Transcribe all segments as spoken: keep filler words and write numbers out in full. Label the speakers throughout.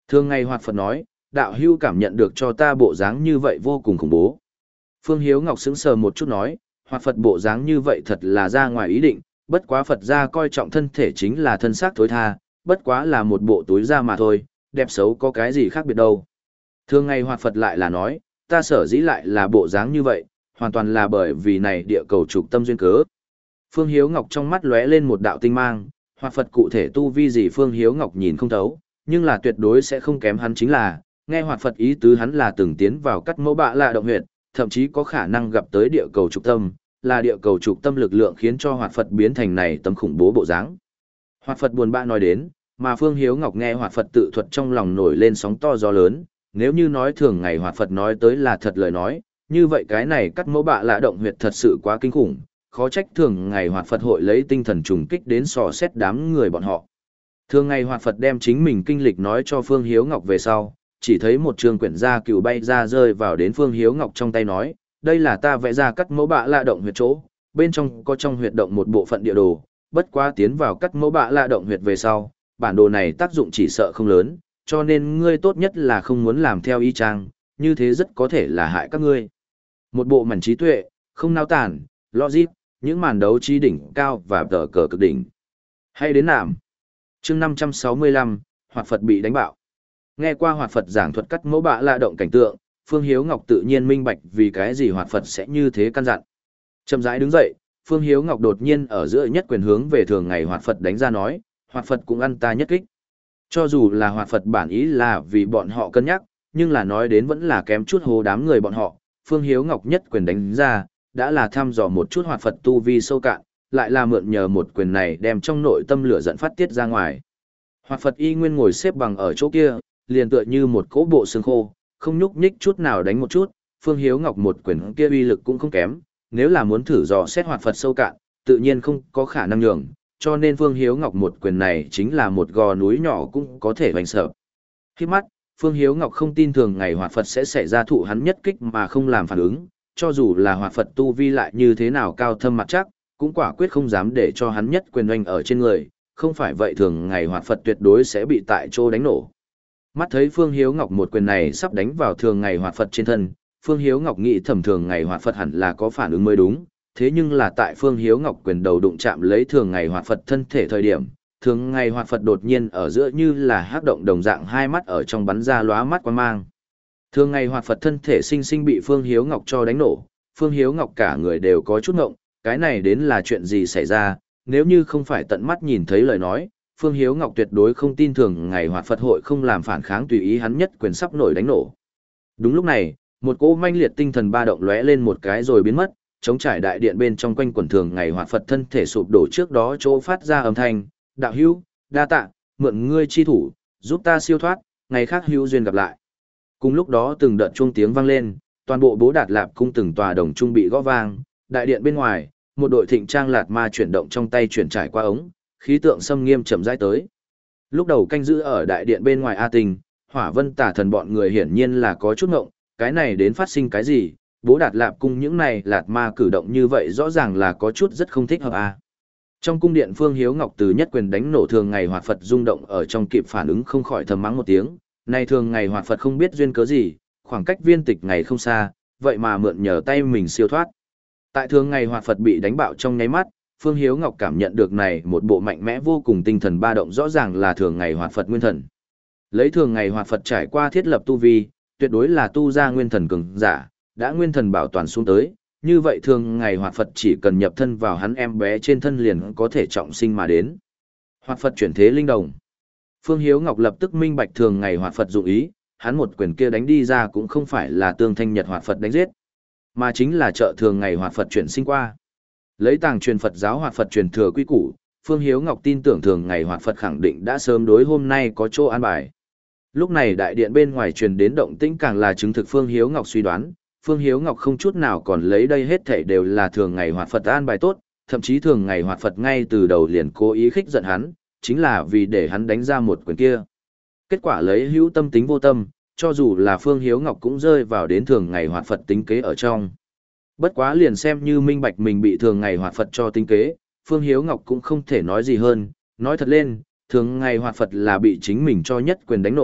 Speaker 1: Thường ngày Hoạt Phật nói, đạo hưu cảm nhận được cho ta bộ dáng như vậy vô cùng khủng bố. Phương Hiếu Ngọc sững sờ một chút nói, Hoạt Phật bộ dáng như vậy thật là ra ngoài ý định, bất quá Phật gia coi trọng thân thể chính là thân xác thối tha, bất quá là một bộ túi da mà thôi, đẹp xấu có cái gì khác biệt đâu. Thường ngày Hoạt Phật lại là nói, ta sở dĩ lại là bộ dáng như vậy, hoàn toàn là bởi vì này địa cầu trục tâm duyên cớ. Phương Hiếu Ngọc trong mắt lóe lên một đạo tinh mang, Hoạt Phật cụ thể tu vi gì Phương Hiếu Ngọc nhìn không thấu, nhưng là tuyệt đối sẽ không kém hắn chính là, nghe Hoạt Phật ý tứ hắn là từng tiến vào cắt mẫu bạ lạ động huyệt, thậm chí có khả năng gặp tới địa cầu trục tâm, là địa cầu trục tâm lực lượng khiến cho Hoạt Phật biến thành này tấm khủng bố bộ dáng. Hoạt Phật buồn bã nói đến, mà Phương Hiếu Ngọc nghe Hoạt Phật tự thuật trong lòng nổi lên sóng to gió lớn, nếu như nói thường ngày Hoạt Phật nói tới là thật lời nói, như vậy cái này cắt mẫu bạ lạ động huyệt thật sự quá kinh khủng, khó trách thường ngày Hoạt Phật hội lấy tinh thần trùng kích đến sò xét đám người bọn họ. Thường ngày Hoạt Phật đem chính mình kinh lịch nói cho Phương Hiếu Ngọc về sau, chỉ thấy một trường quyển gia cựu bay ra rơi vào đến Phương Hiếu Ngọc trong tay nói, đây là ta vẽ ra cắt mẫu bạ lạ động huyệt chỗ, bên trong có trong huyệt động một bộ phận địa đồ, bất quá tiến vào cắt mẫu bạ lạ động huyệt về sau, bản đồ này tác dụng chỉ sợ không lớn, cho nên ngươi tốt nhất là không muốn làm theo y chang, như thế rất có thể là hại các ngươi. Một bộ mảnh trí tuệ, không nao tản, logic, những màn đấu trí đỉnh cao và tờ cờ cực đỉnh. Hay đến nạm. Chương năm trăm sáu mươi lăm, Hoạt Phật bị đánh bạo. Nghe qua Hoạt Phật giảng thuật cắt mẫu bạ lạ động cảnh tượng, Phương Hiếu Ngọc tự nhiên minh bạch vì cái gì Hoạt Phật sẽ như thế căn dặn. Chậm rãi đứng dậy, Phương Hiếu Ngọc đột nhiên ở giữa nhất quyền hướng về thường ngày Hoạt Phật đánh ra nói, Hoạt Phật cũng ăn ta nhất kích. Cho dù là Hoạt Phật bản ý là vì bọn họ cân nhắc, nhưng là nói đến vẫn là kém chút hố đám người bọn họ. Phương Hiếu Ngọc nhất quyền đánh ra, đã là thăm dò một chút Hoạt Phật tu vi sâu cạn, lại là mượn nhờ một quyền này đem trong nội tâm lửa giận phát tiết ra ngoài. Hoạt Phật y nguyên ngồi xếp bằng ở chỗ kia, liền tựa như một cỗ bộ xương khô, không nhúc nhích chút nào đánh một chút, Phương Hiếu Ngọc một quyền kia uy lực cũng không kém, nếu là muốn thử dò xét Hoạt Phật sâu cạn, tự nhiên không có khả năng nhường, cho nên Phương Hiếu Ngọc một quyền này chính là một gò núi nhỏ cũng có thể vành sợ. Khi mắt, Phương Hiếu Ngọc không tin thường ngày Hoạt Phật sẽ xảy ra thụ hắn nhất kích mà không làm phản ứng, cho dù là Hoạt Phật tu vi lại như thế nào cao thâm mặt chắc, cũng quả quyết không dám để cho hắn nhất quyền oanh ở trên người, không phải vậy thường ngày Hoạt Phật tuyệt đối sẽ bị tại chỗ đánh nổ. Mắt thấy Phương Hiếu Ngọc một quyền này sắp đánh vào thường ngày Hoạt Phật trên thân, Phương Hiếu Ngọc nghĩ thầm thường ngày Hoạt Phật hẳn là có phản ứng mới đúng, thế nhưng là tại Phương Hiếu Ngọc quyền đầu đụng chạm lấy thường ngày Hoạt Phật thân thể thời điểm, thường ngày Hoạt Phật đột nhiên ở giữa như là hắc động đồng dạng hai mắt ở trong bắn ra lóa mắt quang mang. Thường ngày Hoạt Phật thân thể sinh sinh bị Phương Hiếu Ngọc cho đánh nổ, Phương Hiếu Ngọc cả người đều có chút ngộng, cái này đến là chuyện gì xảy ra, nếu như không phải tận mắt nhìn thấy lời nói, Phương Hiếu Ngọc tuyệt đối không tin thường ngày Hoạt Phật hội không làm phản kháng tùy ý hắn nhất quyền sắp nổi đánh nổ. Đúng lúc này, một cỗ manh liệt tinh thần ba động lóe lên một cái rồi biến mất, chống trải đại điện bên trong quanh quần thường ngày Hoạt Phật thân thể sụp đổ trước đó chỗ phát ra âm thanh, đạo hữu, đa tạ, mượn ngươi chi thủ, giúp ta siêu thoát, ngày khác hữu duyên gặp lại. Cùng lúc đó từng đợt chuông tiếng vang lên, toàn bộ Bố Đạt Lạp cung từng tòa đồng trung bị gõ vang, đại điện bên ngoài, một đội thịnh trang lạt ma chuyển động trong tay chuyển trải qua ống, khí tượng xâm nghiêm chậm rãi tới. Lúc đầu canh giữ ở đại điện bên ngoài A Tình, Hỏa Vân Tả Thần bọn người hiển nhiên là có chút ngộng, cái này đến phát sinh cái gì, Bố Đạt Lạp cung những này lạt ma cử động như vậy rõ ràng là có chút rất không thích hợp a. Trong cung điện Phương Hiếu Ngọc từ nhất quyền đánh nổ thường ngày Hoạt Phật rung động ở trong kịp phản ứng không khỏi thầm mắng một tiếng, này thường ngày Hoạt Phật không biết duyên cớ gì, khoảng cách viên tịch ngày không xa, vậy mà mượn nhờ tay mình siêu thoát. Tại thường ngày Hoạt Phật bị đánh bạo trong nháy mắt, Phương Hiếu Ngọc cảm nhận được này một bộ mạnh mẽ vô cùng tinh thần ba động rõ ràng là thường ngày Hoạt Phật nguyên thần. Lấy thường ngày Hoạt Phật trải qua thiết lập tu vi, tuyệt đối là tu ra nguyên thần cường giả, đã nguyên thần bảo toàn xuống tới, như vậy thường ngày Hoạt Phật chỉ cần nhập thân vào hắn em bé trên thân liền có thể trọng sinh mà đến. Hoạt Phật chuyển thế linh đồng. Phương Hiếu Ngọc lập tức minh bạch thường ngày Hoạt Phật dụng ý, hắn một quyền kia đánh đi ra cũng không phải là tương thanh nhật Hoạt Phật đánh giết, mà chính là trợ thường ngày Hoạt Phật chuyển sinh qua. Lấy tàng truyền Phật giáo Hoạt Phật truyền thừa quy củ, Phương Hiếu Ngọc tin tưởng thường ngày Hoạt Phật khẳng định đã sớm đối hôm nay có chỗ an bài. Lúc này đại điện bên ngoài truyền đến động tĩnh càng là chứng thực Phương Hiếu Ngọc suy đoán, Phương Hiếu Ngọc không chút nào còn lấy đây hết thảy đều là thường ngày Hoạt Phật an bài tốt, thậm chí thường ngày Hoạt Phật ngay từ đầu liền cố ý khích giận hắn, chính là vì để hắn đánh ra một quyền kia. Kết quả lấy hữu tâm tính vô tâm, cho dù là Phương Hiếu Ngọc cũng rơi vào đến thường ngày Hoạt Phật tính kế ở trong. Bất quá liền xem như minh bạch mình bị thường ngày Hoạt Phật cho tính kế, Phương Hiếu Ngọc cũng không thể nói gì hơn, nói thật lên, thường ngày Hoạt Phật là bị chính mình cho nhất quyền đánh nổ,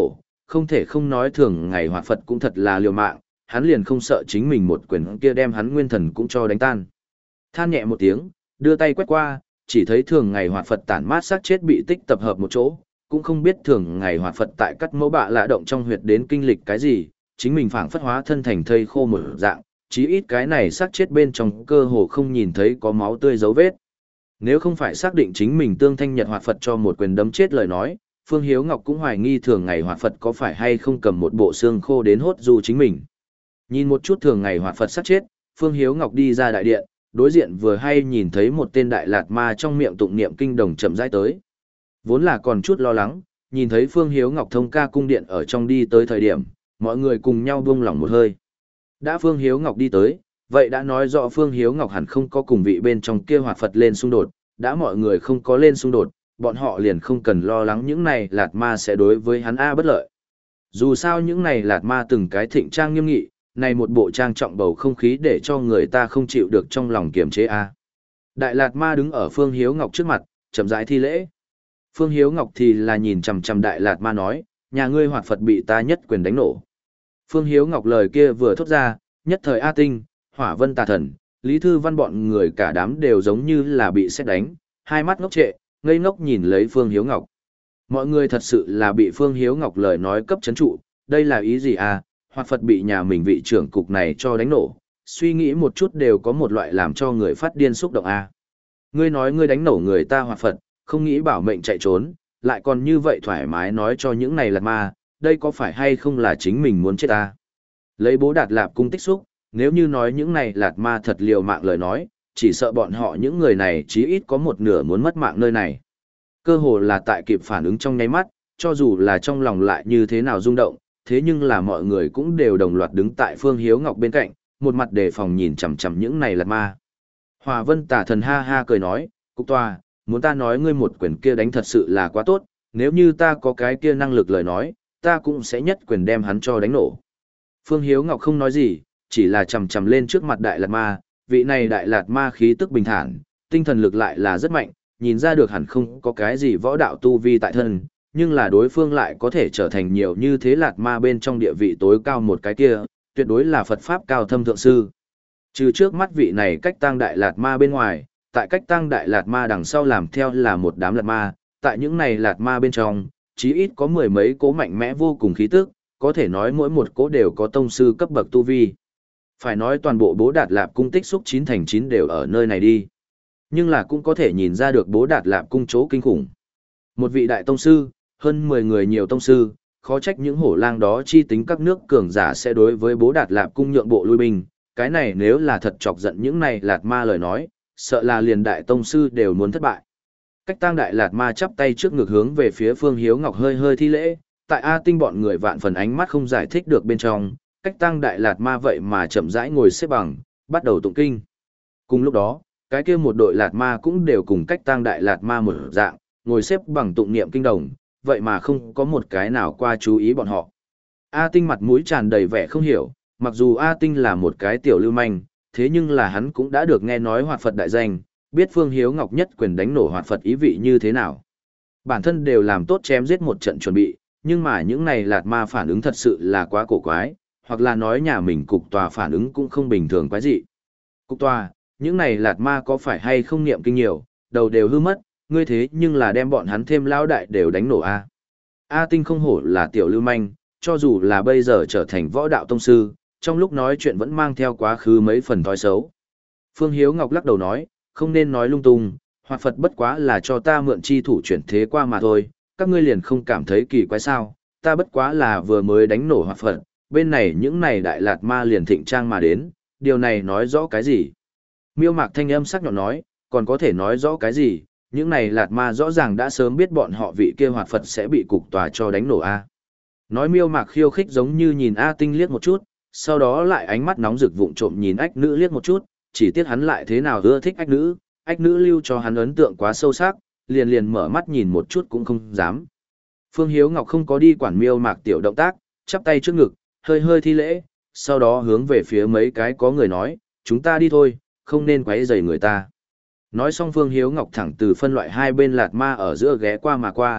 Speaker 1: không thể không nói thường ngày hoạt Phật cũng thật là liều mạng, hắn liền không sợ chính mình một quyền kia đem hắn nguyên thần cũng cho đánh tan. Than nhẹ một tiếng, đưa tay quét qua, chỉ thấy thường ngày hoạt Phật tản mát xác chết bị tích tập hợp một chỗ, cũng không biết thường ngày hoạt Phật tại cắt mẫu bạ lạ động trong huyệt đến kinh lịch cái gì, chính mình phảng phất hóa thân thành thây khô một dạng, chí ít cái này xác chết bên trong cơ hồ không nhìn thấy có máu tươi dấu vết. Nếu không phải xác định chính mình tương thanh nhật hoạt Phật cho một quyền đấm chết lời nói, Phương Hiếu Ngọc cũng hoài nghi thường ngày hoạt Phật có phải hay không cầm một bộ xương khô đến hốt du chính mình. Nhìn một chút thường ngày hoạt Phật xác chết, Phương Hiếu Ngọc đi ra đại điện, đối diện vừa hay nhìn thấy một tên đại lạt ma trong miệng tụng niệm kinh đồng chậm rãi tới. Vốn là còn chút lo lắng, nhìn thấy Phương Hiếu Ngọc thông ca cung điện ở trong đi tới thời điểm, mọi người cùng nhau buông lỏng một hơi. Đã Phương Hiếu Ngọc đi tới, vậy đã nói rõ Phương Hiếu Ngọc hẳn không có cùng vị bên trong kia hoạt Phật lên xung đột, đã mọi người không có lên xung đột, bọn họ liền không cần lo lắng những này lạt ma sẽ đối với hắn A bất lợi. Dù sao những này lạt ma từng cái thịnh trang nghiêm nghị, này một bộ trang trọng bầu không khí để cho người ta không chịu được trong lòng kiềm chế A. Đại lạt ma đứng ở Phương Hiếu Ngọc trước mặt, chậm rãi thi lễ. Phương Hiếu Ngọc thì là nhìn chằm chằm đại lạt ma nói, nhà ngươi hoạt Phật bị ta nhất quyền đánh nổ. Phương Hiếu Ngọc lời kia vừa thốt ra, nhất thời A Tinh, Hỏa Vân Tà Thần, Lý Thư Văn bọn người cả đám đều giống như là bị sét đánh, hai mắt ngốc trệ, ngây ngốc nhìn lấy Phương Hiếu Ngọc. Mọi người thật sự là bị Phương Hiếu Ngọc lời nói cấp chấn trụ, đây là ý gì à, hoạt Phật bị nhà mình vị trưởng cục này cho đánh nổ, suy nghĩ một chút đều có một loại làm cho người phát điên xúc động à. Ngươi nói ngươi đánh nổ người ta hoạt Phật, không nghĩ bảo mệnh chạy trốn, lại còn như vậy thoải mái nói cho những này là ma, đây có phải hay không là chính mình muốn chết à. Lấy Bố Đạt Lạp cung tích xúc, nếu như nói những này lạt ma thật liều mạng lời nói, chỉ sợ bọn họ những người này chí ít có một nửa muốn mất mạng nơi này. Cơ hồ là tại kịp phản ứng trong nháy mắt, cho dù là trong lòng lại như thế nào rung động, thế nhưng là mọi người cũng đều đồng loạt đứng tại Phương Hiếu Ngọc bên cạnh, một mặt đề phòng nhìn chằm chằm những này lạt ma. Hòa Vân Tà Thần ha ha cười nói, Cục Tòa, muốn ta nói ngươi một quyền kia đánh thật sự là quá tốt, nếu như ta có cái kia năng lực lời nói, ta cũng sẽ nhất quyền đem hắn cho đánh nổ. Phương Hiếu Ngọc không nói gì, chỉ là chầm chầm lên trước mặt đại lạt ma, vị này đại lạt ma khí tức bình thản, tinh thần lực lại là rất mạnh, nhìn ra được hẳn không có cái gì võ đạo tu vi tại thân, nhưng là đối phương lại có thể trở thành nhiều như thế lạt ma bên trong địa vị tối cao một cái kia, tuyệt đối là Phật Pháp cao thâm thượng sư. Trừ trước mắt vị này cách tăng đại lạt ma bên ngoài, tại cách tăng đại lạt ma đằng sau làm theo là một đám lạt ma, tại những này lạt ma bên trong, chí ít có mười mấy cố mạnh mẽ vô cùng khí tức, có thể nói mỗi một cố đều có tông sư cấp bậc tu vi. Phải nói toàn bộ Bố Đạt Lạp cung tích xúc chín thành chín đều ở nơi này đi. Nhưng là cũng có thể nhìn ra được Bố Đạt Lạp cung chỗ kinh khủng. Một vị đại tông sư, hơn mười người nhiều tông sư, khó trách những hổ lang đó chi tính các nước cường giả sẽ đối với Bố Đạt Lạp cung nhượng bộ lui binh. Cái này nếu là thật chọc giận những này lạt ma lời nói, sợ là liền đại tông sư đều muốn thất bại. Cách tăng đại lạt ma chắp tay trước ngực hướng về phía Phương Hiếu Ngọc hơi hơi thi lễ, tại A Tinh bọn người vạn phần ánh mắt không giải thích được bên trong, cách tăng đại lạt ma vậy mà chậm rãi ngồi xếp bằng, bắt đầu tụng kinh. Cùng lúc đó, cái kia một đội lạt ma cũng đều cùng cách tăng đại lạt ma một dạng, ngồi xếp bằng tụng niệm kinh đồng, vậy mà không có một cái nào qua chú ý bọn họ. A Tinh mặt mũi tràn đầy vẻ không hiểu, mặc dù A Tinh là một cái tiểu lưu manh, thế nhưng là hắn cũng đã được nghe nói Hoạt Phật đại danh, biết Phương Hiếu Ngọc nhất quyền đánh nổ Hoạt Phật ý vị như thế nào. Bản thân đều làm tốt chém giết một trận chuẩn bị, nhưng mà những này lạt ma phản ứng thật sự là quá cổ quái, hoặc là nói nhà mình cục tòa phản ứng cũng không bình thường quái dị. Cục tòa, những này lạt ma có phải hay không niệm kinh nhiều, đầu đều hư mất, ngươi thế nhưng là đem bọn hắn thêm lao đại đều đánh nổ A. A Tinh không hổ là tiểu lưu manh, cho dù là bây giờ trở thành võ đạo tông sư, trong lúc nói chuyện vẫn mang theo quá khứ mấy phần thói xấu. Phương Hiếu Ngọc lắc đầu nói, không nên nói lung tung, Hoạt Phật bất quá là cho ta mượn chi thủ chuyển thế qua mà thôi, các ngươi liền không cảm thấy kỳ quái sao, ta bất quá là vừa mới đánh nổ Hoạt Phật, bên này những này đại lạt ma liền thịnh trang mà đến, điều này nói rõ cái gì? Miêu Mạc thanh âm sắc nhọn nói, còn có thể nói rõ cái gì? Những này lạt ma rõ ràng đã sớm biết bọn họ vị kia Hoạt Phật sẽ bị cục tòa cho đánh nổ A. Nói Miêu Mạc khiêu khích giống như nhìn A Tinh liếc một chút, sau đó lại ánh mắt nóng rực vụng trộm nhìn ách nữ liếc một chút, chỉ tiếc hắn lại thế nào ưa thích ách nữ, ách nữ lưu cho hắn ấn tượng quá sâu sắc, liền liền mở mắt nhìn một chút cũng không dám. Phương Hiếu Ngọc không có đi quản Miêu Mạc tiểu động tác, chắp tay trước ngực, hơi hơi thi lễ, sau đó hướng về phía mấy cái có người nói, chúng ta đi thôi, không nên quấy rầy người ta. Nói xong Phương Hiếu Ngọc thẳng từ phân loại hai bên lạt ma ở giữa ghé qua mà qua,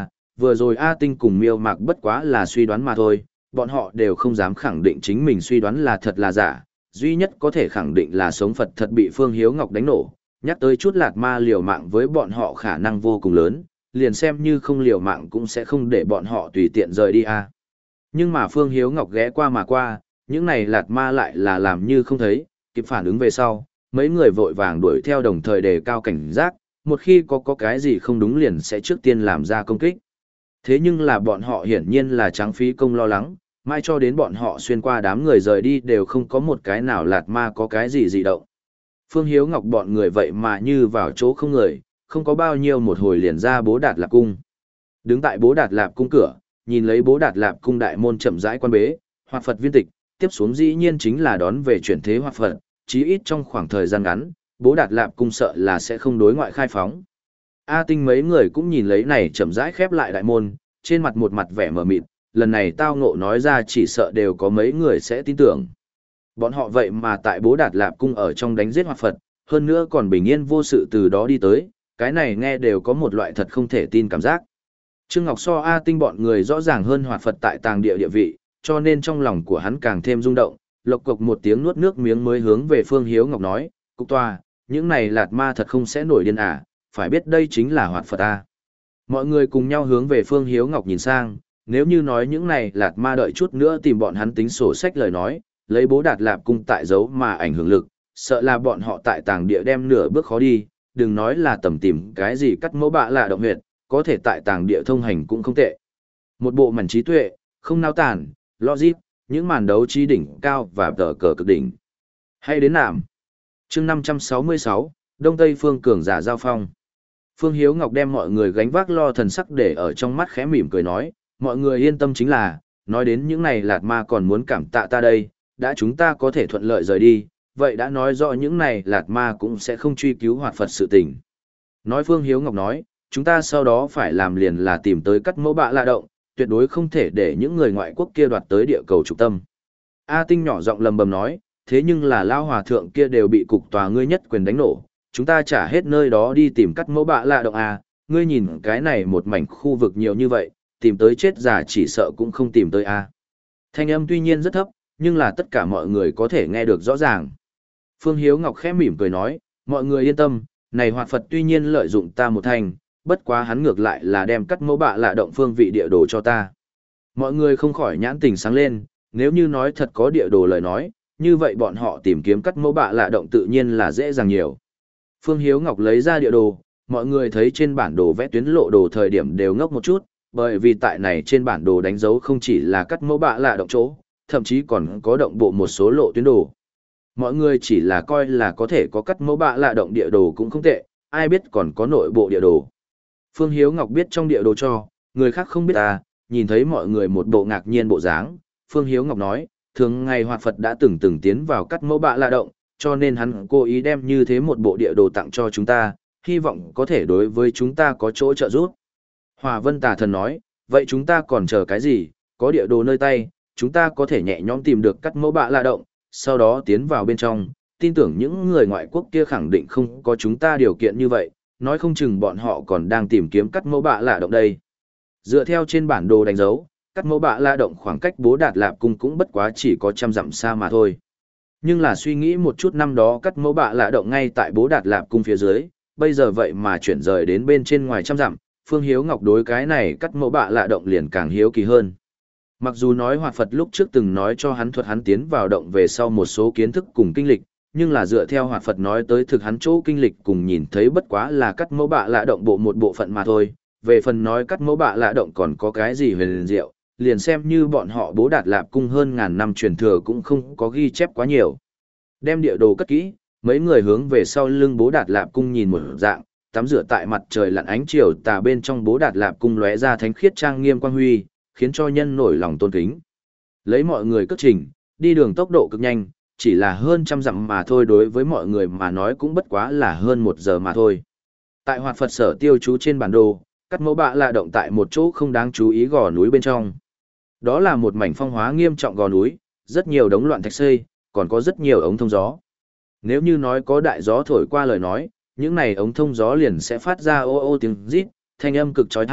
Speaker 1: vừa rồi A Tinh cùng Miêu Mạc bất quá là suy đoán mà thôi, bọn họ đều không dám khẳng định chính mình suy đoán là thật là giả, duy nhất có thể khẳng định là sống Phật thật bị Phương Hiếu Ngọc đánh nổ, nhắc tới chút Lạt Ma liều mạng với bọn họ khả năng vô cùng lớn, liền xem như không liều mạng cũng sẽ không để bọn họ tùy tiện rời đi a. Nhưng mà Phương Hiếu Ngọc ghé qua mà qua, những này Lạt Ma lại là làm như không thấy, kịp phản ứng về sau, mấy người vội vàng đuổi theo đồng thời đề cao cảnh giác, một khi có có cái gì không đúng liền sẽ trước tiên làm ra công kích. Thế nhưng là bọn họ hiển nhiên là trắng phí công lo lắng, mai cho đến bọn họ xuyên qua đám người rời đi đều không có một cái nào Lạt Ma có cái gì dị động. Phương Hiếu Ngọc bọn người vậy mà như vào chỗ không người, không có bao nhiêu một hồi liền ra Bố Đạt Lạp Cung. Đứng tại Bố Đạt Lạp Cung cửa, nhìn lấy Bố Đạt Lạp Cung đại môn chậm rãi quan bế, Hoạt Phật viên tịch, tiếp xuống dĩ nhiên chính là đón về chuyển thế Hoạt Phật, chí ít trong khoảng thời gian ngắn, Bố Đạt Lạp Cung sợ là sẽ không đối ngoại khai phóng. A Tinh mấy người cũng nhìn lấy này chậm rãi khép lại đại môn, trên mặt một mặt vẻ mờ mịt, lần này tao ngộ nói ra chỉ sợ đều có mấy người sẽ tin tưởng. Bọn họ vậy mà tại Bố Đạt Lạp Cung ở trong đánh giết Hoạt Phật, hơn nữa còn bình yên vô sự từ đó đi tới, cái này nghe đều có một loại thật không thể tin cảm giác. Trương Ngọc so A Tinh bọn người rõ ràng hơn Hoạt Phật tại tàng địa địa vị, cho nên trong lòng của hắn càng thêm rung động, lộc cộc một tiếng nuốt nước miếng mới hướng về Phương Hiếu Ngọc nói, Cục Tòa, những này Lạt Ma thật không sẽ nổi điên à, phải biết đây chính là Hoạt Phật à. Mọi người cùng nhau hướng về Phương Hiếu Ngọc nhìn sang, nếu như nói những này Lạt Ma đợi chút nữa tìm bọn hắn tính sổ sách lời nói, lấy Bố Đạt Lạp Cung tại dấu mà ảnh hưởng lực, sợ là bọn họ tại tàng địa đem nửa bước khó đi, đừng nói là tầm tìm cái gì cắt mẫu bạ lạ động huyệt, có thể tại tàng địa thông hành cũng không tệ. Một bộ mảnh trí tuệ, không nao tản, logic, những màn đấu trí đỉnh cao và tờ cờ cực đỉnh. Hay đến nạm. chương năm trăm sáu mươi sáu, Đông Tây Phương cường giả giao phong. Phương Hiếu Ngọc đem mọi người gánh vác lo thần sắc để ở trong mắt khẽ mỉm cười nói, mọi người yên tâm chính là, nói đến những này Lạt Ma còn muốn cảm tạ ta đây, đã chúng ta có thể thuận lợi rời đi, vậy đã nói rõ những này Lạt Ma cũng sẽ không truy cứu Hoạt Phật sự tình. Nói Phương Hiếu Ngọc nói, chúng ta sau đó phải làm liền là tìm tới cắt mẫu bạ lạ động, tuyệt đối không thể để những người ngoại quốc kia đoạt tới địa cầu trục tâm. A Tinh nhỏ giọng lầm bầm nói, thế nhưng là lao hòa thượng kia đều bị cục tòa ngươi nhất quyền đánh nổ, chúng ta trả hết nơi đó đi tìm cắt mẫu bạ lạ động à, ngươi nhìn cái này một mảnh khu vực nhiều như vậy, tìm tới chết già chỉ sợ cũng không tìm tới a. À. Thanh âm tuy nhiên rất thấp, nhưng là tất cả mọi người có thể nghe được rõ ràng. Phương Hiếu Ngọc khẽ mỉm cười nói, mọi người yên tâm, này Hoạt Phật tuy nhiên lợi dụng ta một thành, bất quá hắn ngược lại là đem cắt mẫu bạ lạ động phương vị địa đồ cho ta. Mọi người không khỏi nhãn tình sáng lên, nếu như nói thật có địa đồ lời nói, như vậy bọn họ tìm kiếm cắt mẫu bạ lạ động tự nhiên là dễ dàng nhiều. Phương Hiếu Ngọc lấy ra địa đồ, mọi người thấy trên bản đồ vẽ tuyến lộ đồ thời điểm đều ngốc một chút, bởi vì tại này trên bản đồ đánh dấu không chỉ là cắt mẫu bạ lạ động chỗ, thậm chí còn có động bộ một số lộ tuyến đồ. Mọi người chỉ là coi là có thể có cắt mẫu bạ lạ động địa đồ cũng không tệ, ai biết còn có nội bộ địa đồ. Phương Hiếu Ngọc biết trong địa đồ cho, người khác không biết à, nhìn thấy mọi người một bộ ngạc nhiên bộ dáng, Phương Hiếu Ngọc nói, thường ngày Hoạt Phật đã từng từng tiến vào cắt mẫu bạ lạ động, cho nên hắn cố ý đem như thế một bộ địa đồ tặng cho chúng ta, hy vọng có thể đối với chúng ta có chỗ trợ giúp. Hòa Vân Tà Thần nói, vậy chúng ta còn chờ cái gì, có địa đồ nơi tay, chúng ta có thể nhẹ nhõm tìm được cắt mẫu bạ lạ động, sau đó tiến vào bên trong, tin tưởng những người ngoại quốc kia khẳng định không có chúng ta điều kiện như vậy, nói không chừng bọn họ còn đang tìm kiếm cắt mẫu bạ lạ động đây. Dựa theo trên bản đồ đánh dấu, cắt mẫu bạ lạ động khoảng cách Bố Đạt Lạp Cung cũng bất quá chỉ có trăm dặm xa mà thôi. Nhưng là suy nghĩ một chút năm đó cắt mẫu bạ lạ động ngay tại Bố Đạt Lạp Cung phía dưới, bây giờ vậy mà chuyển rời đến bên trên ngoài trăm dặm, Phương Hiếu Ngọc đối cái này cắt mẫu bạ lạ động liền càng hiếu kỳ hơn. Mặc dù nói Hoạt Phật lúc trước từng nói cho hắn thuật hắn tiến vào động về sau một số kiến thức cùng kinh lịch, nhưng là dựa theo Hoạt Phật nói tới thực hắn chỗ kinh lịch cùng nhìn thấy bất quá là cắt mẫu bạ lạ động bộ một bộ phận mà thôi. Về phần nói cắt mẫu bạ lạ động còn có cái gì huyền diệu, liền xem như bọn họ Bố Đạt Lạp Cung hơn ngàn năm truyền thừa cũng không có ghi chép quá nhiều. Đem địa đồ cất kỹ, mấy người hướng về sau lưng Bố Đạt Lạp Cung nhìn một dạng, tắm rửa tại mặt trời lặn ánh chiều tà bên trong Bố Đạt Lạp Cung lóe ra thánh khiết trang nghiêm quang huy, khiến cho nhân nổi lòng tôn kính. Lấy mọi người cất trình, đi đường tốc độ cực nhanh, chỉ là hơn trăm dặm mà thôi, đối với mọi người mà nói cũng bất quá là hơn một giờ mà thôi. Tại Hoạt Phật sở tiêu chú trên bản đồ, cắt mẫu bạ lạ động tại một chỗ không đáng chú ý gò núi bên trong. Đó là một mảnh phong hóa nghiêm trọng gò núi, rất nhiều đống loạn thạch xây, còn có rất nhiều ống thông gió. Nếu như nói có đại gió thổi qua lời nói, những này ống thông gió liền sẽ phát ra ô ô tiếng rít, thanh âm cực chói tai,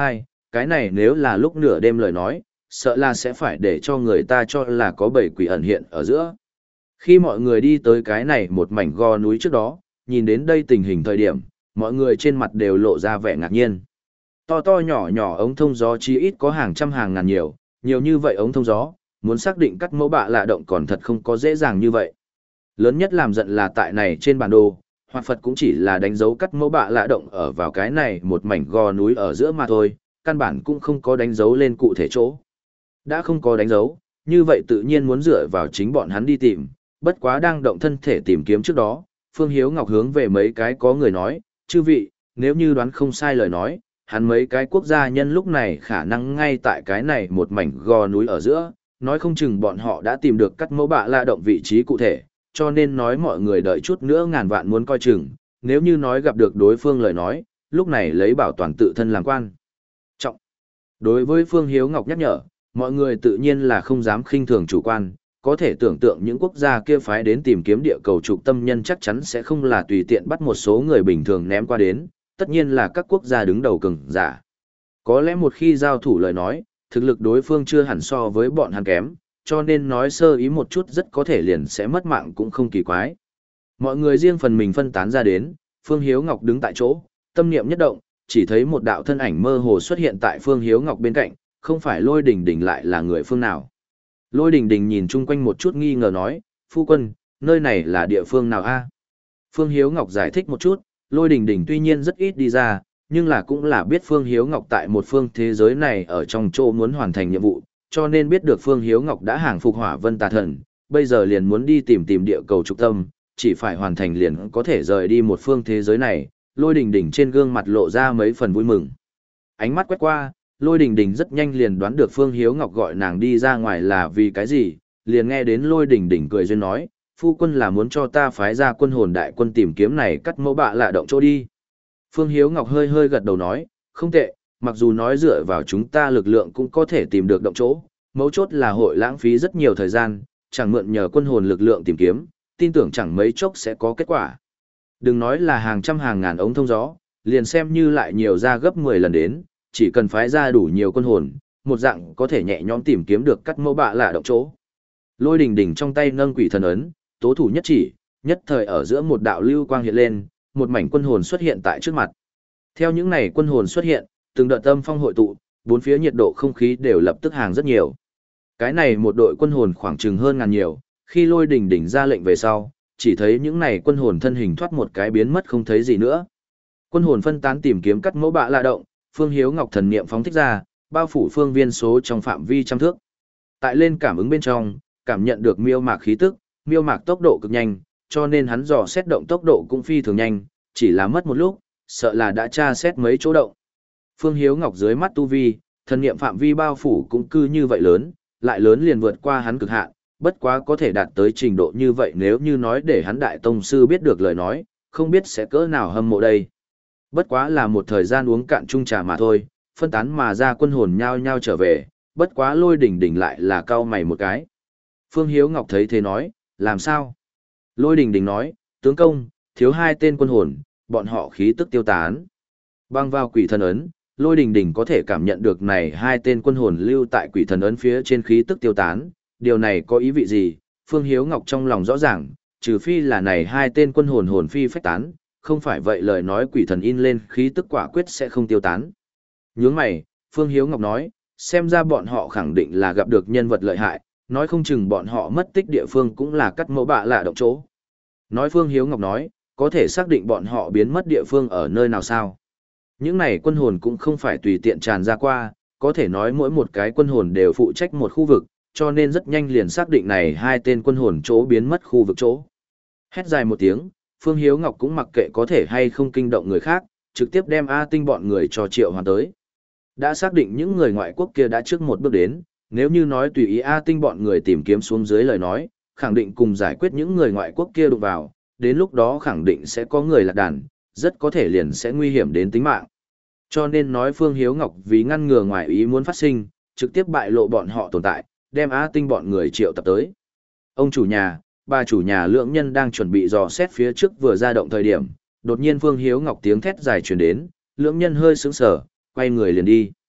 Speaker 1: cái này nếu là lúc nửa đêm lời nói, sợ là sẽ phải để cho người ta cho là có bầy quỷ ẩn hiện ở giữa. Khi mọi người đi tới cái này một mảnh gò núi trước đó, nhìn đến đây tình hình thời điểm, mọi người trên mặt đều lộ ra vẻ ngạc nhiên. To to nhỏ nhỏ ống thông gió chí ít có hàng trăm hàng ngàn nhiều, nhiều như vậy ống thông gió, muốn xác định cắt mẫu bạ lạ động còn thật không có dễ dàng như vậy. Lớn nhất làm giận là tại này trên bản đồ, Hoạt Phật cũng chỉ là đánh dấu cắt mẫu bạ lạ động ở vào cái này một mảnh gò núi ở giữa mà thôi, căn bản cũng không có đánh dấu lên cụ thể chỗ. Đã không có đánh dấu, như vậy tự nhiên muốn dựa vào chính bọn hắn đi tìm, bất quá đang động thân thể tìm kiếm trước đó, Phương Hiếu Ngọc hướng về mấy cái có người nói, chư vị, nếu như đoán không sai lời nói, hắn mấy cái quốc gia nhân lúc này khả năng ngay tại cái này một mảnh gò núi ở giữa, nói không chừng bọn họ đã tìm được cắt mẫu bạ lạ động vị trí cụ thể, cho nên nói mọi người đợi chút nữa ngàn vạn muốn coi chừng, nếu như nói gặp được đối phương lời nói, lúc này lấy bảo toàn tự thân làm quan trọng. Đối với Phương Hiếu Ngọc nhắc nhở, mọi người tự nhiên là không dám khinh thường chủ quan, có thể tưởng tượng những quốc gia kia phái đến tìm kiếm địa cầu trục tâm nhân chắc chắn sẽ không là tùy tiện bắt một số người bình thường ném qua đến, tất nhiên là các quốc gia đứng đầu cường giả. Có lẽ một khi giao thủ lời nói, thực lực đối phương chưa hẳn so với bọn hắn kém, cho nên nói sơ ý một chút rất có thể liền sẽ mất mạng cũng không kỳ quái. Mọi người riêng phần mình phân tán ra đến, Phương Hiếu Ngọc đứng tại chỗ, tâm niệm nhất động, chỉ thấy một đạo thân ảnh mơ hồ xuất hiện tại Phương Hiếu Ngọc bên cạnh, không phải Lôi Đình Đình lại là người phương nào. Lôi Đình Đình nhìn chung quanh một chút nghi ngờ nói, phu quân, nơi này là địa phương nào a? Phương Hiếu Ngọc giải thích một chút, Lôi Đình Đình tuy nhiên rất ít đi ra, nhưng là cũng là biết Phương Hiếu Ngọc tại một phương thế giới này ở trong chỗ muốn hoàn thành nhiệm vụ, cho nên biết được Phương Hiếu Ngọc đã hàng phục Hỏa Vân Tà Thần, bây giờ liền muốn đi tìm tìm địa cầu trục tâm, chỉ phải hoàn thành liền có thể rời đi một phương thế giới này. Lôi Đình Đình trên gương mặt lộ ra mấy phần vui mừng. Ánh mắt quét qua, Lôi Đình Đình rất nhanh liền đoán được Phương Hiếu Ngọc gọi nàng đi ra ngoài là vì cái gì, liền nghe đến Lôi Đình Đình cười duyên nói, phu quân là muốn cho ta phái ra quân hồn đại quân tìm kiếm này cắt mẫu bạ lạ động chỗ đi. Phương Hiếu Ngọc hơi hơi gật đầu nói, không tệ, mặc dù nói dựa vào chúng ta lực lượng cũng có thể tìm được động chỗ, mấu chốt là hội lãng phí rất nhiều thời gian, chẳng mượn nhờ quân hồn lực lượng tìm kiếm, tin tưởng chẳng mấy chốc sẽ có kết quả. Đừng nói là hàng trăm hàng ngàn ống thông gió, liền xem như lại nhiều ra gấp mười lần đến, chỉ cần phái ra đủ nhiều quân hồn, một dạng có thể nhẹ nhõm tìm kiếm được cắt mẫu bạ lạ động chỗ. Lôi Đình Đình trong tay nâng quỷ thần ấn, tố thủ nhất chỉ, nhất thời ở giữa một đạo lưu quang hiện lên, một mảnh quân hồn xuất hiện tại trước mặt. Theo những này quân hồn xuất hiện, từng đợt tâm phong hội tụ, bốn phía nhiệt độ không khí đều lập tức hàng rất nhiều. Cái này một đội quân hồn khoảng chừng hơn ngàn nhiều, khi Lôi Đình Đình ra lệnh về sau, chỉ thấy những này quân hồn thân hình thoát một cái biến mất không thấy gì nữa. Quân hồn phân tán tìm kiếm cắt mẫu bạ lạ động, Phương Hiếu Ngọc thần niệm phóng thích ra, bao phủ phương viên số trong phạm vi trăm thước. Tại lên cảm ứng bên trong, cảm nhận được miêu mạc khí tức, miêu mạc tốc độ cực nhanh, cho nên hắn dò xét động tốc độ cũng phi thường nhanh, chỉ là mất một lúc, sợ là đã tra xét mấy chỗ động. Phương Hiếu Ngọc dưới mắt tu vi, thần niệm phạm vi bao phủ cũng cư như vậy lớn, lại lớn liền vượt qua hắn cực hạn, bất quá có thể đạt tới trình độ như vậy nếu như nói để hắn đại tông sư biết được lời nói, không biết sẽ cỡ nào hâm mộ đây. Bất quá là một thời gian uống cạn chung trà mà thôi, phân tán mà ra quân hồn nhao nhao trở về, bất quá Lôi Đình Đình lại là cau mày một cái. Phương Hiếu Ngọc thấy thế nói, làm sao? Lôi Đình Đình nói, tướng công, thiếu hai tên quân hồn, bọn họ khí tức tiêu tán. Băng vào quỷ thần ấn, Lôi Đình Đình có thể cảm nhận được này hai tên quân hồn lưu tại quỷ thần ấn phía trên khí tức tiêu tán, điều này có ý vị gì? Phương Hiếu Ngọc trong lòng rõ ràng, trừ phi là này hai tên quân hồn hồn phi phách tán, không phải vậy lời nói quỷ thần in lên khí tức quả quyết sẽ không tiêu tán. Nhướng mày, Phương Hiếu Ngọc nói, xem ra bọn họ khẳng định là gặp được nhân vật lợi hại, nói không chừng bọn họ mất tích địa phương cũng là cắt mẫu bạ lạ động chỗ. Nói Phương Hiếu Ngọc nói, có thể xác định bọn họ biến mất địa phương ở nơi nào sao? Những này quân hồn cũng không phải tùy tiện tràn ra qua, có thể nói mỗi một cái quân hồn đều phụ trách một khu vực, cho nên rất nhanh liền xác định này hai tên quân hồn chỗ biến mất khu vực chỗ. Hét dài một tiếng, Phương Hiếu Ngọc cũng mặc kệ có thể hay không kinh động người khác, trực tiếp đem A Tinh bọn người cho triệu hoàn tới. Đã xác định những người ngoại quốc kia đã trước một bước đến, nếu như nói tùy ý A Tinh bọn người tìm kiếm xuống dưới lời nói, khẳng định cùng giải quyết những người ngoại quốc kia đụng vào, đến lúc đó khẳng định sẽ có người lạc đàn, rất có thể liền sẽ nguy hiểm đến tính mạng. Cho nên nói Phương Hiếu Ngọc vì ngăn ngừa ngoại ý muốn phát sinh, trực tiếp bại lộ bọn họ tồn tại, đem A Tinh bọn người triệu tập tới. Ông chủ nhà, bà chủ nhà lượng nhân đang chuẩn bị dò xét phía trước vừa ra động thời điểm, đột nhiên Phương Hiếu Ngọc tiếng thét dài truyền đến, lượng nhân hơi sững sờ, quay người liền đi.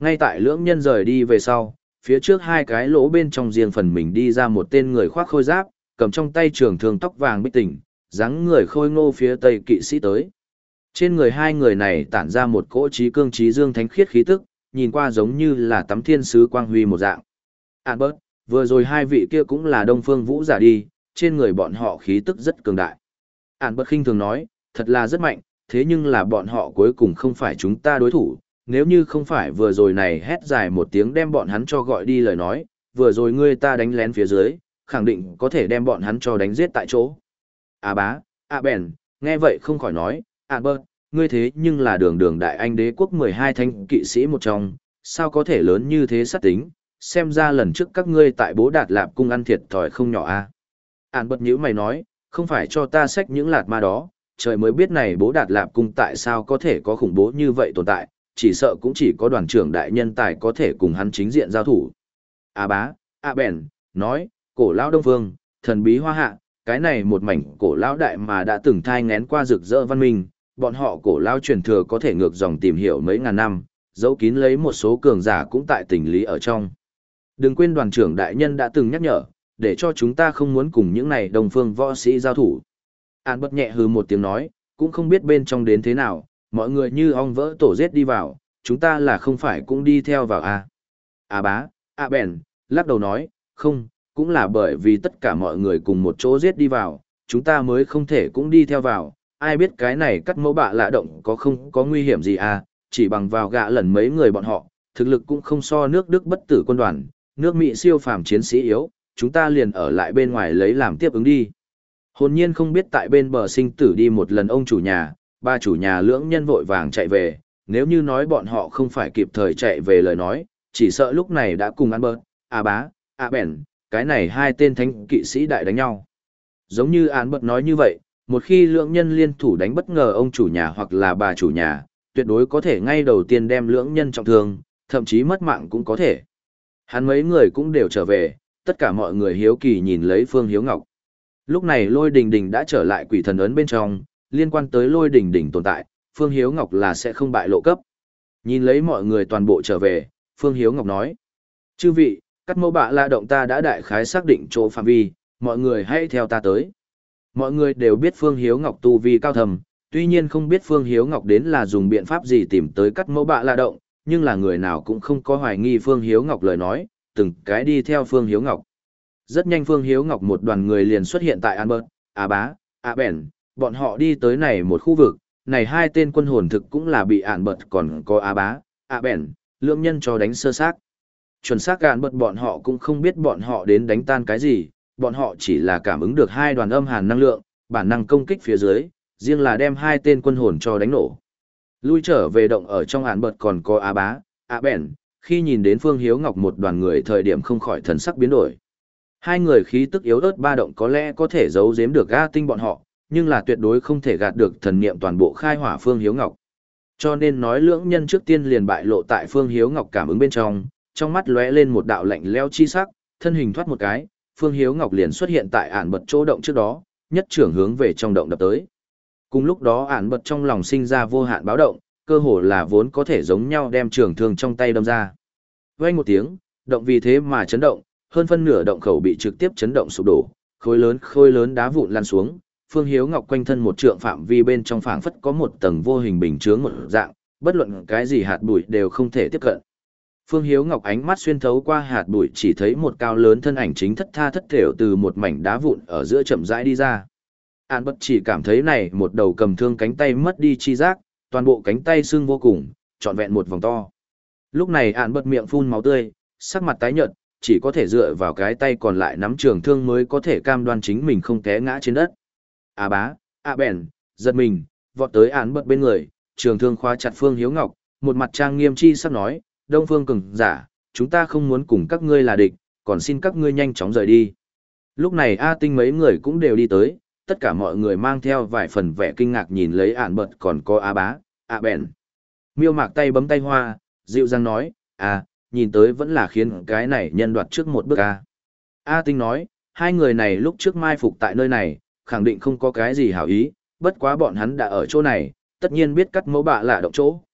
Speaker 1: Ngay tại lưỡng nhân rời đi về sau, phía trước hai cái lỗ bên trong riêng phần mình đi ra một tên người khoác khôi giáp, cầm trong tay trường thương tóc vàng bích tỉnh, dáng người khôi ngô phía tây kỵ sĩ tới. Trên người hai người này tản ra một cỗ trí cương trí dương thánh khiết khí tức, nhìn qua giống như là tắm thiên sứ quang huy một dạng. Albert, vừa rồi hai vị kia cũng là Đông Phương Vũ giả đi, trên người bọn họ khí tức rất cường đại. Albert khinh thường nói, thật là rất mạnh, thế nhưng là bọn họ cuối cùng không phải chúng ta đối thủ, nếu như không phải vừa rồi này hét dài một tiếng đem bọn hắn cho gọi đi lời nói, vừa rồi ngươi ta đánh lén phía dưới, khẳng định có thể đem bọn hắn cho đánh giết tại chỗ. À bá, à bèn, nghe vậy không khỏi nói, Albert, ngươi thế nhưng là đường đường đại anh đế quốc mười hai thánh kỵ sĩ một trong, sao có thể lớn như thế sát tính, xem ra lần trước các ngươi tại Bố Đạt Lạp cung ăn thiệt thòi không nhỏ a. À? Albert nhíu mày nói, không phải cho ta xách những lạt ma đó, trời mới biết này Bố Đạt Lạp cung tại sao có thể có khủng bố như vậy tồn tại, chỉ sợ cũng chỉ có đoàn trưởng đại nhân tài có thể cùng hắn chính diện giao thủ. À bá, à bèn, nói, cổ lão Đông Phương, thần bí hoa hạ, cái này một mảnh cổ lão đại mà đã từng thai ngén qua rực rỡ văn minh, bọn họ cổ lão truyền thừa có thể ngược dòng tìm hiểu mấy ngàn năm, dấu kín lấy một số cường giả cũng tại tình lý ở trong. Đừng quên đoàn trưởng đại nhân đã từng nhắc nhở, để cho chúng ta không muốn cùng những này đồng phương võ sĩ giao thủ. An bất nhẹ hừ một tiếng nói, cũng không biết bên trong đến thế nào, mọi người như ong vỡ tổ giết đi vào, chúng ta là không phải cũng đi theo vào à. À bá, à bèn, lắc đầu nói, không, cũng là bởi vì tất cả mọi người cùng một chỗ giết đi vào, chúng ta mới không thể cũng đi theo vào, ai biết cái này cắt mẫu bạ lạ động có không có nguy hiểm gì à, chỉ bằng vào gạ lần mấy người bọn họ, thực lực cũng không so nước Đức bất tử quân đoàn, nước Mỹ siêu phàm chiến sĩ yếu, chúng ta liền ở lại bên ngoài lấy làm tiếp ứng đi. Hồn nhiên không biết tại bên bờ sinh tử đi một lần ông chủ nhà, ba chủ nhà lưỡng nhân vội vàng chạy về, nếu như nói bọn họ không phải kịp thời chạy về lời nói, chỉ sợ lúc này đã cùng ăn bớt, à bá, à bèn, cái này hai tên thánh kỵ sĩ đại đánh nhau. Giống như án bật nói như vậy, một khi lưỡng nhân liên thủ đánh bất ngờ ông chủ nhà hoặc là bà chủ nhà, tuyệt đối có thể ngay đầu tiên đem lưỡng nhân trọng thương, thậm chí mất mạng cũng có thể. Hắn mấy người cũng đều trở về, tất cả mọi người hiếu kỳ nhìn lấy Phương Hiếu Ngọc. Lúc này Lôi Đình Đình đã trở lại quỷ thần ấn bên trong, liên quan tới Lôi Đình Đình tồn tại, Phương Hiếu Ngọc là sẽ không bại lộ cấp. Nhìn lấy mọi người toàn bộ trở về, Phương Hiếu Ngọc nói: "Chư vị, cắt mẫu bạ la động ta đã đại khái xác định chỗ phạm vi, mọi người hãy theo ta tới." Mọi người đều biết Phương Hiếu Ngọc tu vi cao thầm, tuy nhiên không biết Phương Hiếu Ngọc đến là dùng biện pháp gì tìm tới cắt mẫu bạ la động, nhưng là người nào cũng không có hoài nghi Phương Hiếu Ngọc lời nói, từng cái đi theo Phương Hiếu Ngọc. Rất nhanh Phương Hiếu Ngọc một đoàn người liền xuất hiện tại Albert, Á Bá, Á Bèn, bọn họ đi tới này một khu vực, này hai tên quân hồn thực cũng là bị Albert còn có Á Bá, Á Bèn, lượng nhân cho đánh sơ xác. Chuẩn xác Albert bọn họ cũng không biết bọn họ đến đánh tan cái gì, bọn họ chỉ là cảm ứng được hai đoàn âm hàn năng lượng, bản năng công kích phía dưới, riêng là đem hai tên quân hồn cho đánh nổ. Lui trở về động ở trong Albert còn có Á Bá, Á Bèn, khi nhìn đến Phương Hiếu Ngọc một đoàn người thời điểm không khỏi thần sắc biến đổi. Hai người khí tức yếu ớt ba động có lẽ có thể giấu giếm được A Tinh bọn họ, nhưng là tuyệt đối không thể gạt được thần niệm toàn bộ khai hỏa Phương Hiếu Ngọc. Cho nên nói lưỡng nhân trước tiên liền bại lộ tại Phương Hiếu Ngọc cảm ứng bên trong, trong mắt lóe lên một đạo lạnh lẽo chi sắc, thân hình thoát một cái, Phương Hiếu Ngọc liền xuất hiện tại ản bật chỗ động trước đó, nhất trưởng hướng về trong động đập tới. Cùng lúc đó ản bật trong lòng sinh ra vô hạn báo động, cơ hồ là vốn có thể giống nhau đem trường thương trong tay đâm ra. Vang một tiếng, động vì thế mà chấn động, hơn phân nửa động khẩu bị trực tiếp chấn động sụp đổ, khối lớn khối lớn đá vụn lan xuống, Phương Hiếu Ngọc quanh thân một trượng phạm vi bên trong phảng phất có một tầng vô hình bình chướng một dạng, bất luận cái gì hạt bụi đều không thể tiếp cận. Phương Hiếu Ngọc ánh mắt xuyên thấu qua hạt bụi chỉ thấy một cao lớn thân ảnh chính thất tha thất thểu từ một mảnh đá vụn ở giữa chậm rãi đi ra. An bất chỉ cảm thấy này một đầu cầm thương cánh tay mất đi chi giác, toàn bộ cánh tay sưng vô cùng, trọn vẹn một vòng to. Lúc này An bất miệng phun máu tươi, sắc mặt tái nhợt, chỉ có thể dựa vào cái tay còn lại nắm trường thương mới có thể cam đoan chính mình không té ngã trên đất. À bá, à bèn, giật mình, vọt tới An bất bên người, trường thương khóa chặt Phương Hiếu Ngọc, một mặt trang nghiêm chi sắc nói, Đông Phương cường giả, chúng ta không muốn cùng các ngươi là địch, còn xin các ngươi nhanh chóng rời đi. Lúc này A Tinh mấy người cũng đều đi tới, tất cả mọi người mang theo vài phần vẻ kinh ngạc nhìn lấy ản bật còn có A Bá, A Bèn. Miêu Mạc tay bấm tay hoa, dịu dàng nói, à, nhìn tới vẫn là khiến cái này nhân đoạt trước một bước A. A Tinh nói, hai người này lúc trước mai phục tại nơi này, khẳng định không có cái gì hảo ý, bất quá bọn hắn đã ở chỗ này, tất nhiên biết cắt mẫu bạ lạ động chỗ.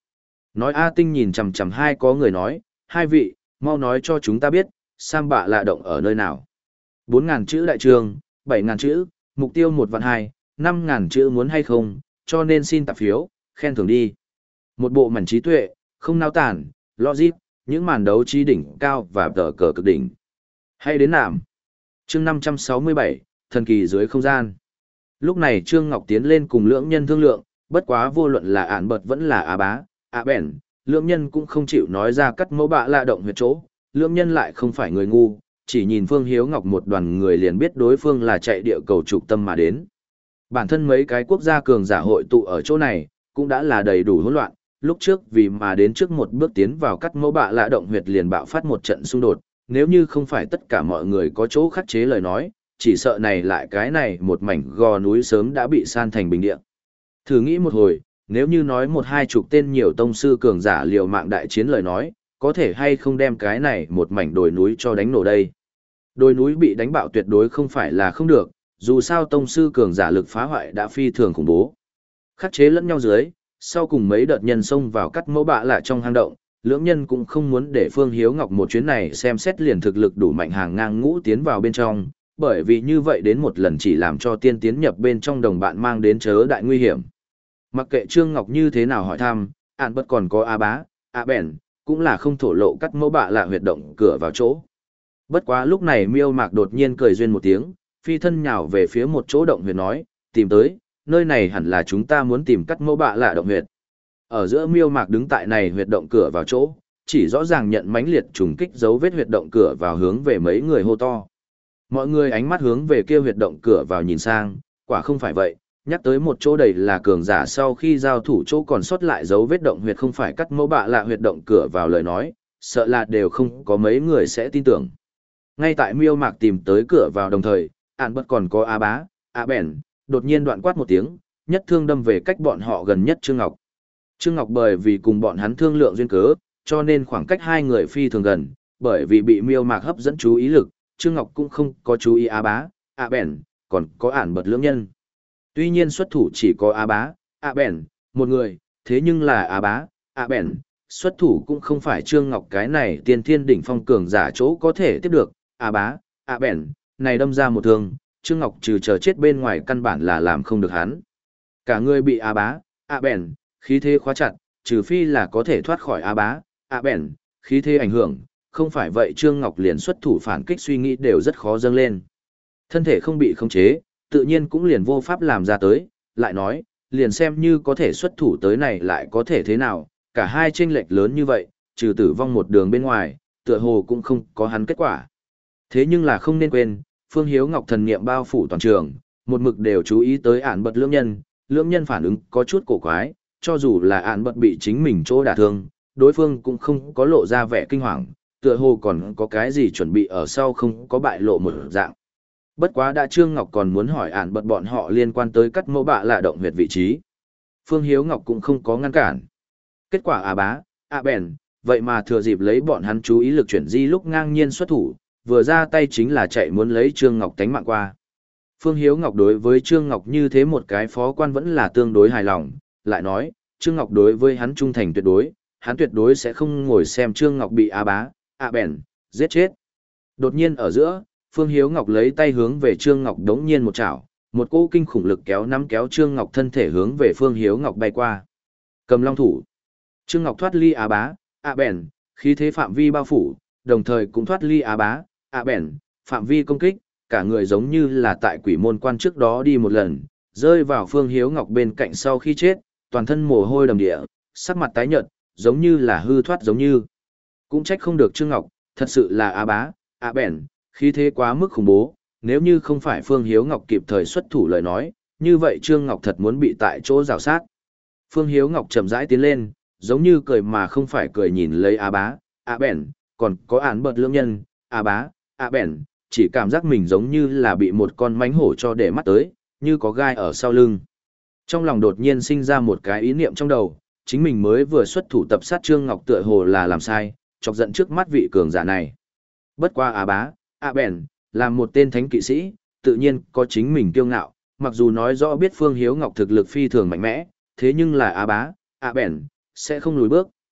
Speaker 1: Nói A Tinh nhìn chằm chằm hai có người nói, hai vị, mau nói cho chúng ta biết, Sam bạ lạ động ở nơi nào. Bốn ngàn chữ đại trường, bảy ngàn chữ, mục tiêu một vạn hai, năm ngàn chữ muốn hay không, cho nên xin tạp phiếu, khen thưởng đi. Một bộ mảnh trí tuệ, không nao tản, logic, những màn đấu trí đỉnh cao và tờ cờ cực đỉnh. Hay đến nạm. Chương năm trăm sáu mươi bảy, thần kỳ dưới không gian. Lúc này Trương Ngọc tiến lên cùng lưỡng nhân thương lượng, bất quá vô luận là ản bật vẫn là á bá, á bèn, lưỡng nhân cũng không chịu nói ra cắt mẫu bạ lạ động huyệt chỗ, lưỡng nhân lại không phải người ngu, chỉ nhìn Phương Hiếu Ngọc một đoàn người liền biết đối phương là chạy địa cầu trục tâm mà đến. Bản thân mấy cái quốc gia cường giả hội tụ ở chỗ này, cũng đã là đầy đủ hỗn loạn, lúc trước vì mà đến trước một bước tiến vào cắt mẫu bạ lạ động huyệt liền bạo phát một trận xung đột, nếu như không phải tất cả mọi người có chỗ khắc chế lời nói, chỉ sợ này lại cái này một mảnh gò núi sớm đã bị san thành bình địa. Thử nghĩ một hồi, nếu như nói một hai chục tên nhiều tông sư cường giả liều mạng đại chiến lời nói, có thể hay không đem cái này một mảnh đồi núi cho đánh nổ đây. Đồi núi bị đánh bạo tuyệt đối không phải là không được, dù sao tông sư cường giả lực phá hoại đã phi thường khủng bố. Khắc chế lẫn nhau dưới, sau cùng mấy đợt nhân xông vào cắt mẫu bạ lại trong hang động, lưỡng nhân cũng không muốn để Phương Hiếu Ngọc một chuyến này xem xét liền thực lực đủ mạnh hàng ngang ngũ tiến vào bên trong, bởi vì như vậy đến một lần chỉ làm cho tiên tiến nhập bên trong đồng bạn mang đến chớ đại nguy hiểm. Mặc kệ Trương Ngọc như thế nào hỏi thăm, ản bất còn có A bá, A bèn, cũng là không thổ lộ cắt mẫu bạ lạ huyệt động cửa vào chỗ. Bất quá lúc này Miêu Mạc đột nhiên cười duyên một tiếng, phi thân nhào về phía một chỗ động huyệt nói, tìm tới, nơi này hẳn là chúng ta muốn tìm cắt mẫu bạ lạ động huyệt. Ở giữa Miêu Mạc đứng tại này huyệt động cửa vào chỗ, chỉ rõ ràng nhận mãnh liệt trùng kích dấu vết huyệt động cửa vào hướng về mấy người hô to. Mọi người ánh mắt hướng về kia huyệt động cửa vào nhìn sang, quả không phải vậy, nhắc tới một chỗ đầy là cường giả sau khi giao thủ chỗ còn sót lại dấu vết động huyệt không phải cắt mẫu bạ lạ huyệt động cửa vào lời nói, sợ là đều không có mấy người sẽ tin tưởng. Ngay tại Miêu Mạc tìm tới cửa vào đồng thời, ản bất còn có A bá, A bèn, đột nhiên đoạn quát một tiếng, nhất thương đâm về cách bọn họ gần nhất Trương Ngọc. Trương Ngọc bởi vì cùng bọn hắn thương lượng duyên cớ, cho nên khoảng cách hai người phi thường gần, bởi vì bị Miêu Mạc hấp dẫn chú ý lực, Trương Ngọc cũng không có chú ý A bá, A bèn, còn có ản bật lưỡng nhân. Tuy nhiên xuất thủ chỉ có A bá, A bèn, một người, thế nhưng là A bá, A bèn, xuất thủ cũng không phải Trương Ngọc cái này tiên thiên đỉnh phong cường giả chỗ có thể tiếp được, A bá, A bèn, này đâm ra một thương, Trương Ngọc trừ chờ chết bên ngoài căn bản là làm không được hắn. Cả người bị A bá, A bèn, khí thế khóa chặt, trừ phi là có thể thoát khỏi A bá, A bèn, khí thế ảnh hưởng, không phải vậy Trương Ngọc liền xuất thủ phản kích suy nghĩ đều rất khó dâng lên. Thân thể không bị khống chế, tự nhiên cũng liền vô pháp làm ra tới, lại nói, liền xem như có thể xuất thủ tới này lại có thể thế nào, cả hai chênh lệch lớn như vậy, trừ tử vong một đường bên ngoài, tựa hồ cũng không có hắn kết quả. Thế nhưng là không nên quên, Phương Hiếu Ngọc thần niệm bao phủ toàn trường, một mực đều chú ý tới ản bật lưỡng nhân, lưỡng nhân phản ứng có chút cổ quái, cho dù là ản bật bị chính mình chỗ đả thương, đối phương cũng không có lộ ra vẻ kinh hoàng, tựa hồ còn có cái gì chuẩn bị ở sau không có bại lộ một dạng. Bất quá đã Trương Ngọc còn muốn hỏi ản bật bọn họ liên quan tới cắt mẫu bạ lạ động huyệt vị trí. Phương Hiếu Ngọc cũng không có ngăn cản. Kết quả A bá, A bèn, vậy mà thừa dịp lấy bọn hắn chú ý lực chuyển di lúc ngang nhiên xuất thủ, vừa ra tay chính là chạy muốn lấy Trương Ngọc tánh mạng qua. Phương Hiếu Ngọc đối với Trương Ngọc như thế một cái phó quan vẫn là tương đối hài lòng, lại nói, Trương Ngọc đối với hắn trung thành tuyệt đối, hắn tuyệt đối sẽ không ngồi xem Trương Ngọc bị A bá, A bèn, giết chết. Đột nhiên ở giữa, Phương Hiếu Ngọc lấy tay hướng về Trương Ngọc đống nhiên một chảo, một cỗ kinh khủng lực kéo nắm kéo Trương Ngọc thân thể hướng về Phương Hiếu Ngọc bay qua. Cầm long thủ. Trương Ngọc thoát ly A bá, A bèn, khí thế phạm vi bao phủ, đồng thời cũng thoát ly A bá, A bèn, phạm vi công kích, cả người giống như là tại quỷ môn quan trước đó đi một lần, rơi vào Phương Hiếu Ngọc bên cạnh sau khi chết, toàn thân mồ hôi đầm địa, sắc mặt tái nhợt, giống như là hư thoát giống như. Cũng trách không được Trương Ngọc, thật sự là A bá, A bèn, khí thế quá mức khủng bố, nếu như không phải Phương Hiếu Ngọc kịp thời xuất thủ lời nói, như vậy Trương Ngọc thật muốn bị tại chỗ rào sát. Phương Hiếu Ngọc chậm rãi tiến lên, giống như cười mà không phải cười nhìn lấy A bá, A bèn, còn có án bật lưỡng nhân, A bá, A bèn, chỉ cảm giác mình giống như là bị một con mánh hổ cho để mắt tới, như có gai ở sau lưng. Trong lòng đột nhiên sinh ra một cái ý niệm trong đầu, chính mình mới vừa xuất thủ tập sát Trương Ngọc tựa hồ là làm sai, chọc giận trước mắt vị cường giả này. Bất qua A bá, A bèn, là một tên thánh kỵ sĩ, tự nhiên có chính mình kiêu ngạo, mặc dù nói rõ biết Phương Hiếu Ngọc thực lực phi thường mạnh mẽ, thế nhưng là A bá, A bèn, sẽ không lùi bước,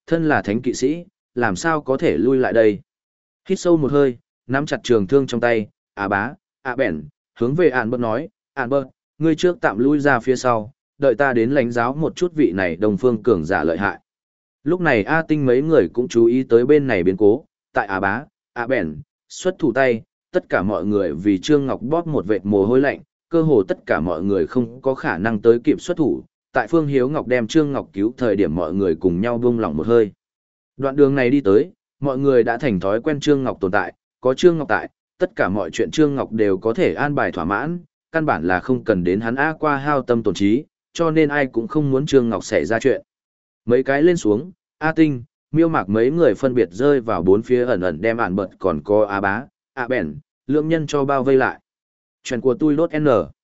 Speaker 1: thân là thánh kỵ sĩ, làm sao có thể lui lại đây. Hít sâu một hơi, nắm chặt trường thương trong tay, à bá, à bẻn, hướng về ản bớt nói, ản bớt, ngươi trước tạm lui ra phía sau, đợi ta đến lãnh giáo một chút vị này đồng phương cường giả lợi hại. Lúc này A Tinh mấy người cũng chú ý tới bên này biến cố, tại à bá, à bẻn, xuất thủ tay, tất cả mọi người vì Trương Ngọc bóp một vệt mồ hôi lạnh, cơ hồ tất cả mọi người không có khả năng tới kịp xuất thủ. Tại Phương Hiếu Ngọc đem Trương Ngọc cứu thời điểm mọi người cùng nhau buông lỏng một hơi. Đoạn đường này đi tới, mọi người đã thành thói quen Trương Ngọc tồn tại, có Trương Ngọc tại, tất cả mọi chuyện Trương Ngọc đều có thể an bài thỏa mãn, căn bản là không cần đến hắn á qua hao tâm tổn trí, cho nên ai cũng không muốn Trương Ngọc xảy ra chuyện. Mấy cái lên xuống, A Tinh, Miêu Mạc mấy người phân biệt rơi vào bốn phía ẩn ẩn đem ản bật còn có A Bá, A Bèn, lưỡng nhân cho bao vây lại. Chuyện của tôi lốt N.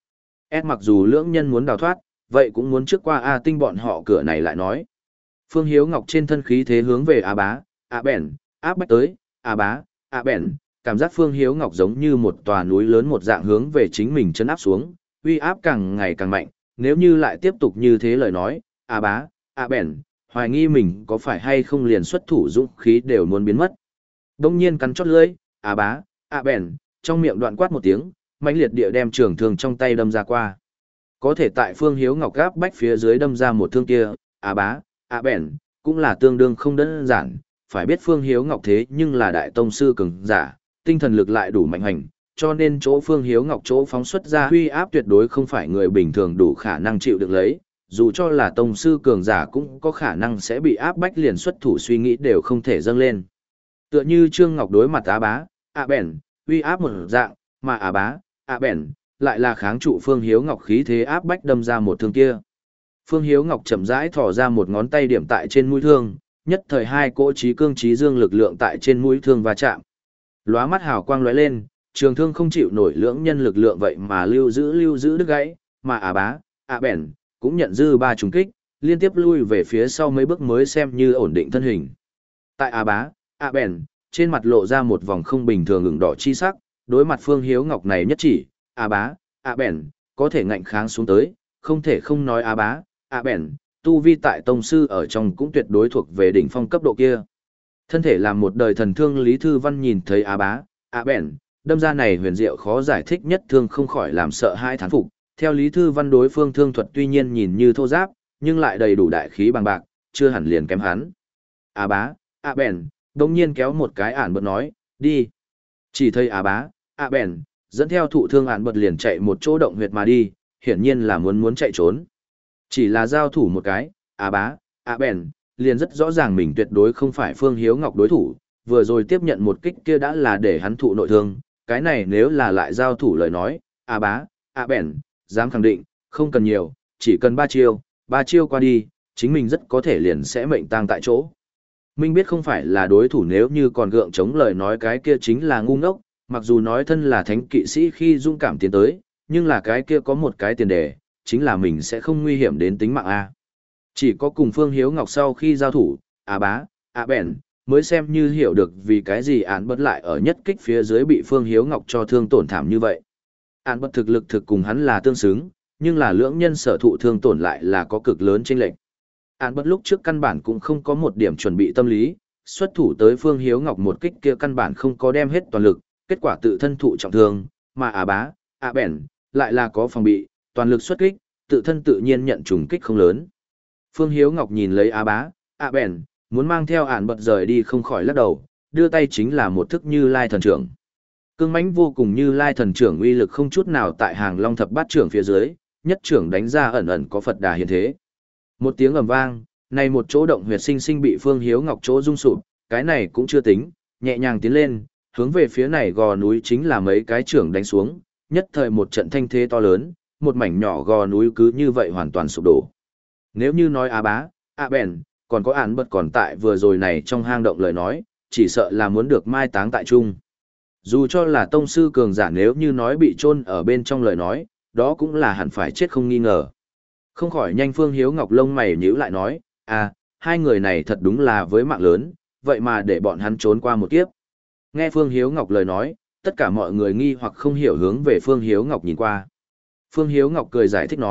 Speaker 1: S mặc dù lưỡng nhân muốn đào thoát, vậy cũng muốn trước qua A Tinh bọn họ cửa này lại nói. Phương Hiếu Ngọc trên thân khí thế hướng về A Bá, A Bèn, áp bách tới, A Bá, A Bèn, cảm giác Phương Hiếu Ngọc giống như một tòa núi lớn một dạng hướng về chính mình chấn áp xuống, uy áp càng ngày càng mạnh, nếu như lại tiếp tục như thế lời nói, A Bá, A Bèn, hoài nghi mình có phải hay không liền xuất thủ dũng khí đều muốn biến mất. Đông nhiên cắn chót lưỡi, A Bá, A Bèn, trong miệng đoạn quát một tiếng, mãnh liệt địa đem trường thương trong tay đâm ra qua. Có thể tại Phương Hiếu Ngọc gáp bách phía dưới đâm ra một thương kia, A Bá, A Bèn, cũng là tương đương không đơn giản, phải biết Phương Hiếu Ngọc thế nhưng là đại tông sư cường giả, tinh thần lực lại đủ mạnh hành, cho nên chỗ Phương Hiếu Ngọc chỗ phóng xuất ra huy áp tuyệt đối không phải người bình thường đủ khả năng chịu được lấy, dù cho là tông sư cường giả cũng có khả năng sẽ bị áp bách liền xuất thủ suy nghĩ đều không thể dâng lên. Tựa như Trương Ngọc đối mặt A Bá, A Bèn, huy áp một dạng, mà A Bá, A Bèn, lại là kháng trụ Phương Hiếu Ngọc khí thế áp bách đâm ra một thương kia. Phương Hiếu Ngọc chậm rãi thò ra một ngón tay điểm tại trên mũi thương, nhất thời hai cỗ trí cương trí dương lực lượng tại trên mũi thương va chạm. Lóa mắt hào quang lóe lên, trường thương không chịu nổi lưỡng nhân lực lượng vậy mà lưu giữ lưu giữ đứt gãy, mà A Bá, A Bèn cũng nhận dư ba trùng kích, liên tiếp lui về phía sau mấy bước mới xem như ổn định thân hình. Tại A Bá, A Bèn, trên mặt lộ ra một vòng không bình thường ửng đỏ chi sắc, đối mặt Phương Hiếu Ngọc này nhất chỉ, A Bá, A Bèn, có thể ngạnh kháng xuống tới, không thể không nói A Bá, A Bèn, tu vi tại tông sư ở trong cũng tuyệt đối thuộc về đỉnh phong cấp độ kia. Thân thể làm một đời thần thương Lý Thư Văn nhìn thấy A Bá, A Bèn, đâm ra này huyền diệu khó giải thích nhất thương không khỏi làm sợ hai thán phục. Theo Lý Thư Văn đối phương thương thuật tuy nhiên nhìn như thô giáp, nhưng lại đầy đủ đại khí bằng bạc, chưa hẳn liền kém hắn. A Bá, A Bèn, đồng nhiên kéo một cái ản bật nói, đi. Chỉ thấy A Bá, A Bèn, dẫn theo thụ thương ản bật liền chạy một chỗ động huyệt mà đi, hiển nhiên là muốn muốn chạy trốn. Chỉ là giao thủ một cái, A Bá, A Bèn, liền rất rõ ràng mình tuyệt đối không phải Phương Hiếu Ngọc đối thủ, vừa rồi tiếp nhận một kích kia đã là để hắn thụ nội thương, cái này nếu là lại giao thủ lời nói, A Bá, A Bèn, dám khẳng định, không cần nhiều, chỉ cần ba chiêu, ba chiêu qua đi, chính mình rất có thể liền sẽ mệnh tang tại chỗ. Minh biết không phải là đối thủ nếu như còn gượng chống lời nói cái kia chính là ngu ngốc, mặc dù nói thân là thánh kỵ sĩ khi dũng cảm tiến tới, nhưng là cái kia có một cái tiền đề, chính là mình sẽ không nguy hiểm đến tính mạng A. Chỉ có cùng Phương Hiếu Ngọc sau khi giao thủ, A Bá, A Bèn, mới xem như hiểu được vì cái gì án bất lại ở nhất kích phía dưới bị Phương Hiếu Ngọc cho thương tổn thảm như vậy. Án bất thực lực thực cùng hắn là tương xứng, nhưng là lưỡng nhân sở thụ thương tổn lại là có cực lớn chênh lệch. Án bất lúc trước căn bản cũng không có một điểm chuẩn bị tâm lý, xuất thủ tới Phương Hiếu Ngọc một kích kia căn bản không có đem hết toàn lực, kết quả tự thân thụ trọng thương, mà A Bá, A Bèn, lại là có phòng bị, toàn lực xuất kích, tự thân tự nhiên nhận trùng kích không lớn. Phương Hiếu Ngọc nhìn lấy A Bá, A Bèn, muốn mang theo ản bật rời đi không khỏi lắc đầu, đưa tay chính là một thức Như Lai thần trưởng. Cương mãnh vô cùng Như Lai thần trưởng uy lực không chút nào tại Hàng Long thập bát trưởng phía dưới, nhất trưởng đánh ra ẩn ẩn có Phật Đà hiện thế. Một tiếng ầm vang, này một chỗ động huyệt sinh sinh bị Phương Hiếu Ngọc chỗ rung sụp, cái này cũng chưa tính, nhẹ nhàng tiến lên, hướng về phía này gò núi chính là mấy cái trưởng đánh xuống, nhất thời một trận thanh thế to lớn, một mảnh nhỏ gò núi cứ như vậy hoàn toàn sụp đổ. Nếu như nói A Bá, A Bèn, còn có án bật còn tại vừa rồi này trong hang động lời nói, chỉ sợ là muốn được mai táng tại chung. Dù cho là tông sư cường giả nếu như nói bị chôn ở bên trong lời nói, đó cũng là hẳn phải chết không nghi ngờ. Không khỏi nhanh Phương Hiếu Ngọc lông mày nhíu lại nói, à, hai người này thật đúng là với mạng lớn, vậy mà để bọn hắn trốn qua một kiếp. Nghe Phương Hiếu Ngọc lời nói, tất cả mọi người nghi hoặc không hiểu hướng về Phương Hiếu Ngọc nhìn qua. Phương Hiếu Ngọc cười giải thích nói,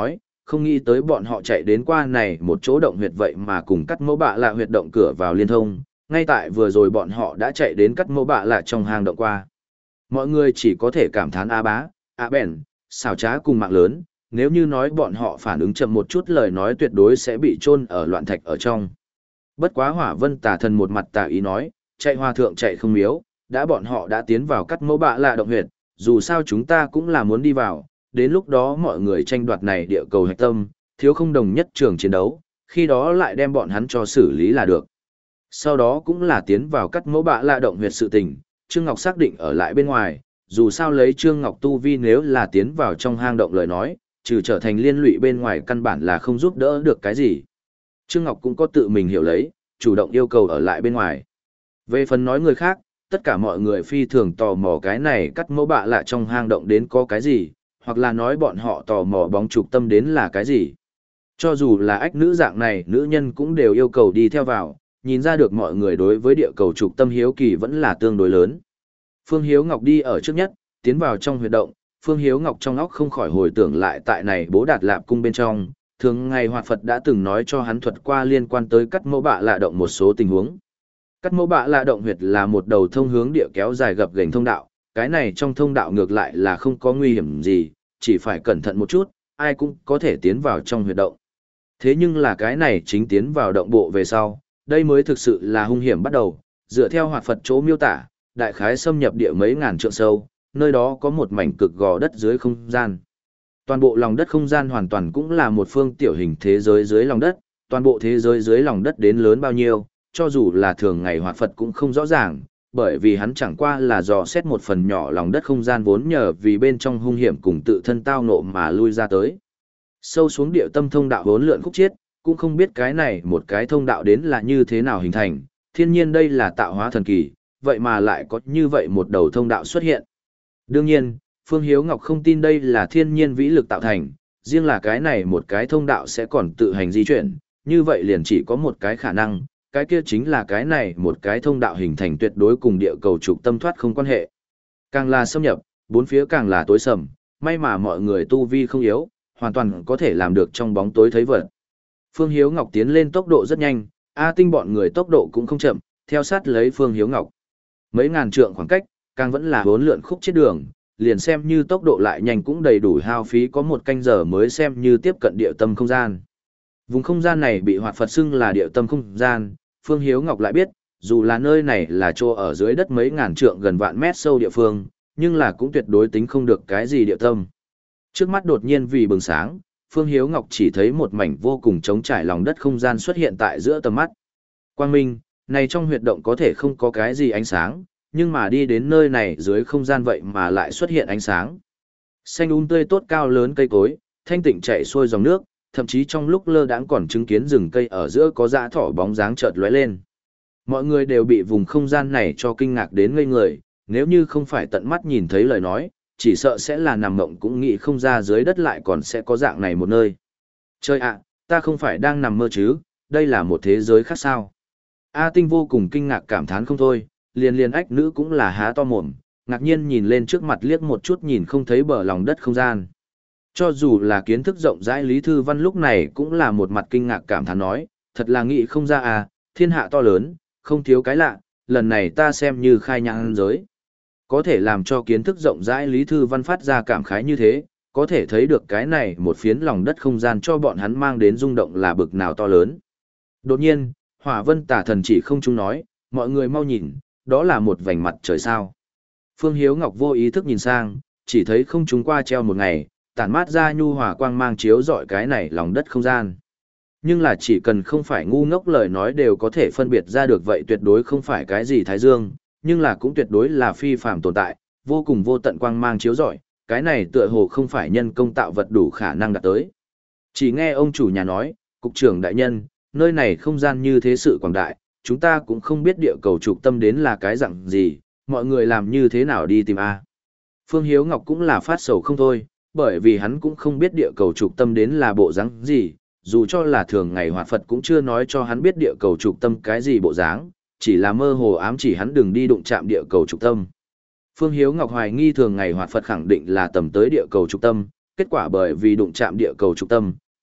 Speaker 1: không nghĩ tới bọn họ chạy đến qua này một chỗ động huyệt vậy mà cùng cắt mẫu bạ lạ huyệt động cửa vào liên thông, ngay tại vừa rồi bọn họ đã chạy đến cắt mẫu bạ lạ trong hang động qua. Mọi người chỉ có thể cảm thán A Bá, A Bèn, xảo trá cùng mạng lớn, nếu như nói bọn họ phản ứng chậm một chút lời nói tuyệt đối sẽ bị chôn ở loạn thạch ở trong. Bất quá Hỏa Vân Tà Thần một mặt tà ý nói, chạy hòa thượng chạy không miếu, đã bọn họ đã tiến vào cắt mẫu bạ lạ động huyệt, dù sao chúng ta cũng là muốn đi vào, đến lúc đó mọi người tranh đoạt này địa cầu hạch tâm, thiếu không đồng nhất trường chiến đấu, khi đó lại đem bọn hắn cho xử lý là được. Sau đó cũng là tiến vào cắt mẫu bạ lạ động huyệt sự tình, Trương Ngọc xác định ở lại bên ngoài, dù sao lấy Trương Ngọc tu vi nếu là tiến vào trong hang động lời nói, trừ trở thành liên lụy bên ngoài căn bản là không giúp đỡ được cái gì. Trương Ngọc cũng có tự mình hiểu lấy, chủ động yêu cầu ở lại bên ngoài. Về phần nói người khác, tất cả mọi người phi thường tò mò cái này cắt mẫu bạ lạ trong hang động đến có cái gì, hoặc là nói bọn họ tò mò bóng trục tâm đến là cái gì. Cho dù là ách nữ dạng này, nữ nhân cũng đều yêu cầu đi theo vào, nhìn ra được mọi người đối với địa cầu trục tâm hiếu kỳ vẫn là tương đối lớn. Phương Hiếu Ngọc đi ở trước nhất, tiến vào trong huyệt động, Phương Hiếu Ngọc trong óc không khỏi hồi tưởng lại tại này Bố Đạt Lạp cung bên trong, thường ngày Hoạt Phật đã từng nói cho hắn thuật qua liên quan tới cắt mẫu bạ lạ động một số tình huống. Cắt mẫu bạ lạ động huyệt là một đầu thông hướng địa kéo dài gập ghềnh thông đạo, cái này trong thông đạo ngược lại là không có nguy hiểm gì, chỉ phải cẩn thận một chút, ai cũng có thể tiến vào trong huyệt động. Thế nhưng là cái này chính tiến vào động bộ về sau, đây mới thực sự là hung hiểm bắt đầu, dựa theo Hoạt Phật chỗ miêu tả, đại khái xâm nhập địa mấy ngàn trượng sâu, nơi đó có một mảnh cực gò đất dưới không gian. Toàn bộ lòng đất không gian hoàn toàn cũng là một phương tiểu hình thế giới dưới lòng đất, toàn bộ thế giới dưới lòng đất đến lớn bao nhiêu, cho dù là thường ngày Hoạt Phật cũng không rõ ràng, bởi vì hắn chẳng qua là dò xét một phần nhỏ lòng đất không gian vốn nhờ vì bên trong hung hiểm cùng tự thân tao nộ mà lui ra tới. Sâu xuống địa tâm thông đạo vốn lượn khúc chiết, cũng không biết cái này một cái thông đạo đến là như thế nào hình thành, thiên nhiên đây là tạo hóa thần kỳ, vậy mà lại có như vậy một đầu thông đạo xuất hiện. Đương nhiên, Phương Hiếu Ngọc không tin đây là thiên nhiên vĩ lực tạo thành, riêng là cái này một cái thông đạo sẽ còn tự hành di chuyển, như vậy liền chỉ có một cái khả năng, cái kia chính là cái này một cái thông đạo hình thành tuyệt đối cùng địa cầu trục tâm thoát không quan hệ. Càng là xâm nhập, bốn phía càng là tối sầm, may mà mọi người tu vi không yếu, hoàn toàn có thể làm được trong bóng tối thấy vật. Phương Hiếu Ngọc tiến lên tốc độ rất nhanh, A Tinh bọn người tốc độ cũng không chậm, theo sát lấy Phương Hiếu Ngọc. Mấy ngàn trượng khoảng cách, càng vẫn là bốn lượn khúc chết đường, liền xem như tốc độ lại nhanh cũng đầy đủ hao phí có một canh giờ mới xem như tiếp cận địa tâm không gian. Vùng không gian này bị Hoạt Phật xưng là địa tâm không gian, Phương Hiếu Ngọc lại biết, dù là nơi này là chỗ ở dưới đất mấy ngàn trượng gần vạn mét sâu địa phương, nhưng là cũng tuyệt đối tính không được cái gì địa tâm. Trước mắt đột nhiên vì bừng sáng, Phương Hiếu Ngọc chỉ thấy một mảnh vô cùng trống trải lòng đất không gian xuất hiện tại giữa tầm mắt. Quang minh, này trong huyệt động có thể không có cái gì ánh sáng, nhưng mà đi đến nơi này dưới không gian vậy mà lại xuất hiện ánh sáng. Xanh um tươi tốt cao lớn cây cối, thanh tịnh chảy xuôi dòng nước, thậm chí trong lúc lơ đãng còn chứng kiến rừng cây ở giữa có dã thỏ bóng dáng chợt lóe lên. Mọi người đều bị vùng không gian này cho kinh ngạc đến ngây người, nếu như không phải tận mắt nhìn thấy lời nói, chỉ sợ sẽ là nằm mộng cũng nghĩ không ra dưới đất lại còn sẽ có dạng này một nơi. Trời ạ, ta không phải đang nằm mơ chứ, đây là một thế giới khác sao? A Tinh vô cùng kinh ngạc cảm thán không thôi, liền liền ách nữ cũng là há to mồm, ngạc nhiên nhìn lên trước mặt liếc một chút nhìn không thấy bờ lòng đất không gian. Cho dù là kiến thức rộng rãi Lý Thư Văn lúc này cũng là một mặt kinh ngạc cảm thán nói, thật là nghĩ không ra à, thiên hạ to lớn, không thiếu cái lạ, lần này ta xem như khai nhãn giới. Có thể làm cho kiến thức rộng rãi Lý Thư Văn phát ra cảm khái như thế, có thể thấy được cái này một phiến lòng đất không gian cho bọn hắn mang đến rung động là bực nào to lớn. Đột nhiên, Hỏa Vân Tả Thần chỉ không chúng nói, mọi người mau nhìn, đó là một vành mặt trời sao. Phương Hiếu Ngọc vô ý thức nhìn sang, chỉ thấy không chúng qua treo một ngày, tản mát ra nhu hòa quang mang chiếu rọi cái này lòng đất không gian. Nhưng là chỉ cần không phải ngu ngốc lời nói đều có thể phân biệt ra được vậy tuyệt đối không phải cái gì thái dương, nhưng là cũng tuyệt đối là phi phàm tồn tại, vô cùng vô tận quang mang chiếu rọi, cái này tựa hồ không phải nhân công tạo vật đủ khả năng đạt tới. Chỉ nghe ông chủ nhà nói, cục trưởng đại nhân, nơi này không gian như thế sự quảng đại, chúng ta cũng không biết địa cầu trục tâm đến là cái dạng gì, mọi người làm như thế nào đi tìm a. Phương Hiếu Ngọc cũng là phát sầu không thôi, bởi vì hắn cũng không biết địa cầu trục tâm đến là bộ dáng gì, dù cho là thường ngày Hoạt Phật cũng chưa nói cho hắn biết địa cầu trục tâm cái gì bộ dáng, chỉ là mơ hồ ám chỉ hắn đừng đi đụng chạm địa cầu trục tâm. Phương Hiếu Ngọc hoài nghi thường ngày Hoạt Phật khẳng định là tầm tới địa cầu trục tâm, kết quả bởi vì đụng chạm địa cầu trục tâm,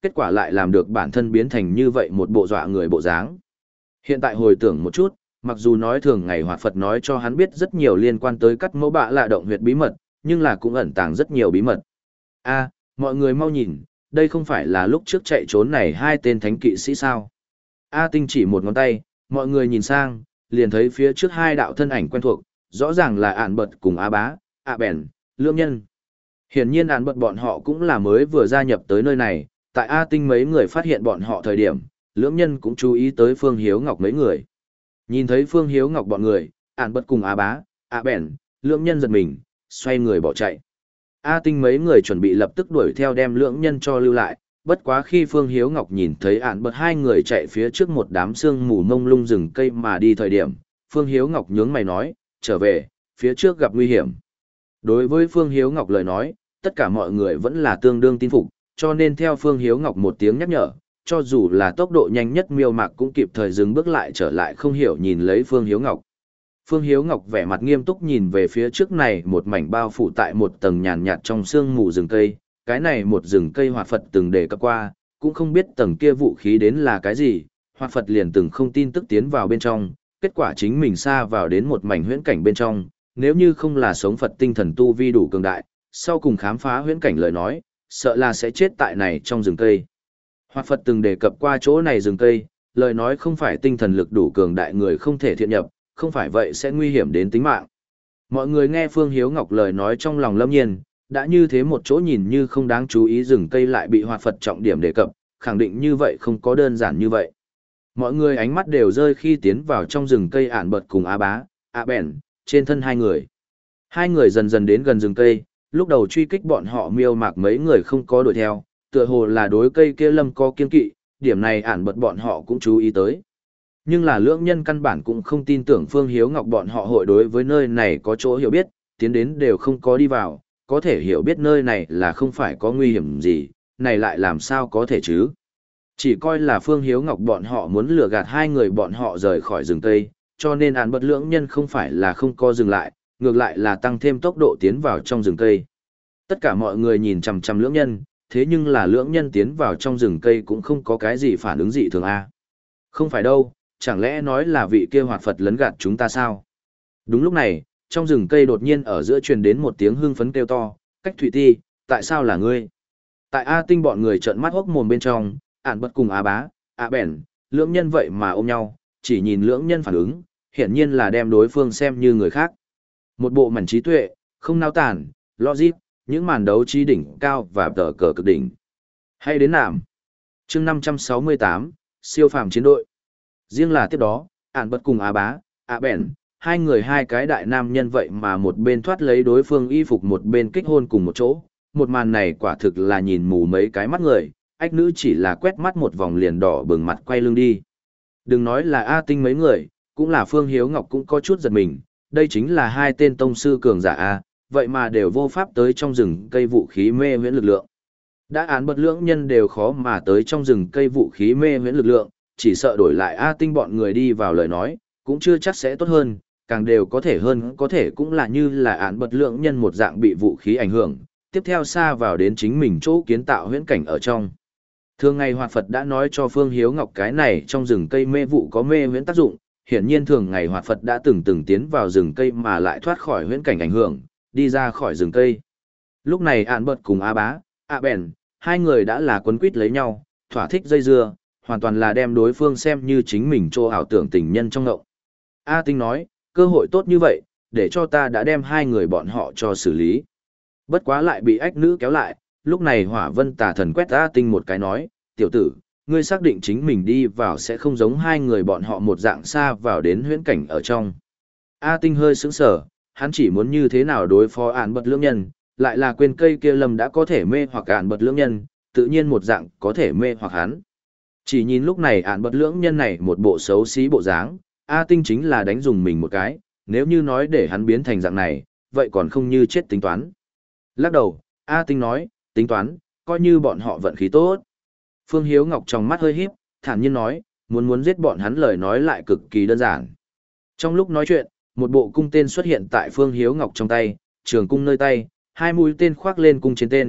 Speaker 1: kết quả lại làm được bản thân biến thành như vậy một bộ dọa người bộ dáng. Hiện tại hồi tưởng một chút, mặc dù nói thường ngày Hoạt Phật nói cho hắn biết rất nhiều liên quan tới cắt mẫu bạ lạ động huyệt bí mật, nhưng là cũng ẩn tàng rất nhiều bí mật. A, mọi người mau nhìn, đây không phải là lúc trước chạy trốn này hai tên thánh kỵ sĩ sao? A Tinh chỉ một ngón tay, mọi người nhìn sang, liền thấy phía trước hai đạo thân ảnh quen thuộc, rõ ràng là Ản Bật cùng A Bá, A Bèn, Lưỡng Nhân. Hiển nhiên Ản Bật bọn họ cũng là mới vừa gia nhập tới nơi này, tại A Tinh mấy người phát hiện bọn họ thời điểm, Lưỡng Nhân cũng chú ý tới Phương Hiếu Ngọc mấy người. Nhìn thấy Phương Hiếu Ngọc bọn người, Ản Bật cùng A Bá, A Bèn, Lưỡng Nhân giật mình, xoay người bỏ chạy. A Tinh mấy người chuẩn bị lập tức đuổi theo đem Lưỡng Nhân cho lưu lại, bất quá khi Phương Hiếu Ngọc nhìn thấy Ản Bật hai người chạy phía trước một đám sương mù mông lung rừng cây mà đi thời điểm, Phương Hiếu Ngọc nhướng mày nói, trở về, phía trước gặp nguy hiểm. Đối với Phương Hiếu Ngọc lời nói, tất cả mọi người vẫn là tương đương tin phục, cho nên theo Phương Hiếu Ngọc một tiếng nhắc nhở, cho dù là tốc độ nhanh nhất Miêu Mạc cũng kịp thời dừng bước lại trở lại không hiểu nhìn lấy Phương Hiếu Ngọc. Phương Hiếu Ngọc vẻ mặt nghiêm túc nhìn về phía trước này một mảnh bao phủ tại một tầng nhàn nhạt trong sương mù rừng cây, cái này một rừng cây Hoạt Phật từng đề cập qua, cũng không biết tầng kia vũ khí đến là cái gì, Hoạt Phật liền từng không tin tức tiến vào bên trong, kết quả chính mình xa vào đến một mảnh huyễn cảnh bên trong, nếu như không là sống Phật tinh thần tu vi đủ cường đại, sau cùng khám phá huyễn cảnh lời nói, sợ là sẽ chết tại này trong rừng cây. Hoạt Phật từng đề cập qua chỗ này rừng cây, lời nói không phải tinh thần lực đủ cường đại người không thể thiện nhập, không phải vậy sẽ nguy hiểm đến tính mạng. Mọi người nghe Phương Hiếu Ngọc lời nói trong lòng lâm nhiên, đã như thế một chỗ nhìn như không đáng chú ý rừng cây lại bị Hoạt Phật trọng điểm đề cập, khẳng định như vậy không có đơn giản như vậy. Mọi người ánh mắt đều rơi khi tiến vào trong rừng cây Ản Bật cùng A Bá, A Bèn, trên thân hai người. Hai người dần dần đến gần rừng cây, lúc đầu truy kích bọn họ Miêu Mạc mấy người không có đuổi theo, tựa hồ là đối cây kia lâm có kiên kỵ, điểm này Ản Bật bọn họ cũng chú ý tới. Nhưng là Lưỡng Nhân căn bản cũng không tin tưởng Phương Hiếu Ngọc bọn họ hội đối với nơi này có chỗ hiểu biết, tiến đến đều không có đi vào, có thể hiểu biết nơi này là không phải có nguy hiểm gì, này lại làm sao có thể chứ. Chỉ coi là Phương Hiếu Ngọc bọn họ muốn lừa gạt hai người bọn họ rời khỏi rừng Tây, cho nên Ản Bật Lưỡng Nhân không phải là không có dừng lại, ngược lại là tăng thêm tốc độ tiến vào trong rừng cây. Tất cả mọi người nhìn chằm chằm Lưỡng Nhân, thế nhưng là Lưỡng Nhân tiến vào trong rừng cây cũng không có cái gì phản ứng dị thường a. Không phải đâu, chẳng lẽ nói là vị kia Hoạt Phật lấn gạt chúng ta sao? Đúng lúc này, trong rừng cây đột nhiên ở giữa truyền đến một tiếng hưng phấn kêu to, Cách Thụy Ti, tại sao là ngươi? Tại A Tinh bọn người trợn mắt hốc mồm bên trong, Ản Bật cùng A Bá, A Bèn, Lưỡng Nhân vậy mà ôm nhau, chỉ nhìn Lưỡng Nhân phản ứng, hiển nhiên là đem đối phương xem như người khác. Một bộ mảnh trí tuệ, không nao tản, logic, những màn đấu trí đỉnh cao và tờ cờ cực đỉnh. Hay đến nạm. Chương năm trăm sáu mươi tám, siêu phàm chiến đội. Riêng là tiếp đó, Ản Bật cùng A Bá, A Bèn, hai người hai cái đại nam nhân vậy mà một bên thoát lấy đối phương y phục một bên kích hôn cùng một chỗ. Một màn này quả thực là nhìn mù mấy cái mắt người, ách nữ chỉ là quét mắt một vòng liền đỏ bừng mặt quay lưng đi. Đừng nói là A Tinh mấy người, cũng là Phương Hiếu Ngọc cũng có chút giật mình, đây chính là hai tên tông sư cường giả A, vậy mà đều vô pháp tới trong rừng cây vũ khí mê huyễn lực lượng. Đã Án Bật Lưỡng Nhân đều khó mà tới trong rừng cây vũ khí mê huyễn lực lượng, chỉ sợ đổi lại A Tinh bọn người đi vào lời nói, cũng chưa chắc sẽ tốt hơn, càng đều có thể hơn có thể cũng là như là Án Bật Lưỡng Nhân một dạng bị vũ khí ảnh hưởng, tiếp theo xa vào đến chính mình chỗ kiến tạo huyễn cảnh ở trong. Thường ngày Hoạt Phật đã nói cho Phương Hiếu Ngọc cái này trong rừng cây mê vụ có mê huyễn tác dụng, hiển nhiên thường ngày Hoạt Phật đã từng từng tiến vào rừng cây mà lại thoát khỏi huyễn cảnh ảnh hưởng, đi ra khỏi rừng cây. Lúc này Án Bật cùng A Bá, A Bèn, hai người đã là quấn quýt lấy nhau, thỏa thích dây dưa, hoàn toàn là đem đối phương xem như chính mình chỗ ảo tưởng tình nhân trong ngộng. A Tinh nói, cơ hội tốt như vậy, để cho ta đã đem hai người bọn họ cho xử lý. Bất quá lại bị ách nữ kéo lại, lúc này Hỏa Vân Tà Thần quét A Tinh một cái nói, tiểu tử, ngươi xác định chính mình đi vào sẽ không giống hai người bọn họ một dạng xa vào đến huyễn cảnh ở trong. A Tinh hơi sững sờ, hắn chỉ muốn như thế nào đối phó Án Bật Lưỡng Nhân, lại là quên cây kia lâm đã có thể mê hoặc Án Bật Lưỡng Nhân, tự nhiên một dạng có thể mê hoặc hắn. Chỉ nhìn lúc này Án Bật Lưỡng Nhân này một bộ xấu xí bộ dáng, A Tinh chính là đánh dùng mình một cái, nếu như nói để hắn biến thành dạng này, vậy còn không như chết tính toán. Lắc đầu, A Tinh nói, tính toán, coi như bọn họ vận khí tốt. Phương Hiếu Ngọc trong mắt hơi híp, thản nhiên nói, muốn muốn giết bọn hắn lời nói lại cực kỳ đơn giản. Trong lúc nói chuyện, một bộ cung tên xuất hiện tại Phương Hiếu Ngọc trong tay, trường cung nơi tay, hai mũi tên khoác lên cung trên tên,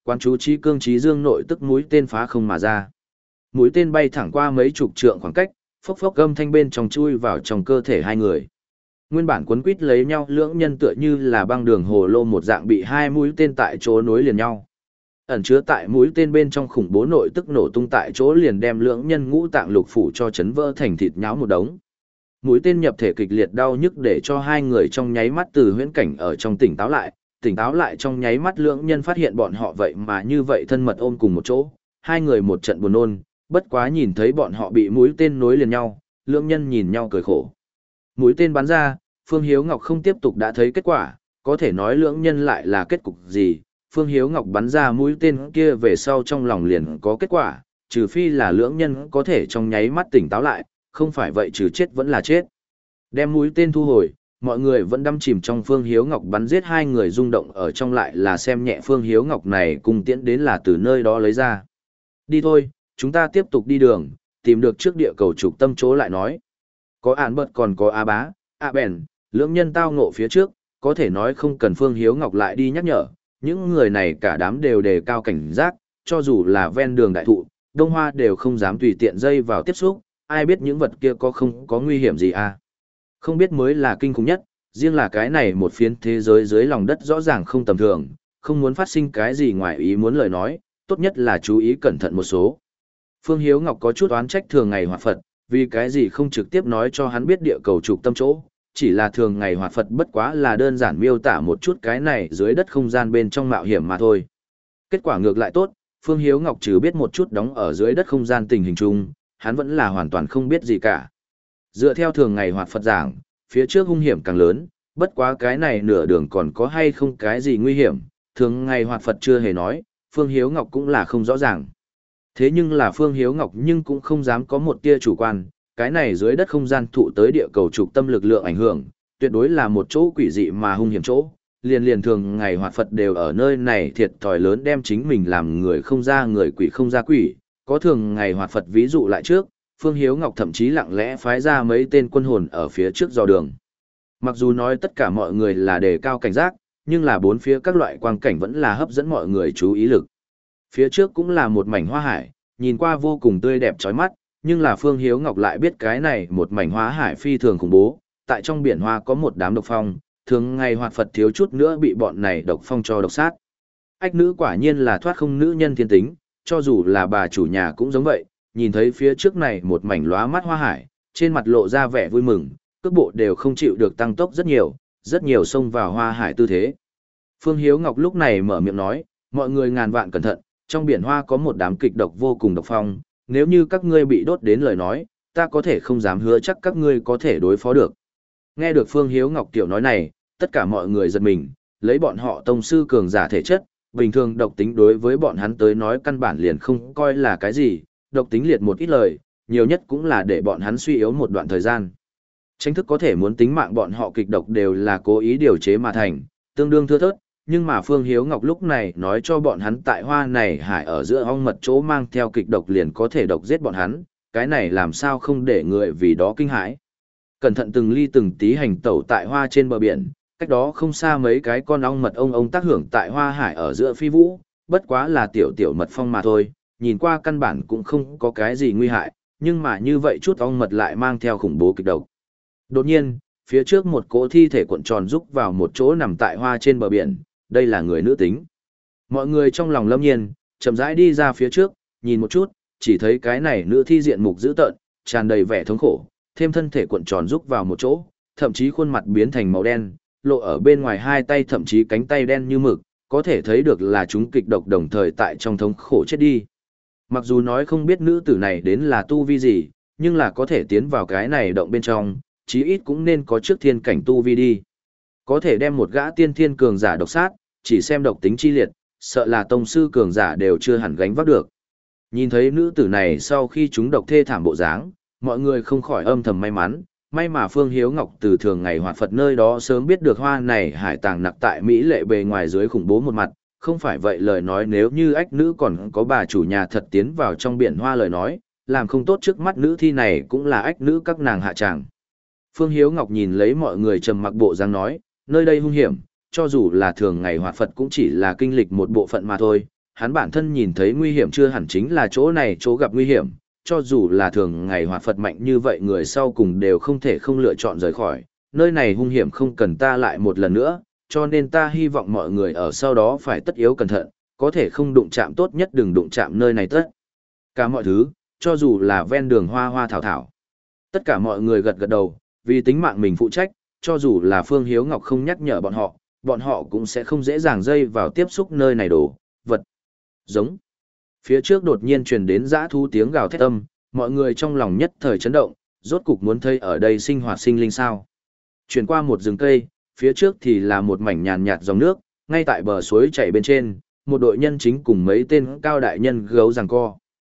Speaker 1: Quán chú trí cương trí dương nội tức mũi tên phá không mà ra. Mũi tên bay thẳng qua mấy chục trượng khoảng cách, phốc phốc gầm thanh bên trong chui vào trong cơ thể hai người. Nguyên bản quấn quít lấy nhau lưỡng nhân tựa như là băng đường hồ lô một dạng bị hai mũi tên tại chỗ nối liền nhau. Ẩn chứa tại mũi tên bên trong khủng bố nội tức nổ tung tại chỗ liền đem lưỡng nhân ngũ tạng lục phủ cho chấn vỡ thành thịt nhão một đống. Mũi tên nhập thể kịch liệt đau nhức để cho hai người trong nháy mắt từ huyễn cảnh ở trong tỉnh táo lại, tỉnh táo lại trong nháy mắt lưỡng nhân phát hiện bọn họ vậy mà như vậy thân mật ôm cùng một chỗ, hai người một trận buồn nôn, bất quá nhìn thấy bọn họ bị mũi tên nối liền nhau, lưỡng nhân nhìn nhau cười khổ. Mũi tên bắn ra, Phương Hiếu Ngọc không tiếp tục đã thấy kết quả, có thể nói lưỡng nhân lại là kết cục gì, Phương Hiếu Ngọc bắn ra mũi tên kia về sau trong lòng liền có kết quả, trừ phi là lưỡng nhân có thể trong nháy mắt tỉnh táo lại, không phải vậy trừ chết vẫn là chết. Đem mũi tên thu hồi, mọi người vẫn đắm chìm trong Phương Hiếu Ngọc bắn giết hai người rung động ở trong lại là xem nhẹ Phương Hiếu Ngọc này cùng tiễn đến là từ nơi đó lấy ra. Đi thôi, chúng ta tiếp tục đi đường, tìm được trước địa cầu trục tâm chỗ lại nói. Có ản bật còn có A Bá, A Bèn, lưỡng nhân tao ngộ phía trước, có thể nói không cần Phương Hiếu Ngọc lại đi nhắc nhở, những người này cả đám đều đề cao cảnh giác, cho dù là ven đường đại thụ, đông hoa đều không dám tùy tiện dây vào tiếp xúc, ai biết những vật kia có không có nguy hiểm gì à. Không biết mới là kinh khủng nhất, riêng là cái này một phiến thế giới dưới lòng đất rõ ràng không tầm thường, không muốn phát sinh cái gì ngoài ý muốn lời nói, tốt nhất là chú ý cẩn thận một số. Phương Hiếu Ngọc có chút oán trách thường ngày hoạt Phật, vì cái gì không trực tiếp nói cho hắn biết địa cầu trục tâm chỗ, chỉ là thường ngày hoạt Phật bất quá là đơn giản miêu tả một chút cái này dưới đất không gian bên trong mạo hiểm mà thôi. Kết quả ngược lại tốt, Phương Hiếu Ngọc trừ biết một chút đóng ở dưới đất không gian tình hình chung, hắn vẫn là hoàn toàn không biết gì cả. Dựa theo thường ngày hoạt Phật giảng, phía trước hung hiểm càng lớn, bất quá cái này nửa đường còn có hay không cái gì nguy hiểm, thường ngày hoạt Phật chưa hề nói, Phương Hiếu Ngọc cũng là không rõ ràng. Thế nhưng là Phương Hiếu Ngọc nhưng cũng không dám có một tia chủ quan, cái này dưới đất không gian thụ tới địa cầu trục tâm lực lượng ảnh hưởng, tuyệt đối là một chỗ quỷ dị mà hung hiểm chỗ, liền liền thường ngày hoạt Phật đều ở nơi này thiệt thòi lớn đem chính mình làm người không ra người quỷ không ra quỷ, có thường ngày hoạt Phật ví dụ lại trước, Phương Hiếu Ngọc thậm chí lặng lẽ phái ra mấy tên quân hồn ở phía trước dò đường. Mặc dù nói tất cả mọi người là đề cao cảnh giác, nhưng là bốn phía các loại quang cảnh vẫn là hấp dẫn mọi người chú ý lực. Phía trước cũng là một mảnh hoa hải, nhìn qua vô cùng tươi đẹp chói mắt, nhưng là Phương Hiếu Ngọc lại biết cái này một mảnh hoa hải phi thường khủng bố, tại trong biển hoa có một đám độc phong, thường ngày hoạt Phật thiếu chút nữa bị bọn này độc phong cho độc sát. Ách nữ quả nhiên là thoát không nữ nhân thiên tính, cho dù là bà chủ nhà cũng giống vậy, nhìn thấy phía trước này một mảnh lóa mắt hoa hải, trên mặt lộ ra vẻ vui mừng, cước bộ đều không chịu được tăng tốc rất nhiều, rất nhiều xông vào hoa hải tư thế. Phương Hiếu Ngọc lúc này mở miệng nói, mọi người ngàn vạn cẩn thận, trong biển hoa có một đám kịch độc vô cùng độc phong, nếu như các ngươi bị đốt đến lời nói, ta có thể không dám hứa chắc các ngươi có thể đối phó được. Nghe được Phương Hiếu Ngọc tiểu nói này, tất cả mọi người giật mình, lấy bọn họ tông sư cường giả thể chất, bình thường độc tính đối với bọn hắn tới nói căn bản liền không coi là cái gì, độc tính liệt một ít lời, nhiều nhất cũng là để bọn hắn suy yếu một đoạn thời gian. Tranh thức có thể muốn tính mạng bọn họ kịch độc đều là cố ý điều chế mà thành, tương đương thưa thớt, nhưng mà Phương Hiếu Ngọc lúc này nói cho bọn hắn tại hoa này hải ở giữa ong mật chỗ mang theo kịch độc liền có thể độc giết bọn hắn, cái này làm sao không để người vì đó kinh hãi. Cẩn thận từng ly từng tí hành tẩu tại hoa trên bờ biển, cách đó không xa mấy cái con ong mật ông ông tác hưởng tại hoa hải ở giữa phi vũ, bất quá là tiểu tiểu mật phong mà thôi, nhìn qua căn bản cũng không có cái gì nguy hại, nhưng mà như vậy chút ong mật lại mang theo khủng bố kịch độc. Đột nhiên, phía trước một cỗ thi thể cuộn tròn rúc vào một chỗ nằm tại hoa trên bờ biển, đây là người nữ tính. Mọi người trong lòng lâm nhiên, chậm rãi đi ra phía trước, nhìn một chút, chỉ thấy cái này nữ thi diện mục dữ tợn, tràn đầy vẻ thống khổ, thêm thân thể cuộn tròn rúc vào một chỗ, thậm chí khuôn mặt biến thành màu đen, lộ ở bên ngoài hai tay thậm chí cánh tay đen như mực, có thể thấy được là chúng kịch độc đồng thời tại trong thống khổ chết đi. Mặc dù nói không biết nữ tử này đến là tu vi gì, nhưng là có thể tiến vào cái này động bên trong, chí ít cũng nên có trước thiên cảnh tu vi đi. Có thể đem một gã tiên thiên cường giả độc sát, chỉ xem độc tính chi liệt, sợ là tông sư cường giả đều chưa hẳn gánh vác được. Nhìn thấy nữ tử này sau khi chúng độc thê thảm bộ dáng, mọi người không khỏi âm thầm may mắn, may mà Phương Hiếu Ngọc từ thường ngày hoạt Phật nơi đó sớm biết được hoa này hải tàng nặc tại Mỹ lệ bề ngoài dưới khủng bố một mặt, không phải vậy lời nói nếu như ách nữ còn có bà chủ nhà thật tiến vào trong biển hoa lời nói, làm không tốt trước mắt nữ thi này cũng là ách nữ các nàng hạ tràng. Phương Hiếu Ngọc nhìn lấy mọi người trầm mặc bộ dáng nói, nơi đây hung hiểm, cho dù là thường ngày hoạt Phật cũng chỉ là kinh lịch một bộ phận mà thôi, hắn bản thân nhìn thấy nguy hiểm chưa hẳn chính là chỗ này chỗ gặp nguy hiểm, cho dù là thường ngày hoạt Phật mạnh như vậy người sau cùng đều không thể không lựa chọn rời khỏi, nơi này hung hiểm không cần ta lại một lần nữa, cho nên ta hy vọng mọi người ở sau đó phải tất yếu cẩn thận, có thể không đụng chạm tốt nhất đừng đụng chạm nơi này tất. Cả mọi thứ, cho dù là ven đường hoa hoa thảo thảo. Tất cả mọi người gật gật đầu, vì tính mạng mình phụ trách, cho dù là Phương Hiếu Ngọc không nhắc nhở bọn họ, bọn họ cũng sẽ không dễ dàng dây vào tiếp xúc nơi này đồ, vật. Giống. Phía trước đột nhiên truyền đến dã thú tiếng gào thét âm, mọi người trong lòng nhất thời chấn động, rốt cục muốn thấy ở đây sinh hoạt sinh linh sao. Chuyển qua một rừng cây, phía trước thì là một mảnh nhàn nhạt dòng nước, ngay tại bờ suối chảy bên trên, một đội nhân chính cùng mấy tên cao đại nhân gấu giằng co.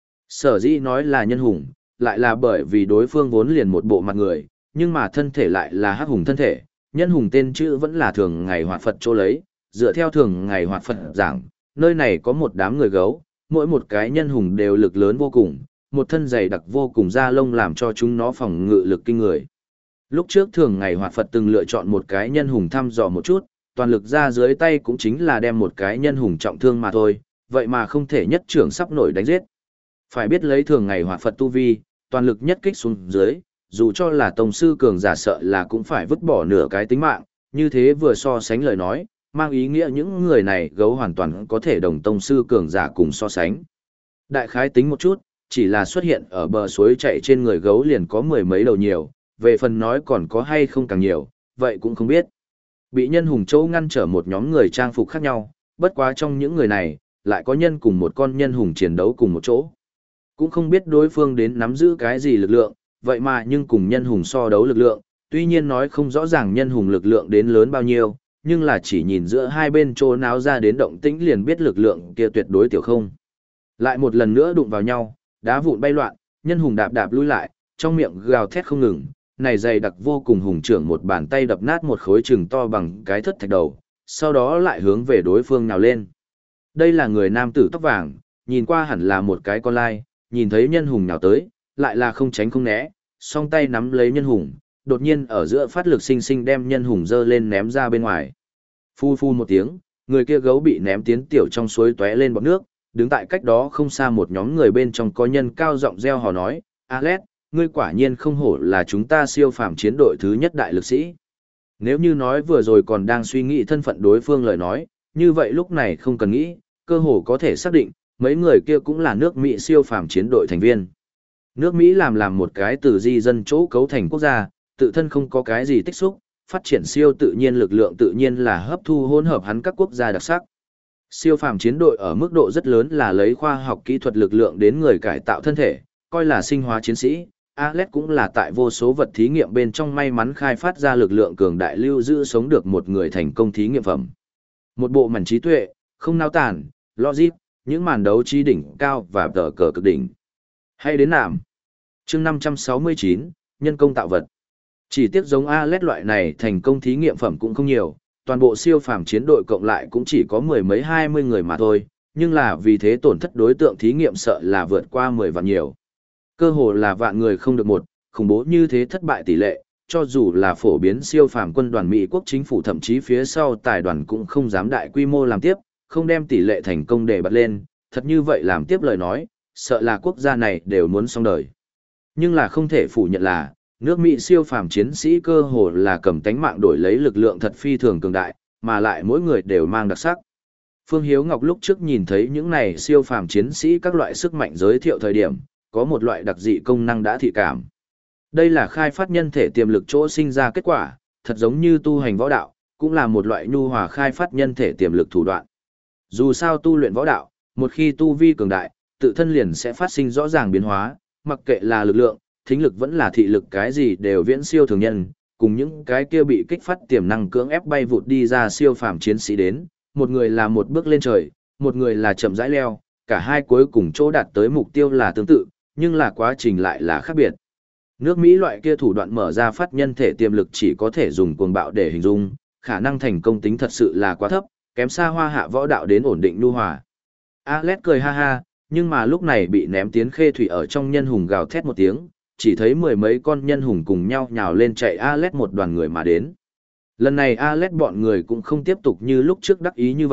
Speaker 1: Sở dĩ nói là nhân hùng, lại là bởi vì đối phương vốn liền một bộ mặt người, nhưng mà thân thể lại là hắc hùng thân thể, nhân hùng tên chữ vẫn là thường ngày hoạt Phật chỗ lấy, dựa theo thường ngày hoạt Phật giảng, nơi này có một đám người gấu, mỗi một cái nhân hùng đều lực lớn vô cùng, một thân dày đặc vô cùng da lông làm cho chúng nó phòng ngự lực kinh người. Lúc trước thường ngày hoạt Phật từng lựa chọn một cái nhân hùng thăm dò một chút, toàn lực ra dưới tay cũng chính là đem một cái nhân hùng trọng thương mà thôi, vậy mà không thể nhất trưởng sắp nổi đánh giết. Phải biết lấy thường ngày hoạt Phật tu vi, toàn lực nhất kích xuống dưới, dù cho là tông sư cường giả sợ là cũng phải vứt bỏ nửa cái tính mạng, như thế vừa so sánh lời nói, mang ý nghĩa những người này gấu hoàn toàn có thể đồng tông sư cường giả cùng so sánh. Đại khái tính một chút, chỉ là xuất hiện ở bờ suối chạy trên người gấu liền có mười mấy đầu nhiều, về phần nói còn có hay không càng nhiều, vậy cũng không biết. Bị nhân hùng châu ngăn trở một nhóm người trang phục khác nhau, bất quá trong những người này, lại có nhân cùng một con nhân hùng chiến đấu cùng một chỗ. Cũng không biết đối phương đến nắm giữ cái gì lực lượng, vậy mà nhưng cùng nhân hùng so đấu lực lượng, tuy nhiên nói không rõ ràng nhân hùng lực lượng đến lớn bao nhiêu, nhưng là chỉ nhìn giữa hai bên chỗ náo ra đến động tĩnh liền biết lực lượng kia tuyệt đối tiểu không. Lại một lần nữa đụng vào nhau, đá vụn bay loạn, nhân hùng đạp đạp lui lại, trong miệng gào thét không ngừng, này dày đặc vô cùng hùng trưởng một bàn tay đập nát một khối chừng to bằng cái thất thạch đầu, sau đó lại hướng về đối phương nào lên. Đây là người nam tử tóc vàng, nhìn qua hẳn là một cái con lai, nhìn thấy nhân hùng nào tới, lại là không tránh không né, song tay nắm lấy nhân hùng, đột nhiên ở giữa phát lực sinh sinh đem nhân hùng dơ lên ném ra bên ngoài. Phu phu một tiếng, người kia gấu bị ném tiến tiểu trong suối tóe lên bọt nước, đứng tại cách đó không xa một nhóm người bên trong có nhân cao giọng reo hò nói, Alex, ngươi quả nhiên không hổ là chúng ta siêu phàm chiến đội thứ nhất đại lực sĩ. Nếu như nói vừa rồi còn đang suy nghĩ thân phận đối phương lời nói, như vậy lúc này không cần nghĩ, cơ hồ có thể xác định, mấy người kia cũng là nước Mỹ siêu phàm chiến đội thành viên. Nước Mỹ làm làm một cái từ di dân chỗ cấu thành quốc gia, tự thân không có cái gì tích xúc, phát triển siêu tự nhiên lực lượng tự nhiên là hấp thu hỗn hợp hắn các quốc gia đặc sắc. Siêu phàm chiến đội ở mức độ rất lớn là lấy khoa học kỹ thuật lực lượng đến người cải tạo thân thể, coi là sinh hóa chiến sĩ. Alex cũng là tại vô số vật thí nghiệm bên trong may mắn khai phát ra lực lượng cường đại lưu giữ sống được một người thành công thí nghiệm phẩm. Một bộ mảnh trí tuệ, không nao tản, logic, những màn đấu trí đỉnh cao và tờ cờ cực đỉnh. Hay đến nạm. Chương năm trăm sáu mươi chín, nhân công tạo vật. Chỉ tiếc giống Alex loại này thành công thí nghiệm phẩm cũng không nhiều, toàn bộ siêu phàm chiến đội cộng lại cũng chỉ có mười mấy hai mươi người mà thôi, nhưng là vì thế tổn thất đối tượng thí nghiệm sợ là vượt qua mười vạn nhiều. Cơ hồ là vạn người không được một, khủng bố như thế thất bại tỷ lệ, cho dù là phổ biến siêu phàm quân đoàn Mỹ quốc chính phủ thậm chí phía sau tài đoàn cũng không dám đại quy mô làm tiếp, không đem tỷ lệ thành công để bật lên, thật như vậy làm tiếp lời nói, sợ là quốc gia này đều muốn xong đời. Nhưng là không thể phủ nhận là, nước Mỹ siêu phàm chiến sĩ cơ hồ là cầm tánh mạng đổi lấy lực lượng thật phi thường cường đại, mà lại mỗi người đều mang đặc sắc. Phương Hiếu Ngọc lúc trước nhìn thấy những này siêu phàm chiến sĩ các loại sức mạnh giới thiệu thời điểm, có một loại đặc dị công năng đã thị cảm. Đây là khai phát nhân thể tiềm lực chỗ sinh ra kết quả, thật giống như tu hành võ đạo, cũng là một loại nhu hòa khai phát nhân thể tiềm lực thủ đoạn. Dù sao tu luyện võ đạo, một khi tu vi cường đại, tự thân liền sẽ phát sinh rõ ràng biến hóa, mặc kệ là lực lượng, thính lực vẫn là thị lực cái gì đều viễn siêu thường nhân, cùng những cái kia bị kích phát tiềm năng cưỡng ép bay vụt đi ra siêu phàm chiến sĩ đến, một người là một bước lên trời, một người là chậm rãi leo, cả hai cuối cùng chỗ đạt tới mục tiêu là tương tự, nhưng là quá trình lại là khác biệt. Nước Mỹ loại kia thủ đoạn mở ra phát nhân thể tiềm lực chỉ có thể dùng cuồng bạo để hình dung, khả năng thành công tính thật sự là quá thấp, kém xa hoa hạ võ đạo đến ổn định nhu hòa. Alex cười ha ha, nhưng mà lúc này bị ném tiến khê thủy ở trong nhân hùng gào thét một tiếng, chỉ thấy mười mấy con nhân hùng cùng nhau nhào lên chạy Alex một đoàn người mà đến. Lần này Alex bọn người cũng không tiếp tục như lúc trước đắc ý như vậy,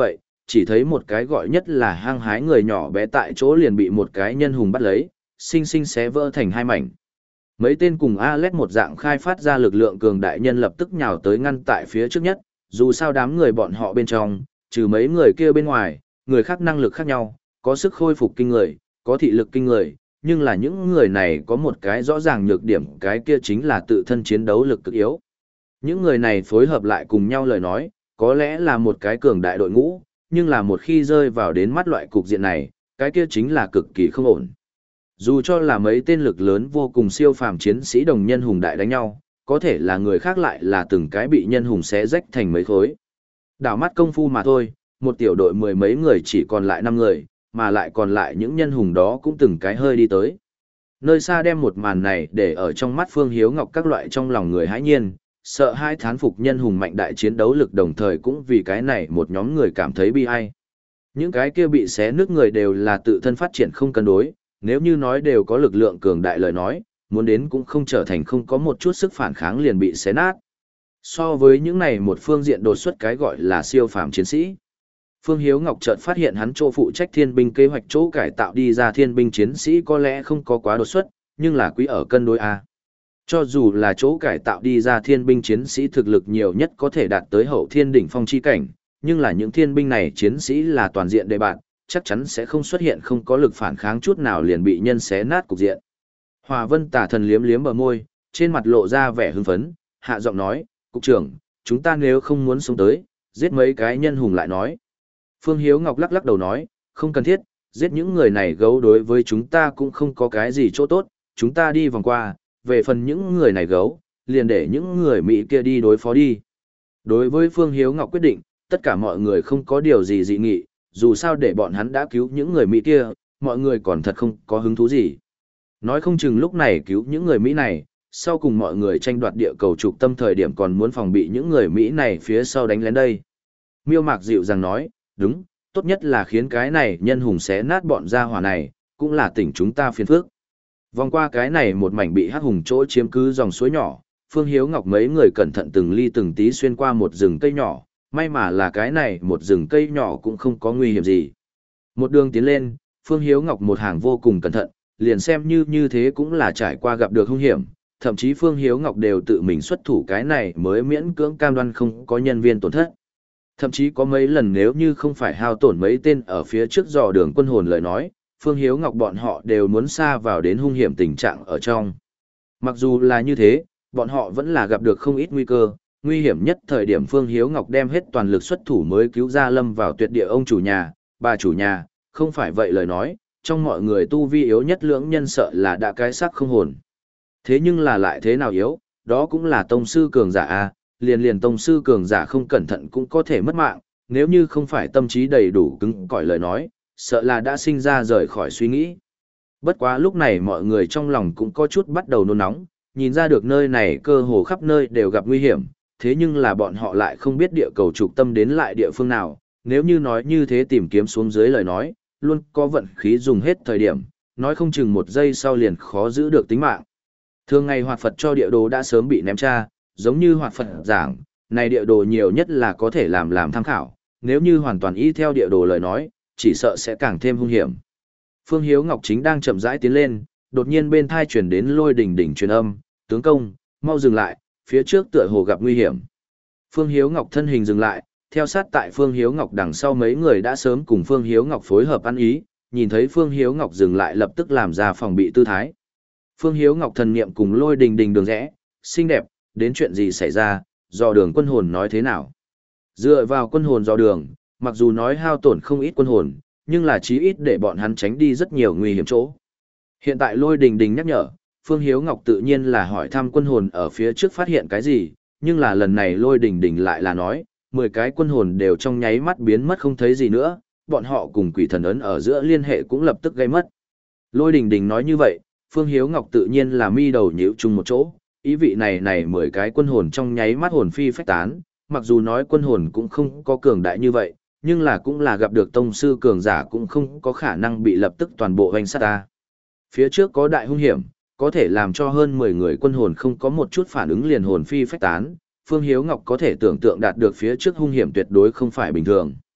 Speaker 1: chỉ thấy một cái gọi nhất là hăng hái người nhỏ bé tại chỗ liền bị một cái nhân hùng bắt lấy, xinh xinh xé vỡ thành hai mảnh. Mấy tên cùng Alet một dạng khai phát ra lực lượng cường đại nhân lập tức nhào tới ngăn tại phía trước nhất, dù sao đám người bọn họ bên trong, trừ mấy người kia bên ngoài, người khác năng lực khác nhau, có sức khôi phục kinh người, có thị lực kinh người, nhưng là những người này có một cái rõ ràng nhược điểm, cái kia chính là tự thân chiến đấu lực cực yếu. Những người này phối hợp lại cùng nhau lời nói, có lẽ là một cái cường đại đội ngũ, nhưng là một khi rơi vào đến mắt loại cục diện này, cái kia chính là cực kỳ không ổn. Dù cho là mấy tên lực lớn vô cùng siêu phàm chiến sĩ đồng nhân hùng đại đánh nhau, có thể là người khác lại là từng cái bị nhân hùng xé rách thành mấy khối. Đảo mắt công phu mà thôi, một tiểu đội mười mấy người chỉ còn lại năm người, mà lại còn lại những nhân hùng đó cũng từng cái hơi đi tới. Nơi xa đem một màn này để ở trong mắt Phương Hiếu Ngọc các loại trong lòng người hãi nhiên, sợ hai thán phục nhân hùng mạnh đại chiến đấu lực đồng thời cũng vì cái này một nhóm người cảm thấy bi ai. Những cái kia bị xé nứt người đều là tự thân phát triển không cân đối, nếu như nói đều có lực lượng cường đại lời nói, muốn đến cũng không trở thành không có một chút sức phản kháng liền bị xé nát. So với những này một phương diện đột xuất cái gọi là siêu phàm chiến sĩ. Phương Hiếu Ngọc chợt phát hiện hắn chỗ phụ trách thiên binh kế hoạch chỗ cải tạo đi ra thiên binh chiến sĩ có lẽ không có quá đột xuất, nhưng là quý ở cân đối A. Cho dù là chỗ cải tạo đi ra thiên binh chiến sĩ thực lực nhiều nhất có thể đạt tới hậu thiên đỉnh phong chi cảnh, nhưng là những thiên binh này chiến sĩ là toàn diện đề bạn, chắc chắn sẽ không xuất hiện không có lực phản kháng chút nào liền bị nhân xé nát cục diện. Hòa Vân Tả Thần liếm liếm bờ môi, trên mặt lộ ra vẻ hưng phấn, hạ giọng nói, cục trưởng, chúng ta nếu không muốn sống tới, giết mấy cái nhân hùng lại nói. Phương Hiếu Ngọc lắc lắc đầu nói, không cần thiết, giết những người này gấu đối với chúng ta cũng không có cái gì chỗ tốt, chúng ta đi vòng qua, về phần những người này gấu, liền để những người Mỹ kia đi đối phó đi. Đối với Phương Hiếu Ngọc quyết định, tất cả mọi người không có điều gì dị nghị, dù sao để bọn hắn đã cứu những người Mỹ kia, mọi người còn thật không có hứng thú gì. Nói không chừng lúc này cứu những người Mỹ này, sau cùng mọi người tranh đoạt địa cầu trục tâm thời điểm còn muốn phòng bị những người Mỹ này phía sau đánh lén đây. Miêu Mạc dịu dàng nói, đúng, tốt nhất là khiến cái này nhân hùng xé nát bọn gia hỏa này, cũng là tỉnh chúng ta phiền phức. Vòng qua cái này một mảnh bị hắc hùng chỗ chiếm cứ dòng suối nhỏ, Phương Hiếu Ngọc mấy người cẩn thận từng ly từng tí xuyên qua một rừng cây nhỏ, may mà là cái này một rừng cây nhỏ cũng không có nguy hiểm gì. Một đường tiến lên, Phương Hiếu Ngọc một hàng vô cùng cẩn thận, liền xem như như thế cũng là trải qua gặp được hung hiểm, thậm chí Phương Hiếu Ngọc đều tự mình xuất thủ cái này mới miễn cưỡng cam đoan không có nhân viên tổn thất. Thậm chí có mấy lần nếu như không phải hao tổn mấy tên ở phía trước dò đường quân hồn lời nói, Phương Hiếu Ngọc bọn họ đều muốn xa vào đến hung hiểm tình trạng ở trong. Mặc dù là như thế, bọn họ vẫn là gặp được không ít nguy cơ, nguy hiểm nhất thời điểm Phương Hiếu Ngọc đem hết toàn lực xuất thủ mới cứu ra lâm vào tuyệt địa ông chủ nhà, bà chủ nhà, không phải vậy lời nói, trong mọi người tu vi yếu nhất lưỡng nhân sợ là đã cái xác không hồn. Thế nhưng là lại thế nào yếu, đó cũng là tông sư cường giả a, liền liền tông sư cường giả không cẩn thận cũng có thể mất mạng, nếu như không phải tâm trí đầy đủ cứng cỏi lời nói, sợ là đã sinh ra rời khỏi suy nghĩ. Bất quá lúc này mọi người trong lòng cũng có chút bắt đầu nôn nóng, nhìn ra được nơi này cơ hồ khắp nơi đều gặp nguy hiểm, thế nhưng là bọn họ lại không biết địa cầu trục tâm đến lại địa phương nào, nếu như nói như thế tìm kiếm xuống dưới lời nói, luôn có vận khí dùng hết thời điểm, nói không chừng một giây sau liền khó giữ được tính mạng. Thường ngày hoạt Phật cho địa đồ đã sớm bị ném tra, giống như hoạt Phật giảng, này địa đồ nhiều nhất là có thể làm làm tham khảo, nếu như hoàn toàn y theo địa đồ lời nói, chỉ sợ sẽ càng thêm hung hiểm. Phương Hiếu Ngọc chính đang chậm rãi tiến lên, đột nhiên bên thai chuyển đến Lôi Đình Đình truyền âm, tướng công, mau dừng lại, phía trước tựa hồ gặp nguy hiểm. Phương Hiếu Ngọc thân hình dừng lại, theo sát tại Phương Hiếu Ngọc đằng sau mấy người đã sớm cùng Phương Hiếu Ngọc phối hợp ăn ý, nhìn thấy Phương Hiếu Ngọc dừng lại lập tức làm ra phòng bị tư thái. Phương Hiếu Ngọc thần niệm cùng Lôi Đình Đình đường rẽ, xinh đẹp, đến chuyện gì xảy ra, do đường quân hồn nói thế nào. Dựa vào quân hồn do đường, mặc dù nói hao tổn không ít quân hồn, nhưng là chí ít để bọn hắn tránh đi rất nhiều nguy hiểm chỗ. Hiện tại Lôi Đình Đình nhắc nhở, Phương Hiếu Ngọc tự nhiên là hỏi thăm quân hồn ở phía trước phát hiện cái gì, nhưng là lần này Lôi Đình Đình lại là nói, mười cái quân hồn đều trong nháy mắt biến mất không thấy gì nữa, bọn họ cùng quỷ thần ấn ở giữa liên hệ cũng lập tức gây mất. Lôi Đình Đình nói như vậy, Phương Hiếu Ngọc tự nhiên là mi đầu nhíu chung một chỗ, ý vị này này mười cái quân hồn trong nháy mắt hồn phi phách tán, mặc dù nói quân hồn cũng không có cường đại như vậy, nhưng là cũng là gặp được tông sư cường giả cũng không có khả năng bị lập tức toàn bộ hoành sát ta. Phía trước có đại hung hiểm, có thể làm cho hơn mười người quân hồn không có một chút phản ứng liền hồn phi phách tán, Phương Hiếu Ngọc có thể tưởng tượng đạt được phía trước hung hiểm tuyệt đối không phải bình thường.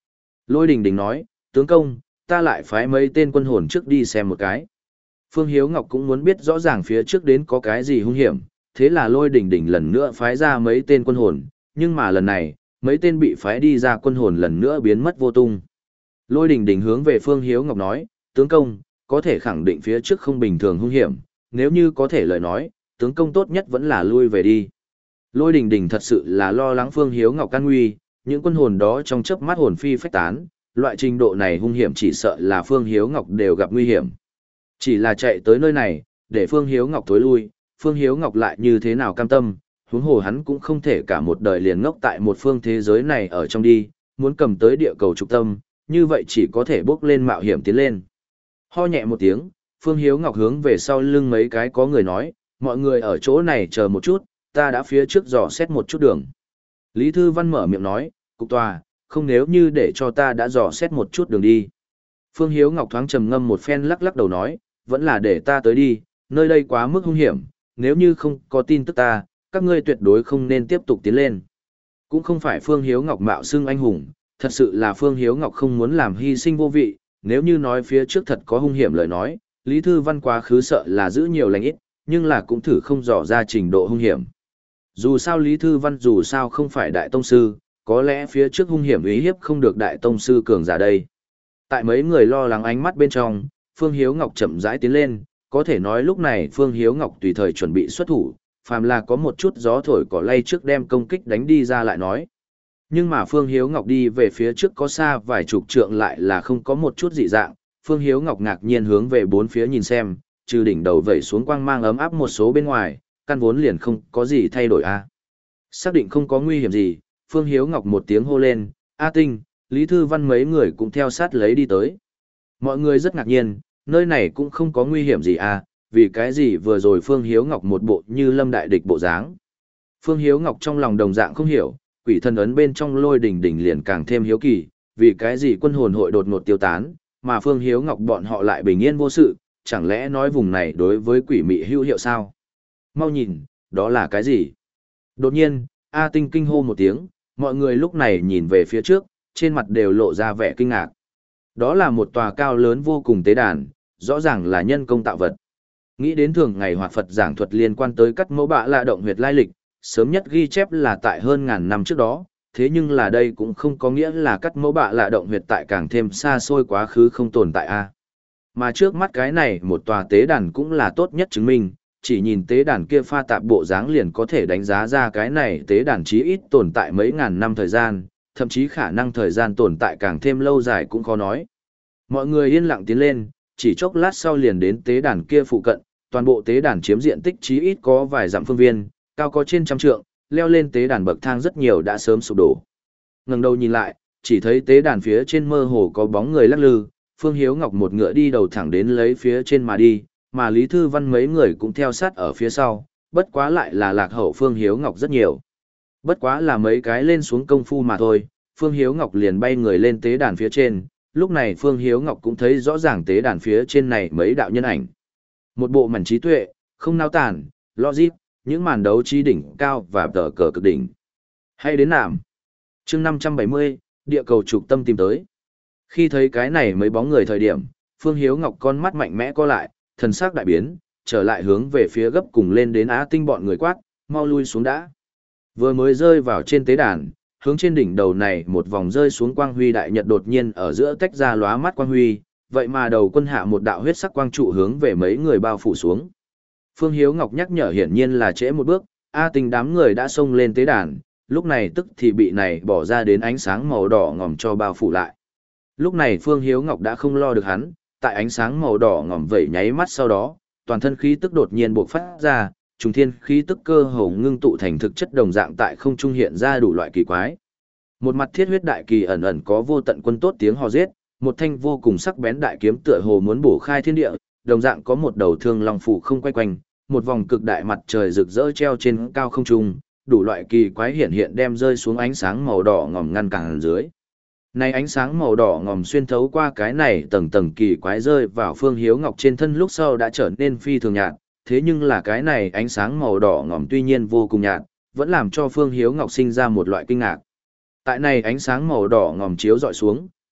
Speaker 1: Lôi Đình Đình nói, tướng công, ta lại phái mấy tên quân hồn trước đi xem một cái. Phương Hiếu Ngọc cũng muốn biết rõ ràng phía trước đến có cái gì hung hiểm, thế là Lôi Đình Đình lần nữa phái ra mấy tên quân hồn, nhưng mà lần này, mấy tên bị phái đi ra quân hồn lần nữa biến mất vô tung. Lôi Đình Đình hướng về Phương Hiếu Ngọc nói, tướng công, có thể khẳng định phía trước không bình thường hung hiểm, nếu như có thể lời nói, tướng công tốt nhất vẫn là lui về đi. Lôi Đình Đình thật sự là lo lắng Phương Hiếu Ngọc can nguy, những quân hồn đó trong chớp mắt hồn phi phách tán, loại trình độ này hung hiểm chỉ sợ là Phương Hiếu Ngọc đều gặp nguy hiểm. Chỉ là chạy tới nơi này, để Phương Hiếu Ngọc tối lui, Phương Hiếu Ngọc lại như thế nào cam tâm, huống hồ hắn cũng không thể cả một đời liền ngốc tại một phương thế giới này ở trong đi, muốn cầm tới địa cầu trục tâm, như vậy chỉ có thể bước lên mạo hiểm tiến lên. Ho nhẹ một tiếng, Phương Hiếu Ngọc hướng về sau lưng mấy cái có người nói, mọi người ở chỗ này chờ một chút, ta đã phía trước dò xét một chút đường. Lý Thư Văn mở miệng nói, cục tòa, không nếu như để cho ta đã dò xét một chút đường đi. Phương Hiếu Ngọc thoáng trầm ngâm một phen lắc lắc đầu nói, vẫn là để ta tới đi, nơi đây quá mức hung hiểm, nếu như không có tin tức ta, các ngươi tuyệt đối không nên tiếp tục tiến lên. Cũng không phải Phương Hiếu Ngọc mạo xưng anh hùng, thật sự là Phương Hiếu Ngọc không muốn làm hy sinh vô vị, nếu như nói phía trước thật có hung hiểm lời nói, Lý Thư Văn quá khứ sợ là giữ nhiều lành ít, nhưng là cũng thử không dò ra trình độ hung hiểm. Dù sao Lý Thư Văn dù sao không phải đại tông sư, có lẽ phía trước hung hiểm uy hiếp không được đại tông sư cường giả đây. Tại mấy người lo lắng ánh mắt bên trong, Phương Hiếu Ngọc chậm rãi tiến lên, có thể nói lúc này Phương Hiếu Ngọc tùy thời chuẩn bị xuất thủ, phàm là có một chút gió thổi cỏ lay trước đem công kích đánh đi ra lại nói. Nhưng mà Phương Hiếu Ngọc đi về phía trước có xa vài chục trượng lại là không có một chút dị dạng, Phương Hiếu Ngọc ngạc nhiên hướng về bốn phía nhìn xem, trừ đỉnh đầu vẩy xuống quang mang ấm áp một số bên ngoài, căn vốn liền không có gì thay đổi a. Xác định không có nguy hiểm gì, Phương Hiếu Ngọc một tiếng hô lên, A Tinh, Lý Thư Văn mấy người cũng theo sát lấy đi tới. Mọi người rất ngạc nhiên, nơi này cũng không có nguy hiểm gì à, vì cái gì vừa rồi Phương Hiếu Ngọc một bộ như lâm đại địch bộ dáng. Phương Hiếu Ngọc trong lòng đồng dạng không hiểu, quỷ thần ấn bên trong Lôi Đình Đình liền càng thêm hiếu kỳ, vì cái gì quân hồn hội đột ngột tiêu tán, mà Phương Hiếu Ngọc bọn họ lại bình yên vô sự, chẳng lẽ nói vùng này đối với quỷ mị hữu hiệu sao? Mau nhìn, đó là cái gì? Đột nhiên, A Tinh kinh hô một tiếng, mọi người lúc này nhìn về phía trước, trên mặt đều lộ ra vẻ kinh ngạc. Đó là một tòa cao lớn vô cùng tế đàn, rõ ràng là nhân công tạo vật. Nghĩ đến thường ngày hoạt Phật giảng thuật liên quan tới cắt mẫu bạ lạ động huyệt lai lịch, sớm nhất ghi chép là tại hơn ngàn năm trước đó, thế nhưng là đây cũng không có nghĩa là cắt mẫu bạ lạ động huyệt tại càng thêm xa xôi quá khứ không tồn tại a. Mà trước mắt cái này một tòa tế đàn cũng là tốt nhất chứng minh, chỉ nhìn tế đàn kia pha tạp bộ dáng liền có thể đánh giá ra cái này tế đàn chí ít tồn tại mấy ngàn năm thời gian, thậm chí khả năng thời gian tồn tại càng thêm lâu dài cũng khó nói. Mọi người yên lặng tiến lên, chỉ chốc lát sau liền đến tế đàn kia phụ cận, toàn bộ tế đàn chiếm diện tích chí ít có vài dặm phương viên, cao có trên trăm trượng, leo lên tế đàn bậc thang rất nhiều đã sớm sụp đổ. Ngẩng đầu nhìn lại, chỉ thấy tế đàn phía trên mơ hồ có bóng người lắc lư, Phương Hiếu Ngọc một ngựa đi đầu thẳng đến lấy phía trên mà đi, mà Lý Thư Văn mấy người cũng theo sát ở phía sau, bất quá lại là lạc hậu Phương Hiếu Ngọc rất nhiều. Bất quá là mấy cái lên xuống công phu mà thôi, Phương Hiếu Ngọc liền bay người lên tế đàn phía trên, lúc này Phương Hiếu Ngọc cũng thấy rõ ràng tế đàn phía trên này mấy đạo nhân ảnh. Một bộ mảnh trí tuệ, không nao tản, logic, những màn đấu trí đỉnh cao và tờ cờ cực đỉnh. Hay đến nạm. chương năm trăm bảy mươi, địa cầu trục tâm tìm tới. Khi thấy cái này mấy bóng người thời điểm, Phương Hiếu Ngọc con mắt mạnh mẽ co lại, thần sắc đại biến, trở lại hướng về phía gấp cùng lên đến Á Tinh bọn người quát, mau lui xuống đã. Vừa mới rơi vào trên tế đàn, hướng trên đỉnh đầu này một vòng rơi xuống quang huy đại nhật đột nhiên ở giữa tách ra lóa mắt quang huy, vậy mà đầu quân hạ một đạo huyết sắc quang trụ hướng về mấy người bao phủ xuống. Phương Hiếu Ngọc nhắc nhở hiển nhiên là trễ một bước, A Tinh đám người đã xông lên tế đàn, lúc này tức thì bị này bỏ ra đến ánh sáng màu đỏ ngòm cho bao phủ lại. Lúc này Phương Hiếu Ngọc đã không lo được hắn, tại ánh sáng màu đỏ ngòm vẩy nháy mắt sau đó, toàn thân khí tức đột nhiên bộc phát ra, trùng thiên khí tức cơ hồ ngưng tụ thành thực chất đồng dạng tại không trung hiện ra đủ loại kỳ quái. Một mặt thiết huyết đại kỳ ẩn ẩn có vô tận quân tốt tiếng hò giết, một thanh vô cùng sắc bén đại kiếm tựa hồ muốn bổ khai thiên địa, đồng dạng có một đầu thương long phủ không quay quanh, một vòng cực đại mặt trời rực rỡ treo trên cao không trung, đủ loại kỳ quái hiện hiện đem rơi xuống ánh sáng màu đỏ ngòm ngăn cản dưới. Này ánh sáng màu đỏ ngòm xuyên thấu qua cái này tầng tầng kỳ quái rơi vào Phương Hiếu Ngọc trên thân lúc sau đã trở nên phi thường nhạt, thế nhưng là cái này ánh sáng màu đỏ ngòm tuy nhiên vô cùng nhạt, vẫn làm cho Phương Hiếu Ngọc sinh ra một loại kinh ngạc. Tại này ánh sáng màu đỏ ngòm chiếu dọi xuống,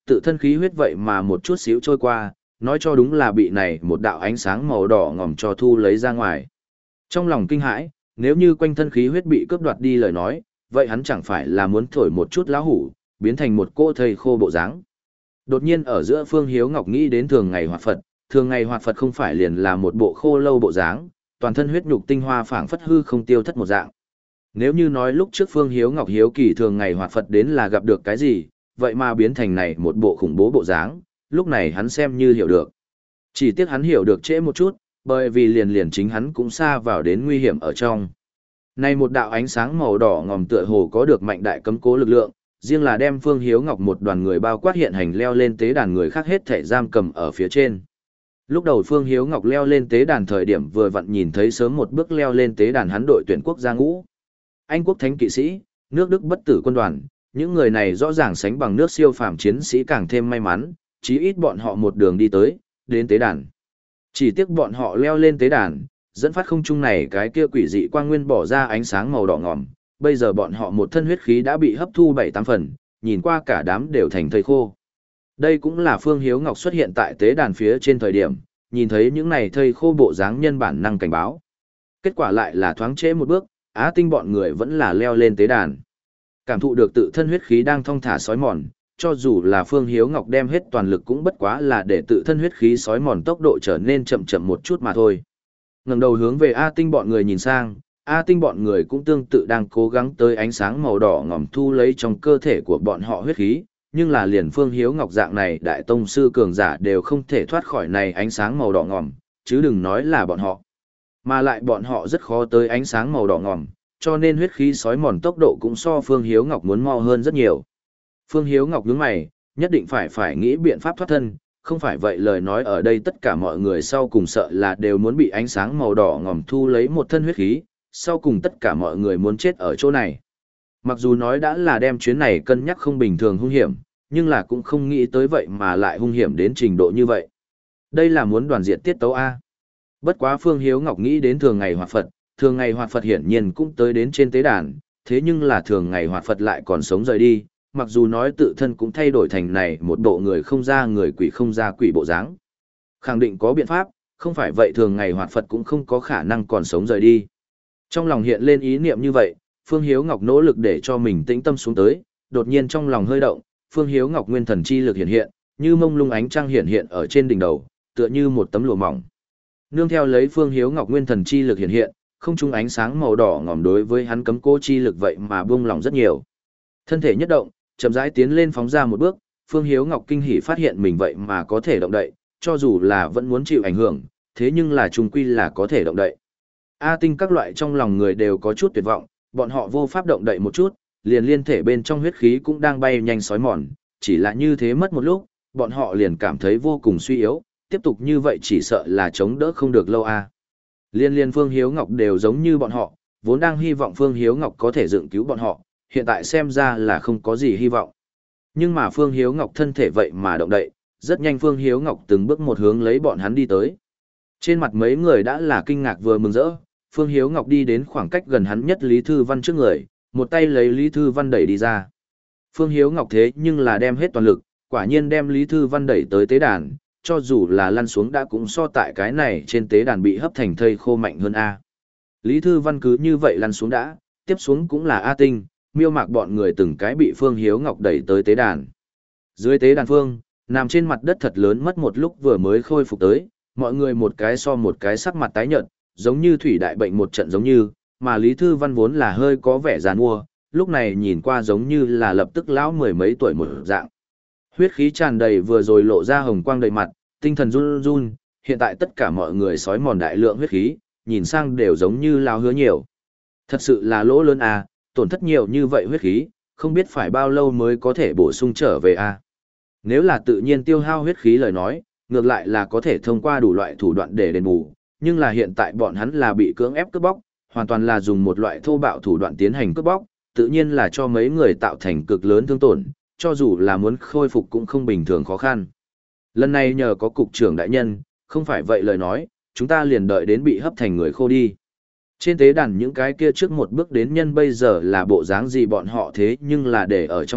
Speaker 1: tự thân khí huyết vậy mà một chút xíu trôi qua, nói cho đúng là bị này một đạo ánh sáng màu đỏ ngòm cho thu lấy ra ngoài. Trong lòng kinh hãi, nếu như quanh thân khí huyết bị cướp đoạt đi lời nói, vậy hắn chẳng phải là muốn thổi một chút lão hủ, biến thành một cô thây khô bộ dáng. Đột nhiên ở giữa Phương Hiếu Ngọc nghĩ đến thường ngày hoạt Phật, thường ngày hoạt Phật không phải liền là một bộ khô lâu bộ dáng, toàn thân huyết nhục tinh hoa phảng phất hư không tiêu thất một dạng. Nếu như nói lúc trước Phương Hiếu Ngọc hiếu kỳ thường ngày hoạt Phật đến là gặp được cái gì, vậy mà biến thành này một bộ khủng bố bộ dáng, lúc này hắn xem như hiểu được. Chỉ tiếc hắn hiểu được trễ một chút, bởi vì liền liền chính hắn cũng xa vào đến nguy hiểm ở trong. Này một đạo ánh sáng màu đỏ ngòm tựa hồ có được mạnh đại cấm cố lực lượng, riêng là đem Phương Hiếu Ngọc một đoàn người bao quát hiện hành leo lên tế đàn người khác hết thể giam cầm ở phía trên. Lúc đầu Phương Hiếu Ngọc leo lên tế đàn thời điểm vừa vặn nhìn thấy sớm một bước leo lên tế đàn hắn đội tuyển quốc gia ngũ. Anh quốc thánh kỵ sĩ, nước Đức bất tử quân đoàn, những người này rõ ràng sánh bằng nước siêu phàm chiến sĩ càng thêm may mắn, chí ít bọn họ một đường đi tới, đến tế đàn. Chỉ tiếc bọn họ leo lên tế đàn, dẫn phát không trung này cái kia quỷ dị quang nguyên bỏ ra ánh sáng màu đỏ ngòm, bây giờ bọn họ một thân huyết khí đã bị hấp thu bảy tám phần, nhìn qua cả đám đều thành thây khô. Đây cũng là Phương Hiếu Ngọc xuất hiện tại tế đàn phía trên thời điểm, nhìn thấy những này thây khô bộ dáng nhân bản năng cảnh báo. Kết quả lại là thoáng trễ một bước, Á Tinh bọn người vẫn là leo lên tế đàn. Cảm thụ được tự thân huyết khí đang thong thả sói mòn, cho dù là Phương Hiếu Ngọc đem hết toàn lực cũng bất quá là để tự thân huyết khí sói mòn tốc độ trở nên chậm chậm một chút mà thôi. Ngẩng đầu hướng về A Tinh bọn người nhìn sang, A Tinh bọn người cũng tương tự đang cố gắng tới ánh sáng màu đỏ ngòm thu lấy trong cơ thể của bọn họ huyết khí, nhưng là liền Phương Hiếu Ngọc dạng này đại tông sư cường giả đều không thể thoát khỏi này ánh sáng màu đỏ ngòm, chứ đừng nói là bọn họ. Mà lại bọn họ rất khó tới ánh sáng màu đỏ ngòm, cho nên huyết khí sói mòn tốc độ cũng so Phương Hiếu Ngọc muốn mau hơn rất nhiều. Phương Hiếu Ngọc nhướng mày, nhất định phải phải nghĩ biện pháp thoát thân, không phải vậy lời nói ở đây tất cả mọi người sau cùng sợ là đều muốn bị ánh sáng màu đỏ ngòm thu lấy một thân huyết khí, sau cùng tất cả mọi người muốn chết ở chỗ này. Mặc dù nói đã là đem chuyến này cân nhắc không bình thường hung hiểm, nhưng là cũng không nghĩ tới vậy mà lại hung hiểm đến trình độ như vậy. Đây là muốn đoàn diệt tiết tấu A. Bất quá Phương Hiếu Ngọc nghĩ đến thường ngày hoạt Phật, thường ngày hoạt Phật hiển nhiên cũng tới đến trên tế đàn, thế nhưng là thường ngày hoạt Phật lại còn sống rời đi, mặc dù nói tự thân cũng thay đổi thành này một bộ người không ra người quỷ không ra quỷ bộ dáng. Khẳng định có biện pháp, không phải vậy thường ngày hoạt Phật cũng không có khả năng còn sống rời đi. Trong lòng hiện lên ý niệm như vậy, Phương Hiếu Ngọc nỗ lực để cho mình tĩnh tâm xuống tới, đột nhiên trong lòng hơi động, Phương Hiếu Ngọc nguyên thần chi lực hiện hiện, như mông lung ánh trăng hiện hiện ở trên đỉnh đầu, tựa như một tấm lụa mỏng. Nương theo lấy Phương Hiếu Ngọc nguyên thần chi lực hiện hiện, không trung ánh sáng màu đỏ ngòm đối với hắn cấm cố chi lực vậy mà buông lỏng rất nhiều. Thân thể nhất động, chậm rãi tiến lên phóng ra một bước, Phương Hiếu Ngọc kinh hỉ phát hiện mình vậy mà có thể động đậy, cho dù là vẫn muốn chịu ảnh hưởng, thế nhưng là chung quy là có thể động đậy. A Tinh các loại trong lòng người đều có chút tuyệt vọng, bọn họ vô pháp động đậy một chút, liền liên thể bên trong huyết khí cũng đang bay nhanh sói mòn, chỉ là như thế mất một lúc, bọn họ liền cảm thấy vô cùng suy yếu, tiếp tục như vậy chỉ sợ là chống đỡ không được lâu a. Liên liên Phương Hiếu Ngọc đều giống như bọn họ, vốn đang hy vọng Phương Hiếu Ngọc có thể dựng cứu bọn họ, hiện tại xem ra là không có gì hy vọng. Nhưng mà Phương Hiếu Ngọc thân thể vậy mà động đậy, rất nhanh Phương Hiếu Ngọc từng bước một hướng lấy bọn hắn đi tới. Trên mặt mấy người đã là kinh ngạc vừa mừng rỡ, Phương Hiếu Ngọc đi đến khoảng cách gần hắn nhất Lý Thư Văn trước người, một tay lấy Lý Thư Văn đẩy đi ra. Phương Hiếu Ngọc thế nhưng là đem hết toàn lực, quả nhiên đem Lý Thư Văn đẩy tới tế đàn, cho dù là lăn xuống đã cũng so tại cái này trên tế đàn bị hấp thành thây khô mạnh hơn A. Lý Thư Văn cứ như vậy lăn xuống đã, tiếp xuống cũng là A Tinh, Miêu Mạc bọn người từng cái bị Phương Hiếu Ngọc đẩy tới tế đàn. Dưới tế đàn phương, nằm trên mặt đất thật lớn mất một lúc vừa mới khôi phục tới, mọi người một cái so một cái sắc mặt tái nhợt, giống như thủy đại bệnh một trận giống như, mà Lý Thư Văn vốn là hơi có vẻ giàn mua, lúc này nhìn qua giống như là lập tức lão mười mấy tuổi một dạng. Huyết khí tràn đầy vừa rồi lộ ra hồng quang đầy mặt, tinh thần run run, hiện tại tất cả mọi người sói mòn đại lượng huyết khí, nhìn sang đều giống như lao hứa nhiều. Thật sự là lỗ lớn à, tổn thất nhiều như vậy huyết khí, không biết phải bao lâu mới có thể bổ sung trở về à. Nếu là tự nhiên tiêu hao huyết khí lời nói, ngược lại là có thể thông qua đủ loại thủ đoạn để đền bù, nhưng là hiện tại bọn hắn là bị cưỡng ép cướp bóc, hoàn toàn là dùng một loại thô bạo thủ đoạn tiến hành cướp bóc, tự nhiên là cho mấy người tạo thành cực lớn thương tổn, cho dù là muốn khôi phục cũng không bình thường khó khăn. Lần này nhờ có cục trưởng đại nhân, không phải vậy lời nói, chúng ta liền đợi đến bị hấp thành người khô đi. Trên tế đàn những cái kia trước một bước đến nhân bây giờ là bộ dáng gì bọn họ thế nhưng là để ở trong mắt,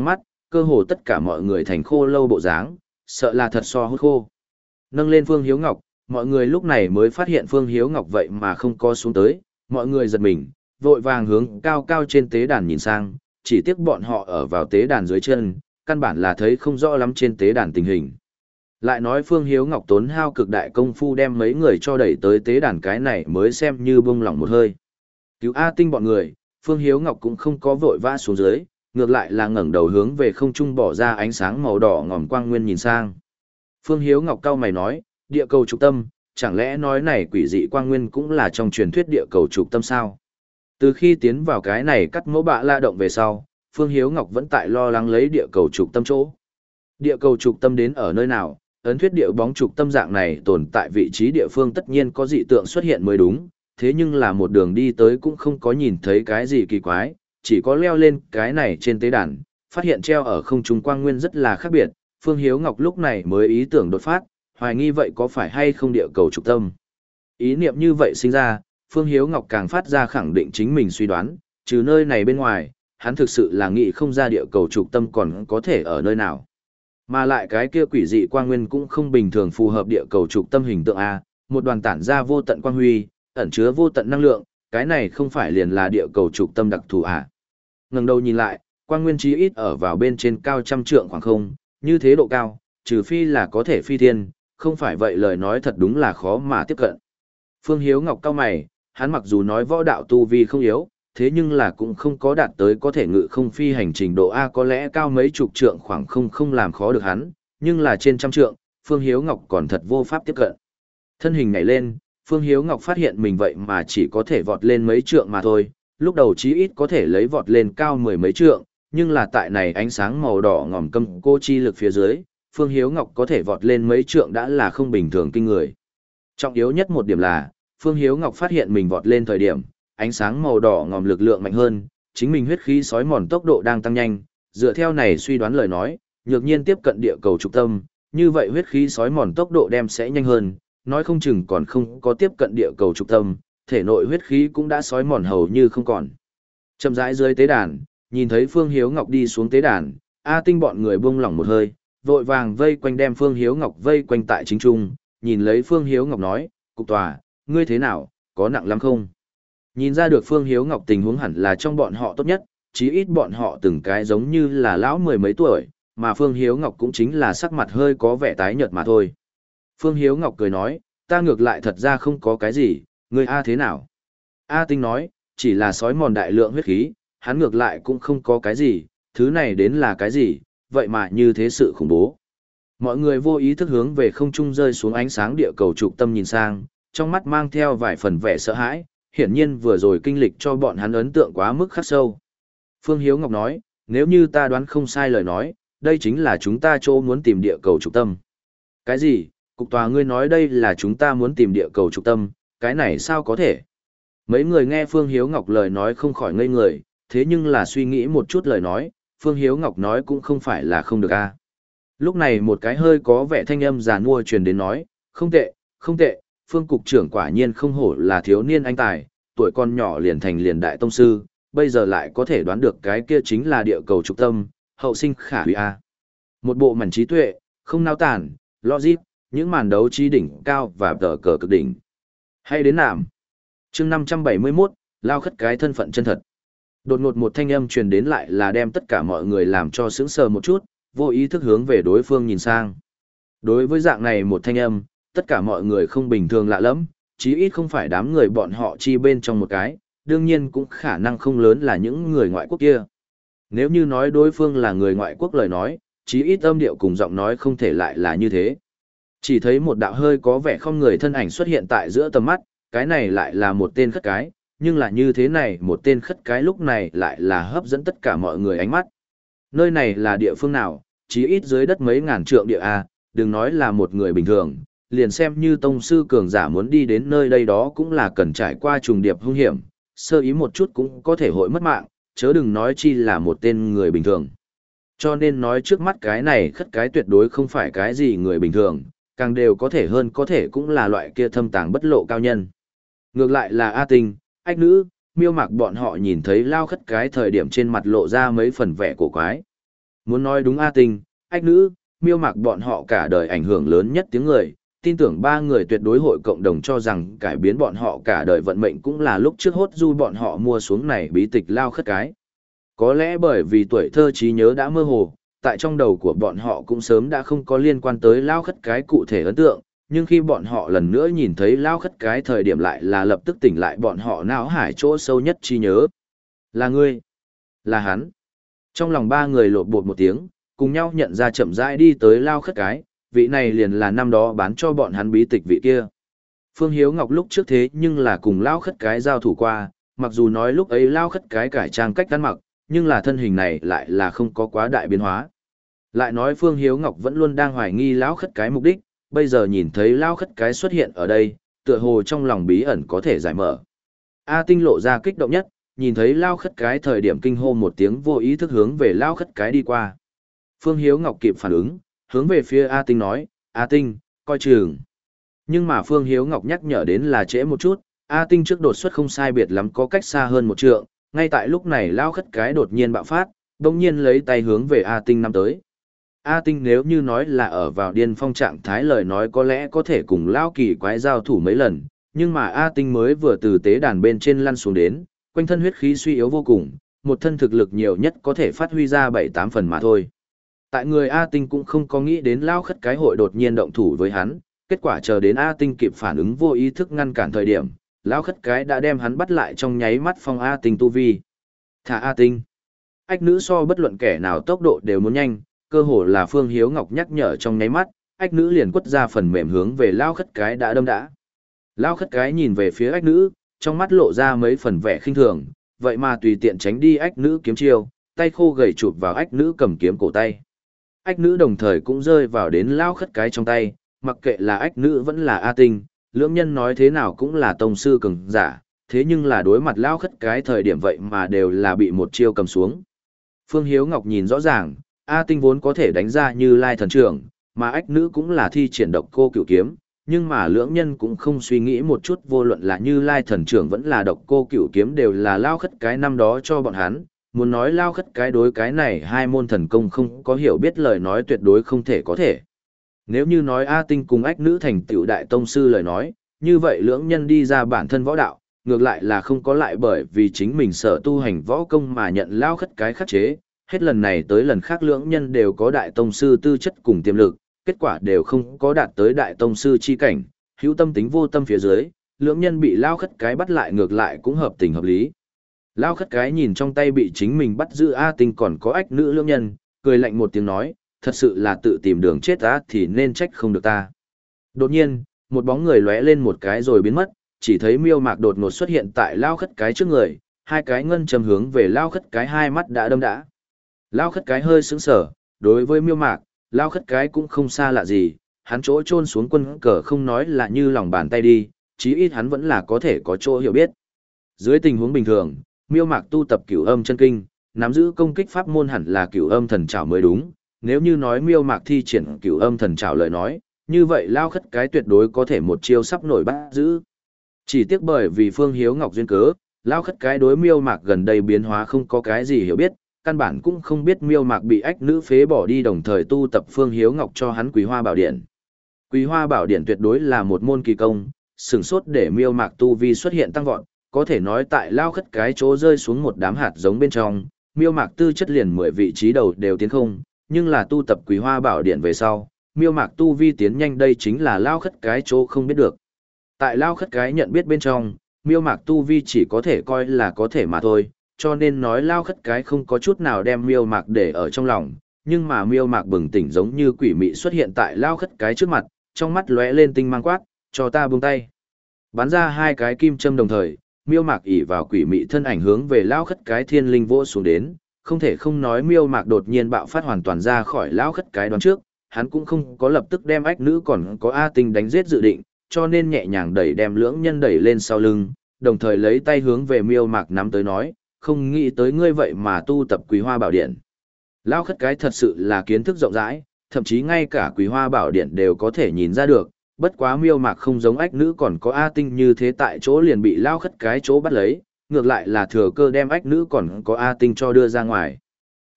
Speaker 1: cơ hồ tất cả mọi người thành khô lâu bộ dáng, sợ là thật so hút khô. Nâng lên Phương Hiếu Ngọc, mọi người lúc này mới phát hiện Phương Hiếu Ngọc vậy mà không có xuống tới, mọi người giật mình, vội vàng hướng cao cao trên tế đàn nhìn sang, chỉ tiếc bọn họ ở vào tế đàn dưới chân, căn bản là thấy không rõ lắm trên tế đàn tình hình. Lại nói Phương Hiếu Ngọc tốn hao cực đại công phu đem mấy người cho đẩy tới tế đàn, cái này mới xem như bông lỏng một hơi. Cứu A Tinh bọn người, Phương Hiếu Ngọc cũng không có vội vã xuống dưới, ngược lại là ngẩng đầu hướng về không trung bỏ ra ánh sáng màu đỏ ngòm quang nguyên nhìn sang. Phương Hiếu Ngọc cau mày nói, địa cầu trục tâm, chẳng lẽ nói này quỷ dị quang nguyên cũng là trong truyền thuyết địa cầu trục tâm sao? Từ khi tiến vào cái này cắt mẫu bạ la động về sau, Phương Hiếu Ngọc vẫn tại lo lắng lấy địa cầu trục tâm chỗ. Địa cầu trục tâm đến ở nơi nào? Ấn thuyết địa bóng trục tâm dạng này tồn tại vị trí địa phương tất nhiên có dị tượng xuất hiện mới đúng, thế nhưng là một đường đi tới cũng không có nhìn thấy cái gì kỳ quái, chỉ có leo lên cái này trên tế đàn, phát hiện treo ở không trung quang nguyên rất là khác biệt. Phương Hiếu Ngọc lúc này mới ý tưởng đột phát, hoài nghi vậy có phải hay không địa cầu trục tâm. Ý niệm như vậy sinh ra, Phương Hiếu Ngọc càng phát ra khẳng định chính mình suy đoán, trừ nơi này bên ngoài, hắn thực sự là nghĩ không ra địa cầu trục tâm còn có thể ở nơi nào. Mà lại cái kia quỷ dị quang nguyên cũng không bình thường phù hợp địa cầu trục tâm hình tượng A, một đoàn tản ra vô tận quang huy, ẩn chứa vô tận năng lượng, cái này không phải liền là địa cầu trục tâm đặc thù à. Ngẩng đầu nhìn lại, quang nguyên chí ít ở vào bên trên cao trăm trượng khoảng không, như thế độ cao, trừ phi là có thể phi thiên, không phải vậy lời nói thật đúng là khó mà tiếp cận. Phương Hiếu Ngọc cao mày, hắn mặc dù nói võ đạo tu vi không yếu, thế nhưng là cũng không có đạt tới có thể ngự không phi hành trình độ A, có lẽ cao mấy chục trượng khoảng không không làm khó được hắn, nhưng là trên trăm trượng, Phương Hiếu Ngọc còn thật vô pháp tiếp cận. Thân hình nhảy lên, Phương Hiếu Ngọc phát hiện mình vậy mà chỉ có thể vọt lên mấy trượng mà thôi, lúc đầu chí ít có thể lấy vọt lên cao mười mấy trượng, nhưng là tại này ánh sáng màu đỏ ngòm câm cô chi lực phía dưới, Phương Hiếu Ngọc có thể vọt lên mấy trượng đã là không bình thường kinh người. Trọng yếu nhất một điểm là, Phương Hiếu Ngọc phát hiện mình vọt lên thời điểm, ánh sáng màu đỏ ngòm lực lượng mạnh hơn, chính mình huyết khí sói mòn tốc độ đang tăng nhanh, dựa theo này suy đoán lời nói, nhược nhiên tiếp cận địa cầu trục tâm, như vậy huyết khí sói mòn tốc độ đem sẽ nhanh hơn, nói không chừng còn không có tiếp cận địa cầu trục tâm, thể nội huyết khí cũng đã sói mòn hầu như không còn. Chậm rãi dưới tế đàn, nhìn thấy Phương Hiếu Ngọc đi xuống tế đàn, A Tinh bọn người buông lỏng một hơi, vội vàng vây quanh đem Phương Hiếu Ngọc vây quanh tại chính trung, nhìn lấy Phương Hiếu Ngọc nói, cục tòa, ngươi thế nào, có nặng lắm không? Nhìn ra được Phương Hiếu Ngọc tình huống hẳn là trong bọn họ tốt nhất, chí ít bọn họ từng cái giống như là lão mười mấy tuổi, mà Phương Hiếu Ngọc cũng chính là sắc mặt hơi có vẻ tái nhợt mà thôi. Phương Hiếu Ngọc cười nói, ta ngược lại thật ra không có cái gì, ngươi A thế nào? A Tinh nói, chỉ là sói mòn đại lượng huyết khí, hắn ngược lại cũng không có cái gì, thứ này đến là cái gì, vậy mà như thế sự khủng bố. Mọi người vô ý thức hướng về không trung rơi xuống ánh sáng địa cầu trục tâm nhìn sang, trong mắt mang theo vài phần vẻ sợ hãi, hiển nhiên vừa rồi kinh lịch cho bọn hắn ấn tượng quá mức khắc sâu. Phương Hiếu Ngọc nói, nếu như ta đoán không sai lời nói, đây chính là chúng ta chỗ muốn tìm địa cầu trục tâm. Cái gì? Cục tòa ngươi nói đây là chúng ta muốn tìm địa cầu trục tâm, cái này sao có thể? Mấy người nghe Phương Hiếu Ngọc lời nói không khỏi ngây người, thế nhưng là suy nghĩ một chút lời nói, Phương Hiếu Ngọc nói cũng không phải là không được a. Lúc này một cái hơi có vẻ thanh âm giàn mua truyền đến nói, không tệ, không tệ, Phương cục trưởng quả nhiên không hổ là thiếu niên anh tài, tuổi con nhỏ liền thành liền đại tông sư, bây giờ lại có thể đoán được cái kia chính là địa cầu trục tâm, hậu sinh khả hủy a. Một bộ mảnh trí tuệ, không nao tản, logic, những màn đấu trí đỉnh cao và tờ cờ cực đỉnh. Hay đến nạm. Chương năm trăm bảy mươi mốt, lao khất cái thân phận chân thật. Đột ngột một thanh âm truyền đến lại là đem tất cả mọi người làm cho sững sờ một chút, vô ý thức hướng về đối phương nhìn sang. Đối với dạng này một thanh âm, tất cả mọi người không bình thường lạ lắm, chí ít không phải đám người bọn họ chi bên trong một cái, đương nhiên cũng khả năng không lớn là những người ngoại quốc kia. Nếu như nói đối phương là người ngoại quốc lời nói, chí ít âm điệu cùng giọng nói không thể lại là như thế. Chỉ thấy một đạo hơi có vẻ không người thân ảnh xuất hiện tại giữa tầm mắt, cái này lại là một tên khất cái, nhưng là như thế này một tên khất cái lúc này lại là hấp dẫn tất cả mọi người ánh mắt. Nơi này là địa phương nào, chí ít dưới đất mấy ngàn trượng địa A, đừng nói là một người bình thường, liền xem như tông sư cường giả muốn đi đến nơi đây đó cũng là cần trải qua trùng điệp hung hiểm, sơ ý một chút cũng có thể hội mất mạng, chớ đừng nói chi là một tên người bình thường. Cho nên nói trước mắt cái này khất cái tuyệt đối không phải cái gì người bình thường, càng đều có thể hơn có thể cũng là loại kia thâm tàng bất lộ cao nhân. Ngược lại là A Tinh, Ách Nữ, Miêu Mạc bọn họ nhìn thấy lao khất cái thời điểm trên mặt lộ ra mấy phần vẻ cổ quái. Muốn nói đúng A Tinh, ách nữ, miêu mạc bọn họ cả đời ảnh hưởng lớn nhất tiếng người, tin tưởng ba người tuyệt đối hội cộng đồng cho rằng cải biến bọn họ cả đời vận mệnh cũng là lúc trước hốt du bọn họ mua xuống này bí tịch lao khất cái. Có lẽ bởi vì tuổi thơ trí nhớ đã mơ hồ, tại trong đầu của bọn họ cũng sớm đã không có liên quan tới lao khất cái cụ thể ấn tượng, nhưng khi bọn họ lần nữa nhìn thấy lao khất cái thời điểm lại là lập tức tỉnh lại bọn họ não hải chỗ sâu nhất trí nhớ. Là ngươi, là hắn. Trong lòng ba người lột bột một tiếng, cùng nhau nhận ra chậm rãi đi tới lao khất cái, vị này liền là năm đó bán cho bọn hắn bí tịch vị kia. Phương Hiếu Ngọc lúc trước thế nhưng là cùng lao khất cái giao thủ qua, mặc dù nói lúc ấy lao khất cái cải trang cách ăn mặc, nhưng là thân hình này lại là không có quá đại biến hóa. Lại nói Phương Hiếu Ngọc vẫn luôn đang hoài nghi lao khất cái mục đích, bây giờ nhìn thấy lao khất cái xuất hiện ở đây, tựa hồ trong lòng bí ẩn có thể giải mở. A Tinh lộ ra kích động nhất, nhìn thấy lao khất cái thời điểm kinh hô một tiếng vô ý thức hướng về lao khất cái đi qua. Phương Hiếu Ngọc kịp phản ứng, hướng về phía A Tinh nói, A Tinh, coi chừng. Nhưng mà Phương Hiếu Ngọc nhắc nhở đến là trễ một chút, A Tinh trước đột xuất không sai biệt lắm có cách xa hơn một trượng, ngay tại lúc này lao khất cái đột nhiên bạo phát, đồng nhiên lấy tay hướng về A Tinh năm tới. A Tinh nếu như nói là ở vào điên phong trạng thái lời nói có lẽ có thể cùng lao kỳ quái giao thủ mấy lần, nhưng mà A Tinh mới vừa từ tế đàn bên trên lăn xuống đến, quanh thân huyết khí suy yếu vô cùng, một thân thực lực nhiều nhất có thể phát huy ra bảy tám phần mà thôi. Tại người A Tinh cũng không có nghĩ đến lao khất cái hội đột nhiên động thủ với hắn, kết quả chờ đến A Tinh kịp phản ứng vô ý thức ngăn cản thời điểm, lao khất cái đã đem hắn bắt lại trong nháy mắt phong A Tinh tu vi. Thả A Tinh. Ách nữ so bất luận kẻ nào tốc độ đều muốn nhanh, cơ hồ là Phương Hiếu Ngọc nhắc nhở trong nháy mắt, ách nữ liền quất ra phần mềm hướng về lao khất cái đã đâm đã. Lao khất cái nhìn về phía ách nữ, trong mắt lộ ra mấy phần vẻ khinh thường, vậy mà tùy tiện tránh đi ách nữ kiếm chiêu, tay khô gầy chụp vào ách nữ cầm kiếm cổ tay. Ách nữ đồng thời cũng rơi vào đến lao khất cái trong tay, mặc kệ là ách nữ vẫn là A Tinh, lưỡng nhân nói thế nào cũng là tông sư cường giả, thế nhưng là đối mặt lao khất cái thời điểm vậy mà đều là bị một chiêu cầm xuống. Phương Hiếu Ngọc nhìn rõ ràng, A Tinh vốn có thể đánh ra như lai thần trưởng, mà ách nữ cũng là thi triển độc cô cửu kiếm, nhưng mà lưỡng nhân cũng không suy nghĩ một chút vô luận là như lai thần trưởng vẫn là độc cô cửu kiếm đều là lao khất cái năm đó cho bọn hắn, muốn nói lao khất cái đối cái này hai môn thần công không có hiểu biết lời nói tuyệt đối không thể có thể. Nếu như nói A Tinh cùng ách nữ thành tựu đại tông sư lời nói, như vậy lưỡng nhân đi ra bản thân võ đạo, ngược lại là không có lại bởi vì chính mình sở tu hành võ công mà nhận lao khất cái khắc chế, hết lần này tới lần khác lưỡng nhân đều có đại tông sư tư chất cùng tiềm lực, kết quả đều không có đạt tới đại tông sư chi cảnh, hữu tâm tính vô tâm phía dưới, lưỡng nhân bị lao khất cái bắt lại ngược lại cũng hợp tình hợp lý. Lao khất cái nhìn trong tay bị chính mình bắt giữ A Tinh còn có ách nữ lưỡng nhân, cười lạnh một tiếng nói, thật sự là tự tìm đường chết ta thì nên trách không được ta. Đột nhiên, một bóng người lóe lên một cái rồi biến mất, chỉ thấy miêu mạc đột ngột xuất hiện tại lao khất cái trước người, hai cái ngân châm hướng về lao khất cái hai mắt đã đâm đã. Lao khất cái hơi sững sờ, đối với miêu mạc, lao khất cái cũng không xa lạ gì, hắn chỗ chôn xuống quân cờ không nói là như lòng bàn tay đi, chí ít hắn vẫn là có thể có chỗ hiểu biết. Dưới tình huống bình thường, miêu mạc tu tập cửu âm chân kinh, nắm giữ công kích pháp môn hẳn là cửu âm thần trảo mới đúng, nếu như nói miêu mạc thi triển cửu âm thần trảo lời nói, như vậy lao khất cái tuyệt đối có thể một chiêu sắp nổi bắt giữ. Chỉ tiếc bởi vì Phương Hiếu Ngọc duyên cớ, lao khất cái đối miêu mạc gần đây biến hóa không có cái gì hiểu biết, căn bản cũng không biết miêu mạc bị ách nữ phế bỏ đi đồng thời tu tập Phương Hiếu Ngọc cho hắn Quý Hoa Bảo Điện. Quý Hoa Bảo Điện tuyệt đối là một môn kỳ công, sừng sốt để miêu mạc tu vi xuất hiện tăng vọt, có thể nói tại lao khất cái chỗ rơi xuống một đám hạt giống bên trong, miêu mạc tư chất liền mười vị trí đầu đều tiến không, nhưng là tu tập Quý Hoa Bảo Điện về sau, miêu mạc tu vi tiến nhanh đây chính là lao khất cái chỗ không biết được. Tại lao khất cái nhận biết bên trong, miêu mạc tu vi chỉ có thể coi là có thể mà thôi, cho nên nói lao khất cái không có chút nào đem miêu mạc để ở trong lòng, nhưng mà miêu mạc bừng tỉnh giống như quỷ mị xuất hiện tại lao khất cái trước mặt, trong mắt lóe lên tinh mang quát, cho ta buông tay. Bắn ra hai cái kim châm đồng thời, miêu mạc ỉ vào quỷ mị thân ảnh hướng về lao khất cái thiên linh vỗ xuống đến, không thể không nói miêu mạc đột nhiên bạo phát hoàn toàn ra khỏi lao khất cái đoán trước, hắn cũng không có lập tức đem ách nữ còn có A Tinh đánh giết dự định, cho nên nhẹ nhàng đẩy đem lưỡng nhân đẩy lên sau lưng, đồng thời lấy tay hướng về miêu mạc nắm tới nói, không nghĩ tới ngươi vậy mà tu tập Quý Hoa Bảo Điện. Lao khất cái thật sự là kiến thức rộng rãi, thậm chí ngay cả Quý Hoa Bảo Điện đều có thể nhìn ra được, bất quá miêu mạc không giống ách nữ còn có A Tinh như thế tại chỗ liền bị lao khất cái chỗ bắt lấy, ngược lại là thừa cơ đem ách nữ còn có A Tinh cho đưa ra ngoài.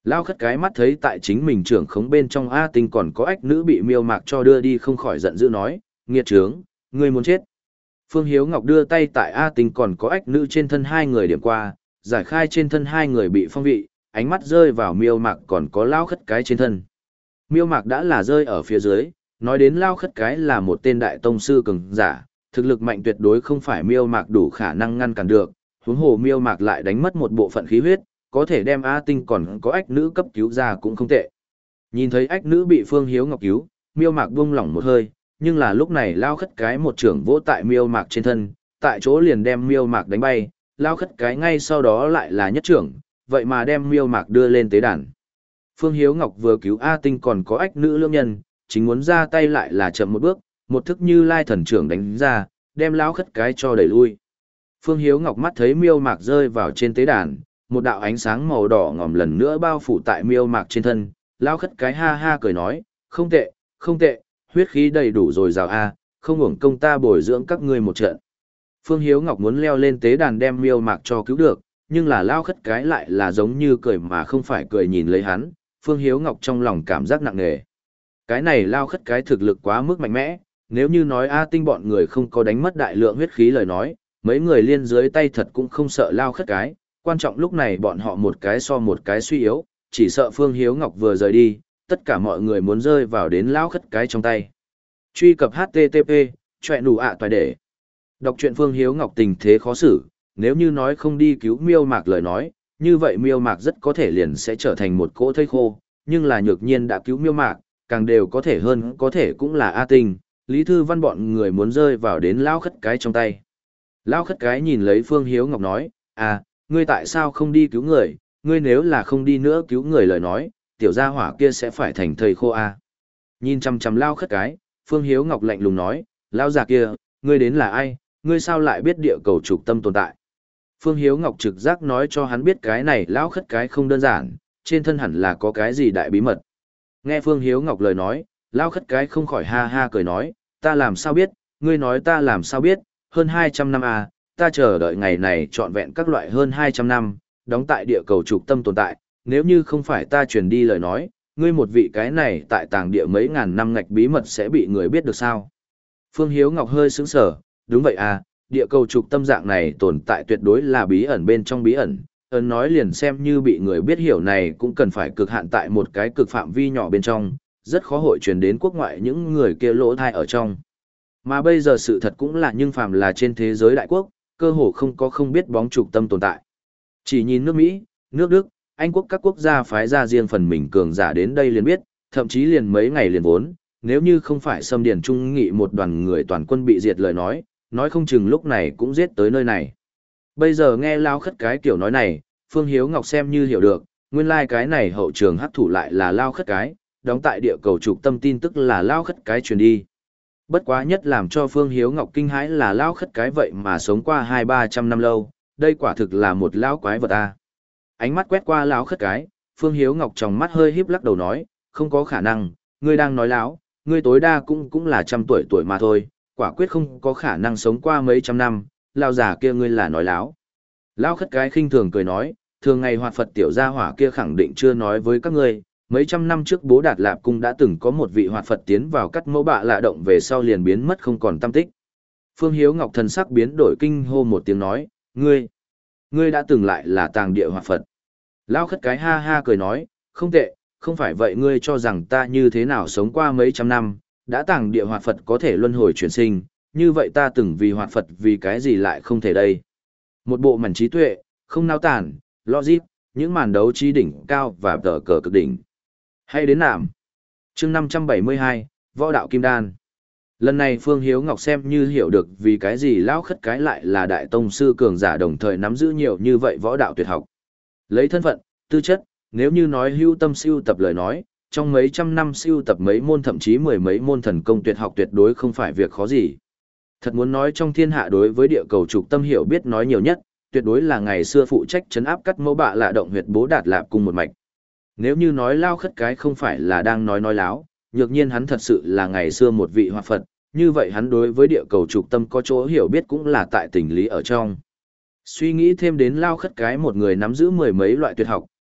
Speaker 1: Lao khất cái mắt thấy tại chính mình trưởng khống bên trong A Tinh còn có ách nữ bị miêu mạc cho đưa đi không khỏi giận dữ nói, nghiệt trướng, ngươi muốn chết. Phương Hiếu Ngọc đưa tay tại A Tinh còn có ách nữ trên thân hai người điểm qua, giải khai trên thân hai người bị phong vị, ánh mắt rơi vào miêu mạc còn có Lao khất cái trên thân. Miêu mạc đã là rơi ở phía dưới, nói đến Lao khất cái là một tên đại tông sư cường giả, thực lực mạnh tuyệt đối không phải miêu mạc đủ khả năng ngăn cản được, huống hồ miêu mạc lại đánh mất một bộ phận khí huyết, có thể đem A Tinh còn có ách nữ cấp cứu ra cũng không tệ. Nhìn thấy ách nữ bị Phương Hiếu Ngọc cứu, miêu mạc buông lỏng một hơi, nhưng là lúc này Lao khất cái một trưởng vỗ tại miêu mạc trên thân, tại chỗ liền đem miêu mạc đánh bay, Lao khất cái ngay sau đó lại là nhất trưởng, vậy mà đem miêu mạc đưa lên tế đàn. Phương Hiếu Ngọc vừa cứu A Tinh còn có ách nữ lưỡng nhân, chính muốn ra tay lại là chậm một bước, một thức như lai thần trưởng đánh ra, đem Lao khất cái cho đẩy lui. Phương Hiếu Ngọc mắt thấy miêu mạc rơi vào trên tế đàn, một đạo ánh sáng màu đỏ ngòm lần nữa bao phủ tại miêu mạc trên thân, Lao khất cái ha ha cười nói, không tệ, không tệ, huyết khí đầy đủ rồi rào a, không uổng công ta bồi dưỡng các ngươi một trận. Phương Hiếu Ngọc muốn leo lên tế đàn đem miêu mạc cho cứu được, nhưng là Lao khất cái lại là giống như cười mà không phải cười nhìn lấy hắn, Phương Hiếu Ngọc trong lòng cảm giác nặng nề. Cái này Lao khất cái thực lực quá mức mạnh mẽ, nếu như nói A Tinh bọn người không có đánh mất đại lượng huyết khí lời nói, mấy người liên dưới tay thật cũng không sợ Lao khất cái, quan trọng lúc này bọn họ một cái so một cái suy yếu, chỉ sợ Phương Hiếu Ngọc vừa rời đi, tất cả mọi người muốn rơi vào đến Lao khất cái trong tay. Truy cập H T T P, chọe nụ ạ toài để. Đọc truyện Phương Hiếu Ngọc tình thế khó xử, nếu như nói không đi cứu miêu mạc lời nói, như vậy miêu mạc rất có thể liền sẽ trở thành một cỗ thây khô, nhưng là nhược nhiên đã cứu miêu mạc, càng đều có thể hơn có thể cũng là A Tinh, Lý Thư Văn bọn người muốn rơi vào đến Lao khất cái trong tay. Lao khất cái nhìn lấy Phương Hiếu Ngọc nói, à, ngươi tại sao không đi cứu người, ngươi nếu là không đi nữa cứu người lời nói, tiểu gia hỏa kia sẽ phải thành thầy khô à. Nhìn chằm chằm Lao khất cái, Phương Hiếu Ngọc lạnh lùng nói, Lao già kia, ngươi đến là ai, ngươi sao lại biết địa cầu trục tâm tồn tại. Phương Hiếu Ngọc trực giác nói cho hắn biết cái này Lao khất cái không đơn giản, trên thân hẳn là có cái gì đại bí mật. Nghe Phương Hiếu Ngọc lời nói, Lao khất cái không khỏi ha ha cười nói, ta làm sao biết, ngươi nói ta làm sao biết, hơn hai trăm năm à, ta chờ đợi ngày này trọn vẹn các loại hơn hai trăm năm, đóng tại địa cầu trục tâm tồn tại, nếu như không phải ta truyền đi lời nói, ngươi một vị cái này tại tàng địa mấy ngàn năm ngạch bí mật sẽ bị người biết được sao. Phương Hiếu Ngọc hơi sững sờ, đúng vậy à, địa cầu trục tâm dạng này tồn tại tuyệt đối là bí ẩn bên trong bí ẩn, ấn nói liền xem như bị người biết hiểu này cũng cần phải cực hạn tại một cái cực phạm vi nhỏ bên trong, rất khó hội truyền đến quốc ngoại những người kia lỗ thai ở trong. Mà bây giờ sự thật cũng là nhưng phàm là trên thế giới đại quốc, cơ hồ không có không biết bóng trục tâm tồn tại. Chỉ nhìn nước Mỹ, nước Đức, Anh quốc các quốc gia phái ra riêng phần mình cường giả đến đây liền biết, thậm chí liền mấy ngày liền vốn, nếu như không phải xâm điền trung nghị một đoàn người toàn quân bị diệt lời nói, nói không chừng lúc này cũng giết tới nơi này. Bây giờ nghe Lao khất cái kiểu nói này, Phương Hiếu Ngọc xem như hiểu được, nguyên lai like cái này hậu trường hắc thủ lại là Lao khất cái, đóng tại địa cầu trục tâm tin tức là Lao khất cái truyền đi. Bất quá nhất làm cho Phương Hiếu Ngọc kinh hãi là Lao khất cái vậy mà sống qua hai ba trăm năm lâu, đây quả thực là một lão quái vật a. Ánh mắt quét qua Lão khất cái, Phương Hiếu Ngọc trong mắt hơi híp lắc đầu nói, không có khả năng, ngươi đang nói láo, ngươi tối đa cũng cũng là trăm tuổi tuổi mà thôi, quả quyết không có khả năng sống qua mấy trăm năm, Lão già kia ngươi là nói láo. Lão khất cái khinh thường cười nói, thường ngày hoạt Phật tiểu gia hỏa kia khẳng định chưa nói với các ngươi, mấy trăm năm trước Bố Đạt Lạp Cung đã từng có một vị hoạt Phật tiến vào cắt mẫu bạ lạ động về sau liền biến mất không còn tăm tích. Phương Hiếu Ngọc thần sắc biến đổi kinh hô một tiếng nói, ngươi, ngươi đã từng lại là tàng địa hoạt Phật. Lão khất cái ha ha cười nói, không tệ, không phải vậy ngươi cho rằng ta như thế nào sống qua mấy trăm năm, đã tàng địa hoạt Phật có thể luân hồi chuyển sinh, như vậy ta từng vì hoạt Phật vì cái gì lại không thể đây. Một bộ mảnh trí tuệ, không nao tản, logic, những màn đấu trí đỉnh cao và tờ cờ cực đỉnh. Hay đến nạm. Chương năm trăm bảy mươi hai, Võ đạo Kim Đan. Lần này Phương Hiếu Ngọc xem như hiểu được vì cái gì Lão khất cái lại là đại tông sư cường giả đồng thời nắm giữ nhiều như vậy võ đạo tuyệt học. Lấy thân phận, tư chất, nếu như nói hưu tâm siêu tập lời nói, trong mấy trăm năm siêu tập mấy môn thậm chí mười mấy môn thần công tuyệt học tuyệt đối không phải việc khó gì. Thật muốn nói trong thiên hạ đối với địa cầu trục tâm hiểu biết nói nhiều nhất, tuyệt đối là ngày xưa phụ trách trấn áp cắt mẫu bạ lạ động huyệt Bố Đạt Lạp Cung một mạch. Nếu như nói Lao khất cái không phải là đang nói nói láo, nhược nhiên hắn thật sự là ngày xưa một vị hoạt Phật, như vậy hắn đối với địa cầu trục tâm có chỗ hiểu biết cũng là tại tình lý ở trong. Suy nghĩ thêm đến Lao khất cái một người nắm giữ mười mấy loại tuyệt học,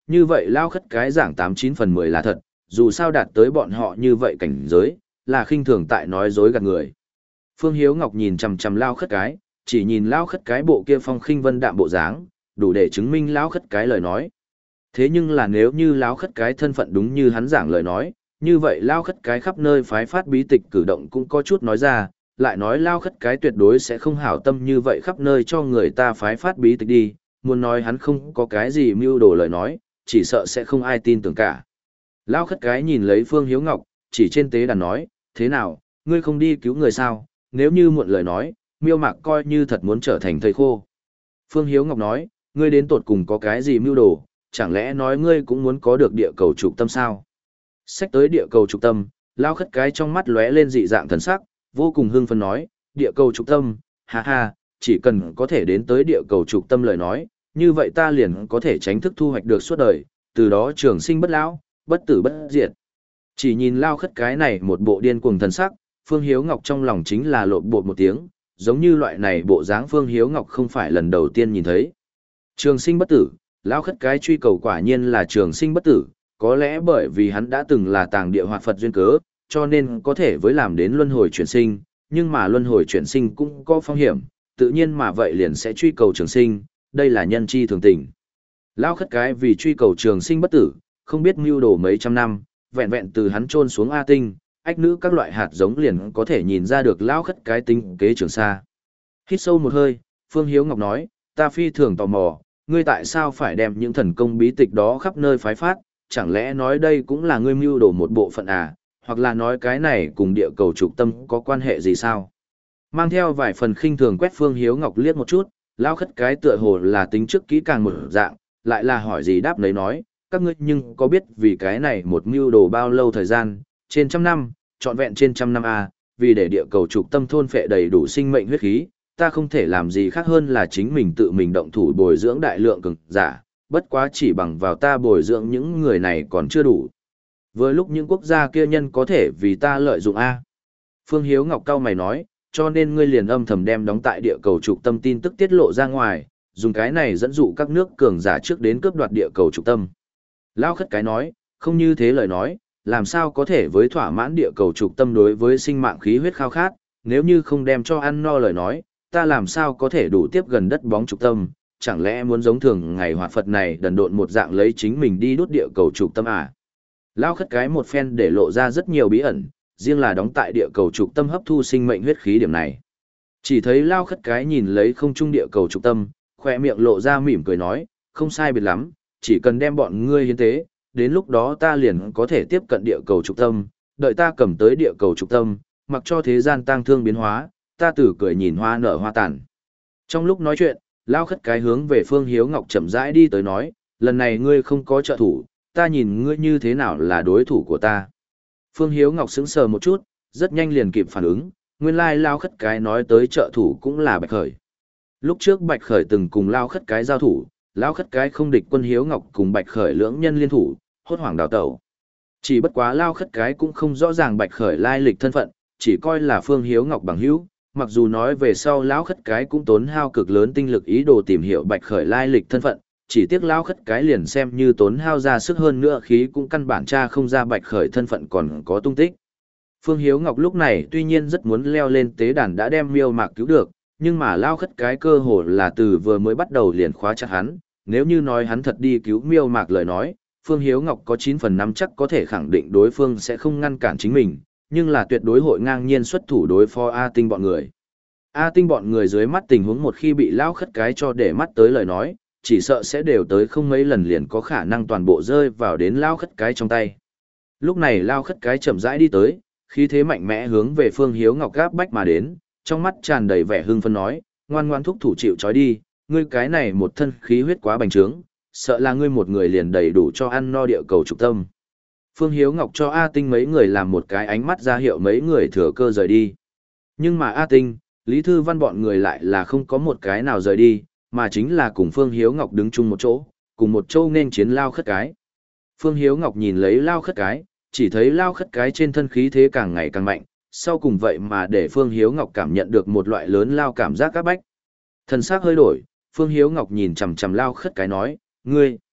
Speaker 1: như vậy lao khất cái giảng tám chín phần mười là thật, dù sao đạt tới bọn họ như vậy cảnh giới, là khinh thường tại nói dối gạt người. Phương Hiếu Ngọc nhìn chằm chằm lao khất cái, chỉ nhìn lao khất cái bộ kia phong khinh vân đạm bộ dáng, đủ để chứng minh lao khất cái lời nói. Thế nhưng là nếu như lao khất cái thân phận đúng như hắn giảng lời nói, như vậy lao khất cái khắp nơi phái phát bí tịch cử động cũng có chút nói ra, lại nói lao khất cái tuyệt đối sẽ không hảo tâm như vậy khắp nơi cho người ta phái phát bí tịch đi, muốn nói hắn không có cái gì mưu đồ lời nói, chỉ sợ sẽ không ai tin tưởng cả. Lao khất cái nhìn lấy Phương Hiếu Ngọc, chỉ trên tế đàn nói, thế nào, ngươi không đi cứu người sao, nếu như muộn lời nói, miêu mạc coi như thật muốn trở thành thầy khô. Phương Hiếu Ngọc nói, ngươi đến tột cùng có cái gì mưu đồ, chẳng lẽ nói ngươi cũng muốn có được địa cầu trục tâm sao? Sách tới địa cầu trục tâm, lao khất cái trong mắt lóe lên dị dạng thần sắc, vô cùng hưng phấn nói, địa cầu trục tâm, ha ha, chỉ cần có thể đến tới địa cầu trục tâm lời nói, như vậy ta liền có thể tránh thức thu hoạch được suốt đời, từ đó trường sinh bất lão, bất tử bất diệt. Chỉ nhìn lao khất cái này một bộ điên cuồng thần sắc, Phương Hiếu Ngọc trong lòng chính là lộn bột một tiếng, giống như loại này bộ dáng Phương Hiếu Ngọc không phải lần đầu tiên nhìn thấy. Trường sinh bất tử, lao khất cái truy cầu quả nhiên là trường sinh bất tử, có lẽ bởi vì hắn đã từng là tàng địa hoạt Phật duyên cớ, cho nên có thể với làm đến luân hồi chuyển sinh, nhưng mà luân hồi chuyển sinh cũng có phong hiểm, tự nhiên mà vậy liền sẽ truy cầu trường sinh, đây là nhân chi thường tình. Lao khất cái vì truy cầu trường sinh bất tử, không biết mưu đồ mấy trăm năm, vẹn vẹn từ hắn chôn xuống A Tinh, ách nữ các loại hạt giống liền có thể nhìn ra được lao khất cái tính kế trường xa. Hít sâu một hơi, Phương Hiếu Ngọc nói, ta phi thường tò mò, ngươi tại sao phải đem những thần công bí tịch đó khắp nơi phái phát, chẳng lẽ nói đây cũng là ngươi mưu đồ một bộ phận à, hoặc là nói cái này cùng địa cầu trục tâm có quan hệ gì sao? Mang theo vài phần khinh thường quét Phương Hiếu Ngọc liếc một chút, lao khất cái tựa hồ là tính trước kỹ càng một dạng, lại là hỏi gì đáp lấy nói, các ngươi nhưng có biết vì cái này một mưu đồ bao lâu thời gian, trên trăm năm, trọn vẹn trên trăm năm à, vì để địa cầu trục tâm thôn phệ đầy đủ sinh mệnh huyết khí, ta không thể làm gì khác hơn là chính mình tự mình động thủ bồi dưỡng đại lượng cường giả, bất quá chỉ bằng vào ta bồi dưỡng những người này còn chưa đủ. Vừa lúc những quốc gia kia nhân có thể vì ta lợi dụng a. Phương Hiếu Ngọc cao mày nói, cho nên ngươi liền âm thầm đem đóng tại địa cầu trục tâm tin tức tiết lộ ra ngoài, dùng cái này dẫn dụ các nước cường giả trước đến cướp đoạt địa cầu trục tâm. Lao khất cái nói, không như thế lời nói, làm sao có thể với thỏa mãn địa cầu trục tâm đối với sinh mạng khí huyết khao khát, nếu như không đem cho ăn no lời nói, ta làm sao có thể đủ tiếp gần đất bóng trục tâm, chẳng lẽ muốn giống thường ngày hoạt Phật này đần độn một dạng lấy chính mình đi đốt địa cầu trục tâm à? Lao khất cái một phen để lộ ra rất nhiều bí ẩn, riêng là đóng tại địa cầu trục tâm hấp thu sinh mệnh huyết khí điểm này. Chỉ thấy Lao khất cái nhìn lấy không trung địa cầu trục tâm, khoe miệng lộ ra mỉm cười nói, không sai biệt lắm, chỉ cần đem bọn ngươi hiến tế, đến lúc đó ta liền có thể tiếp cận địa cầu trục tâm, đợi ta cầm tới địa cầu trục tâm, mặc cho thế gian tang thương biến hóa, ta tử cười nhìn hoa nở hoa tàn. Trong lúc nói chuyện, Lao khất cái hướng về Phương Hiếu Ngọc chậm rãi đi tới nói, lần này ngươi không có trợ thủ, ta nhìn ngươi như thế nào là đối thủ của ta. Phương Hiếu Ngọc sững sờ một chút, rất nhanh liền kịp phản ứng, nguyên lai Lao khất cái nói tới trợ thủ cũng là Bạch Khởi. Lúc trước Bạch Khởi từng cùng Lao khất cái giao thủ, Lao khất cái không địch quân Hiếu Ngọc cùng Bạch Khởi lưỡng nhân liên thủ, hốt hoảng đào tẩu. Chỉ bất quá Lao khất cái cũng không rõ ràng Bạch Khởi lai lịch thân phận, chỉ coi là Phương Hiếu Ngọc bằng hữu. Mặc dù nói về sau lão khất cái cũng tốn hao cực lớn tinh lực ý đồ tìm hiểu Bạch Khởi lai lịch thân phận, chỉ tiếc lão khất cái liền xem như tốn hao ra sức hơn nữa khí cũng căn bản tra không ra Bạch Khởi thân phận còn có tung tích. Phương Hiếu Ngọc lúc này tuy nhiên rất muốn leo lên tế đàn đã đem Miêu Mạc cứu được, nhưng mà lão khất cái cơ hồ là từ vừa mới bắt đầu liền khóa chặt hắn, nếu như nói hắn thật đi cứu Miêu Mạc lời nói, Phương Hiếu Ngọc có chín phần năm chắc có thể khẳng định đối phương sẽ không ngăn cản chính mình, nhưng là tuyệt đối hội ngang nhiên xuất thủ đối phó A Tinh bọn người. A Tinh bọn người dưới mắt tình huống một khi bị lão khất cái cho để mắt tới lời nói, chỉ sợ sẽ đều tới không mấy lần liền có khả năng toàn bộ rơi vào đến lão khất cái trong tay. Lúc này lão khất cái chậm rãi đi tới, khí thế mạnh mẽ hướng về Phương Hiếu Ngọc gáp bách mà đến, trong mắt tràn đầy vẻ hưng phấn nói, ngoan ngoan thúc thủ chịu trói đi, ngươi cái này một thân khí huyết quá bành trướng, sợ là ngươi một người liền đầy đủ cho ăn no địa cầu trục tâm. Phương Hiếu Ngọc cho A Tinh mấy người làm một cái ánh mắt ra hiệu mấy người thừa cơ rời đi. Nhưng mà A Tinh, Lý Thư Văn bọn người lại là không có một cái nào rời đi, mà chính là cùng Phương Hiếu Ngọc đứng chung một chỗ, cùng một chỗ nên chiến Lao khất cái. Phương Hiếu Ngọc nhìn lấy Lao khất cái, chỉ thấy Lao khất cái trên thân khí thế càng ngày càng mạnh, sau cùng vậy mà để Phương Hiếu Ngọc cảm nhận được một loại lớn lao cảm giác áp bách. Thần sắc hơi đổi, Phương Hiếu Ngọc nhìn chằm chằm Lao khất cái nói, ngươi,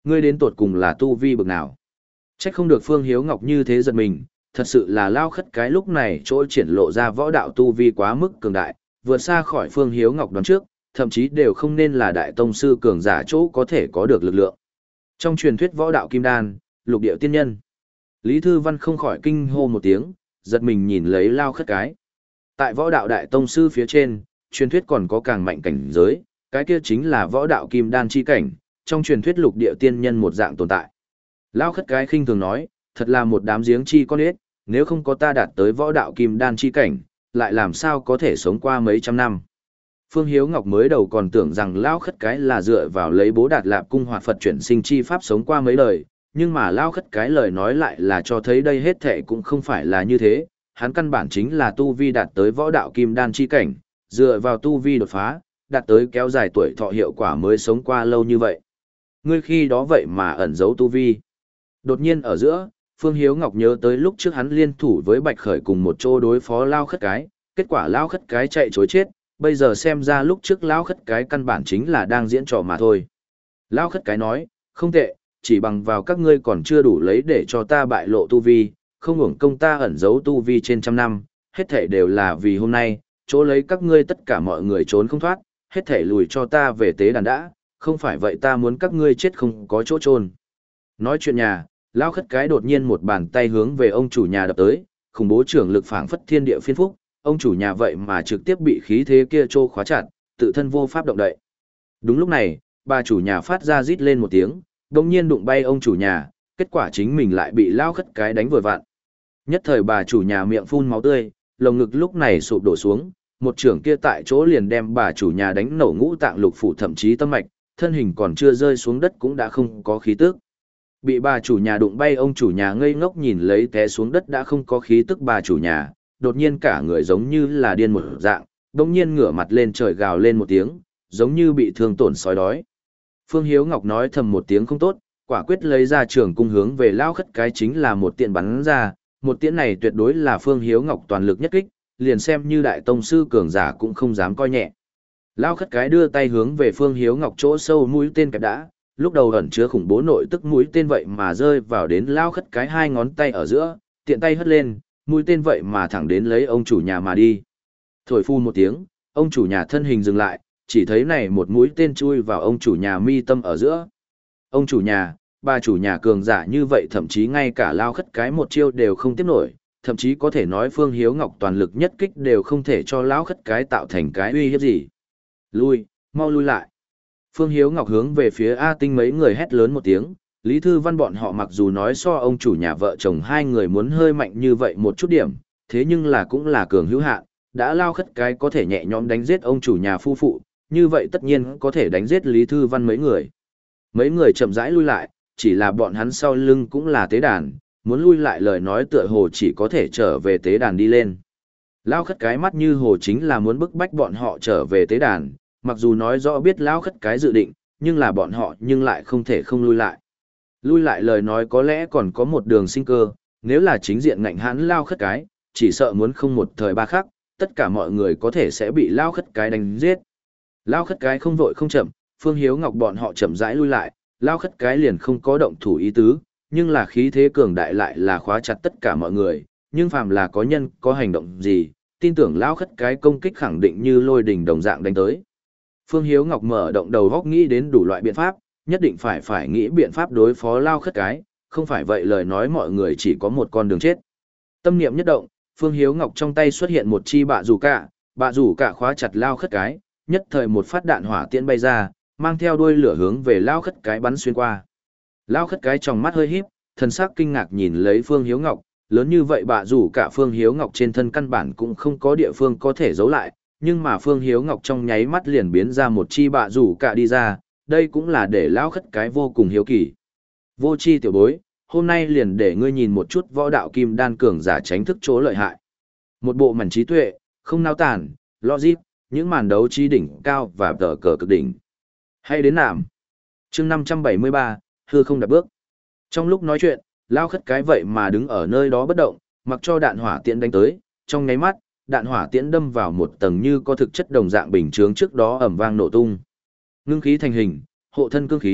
Speaker 1: Ngươi đến tột cùng là tu vi bực nào? Trách không được Phương Hiếu Ngọc như thế giật mình, thật sự là lao khất cái lúc này chỗ triển lộ ra võ đạo tu vi quá mức cường đại, vượt xa khỏi Phương Hiếu Ngọc đoán trước, thậm chí đều không nên là đại tông sư cường giả chỗ có thể có được lực lượng. Trong truyền thuyết võ đạo kim đan, lục điệu tiên nhân, Lý Thư Văn không khỏi kinh hô một tiếng, giật mình nhìn lấy lao khất cái. Tại võ đạo đại tông sư phía trên, truyền thuyết còn có càng mạnh cảnh giới, cái kia chính là võ đạo kim đan chi cảnh, trong truyền thuyết lục điệu tiên nhân một dạng tồn tại. Lao khất cái khinh thường nói, thật là một đám giếng chi con ếch, nếu không có ta đạt tới võ đạo kim đan chi cảnh, lại làm sao có thể sống qua mấy trăm năm. Phương Hiếu Ngọc mới đầu còn tưởng rằng Lao khất cái là dựa vào lấy bố đạt lạp cung hoạt Phật chuyển sinh chi pháp sống qua mấy đời, nhưng mà Lao khất cái lời nói lại là cho thấy đây hết thệ cũng không phải là như thế, hắn căn bản chính là tu vi đạt tới võ đạo kim đan chi cảnh, dựa vào tu vi đột phá, đạt tới kéo dài tuổi thọ hiệu quả mới sống qua lâu như vậy. Ngươi khi đó vậy mà ẩn giấu tu vi. Đột nhiên ở giữa, Phương Hiếu Ngọc nhớ tới lúc trước hắn liên thủ với Bạch Khởi cùng một chỗ đối phó Lao khất cái, kết quả Lao khất cái chạy chối chết, bây giờ xem ra lúc trước Lao khất cái căn bản chính là đang diễn trò mà thôi. Lao khất cái nói, không tệ, chỉ bằng vào các ngươi còn chưa đủ lấy để cho ta bại lộ tu vi, không hưởng công ta ẩn giấu tu vi trên trăm năm, hết thể đều là vì hôm nay, chỗ lấy các ngươi tất cả mọi người trốn không thoát, hết thể lùi cho ta về tế đàn đã, không phải vậy ta muốn các ngươi chết không có chỗ trôn. Nói chuyện nhà, Lao khất cái đột nhiên một bàn tay hướng về ông chủ nhà đập tới, khủng bố trưởng lực phảng phất thiên địa phiên phúc, ông chủ nhà vậy mà trực tiếp bị khí thế kia trô khóa chặt, tự thân vô pháp động đậy. Đúng lúc này, bà chủ nhà phát ra rít lên một tiếng, đồng nhiên đụng bay ông chủ nhà, kết quả chính mình lại bị Lao khất cái đánh vừa vặn. Nhất thời bà chủ nhà miệng phun máu tươi, lồng ngực lúc này sụp đổ xuống, một trưởng kia tại chỗ liền đem bà chủ nhà đánh nổ ngũ tạng lục phủ thậm chí tâm mạch, thân hình còn chưa rơi xuống đất cũng đã không có khí tức. Bị bà chủ nhà đụng bay ông chủ nhà ngây ngốc nhìn lấy té xuống đất đã không có khí tức bà chủ nhà, đột nhiên cả người giống như là điên một dạng, đồng nhiên ngửa mặt lên trời gào lên một tiếng, giống như bị thương tổn sói đói. Phương Hiếu Ngọc nói thầm một tiếng không tốt, quả quyết lấy ra trường cung hướng về Lao khất cái chính là một tiện bắn ra, một tiễn này tuyệt đối là Phương Hiếu Ngọc toàn lực nhất kích, liền xem như đại tông sư cường giả cũng không dám coi nhẹ. Lao khất cái đưa tay hướng về Phương Hiếu Ngọc chỗ sâu mũi tên kẹp đã, lúc đầu ẩn chứa khủng bố nội tức mũi tên vậy mà rơi vào đến Lao khất cái hai ngón tay ở giữa, tiện tay hất lên, mũi tên vậy mà thẳng đến lấy ông chủ nhà mà đi. Thổi phu một tiếng, ông chủ nhà thân hình dừng lại, chỉ thấy này một mũi tên chui vào ông chủ nhà mi tâm ở giữa. Ông chủ nhà, bà chủ nhà cường giả như vậy thậm chí ngay cả Lao khất cái một chiêu đều không tiếp nổi, thậm chí có thể nói Phương Hiếu Ngọc toàn lực nhất kích đều không thể cho Lao khất cái tạo thành cái uy hiếp gì. Lui, mau lui lại. Phương Hiếu Ngọc hướng về phía A Tinh mấy người hét lớn một tiếng, Lý Thư Văn bọn họ mặc dù nói so ông chủ nhà vợ chồng hai người muốn hơi mạnh như vậy một chút điểm, thế nhưng là cũng là cường hữu hạn, đã Lao khất cái có thể nhẹ nhõm đánh giết ông chủ nhà phu phụ, như vậy tất nhiên có thể đánh giết Lý Thư Văn mấy người. Mấy người chậm rãi lui lại, chỉ là bọn hắn sau lưng cũng là tế đàn, muốn lui lại lời nói tựa hồ chỉ có thể trở về tế đàn đi lên. Lao khất cái mắt như hồ chính là muốn bức bách bọn họ trở về tế đàn, mặc dù nói rõ biết Lao khất cái dự định, nhưng là bọn họ nhưng lại không thể không lui lại. Lui lại lời nói có lẽ còn có một đường sinh cơ, nếu là chính diện ngạnh hãn Lao khất cái, chỉ sợ muốn không một thời ba khắc, tất cả mọi người có thể sẽ bị Lao khất cái đánh giết. Lao khất cái không vội không chậm, Phương Hiếu Ngọc bọn họ chậm rãi lui lại, Lao khất cái liền không có động thủ ý tứ, nhưng là khí thế cường đại lại là khóa chặt tất cả mọi người, nhưng phàm là có nhân có hành động gì, tin tưởng Lao khất cái công kích khẳng định như lôi đình đồng dạng đánh tới. Phương Hiếu Ngọc mở động đầu góc nghĩ đến đủ loại biện pháp, nhất định phải phải nghĩ biện pháp đối phó Lao khất cái, không phải vậy lời nói mọi người chỉ có một con đường chết. Tâm niệm nhất động, Phương Hiếu Ngọc trong tay xuất hiện một chi bạ rủ cả, bạ rủ cả khóa chặt Lao khất cái, nhất thời một phát đạn hỏa tiễn bay ra, mang theo đuôi lửa hướng về Lao khất cái bắn xuyên qua. Lao khất cái trong mắt hơi híp, thần sắc kinh ngạc nhìn lấy Phương Hiếu Ngọc, lớn như vậy bạ rủ cả Phương Hiếu Ngọc trên thân căn bản cũng không có địa phương có thể giấu lại, nhưng mà Phương Hiếu Ngọc trong nháy mắt liền biến ra một chi bạ rủ cả đi ra, đây cũng là để Lao khất cái vô cùng hiếu kỳ. Vô chi tiểu bối, hôm nay liền để ngươi nhìn một chút võ đạo kim đan cường giả tránh thức chỗ lợi hại. Một bộ mảnh trí tuệ, không nao tản, logic, những màn đấu trí đỉnh cao và tờ cờ cực đỉnh. Hay đến nạm. chương năm trăm bảy mươi ba, hư không đạp bước. Trong lúc nói chuyện, Lao khất cái vậy mà đứng ở nơi đó bất động, mặc cho đạn hỏa tiễn đánh tới, trong nháy mắt, đạn hỏa tiễn đâm vào một tầng như có thực chất đồng dạng bình chướng trước đó ầm vang nổ tung. Ngưng khí thành hình, hộ thân cương khí,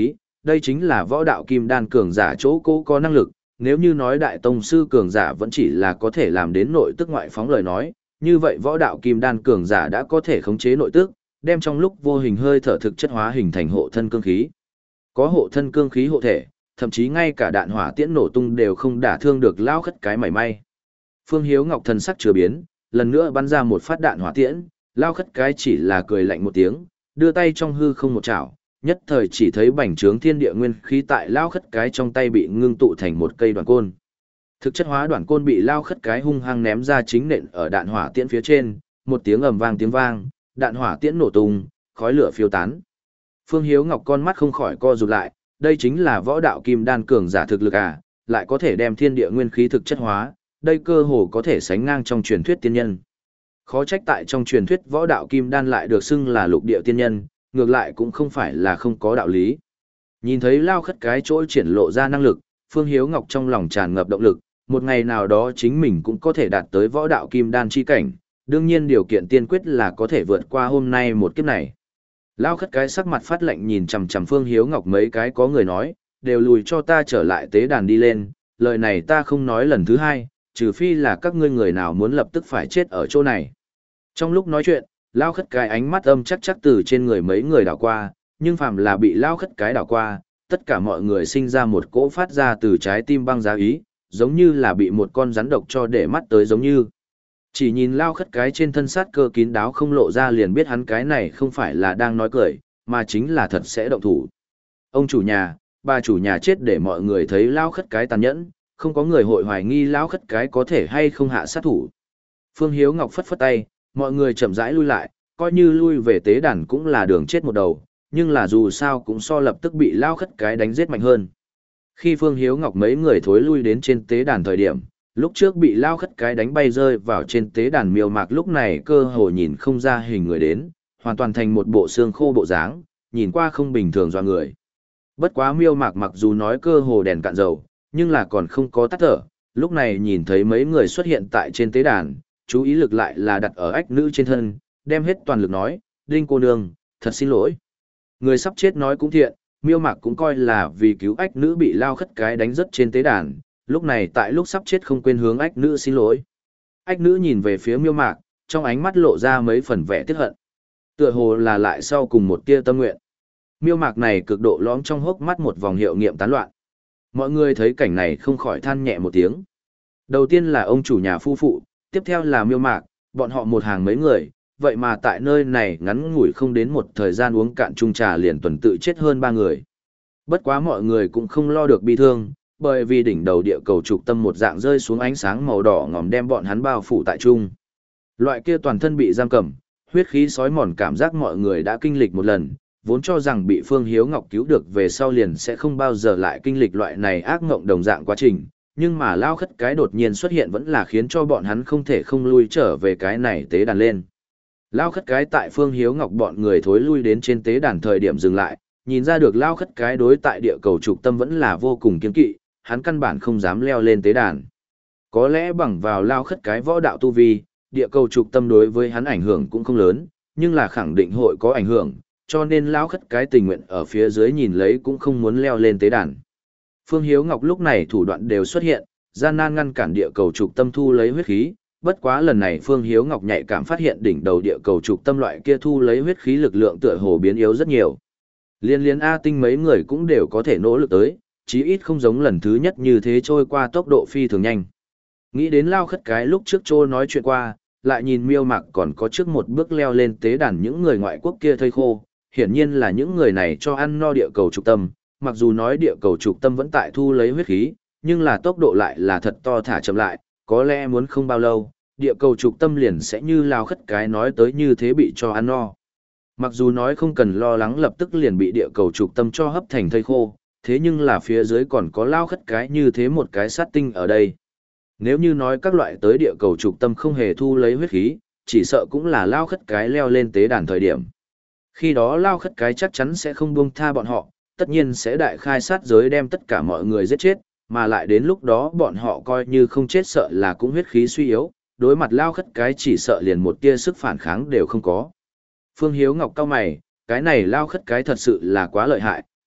Speaker 1: đây chính là võ đạo kim đan cường giả chỗ cố có năng lực, nếu như nói đại tông sư cường giả vẫn chỉ là có thể làm đến nội tức ngoại phóng lời nói, như vậy võ đạo kim đan cường giả đã có thể khống chế nội tức, đem trong lúc vô hình hơi thở thực chất hóa hình thành hộ thân cương khí. Có hộ thân cương khí hộ thể, thậm chí ngay cả đạn hỏa tiễn nổ tung đều không đả thương được lao khất cái mảy may. Phương Hiếu Ngọc thần sắc chứa biến, lần nữa bắn ra một phát đạn hỏa tiễn, lao khất cái chỉ là cười lạnh một tiếng, đưa tay trong hư không một chảo, nhất thời chỉ thấy bành trướng thiên địa nguyên khí tại lao khất cái trong tay bị ngưng tụ thành một cây đoạn côn. Thực chất hóa đoạn côn bị lao khất cái hung hăng ném ra chính nện ở đạn hỏa tiễn phía trên, một tiếng ầm vang tiếng vang, đạn hỏa tiễn nổ tung, khói lửa phiêu tán. Phương Hiếu Ngọc con mắt không khỏi co rụt lại, đây chính là võ đạo kim đan cường giả thực lực à, lại có thể đem thiên địa nguyên khí thực chất hóa, đây cơ hồ có thể sánh ngang trong truyền thuyết tiên nhân. Khó trách tại trong truyền thuyết võ đạo kim đan lại được xưng là lục địa tiên nhân, ngược lại cũng không phải là không có đạo lý. Nhìn thấy lao khất cái chỗ triển lộ ra năng lực, Phương Hiếu Ngọc trong lòng tràn ngập động lực, một ngày nào đó chính mình cũng có thể đạt tới võ đạo kim đan chi cảnh, đương nhiên điều kiện tiên quyết là có thể vượt qua hôm nay một kiếp này. Lao khất cái sắc mặt phát lạnh nhìn chằm chằm Phương Hiếu Ngọc mấy cái có người nói, đều lùi cho ta trở lại tế đàn đi lên, lời này ta không nói lần thứ hai, trừ phi là các ngươi người nào muốn lập tức phải chết ở chỗ này. Trong lúc nói chuyện, Lao khất cái ánh mắt âm chắc chắc từ trên người mấy người đảo qua, nhưng phàm là bị Lao khất cái đảo qua, tất cả mọi người sinh ra một cỗ phát ra từ trái tim băng giá ý, giống như là bị một con rắn độc cho để mắt tới giống như. Chỉ nhìn Lao khất cái trên thân sát cơ kín đáo không lộ ra liền biết hắn cái này không phải là đang nói cười, mà chính là thật sẽ động thủ. Ông chủ nhà, bà chủ nhà chết để mọi người thấy Lao khất cái tàn nhẫn, không có người hội hoài nghi Lao khất cái có thể hay không hạ sát thủ. Phương Hiếu Ngọc phất phất tay, mọi người chậm rãi lui lại, coi như lui về tế đàn cũng là đường chết một đầu, nhưng là dù sao cũng so lập tức bị Lao khất cái đánh giết mạnh hơn. Khi Phương Hiếu Ngọc mấy người thối lui đến trên tế đàn thời điểm, lúc trước bị Lao khất cái đánh bay rơi vào trên tế đàn miêu mạc lúc này cơ hồ nhìn không ra hình người đến, hoàn toàn thành một bộ xương khô bộ dáng, nhìn qua không bình thường do người. Bất quá miêu mạc mặc dù nói cơ hồ đèn cạn dầu, nhưng là còn không có tắt thở, lúc này nhìn thấy mấy người xuất hiện tại trên tế đàn, chú ý lực lại là đặt ở ách nữ trên thân, đem hết toàn lực nói, Đinh cô nương, thật xin lỗi. Người sắp chết nói cũng thiện, miêu mạc cũng coi là vì cứu ách nữ bị Lao khất cái đánh rất trên tế đàn, lúc này tại lúc sắp chết không quên hướng ách nữ xin lỗi. Ách nữ nhìn về phía miêu mạc, trong ánh mắt lộ ra mấy phần vẻ tiếc hận. Tựa hồ là lại sau cùng một tia tâm nguyện. Miêu mạc này cực độ lõm trong hốc mắt một vòng hiệu nghiệm tán loạn. Mọi người thấy cảnh này không khỏi than nhẹ một tiếng. Đầu tiên là ông chủ nhà phu phụ, tiếp theo là miêu mạc, bọn họ một hàng mấy người, vậy mà tại nơi này ngắn ngủi không đến một thời gian uống cạn chung trà liền tuần tự chết hơn ba người. Bất quá mọi người cũng không lo được bi thương, bởi vì đỉnh đầu địa cầu trục tâm một dạng rơi xuống ánh sáng màu đỏ ngòm đem bọn hắn bao phủ tại chung. Loại kia toàn thân bị giam cầm, huyết khí sói mòn cảm giác mọi người đã kinh lịch một lần, vốn cho rằng bị Phương Hiếu Ngọc cứu được về sau liền sẽ không bao giờ lại kinh lịch loại này ác ngộng đồng dạng quá trình, nhưng mà Lao khất cái đột nhiên xuất hiện vẫn là khiến cho bọn hắn không thể không lui trở về cái này tế đàn lên. Lao khất cái tại Phương Hiếu Ngọc bọn người thối lui đến trên tế đàn thời điểm dừng lại, nhìn ra được Lao khất cái đối tại địa cầu trục tâm vẫn là vô cùng kiên kỵ, hắn căn bản không dám leo lên tế đàn. Có lẽ bằng vào Lao khất cái võ đạo tu vi, địa cầu trục tâm đối với hắn ảnh hưởng cũng không lớn, nhưng là khẳng định hội có ảnh hưởng, cho nên Lao khất cái tình nguyện ở phía dưới nhìn lấy cũng không muốn leo lên tế đàn. Phương Hiếu Ngọc lúc này thủ đoạn đều xuất hiện, gian nan ngăn cản địa cầu trục tâm thu lấy huyết khí, bất quá lần này Phương Hiếu Ngọc nhạy cảm phát hiện đỉnh đầu địa cầu trục tâm loại kia thu lấy huyết khí lực lượng tựa hồ biến yếu rất nhiều. Liên liên A Tinh mấy người cũng đều có thể nỗ lực tới, chí ít không giống lần thứ nhất như thế trôi qua tốc độ phi thường nhanh. Nghĩ đến Lao khất cái lúc trước trôi nói chuyện qua, lại nhìn miêu mạc còn có trước một bước leo lên tế đàn những người ngoại quốc kia thây khô, hiển nhiên là những người này cho ăn no địa cầu trục tâm, mặc dù nói địa cầu trục tâm vẫn tại thu lấy huyết khí, nhưng là tốc độ lại là thật to thả chậm lại, có lẽ muốn không bao lâu, địa cầu trục tâm liền sẽ như Lao khất cái nói tới như thế bị cho ăn no. Mặc dù nói không cần lo lắng lập tức liền bị địa cầu trục tâm cho hấp thành thây khô, thế nhưng là phía dưới còn có Lao khất cái như thế một cái sát tinh ở đây. Nếu như nói các loại tới địa cầu trục tâm không hề thu lấy huyết khí, chỉ sợ cũng là Lao khất cái leo lên tế đàn thời điểm. Khi đó Lao khất cái chắc chắn sẽ không buông tha bọn họ, tất nhiên sẽ đại khai sát giới đem tất cả mọi người giết chết, mà lại đến lúc đó bọn họ coi như không chết sợ là cũng huyết khí suy yếu, đối mặt Lao khất cái chỉ sợ liền một tia sức phản kháng đều không có. Phương Hiếu Ngọc cau mày, cái này Lao khất cái thật sự là quá lợi hại,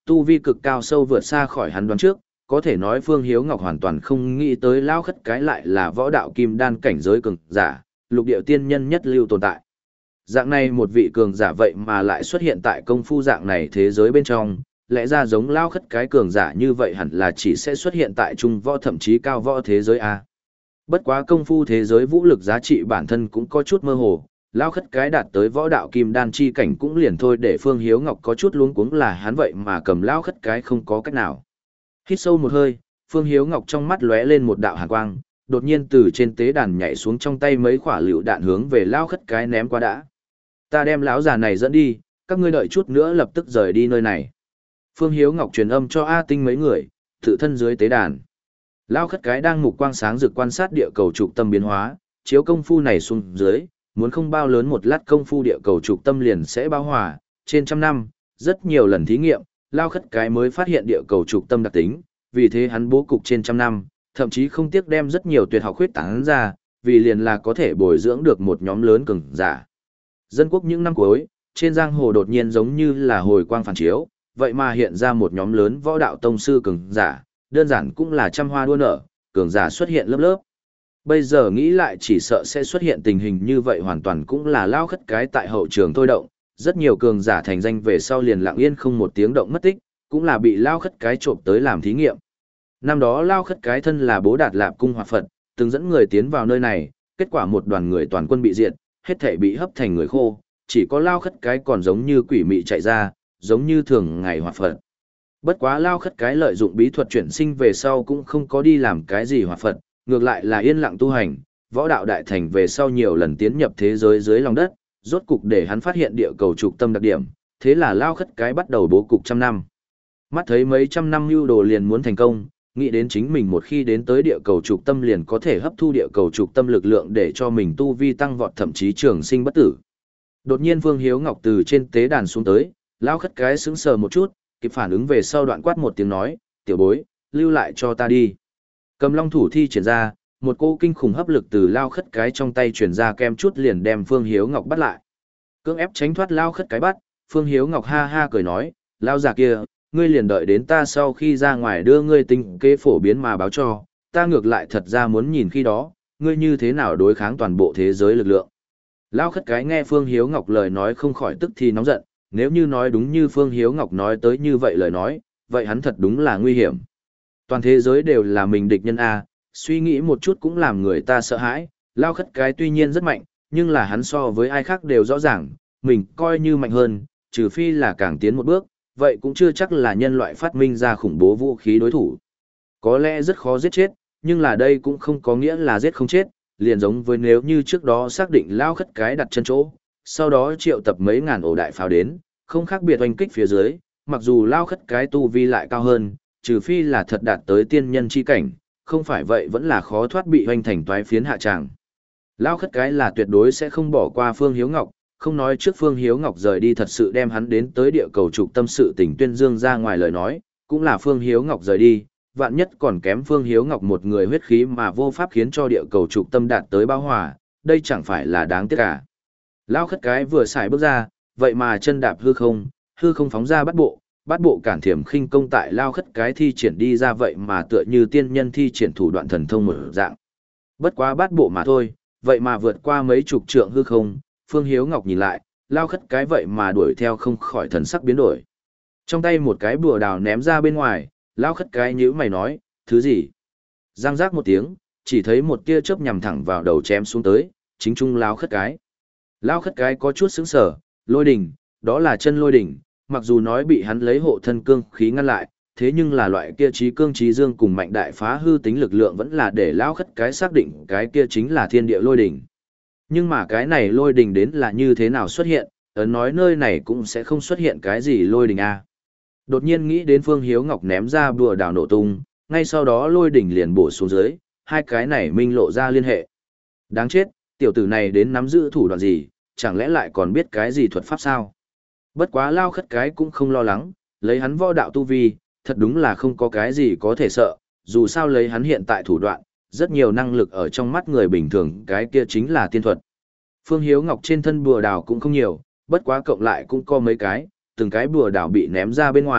Speaker 1: tu vi cực cao sâu vượt xa khỏi hắn đoán trước, có thể nói Phương Hiếu Ngọc hoàn toàn không nghĩ tới lao khất cái lại là võ đạo kim đan cảnh giới cường giả, lục điệu tiên nhân nhất lưu tồn tại. Dạng này một vị cường giả vậy mà lại xuất hiện tại công phu dạng này thế giới bên trong, lẽ ra giống lao khất cái cường giả như vậy hẳn là chỉ sẽ xuất hiện tại trung võ thậm chí cao võ thế giới A. Bất quá công phu thế giới vũ lực giá trị bản thân cũng có chút mơ hồ, lao khất cái đạt tới võ đạo kim đan chi cảnh cũng liền thôi để Phương Hiếu Ngọc có chút luống cuống là hắn vậy mà cầm lao khất cái không có cách nào. Hít sâu một hơi, Phương Hiếu Ngọc trong mắt lóe lên một đạo hàn quang, đột nhiên từ trên tế đàn nhảy xuống trong tay mấy quả lựu đạn hướng về lao khất cái ném qua đã. Ta đem lão già này dẫn đi, các ngươi đợi chút nữa lập tức rời đi nơi này. Phương Hiếu Ngọc truyền âm cho A Tinh mấy người, tự thân dưới tế đàn. Lao khất cái đang mục quang sáng rực quan sát địa cầu trục tâm biến hóa, chiếu công phu này xuống dưới, muốn không bao lớn một lát công phu địa cầu trục tâm liền sẽ bao hòa, trên trăm năm, rất nhiều lần thí nghiệm, Lao khất cái mới phát hiện địa cầu trục tâm đặc tính, vì thế hắn bố cục trên trăm năm, thậm chí không tiếc đem rất nhiều tuyệt học khuyết tán ra, vì liền là có thể bồi dưỡng được một nhóm lớn cường giả. Dân quốc những năm cuối, trên giang hồ đột nhiên giống như là hồi quang phản chiếu, vậy mà hiện ra một nhóm lớn võ đạo tông sư cường giả, đơn giản cũng là trăm hoa đua nở, cường giả xuất hiện lớp lớp. Bây giờ nghĩ lại chỉ sợ sẽ xuất hiện tình hình như vậy hoàn toàn cũng là lao khất cái tại hậu trường thôi động, rất nhiều cường giả thành danh về sau liền lặng yên không một tiếng động mất tích, cũng là bị lao khất cái trộm tới làm thí nghiệm. Năm đó lao khất cái thân là Bố Đạt Lạp cung Hoạt Phật, từng dẫn người tiến vào nơi này, kết quả một đoàn người toàn quân bị diệt, hết thảy bị hấp thành người khô, chỉ có lao khất cái còn giống như quỷ mị chạy ra, giống như thường ngày Hoạt Phật. Bất quá lao khất cái lợi dụng bí thuật chuyển sinh về sau cũng không có đi làm cái gì Hoạt Phật, ngược lại là yên lặng tu hành, võ đạo đại thành về sau nhiều lần tiến nhập thế giới dưới lòng đất, rốt cục để hắn phát hiện địa cầu trục tâm đặc điểm, thế là lao khất cái bắt đầu bố cục trăm năm. Mắt thấy mấy trăm năm lưu đồ liền muốn thành công, nghĩ đến chính mình một khi đến tới địa cầu trục tâm liền có thể hấp thu địa cầu trục tâm lực lượng để cho mình tu vi tăng vọt thậm chí trường sinh bất tử. Đột nhiên Phương Hiếu Ngọc từ trên tế đàn xuống tới, lao khất cái sững sờ một chút, kịp phản ứng về sau đoạn quát một tiếng nói, tiểu bối, lưu lại cho ta đi. Cầm long thủ thi triển ra, một cô kinh khủng hấp lực từ lao khất cái trong tay truyền ra kem chút liền đem Phương Hiếu Ngọc bắt lại. Cưỡng ép tránh thoát lao khất cái bắt, Phương Hiếu Ngọc ha ha cười nói, lao già kia, ngươi liền đợi đến ta sau khi ra ngoài đưa ngươi tinh kế phổ biến mà báo cho, ta ngược lại thật ra muốn nhìn khi đó, ngươi như thế nào đối kháng toàn bộ thế giới lực lượng. Lao khất cái nghe Phương Hiếu Ngọc lời nói không khỏi tức thì nóng giận, nếu như nói đúng như Phương Hiếu Ngọc nói tới như vậy lời nói, vậy hắn thật đúng là nguy hiểm. Toàn thế giới đều là mình địch nhân A, suy nghĩ một chút cũng làm người ta sợ hãi, Lao khất cái tuy nhiên rất mạnh, nhưng là hắn so với ai khác đều rõ ràng, mình coi như mạnh hơn, trừ phi là càng tiến một bước, vậy cũng chưa chắc là nhân loại phát minh ra khủng bố vũ khí đối thủ. Có lẽ rất khó giết chết, nhưng là đây cũng không có nghĩa là giết không chết, liền giống với nếu như trước đó xác định Lao khất cái đặt chân chỗ, sau đó triệu tập mấy ngàn ổ đại pháo đến, không khác biệt oanh kích phía dưới, mặc dù Lao khất cái tu vi lại cao hơn, trừ phi là thật đạt tới tiên nhân chi cảnh, không phải vậy vẫn là khó thoát bị hoành thành toái phiến hạ tràng. Lao khất cái là tuyệt đối sẽ không bỏ qua Phương Hiếu Ngọc, không nói trước Phương Hiếu Ngọc rời đi thật sự đem hắn đến tới địa cầu trục tâm sự tình tuyên dương ra ngoài lời nói, cũng là Phương Hiếu Ngọc rời đi, vạn nhất còn kém Phương Hiếu Ngọc một người huyết khí mà vô pháp khiến cho địa cầu trục tâm đạt tới bao hòa, đây chẳng phải là đáng tiếc cả. Lao khất cái vừa xài bước ra, vậy mà chân đạp hư không, hư không phóng ra bắt bộ, bắt bộ cản thiểm khinh công tại Lao khất cái thi triển đi ra vậy mà tựa như tiên nhân thi triển thủ đoạn thần thông một dạng. Bất quá bắt bộ mà thôi, vậy mà vượt qua mấy chục trượng hư không, Phương Hiếu Ngọc nhìn lại, Lao khất cái vậy mà đuổi theo không khỏi thần sắc biến đổi. Trong tay một cái bùa đào ném ra bên ngoài, Lao khất cái nhíu mày nói, thứ gì? Giang giác một tiếng, chỉ thấy một tia chớp nhằm thẳng vào đầu chém xuống tới, chính trung Lao khất cái. Lao khất cái có chút sững sờ, lôi đỉnh, đó là chân lôi đỉnh, mặc dù nói bị hắn lấy hộ thân cương khí ngăn lại, thế nhưng là loại kia trí cương trí dương cùng mạnh đại phá hư tính lực lượng vẫn là để Lao khất cái xác định cái kia chính là thiên địa lôi đỉnh. Nhưng mà cái này lôi đỉnh đến là như thế nào xuất hiện, ấn nói nơi này cũng sẽ không xuất hiện cái gì lôi đỉnh a. Đột nhiên nghĩ đến Phương Hiếu Ngọc ném ra bùa đào nổ tung, ngay sau đó lôi đỉnh liền bổ xuống dưới, hai cái này minh lộ ra liên hệ. Đáng chết, tiểu tử này đến nắm giữ thủ đoạn gì, chẳng lẽ lại còn biết cái gì thuật pháp sao? Bất quá Lao khất cái cũng không lo lắng, lấy hắn võ đạo tu vi, thật đúng là không có cái gì có thể sợ, dù sao lấy hắn hiện tại thủ đoạn, rất nhiều năng lực ở trong mắt người bình thường cái kia chính là tiên thuật. Phương Hiếu Ngọc trên thân bùa đào cũng không nhiều, bất quá cộng lại cũng có mấy cái, từng cái bùa đào bị ném ra bên ngoài,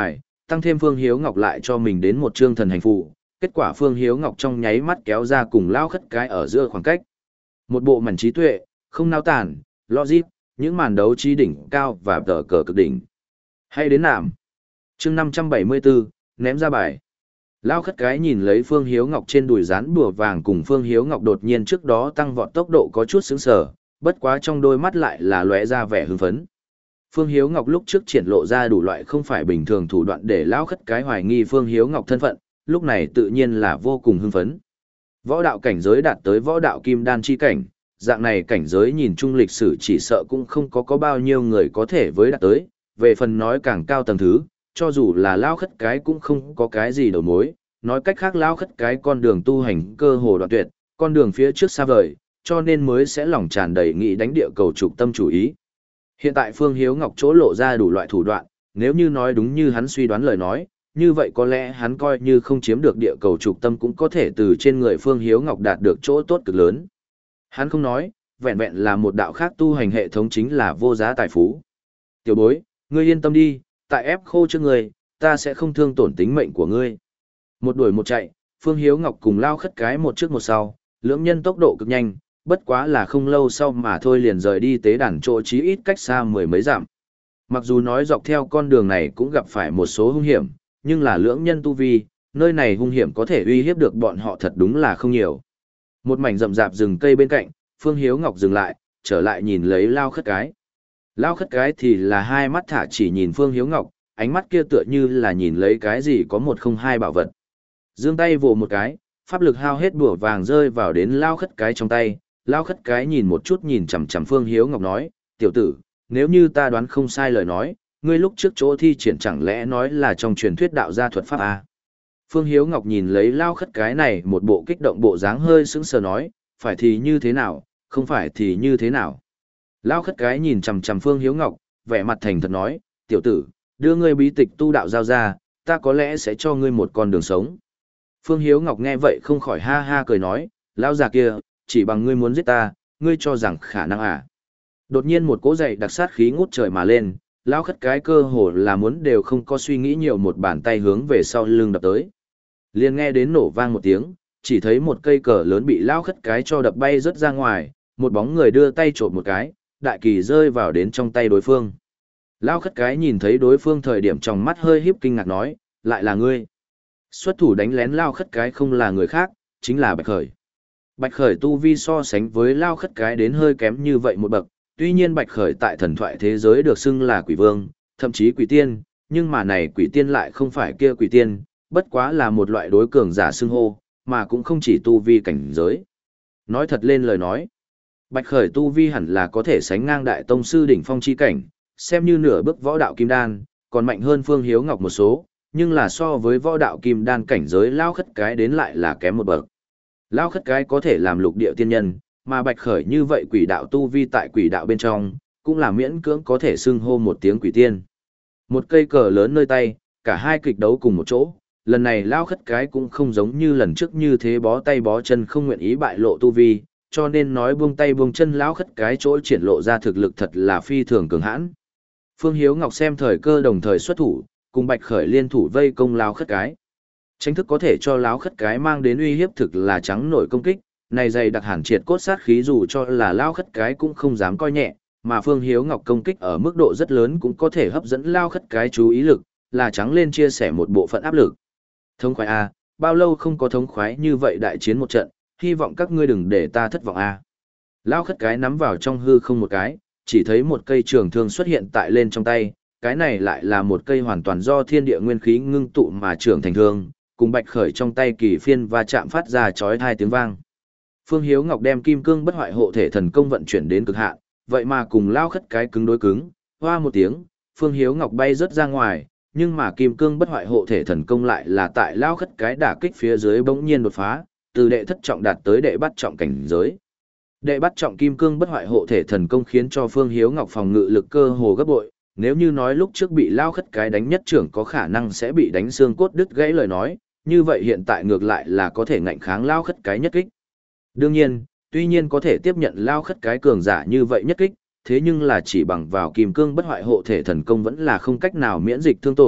Speaker 1: tăng thêm Phương Hiếu Ngọc lại cho mình đến một trương thần hành phù, kết quả Phương Hiếu Ngọc trong nháy mắt kéo ra cùng lao khất cái ở giữa khoảng cách. Một bộ mảnh trí tuệ, không nao tản, logic, những màn đấu trí đỉnh cao và tờ cờ cực đỉnh. Hay đến nạm. Chương năm trăm bảy mươi bốn, ném ra bài. Lao khất cái nhìn lấy Phương Hiếu Ngọc trên đùi dán bùa vàng cùng Phương Hiếu Ngọc đột nhiên trước đó tăng vọt tốc độ có chút sững sờ, bất quá trong đôi mắt lại là lóe ra vẻ hưng phấn. Phương Hiếu Ngọc lúc trước triển lộ ra đủ loại không phải bình thường thủ đoạn để Lao khất cái hoài nghi Phương Hiếu Ngọc thân phận, lúc này tự nhiên là vô cùng hưng phấn. Võ đạo cảnh giới đạt tới võ đạo kim đan chi cảnh, dạng này cảnh giới nhìn chung lịch sử chỉ sợ cũng không có có bao nhiêu người có thể với đạt tới, về phần nói càng cao tầng thứ, cho dù là lao khất cái cũng không có cái gì đầu mối, nói cách khác lao khất cái con đường tu hành cơ hồ đoạn tuyệt, con đường phía trước xa vời, cho nên mới sẽ lòng tràn đầy nghĩ đánh địa cầu trục tâm chủ ý. Hiện tại Phương Hiếu Ngọc chỗ lộ ra đủ loại thủ đoạn, nếu như nói đúng như hắn suy đoán lời nói, như vậy có lẽ hắn coi như không chiếm được địa cầu trục tâm cũng có thể từ trên người Phương Hiếu Ngọc đạt được chỗ tốt cực lớn. Hắn không nói, vẹn vẹn là một đạo khác tu hành hệ thống chính là vô giá tài phú. Tiểu bối, ngươi yên tâm đi, tại ép khô trước ngươi, ta sẽ không thương tổn tính mệnh của ngươi. Một đuổi một chạy, Phương Hiếu Ngọc cùng lao khất cái một trước một sau, lưỡng nhân tốc độ cực nhanh, bất quá là không lâu sau mà thôi liền rời đi tế đàn chỗ chí ít cách xa mười mấy dặm. Mặc dù nói dọc theo con đường này cũng gặp phải một số hung hiểm, nhưng là lưỡng nhân tu vi, nơi này hung hiểm có thể uy hiếp được bọn họ thật đúng là không nhiều. Một mảnh rậm rạp rừng cây bên cạnh, Phương Hiếu Ngọc dừng lại, trở lại nhìn lấy lao khất cái. Lao khất cái thì là hai mắt thả chỉ nhìn Phương Hiếu Ngọc, ánh mắt kia tựa như là nhìn lấy cái gì có một không hai bảo vật. Giương tay vồ một cái, pháp lực hao hết bùa vàng rơi vào đến lao khất cái trong tay. Lao khất cái nhìn một chút nhìn chằm chằm Phương Hiếu Ngọc nói, tiểu tử, nếu như ta đoán không sai lời nói, ngươi lúc trước chỗ thi triển chẳng lẽ nói là trong truyền thuyết đạo gia thuật pháp à? Phương Hiếu Ngọc nhìn lấy lao khất cái này một bộ kích động bộ dáng hơi sững sờ nói, phải thì như thế nào, không phải thì như thế nào. Lao khất cái nhìn chằm chằm Phương Hiếu Ngọc, vẻ mặt thành thật nói, tiểu tử, đưa ngươi bí tịch tu đạo giao ra, ta có lẽ sẽ cho ngươi một con đường sống. Phương Hiếu Ngọc nghe vậy không khỏi ha ha cười nói, lao già kia, chỉ bằng ngươi muốn giết ta, ngươi cho rằng khả năng à. Đột nhiên một cỗ dậy đặc sát khí ngút trời mà lên, lao khất cái cơ hồ là muốn đều không có suy nghĩ nhiều một bàn tay hướng về sau lưng đập tới. Liền nghe đến nổ vang một tiếng, chỉ thấy một cây cờ lớn bị lao khất cái cho đập bay rớt ra ngoài, một bóng người đưa tay trộm một cái, đại kỳ rơi vào đến trong tay đối phương. Lao khất cái nhìn thấy đối phương thời điểm trong mắt hơi híp kinh ngạc nói, lại là ngươi. Xuất thủ đánh lén lao khất cái không là người khác, chính là Bạch Khởi. Bạch Khởi tu vi so sánh với lao khất cái đến hơi kém như vậy một bậc, tuy nhiên Bạch Khởi tại thần thoại thế giới được xưng là quỷ vương, thậm chí quỷ tiên, nhưng mà này quỷ tiên lại không phải kia quỷ tiên, bất quá là một loại đối cường giả xưng hô, mà cũng không chỉ tu vi cảnh giới. Nói thật lên lời nói, Bạch Khởi tu vi hẳn là có thể sánh ngang đại tông sư đỉnh phong chi cảnh, xem như nửa bước võ đạo kim đan, còn mạnh hơn Phương Hiếu Ngọc một số, nhưng là so với võ đạo kim đan cảnh giới lao khất cái đến lại là kém một bậc. Lao khất cái có thể làm lục địa tiên nhân, mà Bạch Khởi như vậy quỷ đạo tu vi tại quỷ đạo bên trong, cũng là miễn cưỡng có thể xưng hô một tiếng quỷ tiên. Một cây cờ lớn nơi tay, cả hai kịch đấu cùng một chỗ, lần này lao khất cái cũng không giống như lần trước như thế bó tay bó chân không nguyện ý bại lộ tu vi, cho nên nói buông tay buông chân lao khất cái chỗ triển lộ ra thực lực thật là phi thường cường hãn. Phương Hiếu Ngọc xem thời cơ đồng thời xuất thủ, cùng Bạch Khởi liên thủ vây công lao khất cái. Tranh thức có thể cho lao khất cái mang đến uy hiếp thực là trắng nổi công kích, này dày đặc hàn triệt cốt sát khí dù cho là lao khất cái cũng không dám coi nhẹ, mà Phương Hiếu Ngọc công kích ở mức độ rất lớn cũng có thể hấp dẫn lao khất cái chú ý lực, là trắng lên chia sẻ một bộ phận áp lực. Thống khoái A, bao lâu không có thống khoái như vậy đại chiến một trận, hy vọng các ngươi đừng để ta thất vọng A. Lao khất cái nắm vào trong hư không một cái, chỉ thấy một cây trường thương xuất hiện tại lên trong tay, cái này lại là một cây hoàn toàn do thiên địa nguyên khí ngưng tụ mà trưởng thành thương, cùng Bạch Khởi trong tay kỳ phiên và chạm phát ra chói tai tiếng vang. Phương Hiếu Ngọc đem kim cương bất hoại hộ thể thần công vận chuyển đến cực hạn, vậy mà cùng lao khất cái cứng đối cứng, hoa một tiếng, Phương Hiếu Ngọc bay rớt ra ngoài, nhưng mà kim cương bất hoại hộ thể thần công lại là tại lao khất cái đả kích phía dưới bỗng nhiên đột phá, từ đệ thất trọng đạt tới đệ bắt trọng cảnh giới. Đệ bắt trọng kim cương bất hoại hộ thể thần công khiến cho Phương Hiếu Ngọc phòng ngự lực cơ hồ gấp bội, nếu như nói lúc trước bị lao khất cái đánh nhất trưởng có khả năng sẽ bị đánh xương cốt đứt gãy lời nói, như vậy hiện tại ngược lại là có thể ngạnh kháng lao khất cái nhất kích. Đương nhiên, tuy nhiên có thể tiếp nhận lao khất cái cường giả như vậy nhất kích, thế nhưng là chỉ bằng vào kim cương bất hoại hộ thể thần công vẫn là không cách nào miễn dịch thương tổn,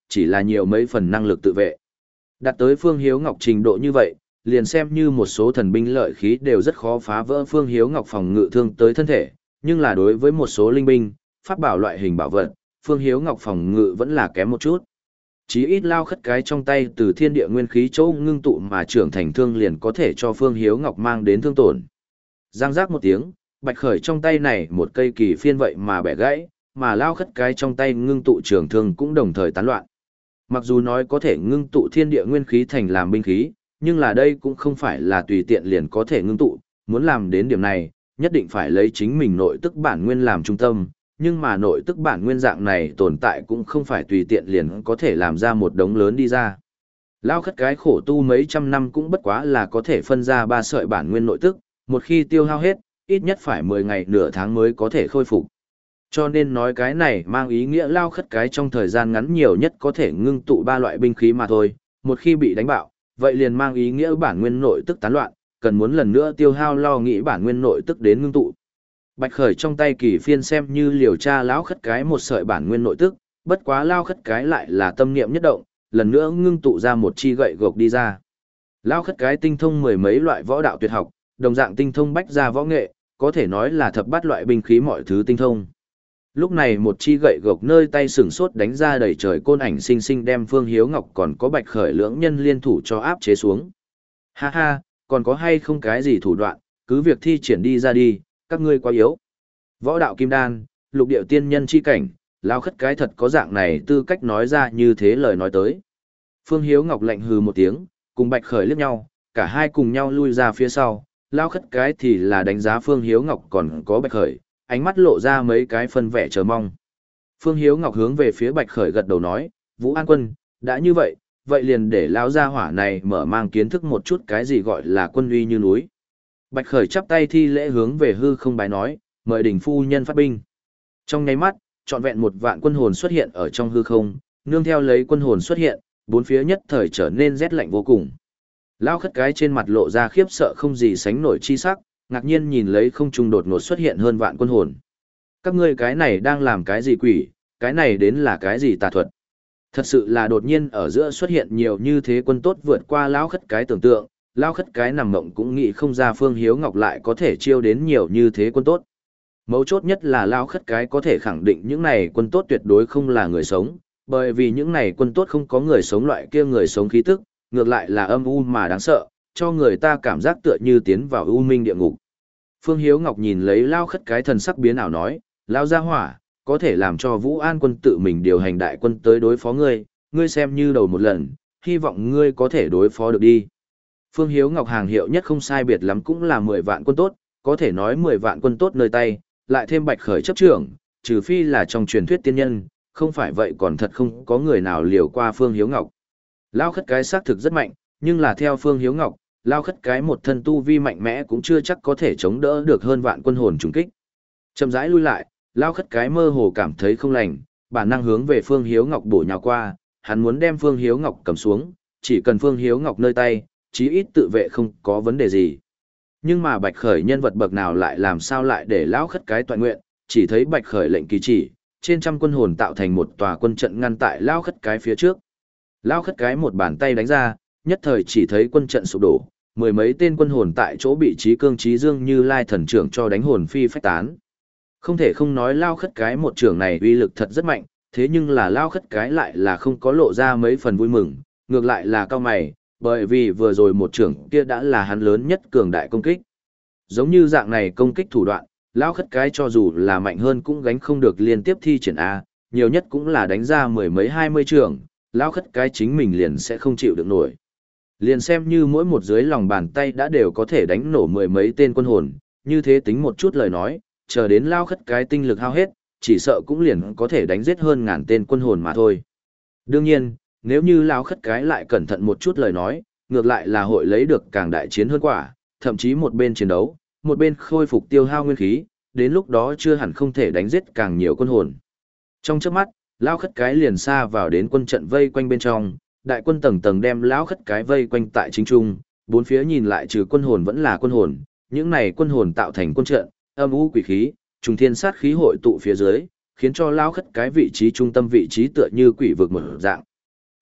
Speaker 1: chỉ là nhiều mấy phần năng lực tự vệ. Đặt tới Phương Hiếu Ngọc trình độ như vậy, liền xem như một số thần binh lợi khí đều rất khó phá vỡ Phương Hiếu Ngọc phòng ngự thương tới thân thể, nhưng là đối với một số linh binh, pháp bảo loại hình bảo vật, Phương Hiếu Ngọc phòng ngự vẫn là kém một chút. Chí ít lao khất cái trong tay từ thiên địa nguyên khí chỗ ngưng tụ mà trưởng thành thương liền có thể cho Phương Hiếu Ngọc mang đến thương tổn. Giang giác một tiếng, Bạch Khởi trong tay này một cây kỳ phiên vậy mà bẻ gãy, mà lao khất cái trong tay ngưng tụ trường thương cũng đồng thời tán loạn. Mặc dù nói có thể ngưng tụ thiên địa nguyên khí thành làm binh khí, nhưng là đây cũng không phải là tùy tiện liền có thể ngưng tụ, muốn làm đến điểm này, nhất định phải lấy chính mình nội tức bản nguyên làm trung tâm, nhưng mà nội tức bản nguyên dạng này tồn tại cũng không phải tùy tiện liền có thể làm ra một đống lớn đi ra. Lao khất cái khổ tu mấy trăm năm cũng bất quá là có thể phân ra ba sợi bản nguyên nội tức, một khi tiêu hao hết, ít nhất phải mười ngày nửa tháng mới có thể khôi phục. Cho nên nói cái này mang ý nghĩa lao khất cái trong thời gian ngắn nhiều nhất có thể ngưng tụ ba loại binh khí mà thôi, một khi bị đánh bạo, vậy liền mang ý nghĩa bản nguyên nội tức tán loạn, cần muốn lần nữa tiêu hao lo nghĩ bản nguyên nội tức đến ngưng tụ. Bạch Khởi trong tay kỳ phiên xem như liều tra lão khất cái một sợi bản nguyên nội tức, bất quá lao khất cái lại là tâm niệm nhất động, lần nữa ngưng tụ ra một chi gậy gộc đi ra. Lao khất cái tinh thông mười mấy loại võ đạo tuyệt học, đồng dạng tinh thông bách gia võ nghệ, có thể nói là thập bát loại binh khí mọi thứ tinh thông. Lúc này một chi gậy gộc nơi tay sừng sốt đánh ra đầy trời côn ảnh sinh sinh đem Phương Hiếu Ngọc còn có Bạch Khởi lưỡng nhân liên thủ cho áp chế xuống. Ha ha, còn có hay không cái gì thủ đoạn, cứ việc thi triển đi ra đi, các ngươi quá yếu. Võ đạo kim đan, lục điệu tiên nhân chi cảnh, lao khất cái thật có dạng này tư cách nói ra như thế lời nói tới. Phương Hiếu Ngọc lạnh hừ một tiếng, cùng Bạch Khởi liếc nhau, cả hai cùng nhau lui ra phía sau, lao khất cái thì là đánh giá Phương Hiếu Ngọc còn có Bạch Khởi, ánh mắt lộ ra mấy cái phân vẻ chờ mong. Phương Hiếu Ngọc hướng về phía Bạch Khởi gật đầu nói, Vũ An Quân, đã như vậy, vậy liền để lão gia hỏa này mở mang kiến thức một chút cái gì gọi là quân uy như núi. Bạch Khởi chắp tay thi lễ hướng về hư không bái nói, mời đỉnh phu nhân phát binh. Trong nháy mắt, trọn vẹn một vạn quân hồn xuất hiện ở trong hư không, nương theo lấy quân hồn xuất hiện, bốn phía nhất thời trở nên rét lạnh vô cùng. Lão khất cái trên mặt lộ ra khiếp sợ không gì sánh nổi chi sắc, ngạc nhiên nhìn lấy không trung đột ngột xuất hiện hơn vạn quân hồn. Các ngươi cái này đang làm cái gì quỷ, cái này đến là cái gì tà thuật. Thật sự là đột nhiên ở giữa xuất hiện nhiều như thế quân tốt vượt qua lão khất cái tưởng tượng, lão khất cái nằm mộng cũng nghĩ không ra Phương Hiếu Ngọc lại có thể chiêu đến nhiều như thế quân tốt. Mấu chốt nhất là lão khất cái có thể khẳng định những này quân tốt tuyệt đối không là người sống, bởi vì những này quân tốt không có người sống loại kia người sống khí tức, ngược lại là âm u mà đáng sợ, cho người ta cảm giác tựa như tiến vào u minh địa ngục. Phương Hiếu Ngọc nhìn lấy lao khất cái thần sắc biến ảo nói, lao gia hỏa, có thể làm cho Vũ An Quân tự mình điều hành đại quân tới đối phó ngươi, ngươi xem như đầu một lần, hy vọng ngươi có thể đối phó được đi. Phương Hiếu Ngọc hàng hiệu nhất không sai biệt lắm cũng là mười vạn quân tốt, có thể nói mười vạn quân tốt nơi tay, lại thêm Bạch Khởi chấp trưởng, trừ phi là trong truyền thuyết tiên nhân, không phải vậy còn thật không có người nào liều qua Phương Hiếu Ngọc. Lao khất cái xác thực rất mạnh, nhưng là theo Phương Hiếu Ngọc, lao khất cái một thân tu vi mạnh mẽ cũng chưa chắc có thể chống đỡ được hơn vạn quân hồn trùng kích. Chậm rãi lui lại, lao khất cái mơ hồ cảm thấy không lành, bản năng hướng về Phương Hiếu Ngọc bổ nhào qua, hắn muốn đem Phương Hiếu Ngọc cầm xuống, chỉ cần Phương Hiếu Ngọc nơi tay, chí ít tự vệ không có vấn đề gì. Nhưng mà Bạch Khởi nhân vật bậc nào lại làm sao lại để lão khất cái toàn nguyện, chỉ thấy Bạch Khởi lệnh kỳ chỉ, trên trăm quân hồn tạo thành một tòa quân trận ngăn tại lão khất cái phía trước. Lão khất cái một bàn tay đánh ra, nhất thời chỉ thấy quân trận sụp đổ, mười mấy tên quân hồn tại chỗ bị trí cương trí dương như lai thần trưởng cho đánh hồn phi phách tán. Không thể không nói lao khất cái một trưởng này uy lực thật rất mạnh, thế nhưng là lao khất cái lại là không có lộ ra mấy phần vui mừng, ngược lại là cao mày, bởi vì vừa rồi một trưởng kia đã là hắn lớn nhất cường đại công kích. Giống như dạng này công kích thủ đoạn, lao khất cái cho dù là mạnh hơn cũng gánh không được liên tiếp thi triển A, nhiều nhất cũng là đánh ra mười mấy hai mươi trưởng, lao khất cái chính mình liền sẽ không chịu được nổi. Liền xem như mỗi một dưới lòng bàn tay đã đều có thể đánh nổ mười mấy tên quân hồn, như thế tính một chút lời nói, chờ đến lao khất cái tinh lực hao hết, chỉ sợ cũng liền có thể đánh giết hơn ngàn tên quân hồn mà thôi. Đương nhiên, nếu như lao khất cái lại cẩn thận một chút lời nói, ngược lại là hội lấy được càng đại chiến hơn quả, thậm chí một bên chiến đấu, một bên khôi phục tiêu hao nguyên khí, đến lúc đó chưa hẳn không thể đánh giết càng nhiều quân hồn. Trong chớp mắt, lao khất cái liền xa vào đến quân trận vây quanh bên trong, đại quân tầng tầng đem lão khất cái vây quanh tại chính trung, bốn phía nhìn lại trừ quân hồn vẫn là quân hồn, những này quân hồn tạo thành quân trận, âm u quỷ khí, trùng thiên sát khí hội tụ phía dưới, khiến cho lão khất cái vị trí trung tâm vị trí tựa như quỷ vực một dạng.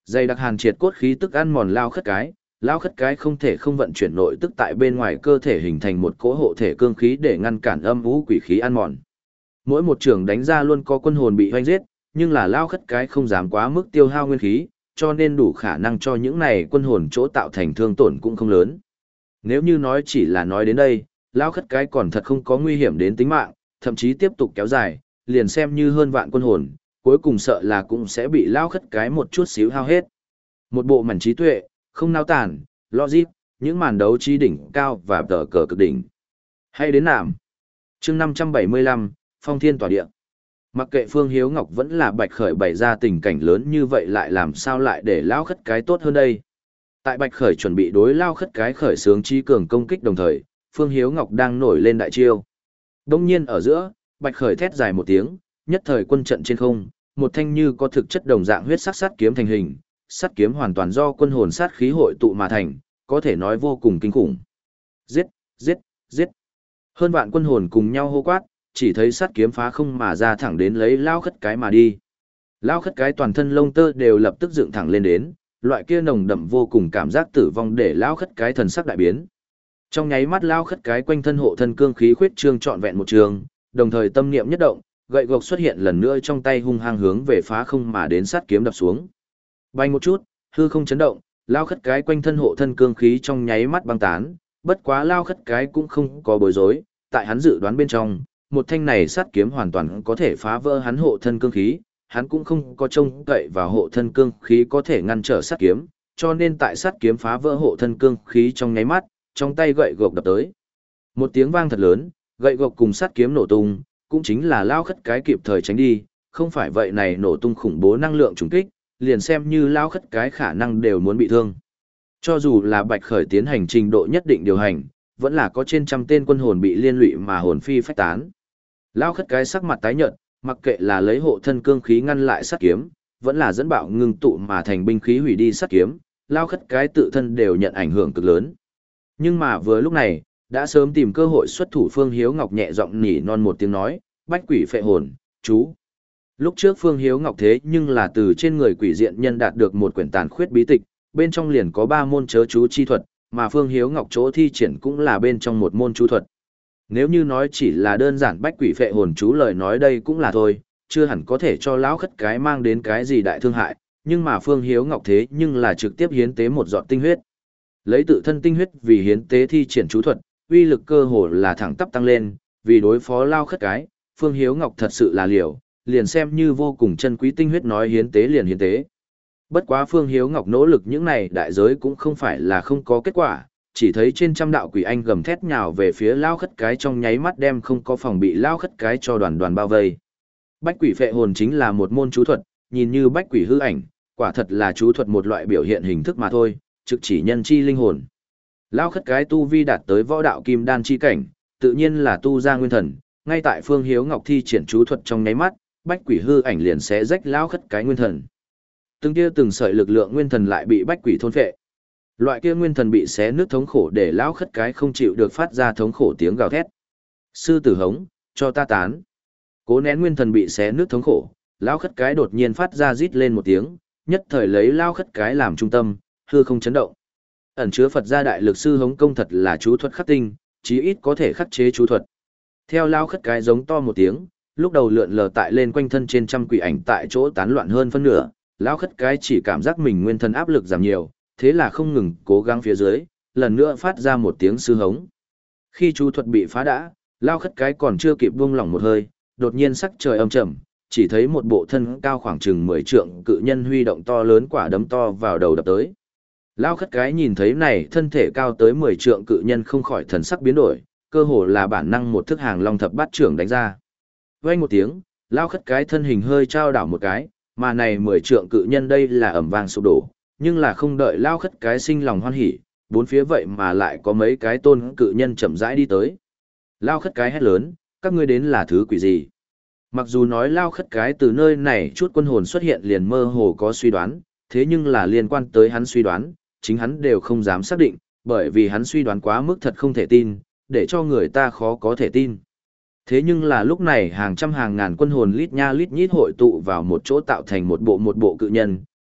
Speaker 1: Dày đặc hàn triệt cốt khí tức ăn mòn lao khất cái, lao khất cái không thể không vận chuyển nội tức tại bên ngoài cơ thể hình thành một cỗ hộ thể cương khí để ngăn cản âm vũ quỷ khí ăn mòn. Mỗi một trường đánh ra luôn có quân hồn bị hoanh giết, nhưng là lao khất cái không dám quá mức tiêu hao nguyên khí, cho nên đủ khả năng cho những này quân hồn chỗ tạo thành thương tổn cũng không lớn. Nếu như nói chỉ là nói đến đây, lao khất cái còn thật không có nguy hiểm đến tính mạng, thậm chí tiếp tục kéo dài, liền xem như hơn vạn quân hồn, cuối cùng sợ là cũng sẽ bị lao khất cái một chút xíu hao hết. Một bộ mảnh trí tuệ, không nao tản, logic, những màn đấu trí đỉnh cao và tờ cờ cực đỉnh. Hay đến nạm. chương năm trăm bảy mươi lăm, Phong Thiên Tỏa Địa. Mặc kệ Phương Hiếu Ngọc vẫn là Bạch Khởi bày ra tình cảnh lớn như vậy lại làm sao lại để lao khất cái tốt hơn đây. Tại Bạch Khởi chuẩn bị đối lao khất cái khởi sướng chi cường công kích đồng thời, Phương Hiếu Ngọc đang nổi lên đại chiêu. Đông nhiên ở giữa, Bạch Khởi thét dài một tiếng, nhất thời quân trận trên không, một thanh như có thực chất đồng dạng huyết sắc sát kiếm thành hình, sát kiếm hoàn toàn do quân hồn sát khí hội tụ mà thành, có thể nói vô cùng kinh khủng. Giết, giết, giết. Hơn vạn quân hồn cùng nhau hô quát, chỉ thấy sát kiếm phá không mà ra thẳng đến lấy lao khất cái mà đi. Lao khất cái toàn thân lông tơ đều lập tức dựng thẳng lên đến, loại kia nồng đậm vô cùng cảm giác tử vong để lao khất cái thần sắc đại biến. Trong nháy mắt lao khất cái quanh thân hộ thân cương khí khuyết trương trọn vẹn một trường, đồng thời tâm niệm nhất động, gậy gộc xuất hiện lần nữa trong tay hung hăng hướng về phá không mà đến sát kiếm đập xuống. Bay một chút, hư không chấn động, lao khất cái quanh thân hộ thân cương khí trong nháy mắt băng tán, bất quá lao khất cái cũng không có bối rối, tại hắn dự đoán bên trong, một thanh này sát kiếm hoàn toàn có thể phá vỡ hắn hộ thân cương khí, hắn cũng không có trông cậy vào hộ thân cương khí có thể ngăn trở sát kiếm, cho nên tại sát kiếm phá vỡ hộ thân cương khí trong nháy mắt, trong tay gậy gộc đập tới. Một tiếng vang thật lớn, gậy gộc cùng sát kiếm nổ tung, cũng chính là lao khất cái kịp thời tránh đi, không phải vậy này nổ tung khủng bố năng lượng trùng kích, liền xem như lao khất cái khả năng đều muốn bị thương. Cho dù là Bạch Khởi tiến hành trình độ nhất định điều hành, vẫn là có trên trăm tên quân hồn bị liên lụy mà hồn phi phách tán. Lao khất cái sắc mặt tái nhợt, mặc kệ là lấy hộ thân cương khí ngăn lại sát kiếm, vẫn là dẫn bạo ngưng tụ mà thành binh khí hủy đi sát kiếm, lao khất cái tự thân đều nhận ảnh hưởng cực lớn. Nhưng mà vừa lúc này, đã sớm tìm cơ hội xuất thủ Phương Hiếu Ngọc nhẹ giọng nỉ non một tiếng nói, bách quỷ phệ hồn, chú. Lúc trước Phương Hiếu Ngọc thế nhưng là từ trên người quỷ diện nhân đạt được một quyển tàn khuyết bí tịch, bên trong liền có ba môn chớ chú chi thuật, mà Phương Hiếu Ngọc chỗ thi triển cũng là bên trong một môn chú thuật. Nếu như nói chỉ là đơn giản bách quỷ phệ hồn chú lời nói đây cũng là thôi, chưa hẳn có thể cho lão khất cái mang đến cái gì đại thương hại, nhưng mà Phương Hiếu Ngọc thế nhưng là trực tiếp hiến tế một giọt tinh huyết. Lấy tự thân tinh huyết vì hiến tế thi triển chú thuật, uy lực cơ hồ là thẳng tắp tăng lên, vì đối phó lao khất cái, Phương Hiếu Ngọc thật sự là liều, liền xem như vô cùng chân quý tinh huyết nói hiến tế liền hiến tế. Bất quá Phương Hiếu Ngọc nỗ lực những này đại giới cũng không phải là không có kết quả, chỉ thấy trên trăm đạo quỷ anh gầm thét nhào về phía lao khất cái trong nháy mắt đem không có phòng bị lao khất cái cho đoàn đoàn bao vây. Bách quỷ phệ hồn chính là một môn chú thuật, nhìn như bách quỷ hư ảnh, quả thật là chú thuật một loại biểu hiện hình thức mà thôi, trực chỉ nhân chi linh hồn. Lao khất cái tu vi đạt tới võ đạo kim đan chi cảnh, tự nhiên là tu ra nguyên thần, ngay tại Phương Hiếu Ngọc thi triển chú thuật trong nháy mắt, bách quỷ hư ảnh liền sẽ rách lao khất cái nguyên thần. Từng kia từng sợi lực lượng nguyên thần lại bị bách quỷ thôn phệ. Loại kia nguyên thần bị xé nứt thống khổ để lão khất cái không chịu được phát ra thống khổ tiếng gào thét. Sư tử hống, cho ta tán. Cố nén nguyên thần bị xé nứt thống khổ, lão khất cái đột nhiên phát ra rít lên một tiếng, nhất thời lấy lão khất cái làm trung tâm, hư không chấn động. Ẩn chứa Phật gia đại lực sư hống công thật là chú thuật khắc tinh, chí ít có thể khắc chế chú thuật. Theo lão khất cái giống to một tiếng, lúc đầu lượn lờ tại lên quanh thân trên trăm quỷ ảnh tại chỗ tán loạn hơn phân nửa, lão khất cái chỉ cảm giác mình nguyên thần áp lực giảm nhiều, thế là không ngừng cố gắng phía dưới, lần nữa phát ra một tiếng sư hống. Khi chú thuật bị phá đã, lao khất cái còn chưa kịp buông lỏng một hơi, đột nhiên sắc trời âm trầm, chỉ thấy một bộ thân cao khoảng chừng mười trượng cự nhân huy động to lớn quả đấm to vào đầu đập tới. Lao khất cái nhìn thấy này thân thể cao tới mười trượng cự nhân không khỏi thần sắc biến đổi, cơ hồ là bản năng một thức hàng long thập bát trưởng đánh ra. Vang một tiếng, lao khất cái thân hình hơi trao đảo một cái, mà này mười trượng cự nhân đây là ầm vang sụp đổ, nhưng là không đợi lao khất cái sinh lòng hoan hỉ, bốn phía vậy mà lại có mấy cái tôn cự nhân chậm rãi đi tới. Lao khất cái hét lớn, các ngươi đến là thứ quỷ gì? Mặc dù nói lao khất cái từ nơi này chút quân hồn xuất hiện liền mơ hồ có suy đoán, thế nhưng là liên quan tới hắn suy đoán, chính hắn đều không dám xác định, bởi vì hắn suy đoán quá mức thật không thể tin, để cho người ta khó có thể tin. Thế nhưng là lúc này hàng trăm hàng ngàn quân hồn lít nha lít nhít hội tụ vào một chỗ tạo thành một bộ một bộ cự nhân,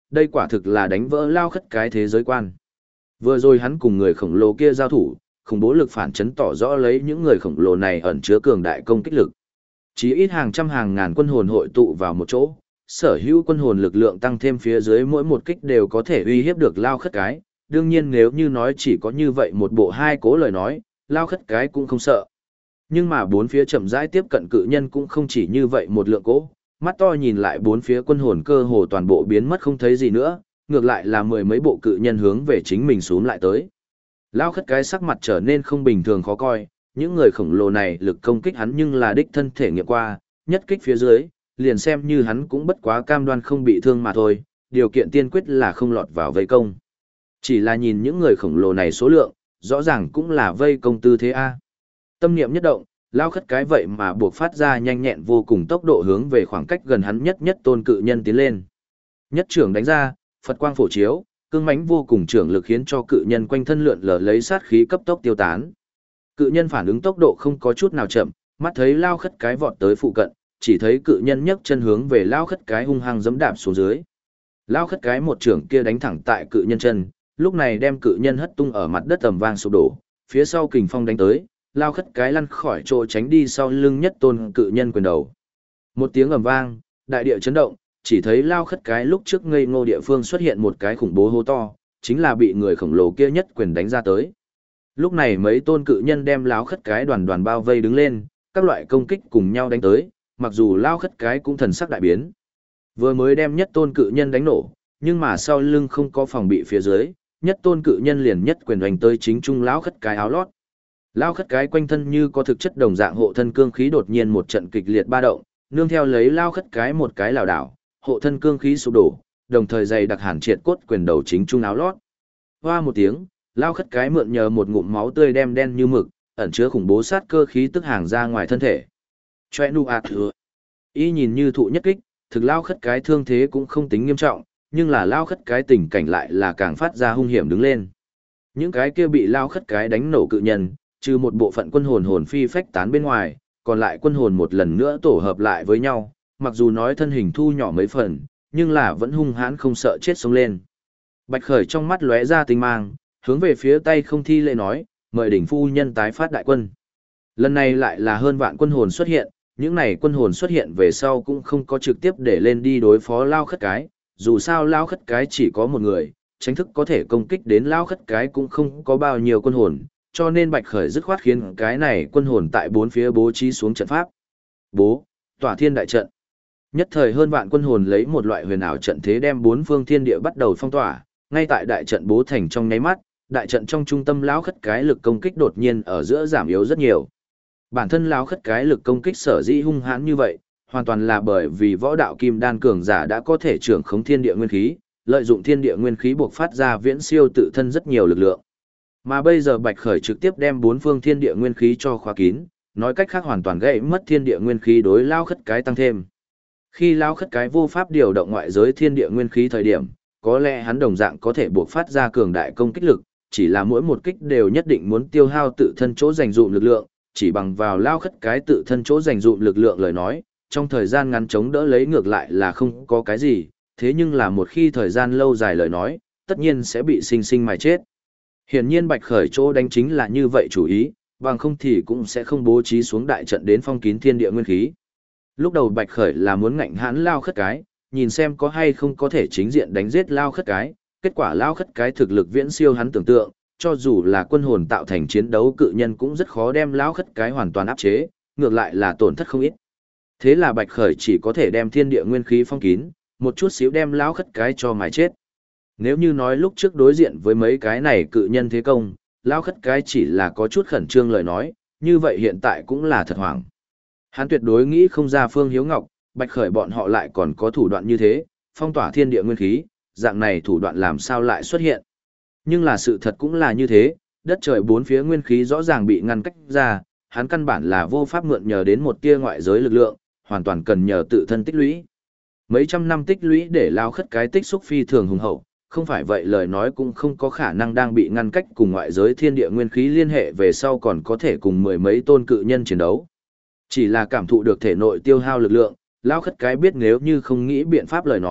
Speaker 1: đây quả thực là đánh vỡ lao khất cái thế giới quan. Vừa rồi hắn cùng người khổng lồ kia giao thủ, khủng bố lực phản chấn tỏ rõ lấy những người khổng lồ này ẩn chứa cường đại công kích lực. Chỉ ít hàng trăm hàng ngàn quân hồn hội tụ vào một chỗ, sở hữu quân hồn lực lượng tăng thêm phía dưới mỗi một kích đều có thể uy hiếp được lao khất cái. Đương nhiên nếu như nói chỉ có như vậy một bộ hai cố lời nói, lao khất cái cũng không sợ. Nhưng mà bốn phía chậm rãi tiếp cận cự nhân cũng không chỉ như vậy một lượng cố, mắt to nhìn lại bốn phía quân hồn cơ hồ toàn bộ biến mất không thấy gì nữa, ngược lại là mười mấy bộ cự nhân hướng về chính mình xuống lại tới. Lao khất cái sắc mặt trở nên không bình thường khó coi, những người khổng lồ này lực công kích hắn nhưng là đích thân thể nghiệm qua, nhất kích phía dưới, liền xem như hắn cũng bất quá cam đoan không bị thương mà thôi, điều kiện tiên quyết là không lọt vào vây công. Chỉ là nhìn những người khổng lồ này số lượng, rõ ràng cũng là vây công tư thế A. Tâm niệm nhất động, lao khất cái vậy mà buộc phát ra nhanh nhẹn vô cùng tốc độ hướng về khoảng cách gần hắn nhất nhất tôn cự nhân tiến lên. Nhất trưởng đánh ra, Phật quang phổ chiếu, cương mãnh vô cùng trưởng lực khiến cho cự nhân quanh thân lượn lờ lấy sát khí cấp tốc tiêu tán. Cự nhân phản ứng tốc độ không có chút nào chậm, mắt thấy lao khất cái vọt tới phụ cận, chỉ thấy cự nhân nhấc chân hướng về lao khất cái hung hăng giẫm đạp xuống dưới. Lao khất cái một trưởng kia đánh thẳng tại cự nhân chân, lúc này đem cự nhân hất tung ở mặt đất tầm vang sụp đổ, phía sau kình phong đánh tới, lao khất cái lăn khỏi chỗ tránh đi sau lưng nhất tôn cự nhân quyền đầu. Một tiếng ầm vang, đại địa chấn động, chỉ thấy lao khất cái lúc trước ngây ngô địa phương xuất hiện một cái khủng bố hố to, chính là bị người khổng lồ kia nhất quyền đánh ra tới. Lúc này mấy tôn cự nhân đem lao khất cái đoàn đoàn bao vây đứng lên, các loại công kích cùng nhau đánh tới, mặc dù lao khất cái cũng thần sắc đại biến. Vừa mới đem nhất tôn cự nhân đánh nổ, nhưng mà sau lưng không có phòng bị phía dưới, nhất tôn cự nhân liền nhất quyền đánh tới chính trung lão khất cái áo lót. Lao khất cái quanh thân như có thực chất đồng dạng hộ thân cương khí đột nhiên một trận kịch liệt ba động, nương theo lấy lao khất cái một cái lảo đảo, hộ thân cương khí sụp đổ, đồng thời dày đặc hàn triệt cốt quyền đầu chính trung áo lót. Hoa một tiếng, lao khất cái mượn nhờ một ngụm máu tươi đem đen như mực, ẩn chứa khủng bố sát cơ khí tức hàng ra ngoài thân thể. Choe nu ạt thừa. Y nhìn như thụ nhất kích, thực lao khất cái thương thế cũng không tính nghiêm trọng, nhưng là lao khất cái tình cảnh lại là càng phát ra hung hiểm đứng lên. Những cái kia bị lao khất cái đánh nổ cự nhân, trừ một bộ phận quân hồn hồn phi phách tán bên ngoài, còn lại quân hồn một lần nữa tổ hợp lại với nhau, mặc dù nói thân hình thu nhỏ mấy phần, nhưng là vẫn hung hãn không sợ chết sống lên. Bạch Khởi trong mắt lóe ra tinh mang, hướng về phía tay không thi lễ nói, mời đỉnh phu nhân tái phát đại quân. Lần này lại là hơn vạn quân hồn xuất hiện, những này quân hồn xuất hiện về sau cũng không có trực tiếp để lên đi đối phó lao khất cái, dù sao lao khất cái chỉ có một người, tránh thức có thể công kích đến lao khất cái cũng không có bao nhiêu quân hồn, cho nên Bạch Khởi dứt khoát khiến cái này quân hồn tại bốn phía bố trí xuống trận pháp. Bố, tỏa thiên đại trận. Nhất thời hơn vạn quân hồn lấy một loại huyền ảo trận thế đem bốn phương thiên địa bắt đầu phong tỏa, ngay tại đại trận bố thành trong nháy mắt, đại trận trong trung tâm lão khất cái lực công kích đột nhiên ở giữa giảm yếu rất nhiều. Bản thân lão khất cái lực công kích sở dĩ hung hãn như vậy, hoàn toàn là bởi vì võ đạo kim đan cường giả đã có thể trưởng khống thiên địa nguyên khí, lợi dụng thiên địa nguyên khí buộc phát ra viễn siêu tự thân rất nhiều lực lượng. Mà bây giờ Bạch Khởi trực tiếp đem bốn phương thiên địa nguyên khí cho khóa kín, nói cách khác hoàn toàn gãy mất thiên địa nguyên khí đối lão khất cái tăng thêm. Khi lão khất cái vô pháp điều động ngoại giới thiên địa nguyên khí thời điểm, có lẽ hắn đồng dạng có thể buộc phát ra cường đại công kích lực, chỉ là mỗi một kích đều nhất định muốn tiêu hao tự thân chỗ dành dụm lực lượng, chỉ bằng vào lão khất cái tự thân chỗ dành dụm lực lượng lời nói, trong thời gian ngắn chống đỡ lấy ngược lại là không có cái gì, thế nhưng là một khi thời gian lâu dài lời nói, tất nhiên sẽ bị sinh sinh mà chết. Hiển nhiên Bạch Khởi chỗ đánh chính là như vậy chủ ý, bằng không thì cũng sẽ không bố trí xuống đại trận đến phong kín thiên địa nguyên khí. Lúc đầu Bạch Khởi là muốn ngạnh hãn lao khất cái, nhìn xem có hay không có thể chính diện đánh giết lao khất cái, kết quả lao khất cái thực lực viễn siêu hắn tưởng tượng, cho dù là quân hồn tạo thành chiến đấu cự nhân cũng rất khó đem lao khất cái hoàn toàn áp chế, ngược lại là tổn thất không ít. Thế là Bạch Khởi chỉ có thể đem thiên địa nguyên khí phong kín, một chút xíu đem lao khất cái cho mài chết. Nếu như nói lúc trước đối diện với mấy cái này cự nhân thế công, lao khất cái chỉ là có chút khẩn trương lời nói, như vậy hiện tại cũng là thật hoảng. Hắn tuyệt đối nghĩ không ra Phương Hiếu Ngọc, Bạch Khởi bọn họ lại còn có thủ đoạn như thế, phong tỏa thiên địa nguyên khí, dạng này thủ đoạn làm sao lại xuất hiện. Nhưng là sự thật cũng là như thế, đất trời bốn phía nguyên khí rõ ràng bị ngăn cách ra, hắn căn bản là vô pháp mượn nhờ đến một tia ngoại giới lực lượng, hoàn toàn cần nhờ tự thân tích lũy. Mấy trăm năm tích lũy để lao khất cái tích xúc phi thường hùng hậu, không phải vậy lời nói cũng không có khả năng đang bị ngăn cách cùng ngoại giới thiên địa nguyên khí liên hệ về sau còn có thể cùng mười mấy tôn cự nhân chiến đấu. Chỉ là cảm thụ được thể nội tiêu hao lực lượng, lao khất cái biết nếu như không nghĩ biện pháp lời nói,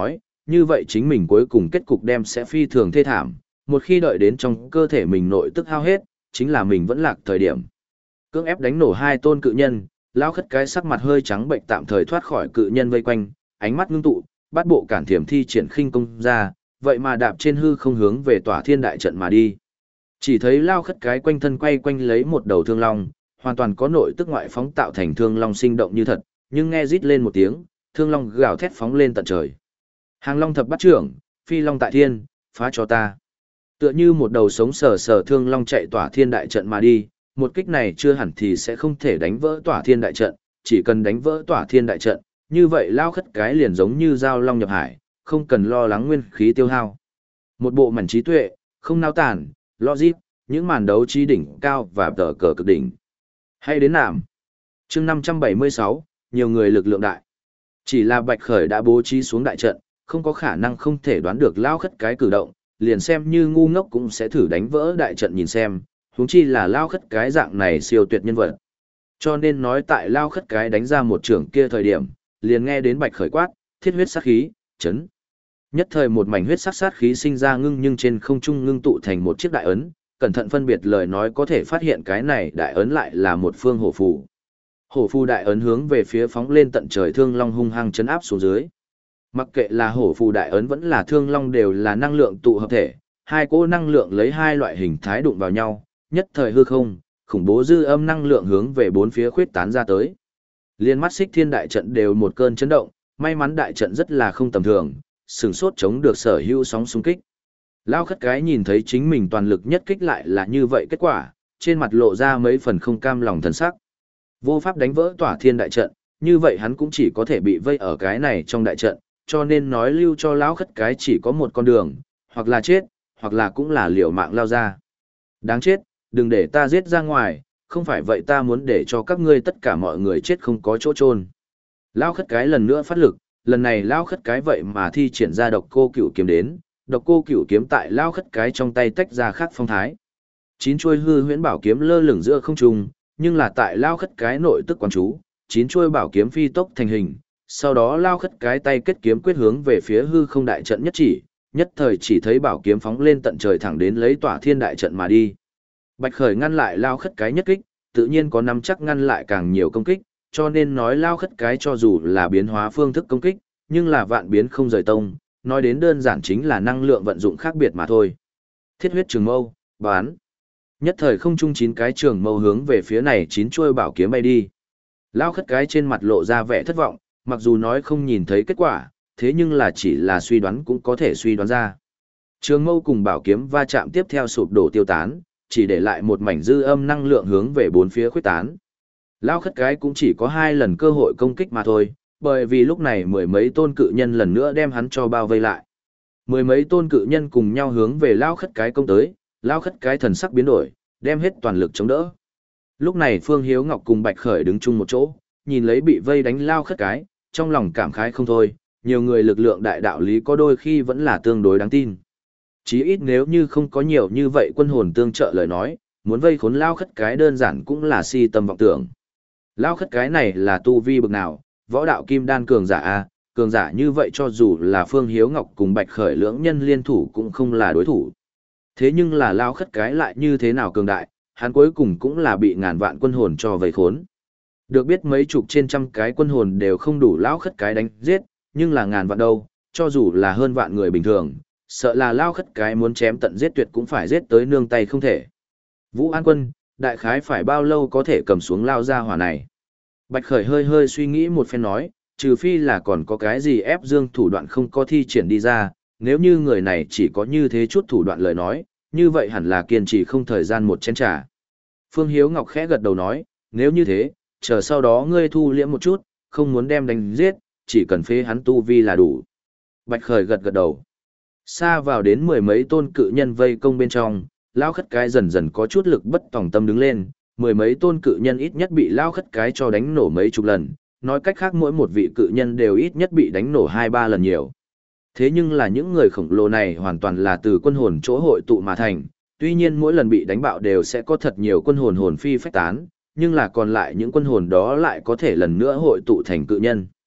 Speaker 1: như vậy chính mình cuối cùng kết cục đem sẽ phi thường thê thảm, một khi đợi đến trong cơ thể mình nội tức hao hết, chính là mình vẫn lạc thời điểm. Cưỡng ép đánh nổ hai tôn cự nhân, lao khất cái sắc mặt hơi trắng bệnh tạm thời thoát khỏi cự nhân vây quanh, ánh mắt ngưng tụ, bắt bộ cản thiểm thi triển khinh công ra, vậy mà đạp trên hư không hướng về tỏa thiên đại trận mà đi. Chỉ thấy lao khất cái quanh thân quay quanh lấy một đầu thương long, hoàn toàn có nội tức ngoại phóng tạo thành thương long sinh động như thật, nhưng nghe rít lên một tiếng, thương long gào thét phóng lên tận trời. Hàng long thập bắt trưởng, phi long tại thiên, phá cho ta. Tựa như một đầu sống sờ sờ thương long chạy tỏa thiên đại trận mà đi, một kích này chưa hẳn thì sẽ không thể đánh vỡ tỏa thiên đại trận, chỉ cần đánh vỡ tỏa thiên đại trận, như vậy lao khất cái liền giống như dao long nhập hải, không cần lo lắng nguyên khí tiêu hao. Một bộ mảnh trí tuệ, không nao tản, logic, những màn đấu trí đỉnh cao và tờ cờ cực đỉnh. Hay đến nạm. Chương năm trăm bảy mươi sáu, nhiều người lực lượng đại. Chỉ là Bạch Khởi đã bố trí xuống đại trận, không có khả năng không thể đoán được lao khất cái cử động, liền xem như ngu ngốc cũng sẽ thử đánh vỡ đại trận nhìn xem, huống chi là lao khất cái dạng này siêu tuyệt nhân vật. Cho nên nói tại lao khất cái đánh ra một trưởng kia thời điểm, liền nghe đến Bạch Khởi quát, thiết huyết sát khí, chấn. Nhất thời một mảnh huyết sắc sát khí sinh ra ngưng nhưng trên không trung ngưng tụ thành một chiếc đại ấn, cẩn thận phân biệt lời nói có thể phát hiện cái này đại ấn lại là một phương hổ phù. Hổ phù đại ấn hướng về phía phóng lên tận trời thương long hung hăng chấn áp xuống dưới. Mặc kệ là hổ phù đại ấn vẫn là thương long đều là năng lượng tụ hợp thể, hai cỗ năng lượng lấy hai loại hình thái đụng vào nhau, nhất thời hư không, khủng bố dư âm năng lượng hướng về bốn phía khuyết tán ra tới. Liên mắt xích thiên đại trận đều một cơn chấn động, may mắn đại trận rất là không tầm thường, sừng sốt chống được sở hữu sóng xung kích. Lao khất cái nhìn thấy chính mình toàn lực nhất kích lại là như vậy kết quả, trên mặt lộ ra mấy phần không cam lòng thần sắc. Vô pháp đánh vỡ tỏa thiên đại trận, như vậy hắn cũng chỉ có thể bị vây ở cái này trong đại trận, cho nên nói lưu cho lão khất cái chỉ có một con đường, hoặc là chết, hoặc là cũng là liều mạng lao ra. Đáng chết, đừng để ta giết ra ngoài, không phải vậy ta muốn để cho các ngươi tất cả mọi người chết không có chỗ chôn. Lão khất cái lần nữa phát lực, lần này lão khất cái vậy mà thi triển ra độc cô cửu kiếm đến, độc cô cửu kiếm tại lão khất cái trong tay tách ra khác phong thái. Chín chuôi hư huyễn bảo kiếm lơ lửng giữa không trung, nhưng là tại lão khất cái nội tức quán chú, chín chuôi bảo kiếm phi tốc thành hình, sau đó lão khất cái tay kết kiếm quyết hướng về phía hư không đại trận nhất chỉ, nhất thời chỉ thấy bảo kiếm phóng lên tận trời thẳng đến lấy tỏa thiên đại trận mà đi. Bạch Khởi ngăn lại lão khất cái nhất kích, tự nhiên có nắm chắc ngăn lại càng nhiều công kích, cho nên nói lão khất cái cho dù là biến hóa phương thức công kích, nhưng là vạn biến không rời tông, nói đến đơn giản chính là năng lượng vận dụng khác biệt mà thôi. Thiết huyết trường mâu, bán. Nhất thời không trung chín cái trường mâu hướng về phía này chín chuôi bảo kiếm bay đi. Lão khất cái trên mặt lộ ra vẻ thất vọng, mặc dù nói không nhìn thấy kết quả, thế nhưng là chỉ là suy đoán cũng có thể suy đoán ra. Trường mâu cùng bảo kiếm va chạm tiếp theo sụp đổ tiêu tán, chỉ để lại một mảnh dư âm năng lượng hướng về bốn phía khuếch tán. Lão khất cái cũng chỉ có hai lần cơ hội công kích mà thôi, bởi vì lúc này mười mấy tôn cự nhân lần nữa đem hắn cho bao vây lại. Mười mấy tôn cự nhân cùng nhau hướng về lão khất cái công tới, lão khất cái thần sắc biến đổi, đem hết toàn lực chống đỡ. Lúc này Phương Hiếu Ngọc cùng Bạch Khởi đứng chung một chỗ, nhìn lấy bị vây đánh lão khất cái, trong lòng cảm khái không thôi, nhiều người lực lượng đại đạo lý có đôi khi vẫn là tương đối đáng tin. Chí ít nếu như không có nhiều như vậy quân hồn tương trợ lời nói, muốn vây khốn lão khất cái đơn giản cũng là si tâm vọng tưởng. Lão khất cái này là tu vi bực nào, võ đạo kim đan cường giả a, cường giả như vậy cho dù là Phương Hiếu Ngọc cùng Bạch Khởi lưỡng nhân liên thủ cũng không là đối thủ. Thế nhưng là lão khất cái lại như thế nào cường đại, hắn cuối cùng cũng là bị ngàn vạn quân hồn cho vây khốn. Được biết mấy chục trên trăm cái quân hồn đều không đủ lão khất cái đánh giết, nhưng là ngàn vạn đâu, cho dù là hơn vạn người bình thường, sợ là lão khất cái muốn chém tận giết tuyệt cũng phải giết tới nương tay không thể. Vũ An Quân, đại khái phải bao lâu có thể cầm xuống lao ra hỏa này? Bạch Khởi hơi hơi suy nghĩ một phen nói, trừ phi là còn có cái gì ép dương thủ đoạn không có thi triển đi ra, nếu như người này chỉ có như thế chút thủ đoạn lời nói, như vậy hẳn là kiên trì không thời gian một chén trà. Phương Hiếu Ngọc khẽ gật đầu nói, nếu như thế, chờ sau đó ngươi thu liễm một chút, không muốn đem đánh giết, chỉ cần phế hắn tu vi là đủ. Bạch Khởi gật gật đầu. Xa vào đến mười mấy tôn cự nhân vây công bên trong, lao khất cái dần dần có chút lực bất tòng tâm đứng lên, mười mấy tôn cự nhân ít nhất bị lao khất cái cho đánh nổ mấy chục lần, nói cách khác mỗi một vị cự nhân đều ít nhất bị đánh nổ hai ba lần nhiều. Thế nhưng là những người khổng lồ này hoàn toàn là từ quân hồn chỗ hội tụ mà thành, tuy nhiên mỗi lần bị đánh bạo đều sẽ có thật nhiều quân hồn hồn phi phách tán, nhưng là còn lại những quân hồn đó lại có thể lần nữa hội tụ thành cự nhân.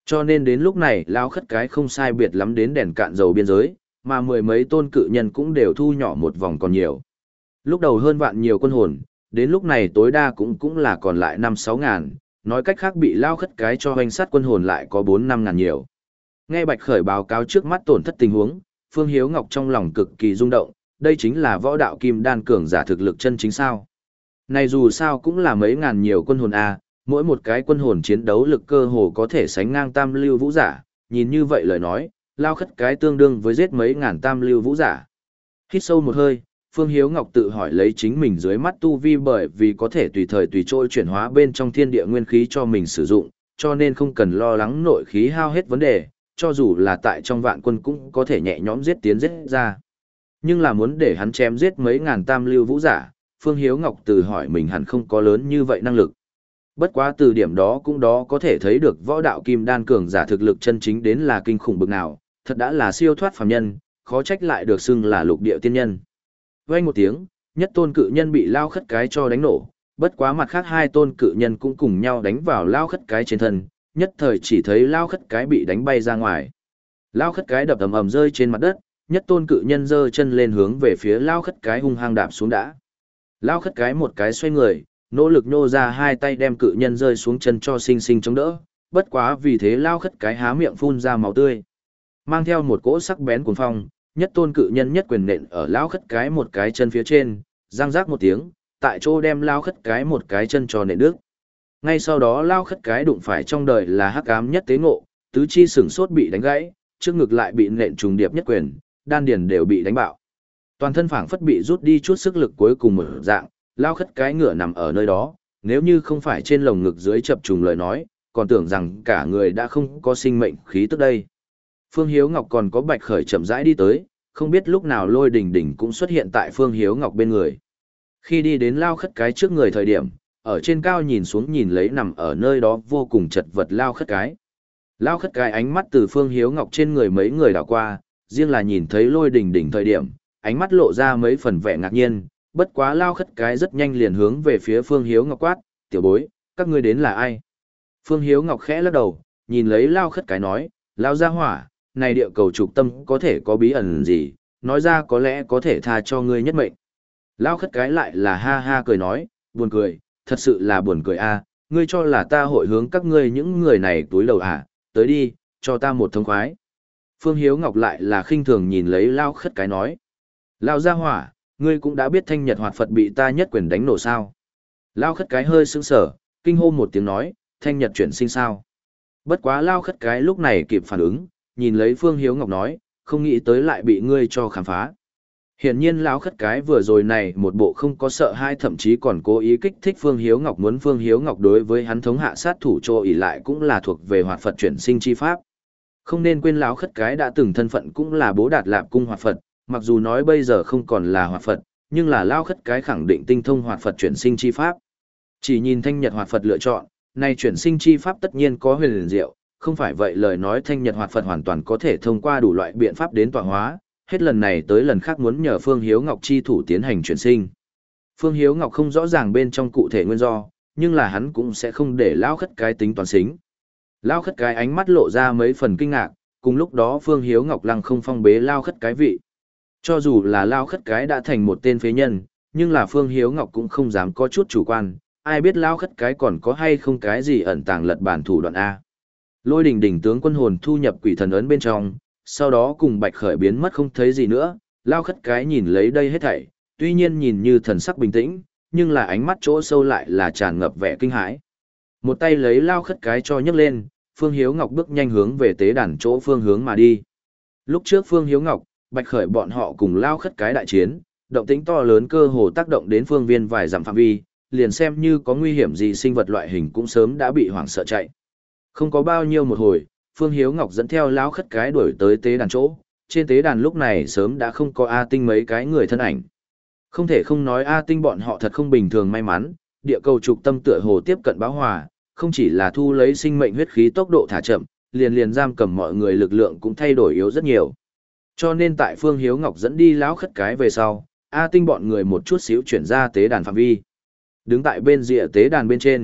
Speaker 1: Cho nên đến lúc này lao khất cái không sai biệt lắm đến đèn cạn dầu biên giới, mà mười mấy tôn cự nhân cũng đều thu nhỏ một vòng còn nhiều. Lúc đầu hơn vạn nhiều quân hồn, đến lúc này tối đa cũng cũng là còn lại năm sáu ngàn, nói cách khác bị lao khất cái cho hoành sát quân hồn lại có bốn năm ngàn nhiều. Nghe Bạch Khởi báo cáo trước mắt tổn thất tình huống, Phương Hiếu Ngọc trong lòng cực kỳ rung động, đây chính là võ đạo kim đan cường giả thực lực chân chính sao. Này dù sao cũng là mấy ngàn nhiều quân hồn A, mỗi một cái quân hồn chiến đấu lực cơ hồ có thể sánh ngang tam lưu vũ giả, nhìn như vậy lời nói, lao khất cái tương đương với giết mấy ngàn tam lưu vũ giả. Hít sâu một hơi, Phương Hiếu Ngọc tự hỏi lấy chính mình dưới mắt tu vi bởi vì có thể tùy thời tùy chỗ chuyển hóa bên trong thiên địa nguyên khí cho mình sử dụng, cho nên không cần lo lắng nội khí hao hết vấn đề, cho dù là tại trong vạn quân cũng có thể nhẹ nhõm giết tiến giết ra. Nhưng là muốn để hắn chém giết mấy ngàn tam lưu vũ giả, Phương Hiếu Ngọc tự hỏi mình hẳn không có lớn như vậy năng lực. Bất quá từ điểm đó cũng đó có thể thấy được võ đạo kim đan cường giả thực lực chân chính đến là kinh khủng bực nào, thật đã là siêu thoát phàm nhân, khó trách lại được xưng là lục địa tiên nhân. Vang một tiếng, nhất tôn cự nhân bị lao khất cái cho đánh nổ, bất quá mặt khác hai tôn cự nhân cũng cùng nhau đánh vào lao khất cái trên thân, nhất thời chỉ thấy lao khất cái bị đánh bay ra ngoài. Lao khất cái đập ầm ầm rơi trên mặt đất, nhất tôn cự nhân giơ chân lên hướng về phía lao khất cái hung hăng đạp xuống đã. Lao khất cái một cái xoay người, nỗ lực nhô ra hai tay đem cự nhân rơi xuống chân cho sinh sinh chống đỡ, bất quá vì thế lao khất cái há miệng phun ra máu tươi. Mang theo một cỗ sắc bén cuồng phong, nhất tôn cự nhân nhất quyền nện ở lao khất cái một cái chân phía trên, răng rác một tiếng, tại chỗ đem lao khất cái một cái chân cho nện đứt. Ngay sau đó lao khất cái đụng phải trong đời là hắc ám nhất tế ngộ, tứ chi sửng sốt bị đánh gãy, trước ngực lại bị nện trùng điệp nhất quyền, đan điền đều bị đánh bạo. Toàn thân phảng phất bị rút đi chút sức lực cuối cùng một dạng, lao khất cái ngựa nằm ở nơi đó, nếu như không phải trên lồng ngực dưới chập trùng lời nói, còn tưởng rằng cả người đã không có sinh mệnh khí tức đây. Phương Hiếu Ngọc còn có Bạch Khởi chậm rãi đi tới, không biết lúc nào Lôi Đình Đình cũng xuất hiện tại Phương Hiếu Ngọc bên người. Khi đi đến lao khất cái trước người thời điểm, ở trên cao nhìn xuống nhìn lấy nằm ở nơi đó vô cùng chật vật lao khất cái. Lao khất cái ánh mắt từ Phương Hiếu Ngọc trên người mấy người đảo qua, riêng là nhìn thấy Lôi Đình Đình thời điểm, ánh mắt lộ ra mấy phần vẻ ngạc nhiên, bất quá lao khất cái rất nhanh liền hướng về phía Phương Hiếu Ngọc quát, tiểu bối, các ngươi đến là ai? Phương Hiếu Ngọc khẽ lắc đầu, nhìn lấy lao khất cái nói, lao gia hỏa, này địa cầu trục tâm có thể có bí ẩn gì, nói ra có lẽ có thể tha cho ngươi nhất mệnh. Lao khất cái lại là ha ha cười nói, buồn cười, thật sự là buồn cười a, ngươi cho là ta hội hướng các ngươi những người này túi đầu à, tới đi, cho ta một thông khoái. Phương Hiếu Ngọc lại là khinh thường nhìn lấy lao khất cái nói, lao gia hỏa, ngươi cũng đã biết thanh nhật hoạt Phật bị ta nhất quyền đánh nổ sao. Lao khất cái hơi sững sờ, kinh hô một tiếng nói, thanh nhật chuyển sinh sao. Bất quá lao khất cái lúc này kịp phản ứng, nhìn lấy Phương Hiếu Ngọc nói, không nghĩ tới lại bị ngươi cho khám phá. Hiển nhiên lão khất cái vừa rồi này một bộ không có sợ hai, thậm chí còn cố ý kích thích Phương Hiếu Ngọc, muốn Phương Hiếu Ngọc đối với hắn thống hạ sát thủ cho ỷ lại cũng là thuộc về hoạt Phật chuyển sinh chi pháp. Không nên quên lão khất cái đã từng thân phận cũng là Bố Đạt Lạp cung hoạt Phật, mặc dù nói bây giờ không còn là hoạt Phật, nhưng là lão khất cái khẳng định tinh thông hoạt Phật chuyển sinh chi pháp. Chỉ nhìn thanh nhật hoạt Phật lựa chọn, này chuyển sinh chi pháp tất nhiên có huyền liền diệu, không phải vậy lời nói thanh nhật hoạt Phật hoàn toàn có thể thông qua đủ loại biện pháp đến tọa hóa, hết lần này tới lần khác muốn nhờ Phương Hiếu Ngọc chi thủ tiến hành chuyển sinh. Phương Hiếu Ngọc không rõ ràng bên trong cụ thể nguyên do, nhưng là hắn cũng sẽ không để lão khất cái tính toán xính. Lão khất cái ánh mắt lộ ra mấy phần kinh ngạc, cùng lúc đó Phương Hiếu Ngọc lăng không phong bế lão khất cái vị. Cho dù là lão khất cái đã thành một tên phế nhân, nhưng là Phương Hiếu Ngọc cũng không dám có chút chủ quan, ai biết lão khất cái còn có hay không cái gì ẩn tàng lật bản thủ đoạn A. Lôi Đình Đình tướng quân hồn thu nhập quỷ thần ấn bên trong, sau đó cùng Bạch Khởi biến mất không thấy gì nữa, lao khất cái nhìn lấy đây hết thảy, tuy nhiên nhìn như thần sắc bình tĩnh, nhưng là ánh mắt chỗ sâu lại là tràn ngập vẻ kinh hãi. Một tay lấy lao khất cái cho nhấc lên, Phương Hiếu Ngọc bước nhanh hướng về tế đàn chỗ phương hướng mà đi. Lúc trước Phương Hiếu Ngọc, Bạch Khởi bọn họ cùng lao khất cái đại chiến, động tĩnh to lớn cơ hồ tác động đến phương viên vài dặm phạm vi, liền xem như có nguy hiểm gì sinh vật loại hình cũng sớm đã bị hoảng sợ chạy. Không có bao nhiêu một hồi, Phương Hiếu Ngọc dẫn theo lão khất cái đuổi tới tế đàn chỗ, trên tế đàn lúc này sớm đã không có A Tinh mấy cái người thân ảnh. Không thể không nói A Tinh bọn họ thật không bình thường may mắn, địa cầu trục tâm tựa hồ tiếp cận báo hòa, không chỉ là thu lấy sinh mệnh huyết khí tốc độ thả chậm, liền liền giam cầm mọi người lực lượng cũng thay đổi yếu rất nhiều. Cho nên tại Phương Hiếu Ngọc dẫn đi lão khất cái về sau, A Tinh bọn người một chút xíu chuyển ra tế đàn phạm vi. Đứng tại bên rìa tế đàn bên trên,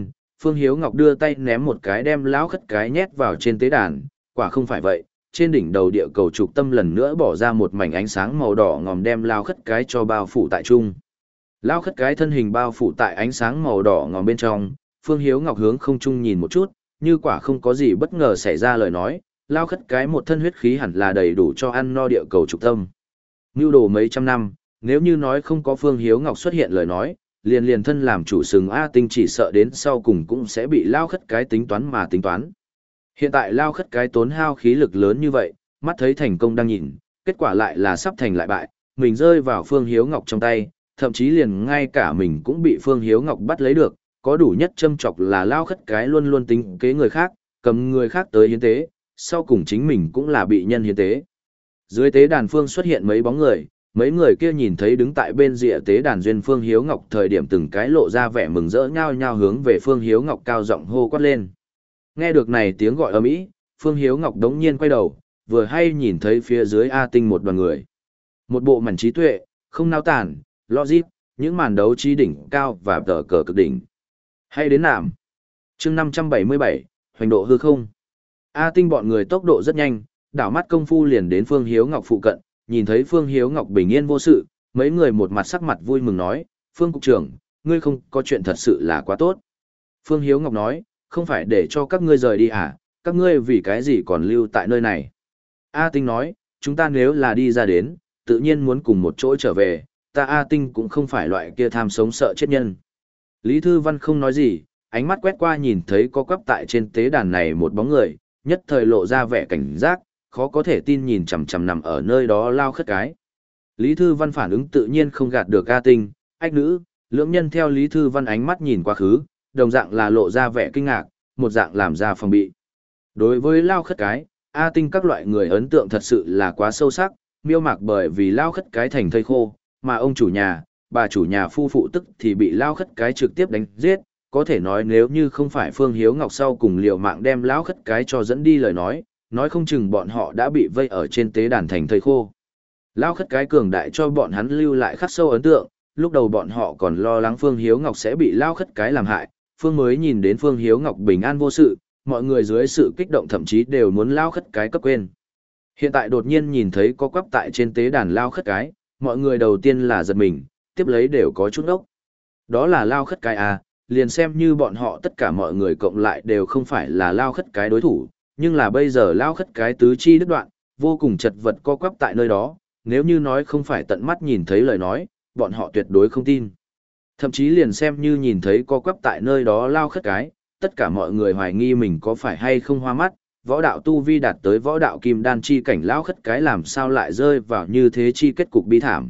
Speaker 1: Phương Hiếu Ngọc đưa tay ném một cái đem lão khất cái nhét vào trên tế đàn, quả không phải vậy, trên đỉnh đầu địa cầu trục tâm lần nữa bỏ ra một mảnh ánh sáng màu đỏ ngòm đem lão khất cái cho bao phủ tại trung. Lão khất cái thân hình bao phủ tại ánh sáng màu đỏ ngòm bên trong, Phương Hiếu Ngọc hướng không trung nhìn một chút, như quả không có gì bất ngờ xảy ra lời nói, lão khất cái một thân huyết khí hẳn là đầy đủ cho ăn no địa cầu trục tâm. Nưu đồ mấy trăm năm, nếu như nói không có Phương Hiếu Ngọc xuất hiện lời nói, liền liền thân làm chủ sừng A Tinh chỉ sợ đến sau cùng cũng sẽ bị lao khất cái tính toán mà tính toán. Hiện tại lao khất cái tốn hao khí lực lớn như vậy, mắt thấy thành công đang nhìn, kết quả lại là sắp thành lại bại, mình rơi vào Phương Hiếu Ngọc trong tay, thậm chí liền ngay cả mình cũng bị Phương Hiếu Ngọc bắt lấy được, có đủ nhất châm chọc là lao khất cái luôn luôn tính kế người khác, cầm người khác tới hiến tế, sau cùng chính mình cũng là bị nhân hiến tế. Dưới tế đàn phương xuất hiện mấy bóng người, mấy người kia nhìn thấy đứng tại bên rìa tế đàn duyên Phương Hiếu Ngọc thời điểm từng cái lộ ra vẻ mừng rỡ nhao nhao hướng về Phương Hiếu Ngọc cao giọng hô quát lên. Nghe được này tiếng gọi ầm ĩ, Phương Hiếu Ngọc đống nhiên quay đầu, vừa hay nhìn thấy phía dưới A Tinh một đoàn người. Một bộ mảnh trí tuệ, không nao tản, logic, những màn đấu trí đỉnh cao và tờ cờ cực đỉnh. Hay đến nạm. Chương năm trăm bảy mươi bảy, hoành độ hư không. A Tinh bọn người tốc độ rất nhanh, đảo mắt công phu liền đến Phương Hiếu Ngọc phụ cận, nhìn thấy Phương Hiếu Ngọc bình yên vô sự, mấy người một mặt sắc mặt vui mừng nói, Phương Cục trưởng, ngươi không có chuyện thật sự là quá tốt. Phương Hiếu Ngọc nói, không phải để cho các ngươi rời đi à, các ngươi vì cái gì còn lưu tại nơi này. A Tinh nói, chúng ta nếu là đi ra đến, tự nhiên muốn cùng một chỗ trở về, ta A Tinh cũng không phải loại kia tham sống sợ chết nhân. Lý Thư Văn không nói gì, ánh mắt quét qua nhìn thấy có quắp tại trên tế đàn này một bóng người, nhất thời lộ ra vẻ cảnh giác, khó có thể tin nhìn chằm chằm nằm ở nơi đó lao khất cái. Lý Thư Văn phản ứng tự nhiên không gạt được A Tinh, ách nữ, lưỡng nhân theo Lý Thư Văn ánh mắt nhìn quá khứ, đồng dạng là lộ ra vẻ kinh ngạc, một dạng làm ra phòng bị. Đối với lao khất cái, A Tinh các loại người ấn tượng thật sự là quá sâu sắc, miêu mạc bởi vì lao khất cái thành thây khô, mà ông chủ nhà, bà chủ nhà phu phụ tức thì bị lao khất cái trực tiếp đánh giết, có thể nói nếu như không phải Phương Hiếu Ngọc sau cùng liều mạng đem lao khất cái cho dẫn đi lời nói, nói không chừng bọn họ đã bị vây ở trên tế đàn thành thây khô. Lao khất cái cường đại cho bọn hắn lưu lại khắc sâu ấn tượng, lúc đầu bọn họ còn lo lắng Phương Hiếu Ngọc sẽ bị lao khất cái làm hại, Phương mới nhìn đến Phương Hiếu Ngọc bình an vô sự, mọi người dưới sự kích động thậm chí đều muốn lao khất cái cấp quên. Hiện tại đột nhiên nhìn thấy có quắp tại trên tế đàn lao khất cái, mọi người đầu tiên là giật mình, tiếp lấy đều có chút ốc. Đó là lao khất cái à, liền xem như bọn họ tất cả mọi người cộng lại đều không phải là lao khất cái đối thủ, nhưng là bây giờ lao khất cái tứ chi đứt đoạn, vô cùng chật vật co quắp tại nơi đó, nếu như nói không phải tận mắt nhìn thấy lời nói, bọn họ tuyệt đối không tin. Thậm chí liền xem như nhìn thấy co quắp tại nơi đó lao khất cái, tất cả mọi người hoài nghi mình có phải hay không hoa mắt, võ đạo tu vi đạt tới võ đạo kim đan chi cảnh lao khất cái làm sao lại rơi vào như thế chi kết cục bi thảm.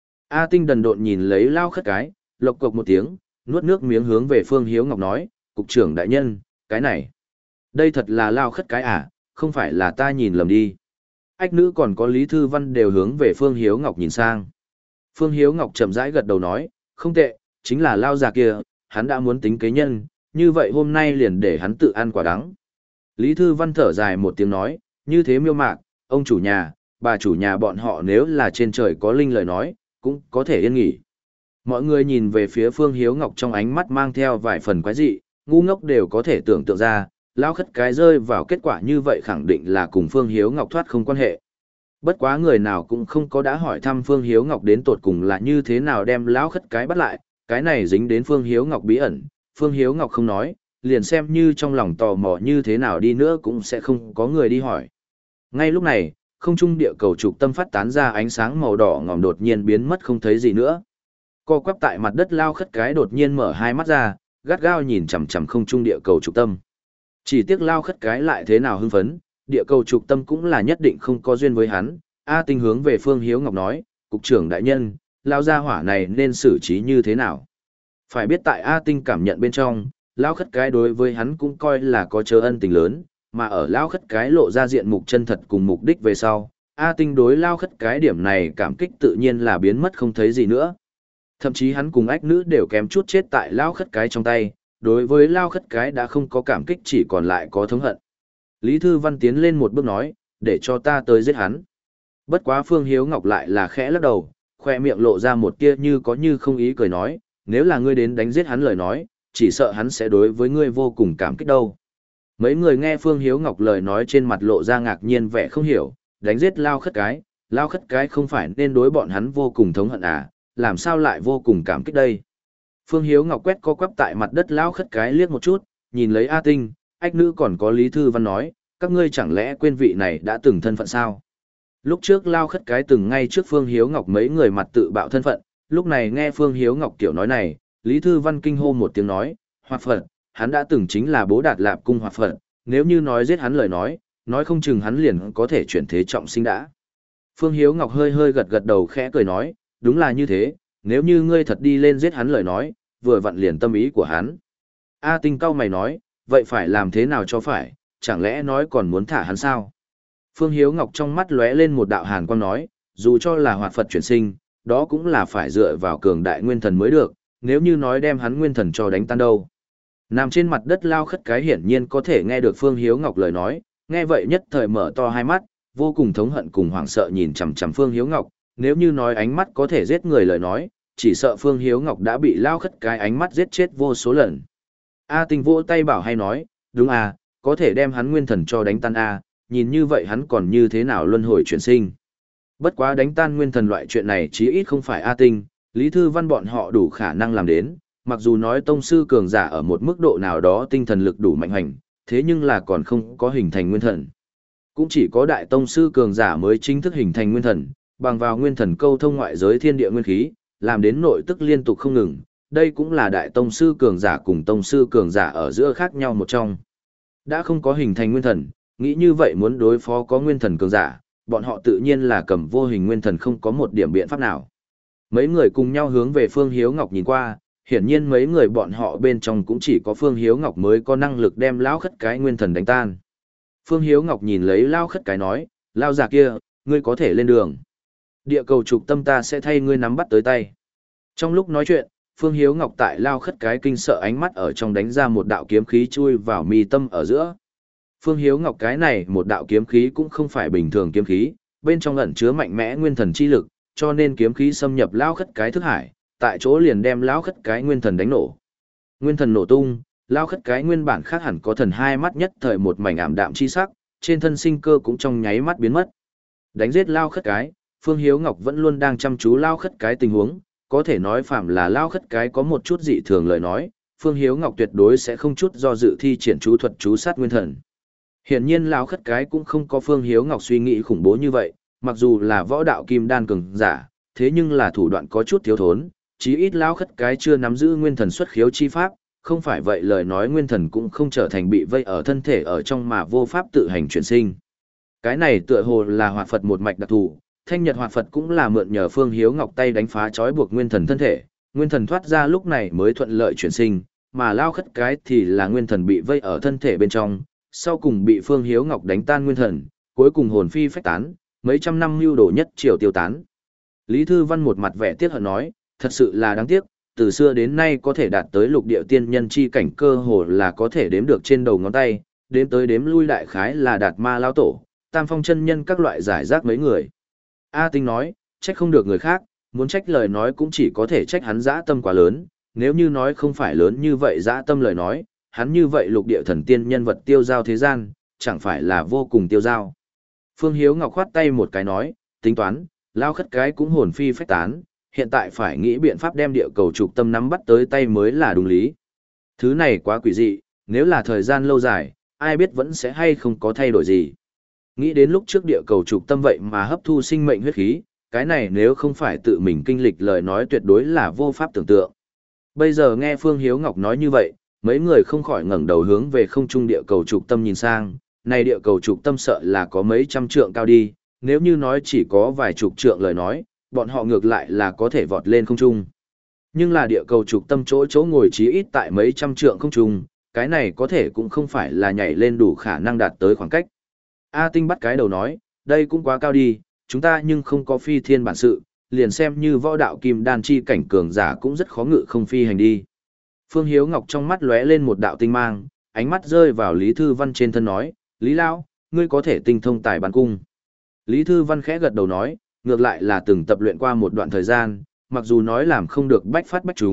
Speaker 1: A Tinh đần độn nhìn lấy lao khất cái, lộc cộc một tiếng, nuốt nước miếng hướng về Phương Hiếu Ngọc nói, cục trưởng đại nhân, cái này, đây thật là lao khất cái à, không phải là ta nhìn lầm đi. Ách nữ còn có Lý Thư Văn đều hướng về Phương Hiếu Ngọc nhìn sang. Phương Hiếu Ngọc chậm rãi gật đầu nói, không tệ, chính là lao già kia, hắn đã muốn tính kế nhân, như vậy hôm nay liền để hắn tự ăn quả đắng. Lý Thư Văn thở dài một tiếng nói, như thế miêu mạc, ông chủ nhà, bà chủ nhà bọn họ nếu là trên trời có linh lời nói, cũng có thể yên nghỉ. Mọi người nhìn về phía Phương Hiếu Ngọc trong ánh mắt mang theo vài phần quái dị, ngu ngốc đều có thể tưởng tượng ra, lao khất cái rơi vào kết quả như vậy khẳng định là cùng Phương Hiếu Ngọc thoát không quan hệ. Bất quá người nào cũng không có đã hỏi thăm Phương Hiếu Ngọc đến tột cùng là như thế nào đem lão khất cái bắt lại, cái này dính đến Phương Hiếu Ngọc bí ẩn, Phương Hiếu Ngọc không nói, liền xem như trong lòng tò mò như thế nào đi nữa cũng sẽ không có người đi hỏi. Ngay lúc này, không trung địa cầu trục tâm phát tán ra ánh sáng màu đỏ ngòm đột nhiên biến mất không thấy gì nữa. Co quắp tại mặt đất lao khất cái đột nhiên mở hai mắt ra, gắt gao nhìn chằm chằm không trung địa cầu trục tâm. Chỉ tiếc lao khất cái lại thế nào hưng phấn, địa cầu trục tâm cũng là nhất định không có duyên với hắn. A Tinh hướng về Phương Hiếu Ngọc nói, cục trưởng đại nhân, lao gia hỏa này nên xử trí như thế nào? Phải biết tại A Tinh cảm nhận bên trong, lao khất cái đối với hắn cũng coi là có chớ ân tình lớn, mà ở lao khất cái lộ ra diện mục chân thật cùng mục đích về sau, A Tinh đối lao khất cái điểm này cảm kích tự nhiên là biến mất không thấy gì nữa. Thậm chí hắn cùng ách nữ đều kém chút chết tại lao khất cái trong tay, đối với lao khất cái đã không có cảm kích chỉ còn lại có thống hận. Lý Thư Văn tiến lên một bước nói, để cho ta tới giết hắn. Bất quá Phương Hiếu Ngọc lại là khẽ lắc đầu, khoe miệng lộ ra một tia như có như không ý cười nói, nếu là ngươi đến đánh giết hắn lời nói, chỉ sợ hắn sẽ đối với ngươi vô cùng cảm kích đâu. Mấy người nghe Phương Hiếu Ngọc lời nói trên mặt lộ ra ngạc nhiên vẻ không hiểu, đánh giết Lao Khất Cái, Lao Khất Cái không phải nên đối bọn hắn vô cùng thống hận à, làm sao lại vô cùng cảm kích đây. Phương Hiếu Ngọc quét co quắp tại mặt đất Lao Khất Cái liếc một chút, nhìn lấy A Tinh, ách nữ còn có Lý Thư Văn nói, các ngươi chẳng lẽ quên vị này đã từng thân phận sao? Lúc trước Lao Khất Cái từng ngay trước Phương Hiếu Ngọc mấy người mặt tự bạo thân phận, lúc này nghe Phương Hiếu Ngọc kiểu nói này, Lý Thư Văn kinh hô một tiếng nói, Hoạt Phật, hắn đã từng chính là Bố Đạt Lạp Cung Hoạt Phật, nếu như nói giết hắn lời nói, nói không chừng hắn liền có thể chuyển thế trọng sinh đã. Phương Hiếu Ngọc hơi hơi gật gật đầu khẽ cười nói, đúng là như thế, nếu như ngươi thật đi lên giết hắn lời nói, vừa vặn liền tâm ý của hắn. A Tinh cau mày nói, vậy phải làm thế nào cho phải, chẳng lẽ nói còn muốn thả hắn sao? Phương Hiếu Ngọc trong mắt lóe lên một đạo hàn quang nói, dù cho là Hoạt Phật chuyển sinh, đó cũng là phải dựa vào cường đại nguyên thần mới được, nếu như nói đem hắn nguyên thần cho đánh tan đâu. Nằm trên mặt đất Lao Khất Cái hiển nhiên có thể nghe được Phương Hiếu Ngọc lời nói, nghe vậy nhất thời mở to hai mắt, vô cùng thống hận cùng hoảng sợ nhìn chằm chằm Phương Hiếu Ngọc, nếu như nói ánh mắt có thể giết người lời nói, chỉ sợ Phương Hiếu Ngọc đã bị Lao Khất Cái ánh mắt giết chết vô số lần. A Tinh vỗ tay bảo hay nói, đúng à, có thể đem hắn nguyên thần cho đánh tan a, nhìn như vậy hắn còn như thế nào luân hồi chuyển sinh. Bất quá đánh tan nguyên thần loại chuyện này chí ít không phải A Tinh, Lý Thư Văn bọn họ đủ khả năng làm đến, mặc dù nói tông sư cường giả ở một mức độ nào đó tinh thần lực đủ mạnh hành, thế nhưng là còn không có hình thành nguyên thần. Cũng chỉ có đại tông sư cường giả mới chính thức hình thành nguyên thần, bằng vào nguyên thần câu thông ngoại giới thiên địa nguyên khí, làm đến nội tức liên tục không ngừng, đây cũng là đại tông sư cường giả cùng tông sư cường giả ở giữa khác nhau một trong. Đã không có hình thành nguyên thần, nghĩ như vậy muốn đối phó có nguyên thần cường giả, bọn họ tự nhiên là cầm vô hình nguyên thần không có một điểm biện pháp nào. Mấy người cùng nhau hướng về Phương Hiếu Ngọc nhìn qua, hiển nhiên mấy người bọn họ bên trong cũng chỉ có Phương Hiếu Ngọc mới có năng lực đem Lão Khất Cái nguyên thần đánh tan. Phương Hiếu Ngọc nhìn lấy Lão Khất Cái nói, Lao già kia, ngươi có thể lên đường. Địa cầu trục tâm ta sẽ thay ngươi nắm bắt tới tay. Trong lúc nói chuyện, Phương Hiếu Ngọc tại Lao Khất Cái kinh sợ ánh mắt ở trong đánh ra một đạo kiếm khí chui vào mi tâm ở giữa. Phương Hiếu Ngọc cái này một đạo kiếm khí cũng không phải bình thường kiếm khí, bên trong ẩn chứa mạnh mẽ nguyên thần chi lực, cho nên kiếm khí xâm nhập Lao Khất Cái thức hải, tại chỗ liền đem Lao Khất Cái nguyên thần đánh nổ. Nguyên thần nổ tung, Lao Khất Cái nguyên bản khác hẳn có thần hai mắt nhất thời một mảnh ảm đạm chi sắc, trên thân sinh cơ cũng trong nháy mắt biến mất. Đánh giết Lao Khất Cái, Phương Hiếu Ngọc vẫn luôn đang chăm chú Lao Khất Cái tình huống, có thể nói phạm là Lao Khất Cái có một chút dị thường lời nói, Phương Hiếu Ngọc tuyệt đối sẽ không chút do dự thi triển chú thuật chú sát nguyên thần. Hiển nhiên Lao Khất Cái cũng không có Phương Hiếu Ngọc suy nghĩ khủng bố như vậy, mặc dù là võ đạo kim đan cường giả, thế nhưng là thủ đoạn có chút thiếu thốn, chí ít Lao Khất Cái chưa nắm giữ nguyên thần xuất khiếu chi pháp, không phải vậy lời nói nguyên thần cũng không trở thành bị vây ở thân thể ở trong mà vô pháp tự hành chuyển sinh. Cái này tựa hồ là Hoạt Phật một mạch đặc thù, Thanh Nhật Hoạt Phật cũng là mượn nhờ Phương Hiếu Ngọc tay đánh phá trói buộc nguyên thần thân thể, nguyên thần thoát ra lúc này mới thuận lợi chuyển sinh, mà Lao Khất Cái thì là nguyên thần bị vây ở thân thể bên trong, sau cùng bị Phương Hiếu Ngọc đánh tan nguyên thần, cuối cùng hồn phi phách tán, mấy trăm năm lưu đồ nhất triều tiêu tán. Lý Thư Văn một mặt vẻ tiếc hận nói, thật sự là đáng tiếc, từ xưa đến nay có thể đạt tới lục địa tiên nhân chi cảnh cơ hồ là có thể đếm được trên đầu ngón tay, đếm tới đếm lui đại khái là đạt ma lao tổ, tam phong chân nhân các loại giải rác mấy người. A Tinh nói, trách không được người khác, muốn trách lời nói cũng chỉ có thể trách hắn dã tâm quá lớn, nếu như nói không phải lớn như vậy dã tâm lời nói, hắn như vậy lục địa thần tiên nhân vật tiêu giao thế gian, chẳng phải là vô cùng tiêu giao. Phương Hiếu Ngọc khoát tay một cái nói, tính toán, Lao Khất Cái cũng hồn phi phách tán, hiện tại phải nghĩ biện pháp đem địa cầu trục tâm nắm bắt tới tay mới là đúng lý. Thứ này quá quỷ dị, nếu là thời gian lâu dài, ai biết vẫn sẽ hay không có thay đổi gì. Nghĩ đến lúc trước địa cầu trục tâm vậy mà hấp thu sinh mệnh huyết khí, cái này nếu không phải tự mình kinh lịch lời nói tuyệt đối là vô pháp tưởng tượng. Bây giờ nghe Phương Hiếu Ngọc nói như vậy, mấy người không khỏi ngẩng đầu hướng về không trung địa cầu trục tâm nhìn sang, này địa cầu trục tâm sợ là có mấy trăm trượng cao đi, nếu như nói chỉ có vài chục trượng lời nói, bọn họ ngược lại là có thể vọt lên không trung. Nhưng là địa cầu trục tâm chỗ chỗ ngồi chí ít tại mấy trăm trượng không trung, cái này có thể cũng không phải là nhảy lên đủ khả năng đạt tới khoảng cách. A Tinh bắt cái đầu nói, đây cũng quá cao đi, chúng ta nhưng không có phi thiên bản sự, liền xem như võ đạo kim đan chi cảnh cường giả cũng rất khó ngự không phi hành đi. Phương Hiếu Ngọc trong mắt lóe lên một đạo tinh mang, ánh mắt rơi vào Lý Thư Văn trên thân nói, Lý Lão, ngươi có thể tinh thông tài bắn cung. Lý Thư Văn khẽ gật đầu nói, ngược lại là từng tập luyện qua một đoạn thời gian, mặc dù nói làm không được bách phát bách chúng,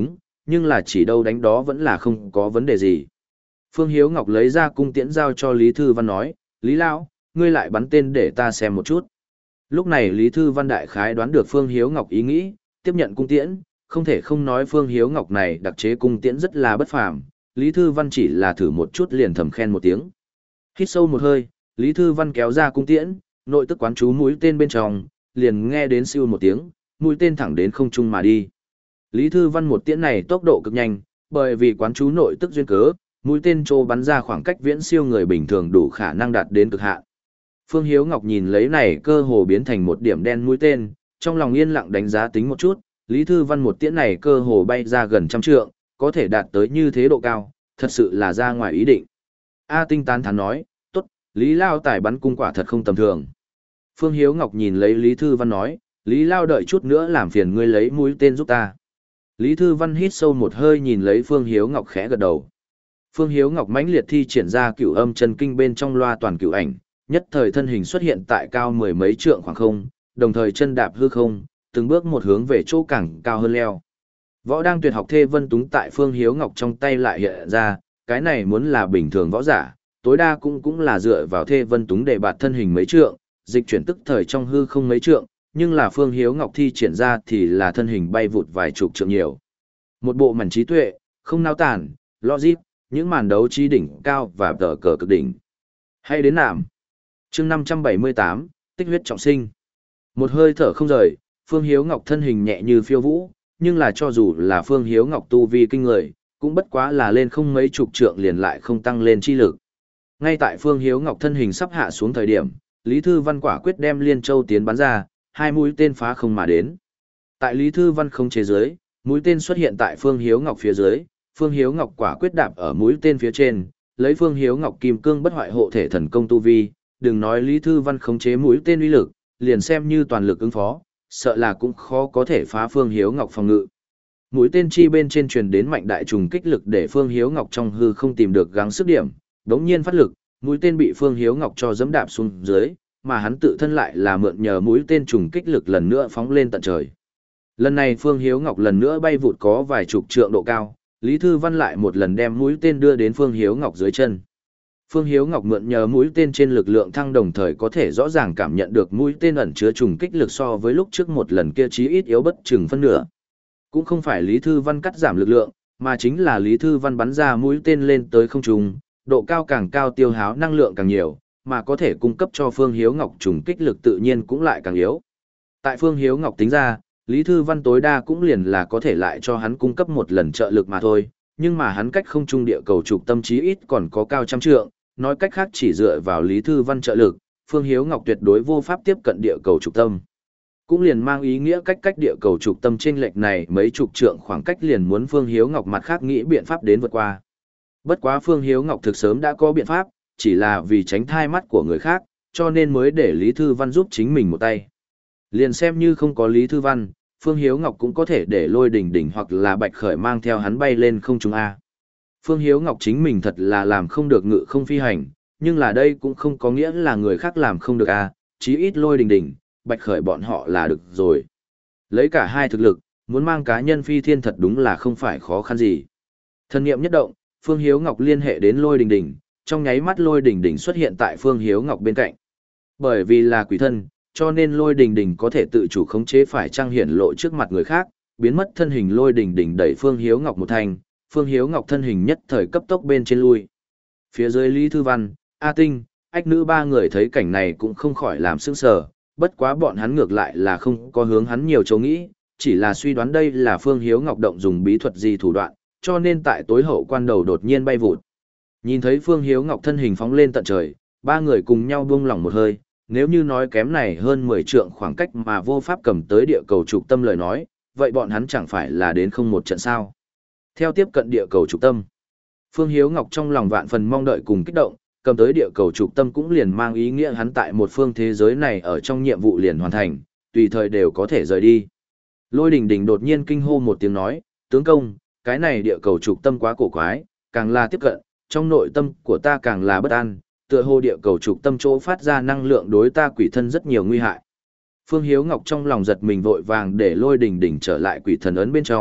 Speaker 1: nhưng là chỉ đâu đánh đó vẫn là không có vấn đề gì. Phương Hiếu Ngọc lấy ra cung tiễn giao cho Lý Thư Văn nói, Lý Lão, ngươi lại bắn tên để ta xem một chút. Lúc này Lý Thư Văn đại khái đoán được Phương Hiếu Ngọc ý nghĩ, tiếp nhận cung tiễn, không thể không nói Phương Hiếu Ngọc này đặc chế cung tiễn rất là bất phàm. Lý Thư Văn chỉ là thử một chút liền thầm khen một tiếng. Hít sâu một hơi, Lý Thư Văn kéo ra cung tiễn, nội tức quán chú mũi tên bên trong, liền nghe đến siêu một tiếng, mũi tên thẳng đến không trung mà đi. Lý Thư Văn một tiễn này tốc độ cực nhanh, bởi vì quán chú nội tức duyên cớ, mũi tên trô bắn ra khoảng cách viễn siêu người bình thường đủ khả năng đạt đến cực hạn. Phương Hiếu Ngọc nhìn lấy này cơ hồ biến thành một điểm đen mũi tên, trong lòng yên lặng đánh giá tính một chút, Lý Thư Văn một tiễn này cơ hồ bay ra gần trăm trượng, có thể đạt tới như thế độ cao, thật sự là ra ngoài ý định. A Tinh tán thán nói, tốt, Lý Lao tài bắn cung quả thật không tầm thường. Phương Hiếu Ngọc nhìn lấy Lý Thư Văn nói, Lý Lao đợi chút nữa làm phiền ngươi lấy mũi tên giúp ta. Lý Thư Văn hít sâu một hơi nhìn lấy Phương Hiếu Ngọc khẽ gật đầu. Phương Hiếu Ngọc mãnh liệt thi triển ra cửu âm chân kinh bên trong loa toàn cửu ảnh, nhất thời thân hình xuất hiện tại cao mười mấy trượng khoảng không, đồng thời chân đạp hư không, từng bước một hướng về chỗ càng cao hơn leo. Võ đang tuyệt học Thê Vân Túng tại Phương Hiếu Ngọc trong tay lại hiện ra, cái này muốn là bình thường võ giả, tối đa cũng cũng là dựa vào Thê Vân Túng để bạt thân hình mấy trượng, dịch chuyển tức thời trong hư không mấy trượng, nhưng là Phương Hiếu Ngọc thi triển ra thì là thân hình bay vụt vài chục trượng nhiều. Một bộ mảnh trí tuệ, không nao tản, logic, những màn đấu trí đỉnh cao và tờ cờ cực đỉnh. Hay đến nạm. Chương năm trăm bảy mươi tám, tích huyết trọng sinh. Một hơi thở không rời, Phương Hiếu Ngọc thân hình nhẹ như phiêu vũ, nhưng là cho dù là Phương Hiếu Ngọc tu vi kinh người, cũng bất quá là lên không mấy chục trượng liền lại không tăng lên chi lực. Ngay tại Phương Hiếu Ngọc thân hình sắp hạ xuống thời điểm, Lý Thư Văn quả quyết đem Liên Châu tiến bắn ra, hai mũi tên phá không mà đến. Tại Lý Thư Văn không chế dưới, mũi tên xuất hiện tại Phương Hiếu Ngọc phía dưới, Phương Hiếu Ngọc quả quyết đạp ở mũi tên phía trên, lấy Phương Hiếu Ngọc kim cương bất hoại hộ thể thần công tu vi, đừng nói Lý Thư Văn khống chế mũi tên uy lực, liền xem như toàn lực ứng phó, sợ là cũng khó có thể phá Phương Hiếu Ngọc phòng ngự. Mũi tên chi bên trên truyền đến mạnh đại trùng kích lực để Phương Hiếu Ngọc trong hư không tìm được gắng sức điểm, đống nhiên phát lực, mũi tên bị Phương Hiếu Ngọc cho dẫm đạp xuống dưới, mà hắn tự thân lại là mượn nhờ mũi tên trùng kích lực lần nữa phóng lên tận trời. Lần này Phương Hiếu Ngọc lần nữa bay vụt có vài chục trượng độ cao, Lý Thư Văn lại một lần đem mũi tên đưa đến Phương Hiếu Ngọc dưới chân. Phương Hiếu Ngọc mượn nhờ mũi tên trên lực lượng thăng đồng thời có thể rõ ràng cảm nhận được mũi tên ẩn chứa trùng kích lực so với lúc trước một lần kia chí ít yếu bất chừng phân nửa. Cũng không phải Lý Thư Văn cắt giảm lực lượng, mà chính là Lý Thư Văn bắn ra mũi tên lên tới không trung, độ cao càng cao tiêu hao năng lượng càng nhiều, mà có thể cung cấp cho Phương Hiếu Ngọc trùng kích lực tự nhiên cũng lại càng yếu. Tại Phương Hiếu Ngọc tính ra, Lý Thư Văn tối đa cũng liền là có thể lại cho hắn cung cấp một lần trợ lực mà thôi, nhưng mà hắn cách không trung địa cầu trục tâm chí ít còn có cao trăm trượng, nói cách khác chỉ dựa vào Lý Thư Văn trợ lực, Phương Hiếu Ngọc tuyệt đối vô pháp tiếp cận địa cầu trục tâm. Cũng liền mang ý nghĩa cách cách địa cầu trục tâm chênh lệch này mấy chục trượng khoảng cách liền muốn Phương Hiếu Ngọc mặt khác nghĩ biện pháp đến vượt qua. Bất quá Phương Hiếu Ngọc thực sớm đã có biện pháp, chỉ là vì tránh thai mắt của người khác, cho nên mới để Lý Thư Văn giúp chính mình một tay. Liền xem như không có Lý Thư Văn, Phương Hiếu Ngọc cũng có thể để Lôi Đỉnh Đỉnh hoặc là Bạch Khởi mang theo hắn bay lên không trung A. Phương Hiếu Ngọc chính mình thật là làm không được ngự không phi hành, nhưng là đây cũng không có nghĩa là người khác làm không được A, chí ít Lôi Đỉnh Đỉnh, Bạch Khởi bọn họ là được rồi. Lấy cả hai thực lực, muốn mang cá nhân phi thiên thật đúng là không phải khó khăn gì. Thân niệm nhất động, Phương Hiếu Ngọc liên hệ đến Lôi Đỉnh Đỉnh, trong nháy mắt Lôi Đỉnh Đỉnh xuất hiện tại Phương Hiếu Ngọc bên cạnh. Bởi vì là quỷ thân, cho nên Lôi Đỉnh Đỉnh có thể tự chủ khống chế phải trang hiển lộ trước mặt người khác, biến mất thân hình Lôi Đỉnh Đỉnh đẩy Phương Hiếu Ngọc một thành, Phương Hiếu Ngọc thân hình nhất thời cấp tốc bên trên lui. Phía dưới Lý Thư Văn, A Tinh, Ách Nữ ba người thấy cảnh này cũng không khỏi làm sững sờ, bất quá bọn hắn ngược lại là không có hướng hắn nhiều chỗ nghĩ, chỉ là suy đoán đây là Phương Hiếu Ngọc động dùng bí thuật gì thủ đoạn, cho nên tại tối hậu quan đầu đột nhiên bay vụt. Nhìn thấy Phương Hiếu Ngọc thân hình phóng lên tận trời, ba người cùng nhau buông lỏng một hơi, nếu như nói kém này hơn mười trượng khoảng cách mà vô pháp cầm tới địa cầu trục tâm lời nói, vậy bọn hắn chẳng phải là đến không một trận sao. Theo tiếp cận địa cầu trục tâm, Phương Hiếu Ngọc trong lòng vạn phần mong đợi cùng kích động, cầm tới địa cầu trục tâm cũng liền mang ý nghĩa hắn tại một phương thế giới này ở trong nhiệm vụ liền hoàn thành, tùy thời đều có thể rời đi. Lôi Đình Đình đột nhiên kinh hô một tiếng nói, tướng công, cái này địa cầu trục tâm quá cổ quái, càng là tiếp cận, trong nội tâm của ta càng là bất an, tựa hồ địa cầu trục tâm chỗ phát ra năng lượng đối ta quỷ thân rất nhiều nguy hại. Phương Hiếu Ngọc trong lòng giật mình vội vàng để Lôi Đình Đình trở lại quỷ thần ấn bên trong,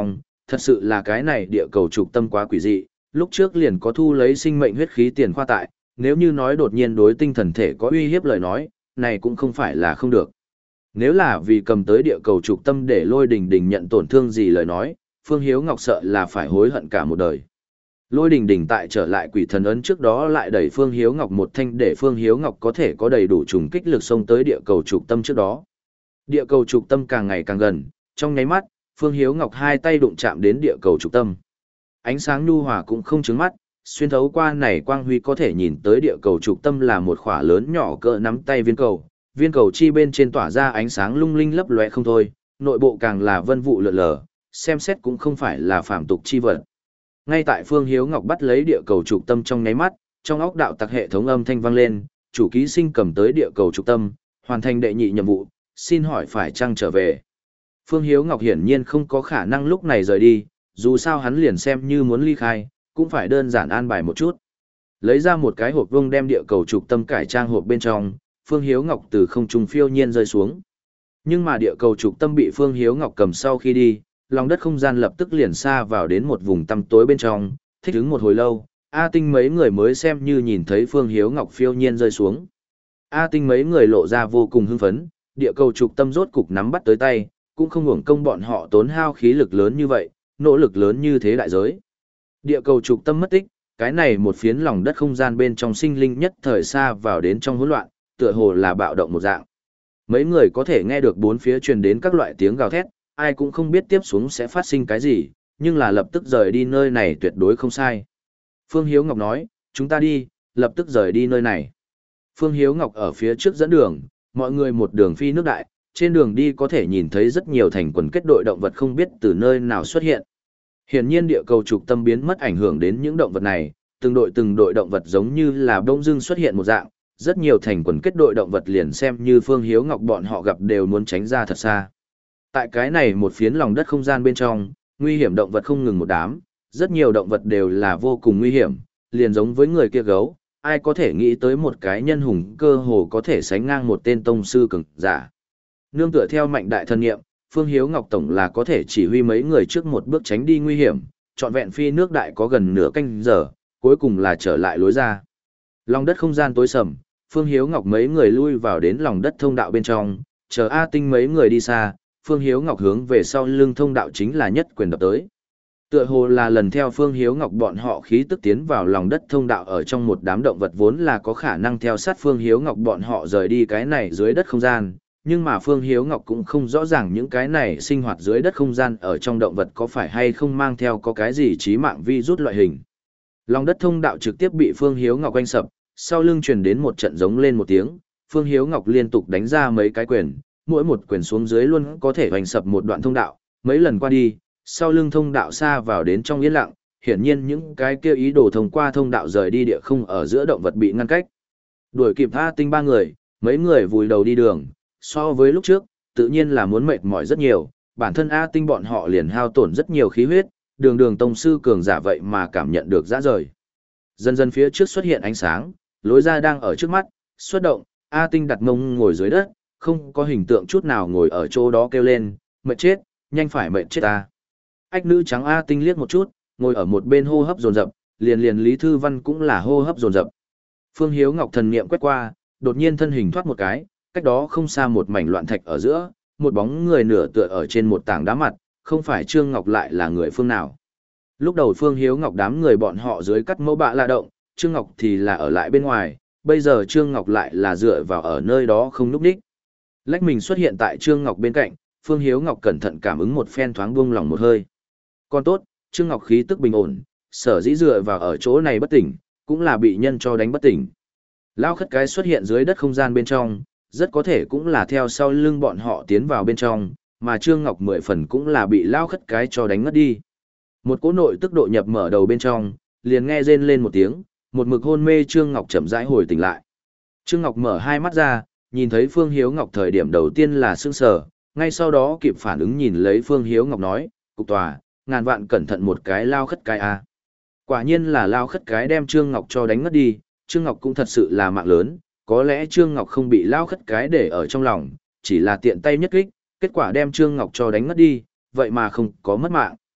Speaker 1: thật sự là cái này địa cầu trục tâm quá quỷ dị, lúc trước liền có thu lấy sinh mệnh huyết khí tiền khoa tại, nếu như nói đột nhiên đối tinh thần thể có uy hiếp lời nói, này cũng không phải là không được. Nếu là vì cầm tới địa cầu trục tâm để Lôi Đình Đình nhận tổn thương gì lời nói, Phương Hiếu Ngọc sợ là phải hối hận cả một đời. Lôi Đình Đình tại trở lại quỷ thần ấn trước đó lại đẩy Phương Hiếu Ngọc một thanh để Phương Hiếu Ngọc có thể có đầy đủ trùng kích lực xông tới địa cầu trục tâm trước đó. Địa cầu trục tâm càng ngày càng gần, trong nháy mắt, Phương Hiếu Ngọc hai tay đụng chạm đến địa cầu trục tâm. Ánh sáng nhu hòa cũng không chướng mắt, xuyên thấu qua này quang huy có thể nhìn tới địa cầu trục tâm là một khỏa lớn nhỏ cỡ nắm tay viên cầu, viên cầu chi bên trên tỏa ra ánh sáng lung linh lấp lóe không thôi, nội bộ càng là vân vụ lượn lờ, xem xét cũng không phải là phàm tục chi vật. Ngay tại Phương Hiếu Ngọc bắt lấy địa cầu trục tâm trong nháy mắt, trong óc đạo tặc hệ thống âm thanh vang lên, chủ ký sinh cầm tới địa cầu trục tâm, hoàn thành đệ nhị nhiệm vụ, xin hỏi phải chăng trở về. Phương Hiếu Ngọc hiển nhiên không có khả năng lúc này rời đi, dù sao hắn liền xem như muốn ly khai, cũng phải đơn giản an bài một chút. Lấy ra một cái hộp vông đem địa cầu trục tâm cải trang hộp bên trong, Phương Hiếu Ngọc từ không trung phiêu nhiên rơi xuống. Nhưng mà địa cầu trục tâm bị Phương Hiếu Ngọc cầm sau khi đi, lòng đất không gian lập tức liền xa vào đến một vùng tăm tối bên trong, thích ứng một hồi lâu, A Tinh mấy người mới xem như nhìn thấy Phương Hiếu Ngọc phiêu nhiên rơi xuống. A Tinh mấy người lộ ra vô cùng hưng phấn, địa cầu trục tâm rốt cục nắm bắt tới tay, cũng không hưởng công bọn họ tốn hao khí lực lớn như vậy, nỗ lực lớn như thế đại giới. Địa cầu trục tâm mất tích, cái này một phiến lòng đất không gian bên trong sinh linh nhất thời xa vào đến trong hỗn loạn, tựa hồ là bạo động một dạng. Mấy người có thể nghe được bốn phía truyền đến các loại tiếng gào thét, ai cũng không biết tiếp xuống sẽ phát sinh cái gì, nhưng là lập tức rời đi nơi này tuyệt đối không sai. Phương Hiếu Ngọc nói, chúng ta đi, lập tức rời đi nơi này. Phương Hiếu Ngọc ở phía trước dẫn đường, mọi người một đường phi nước đại, trên đường đi có thể nhìn thấy rất nhiều thành quần kết đội động vật không biết từ nơi nào xuất hiện. Hiển nhiên địa cầu trục tâm biến mất ảnh hưởng đến những động vật này, từng đội từng đội động vật giống như là bỗng dưng xuất hiện một dạng, rất nhiều thành quần kết đội động vật liền xem như Phương Hiếu Ngọc bọn họ gặp đều muốn tránh ra thật xa. Tại cái này một phiến lòng đất không gian bên trong, nguy hiểm động vật không ngừng một đám, rất nhiều động vật đều là vô cùng nguy hiểm, liền giống với người kia gấu, ai có thể nghĩ tới một cái nhân hùng cơ hồ có thể sánh ngang một tên tông sư cường giả. Nương tựa theo mạnh đại thân nghiệm, Phương Hiếu Ngọc tổng là có thể chỉ huy mấy người trước một bước tránh đi nguy hiểm, trọn vẹn phi nước đại có gần nửa canh giờ, cuối cùng là trở lại lối ra. Lòng đất không gian tối sầm, Phương Hiếu Ngọc mấy người lui vào đến lòng đất thông đạo bên trong, chờ A Tinh mấy người đi xa, Phương Hiếu Ngọc hướng về sau lưng thông đạo chính là nhất quyền đập tới. Tựa hồ là lần theo Phương Hiếu Ngọc bọn họ khí tức tiến vào lòng đất thông đạo ở trong một đám động vật vốn là có khả năng theo sát Phương Hiếu Ngọc bọn họ rời đi cái này dưới đất không gian, nhưng mà Phương Hiếu Ngọc cũng không rõ ràng những cái này sinh hoạt dưới đất không gian ở trong động vật có phải hay không mang theo có cái gì chí mạng vi rút loại hình. Lòng đất thông đạo trực tiếp bị Phương Hiếu Ngọc quanh sập, sau lưng truyền đến một trận giống lên một tiếng, Phương Hiếu Ngọc liên tục đánh ra mấy cái quyền, mỗi một quyền xuống dưới luôn có thể hoành sập một đoạn thông đạo, mấy lần qua đi, sau lưng thông đạo xa vào đến trong yên lặng, hiển nhiên những cái kia ý đồ thông qua thông đạo rời đi địa không ở giữa động vật bị ngăn cách. Đuổi kịp A Tinh ba người, mấy người vùi đầu đi đường, so với lúc trước, tự nhiên là muốn mệt mỏi rất nhiều, bản thân A Tinh bọn họ liền hao tổn rất nhiều khí huyết, đường đường tông sư cường giả vậy mà cảm nhận được dã rời. Dần dần phía trước xuất hiện ánh sáng, lối ra đang ở trước mắt, xuất động, A Tinh đặt mông ngồi dưới đất, không có hình tượng chút nào ngồi ở chỗ đó kêu lên, mệt chết, nhanh phải mệt chết ta. Ách nữ trắng A Tinh liếc một chút, ngồi ở một bên hô hấp dồn dập, liền liền Lý Thư Văn cũng là hô hấp dồn dập. Phương Hiếu Ngọc thần niệm quét qua, đột nhiên thân hình thoát một cái, cách đó không xa một mảnh loạn thạch ở giữa, một bóng người nửa tựa ở trên một tảng đá mặt, không phải Trương Ngọc lại là người phương nào. Lúc đầu Phương Hiếu Ngọc đám người bọn họ dưới cắt mẫu bạ la động, Trương Ngọc thì là ở lại bên ngoài, bây giờ Trương Ngọc lại là dựa vào ở nơi đó không núp đích. Lách mình xuất hiện tại Trương Ngọc bên cạnh, Phương Hiếu Ngọc cẩn thận cảm ứng một phen thoáng buông lòng một hơi. Còn tốt, Trương Ngọc khí tức bình ổn, sở dĩ dựa vào ở chỗ này bất tỉnh, cũng là bị nhân cho đánh bất tỉnh. Lao khất cái xuất hiện dưới đất không gian bên trong, rất có thể cũng là theo sau lưng bọn họ tiến vào bên trong, mà Trương Ngọc mười phần cũng là bị Lao khất cái cho đánh ngất đi. Một cỗ nội tức độ nhập mở đầu bên trong, liền nghe rên lên một tiếng, một mực hôn mê Trương Ngọc chậm rãi hồi tỉnh lại. Trương Ngọc mở hai mắt ra, nhìn thấy Phương Hiếu Ngọc thời điểm đầu tiên là sững sờ, ngay sau đó kịp phản ứng nhìn lấy Phương Hiếu Ngọc nói, cục tòa, ngàn vạn cẩn thận một cái Lao khất cái a. Quả nhiên là Lao khất cái đem Trương Ngọc cho đánh ngất đi, Trương Ngọc cũng thật sự là mạng lớn, có lẽ Trương Ngọc không bị Lao khất cái để ở trong lòng, chỉ là tiện tay nhất kích, kết quả đem Trương Ngọc cho đánh ngất đi, vậy mà không có mất mạng.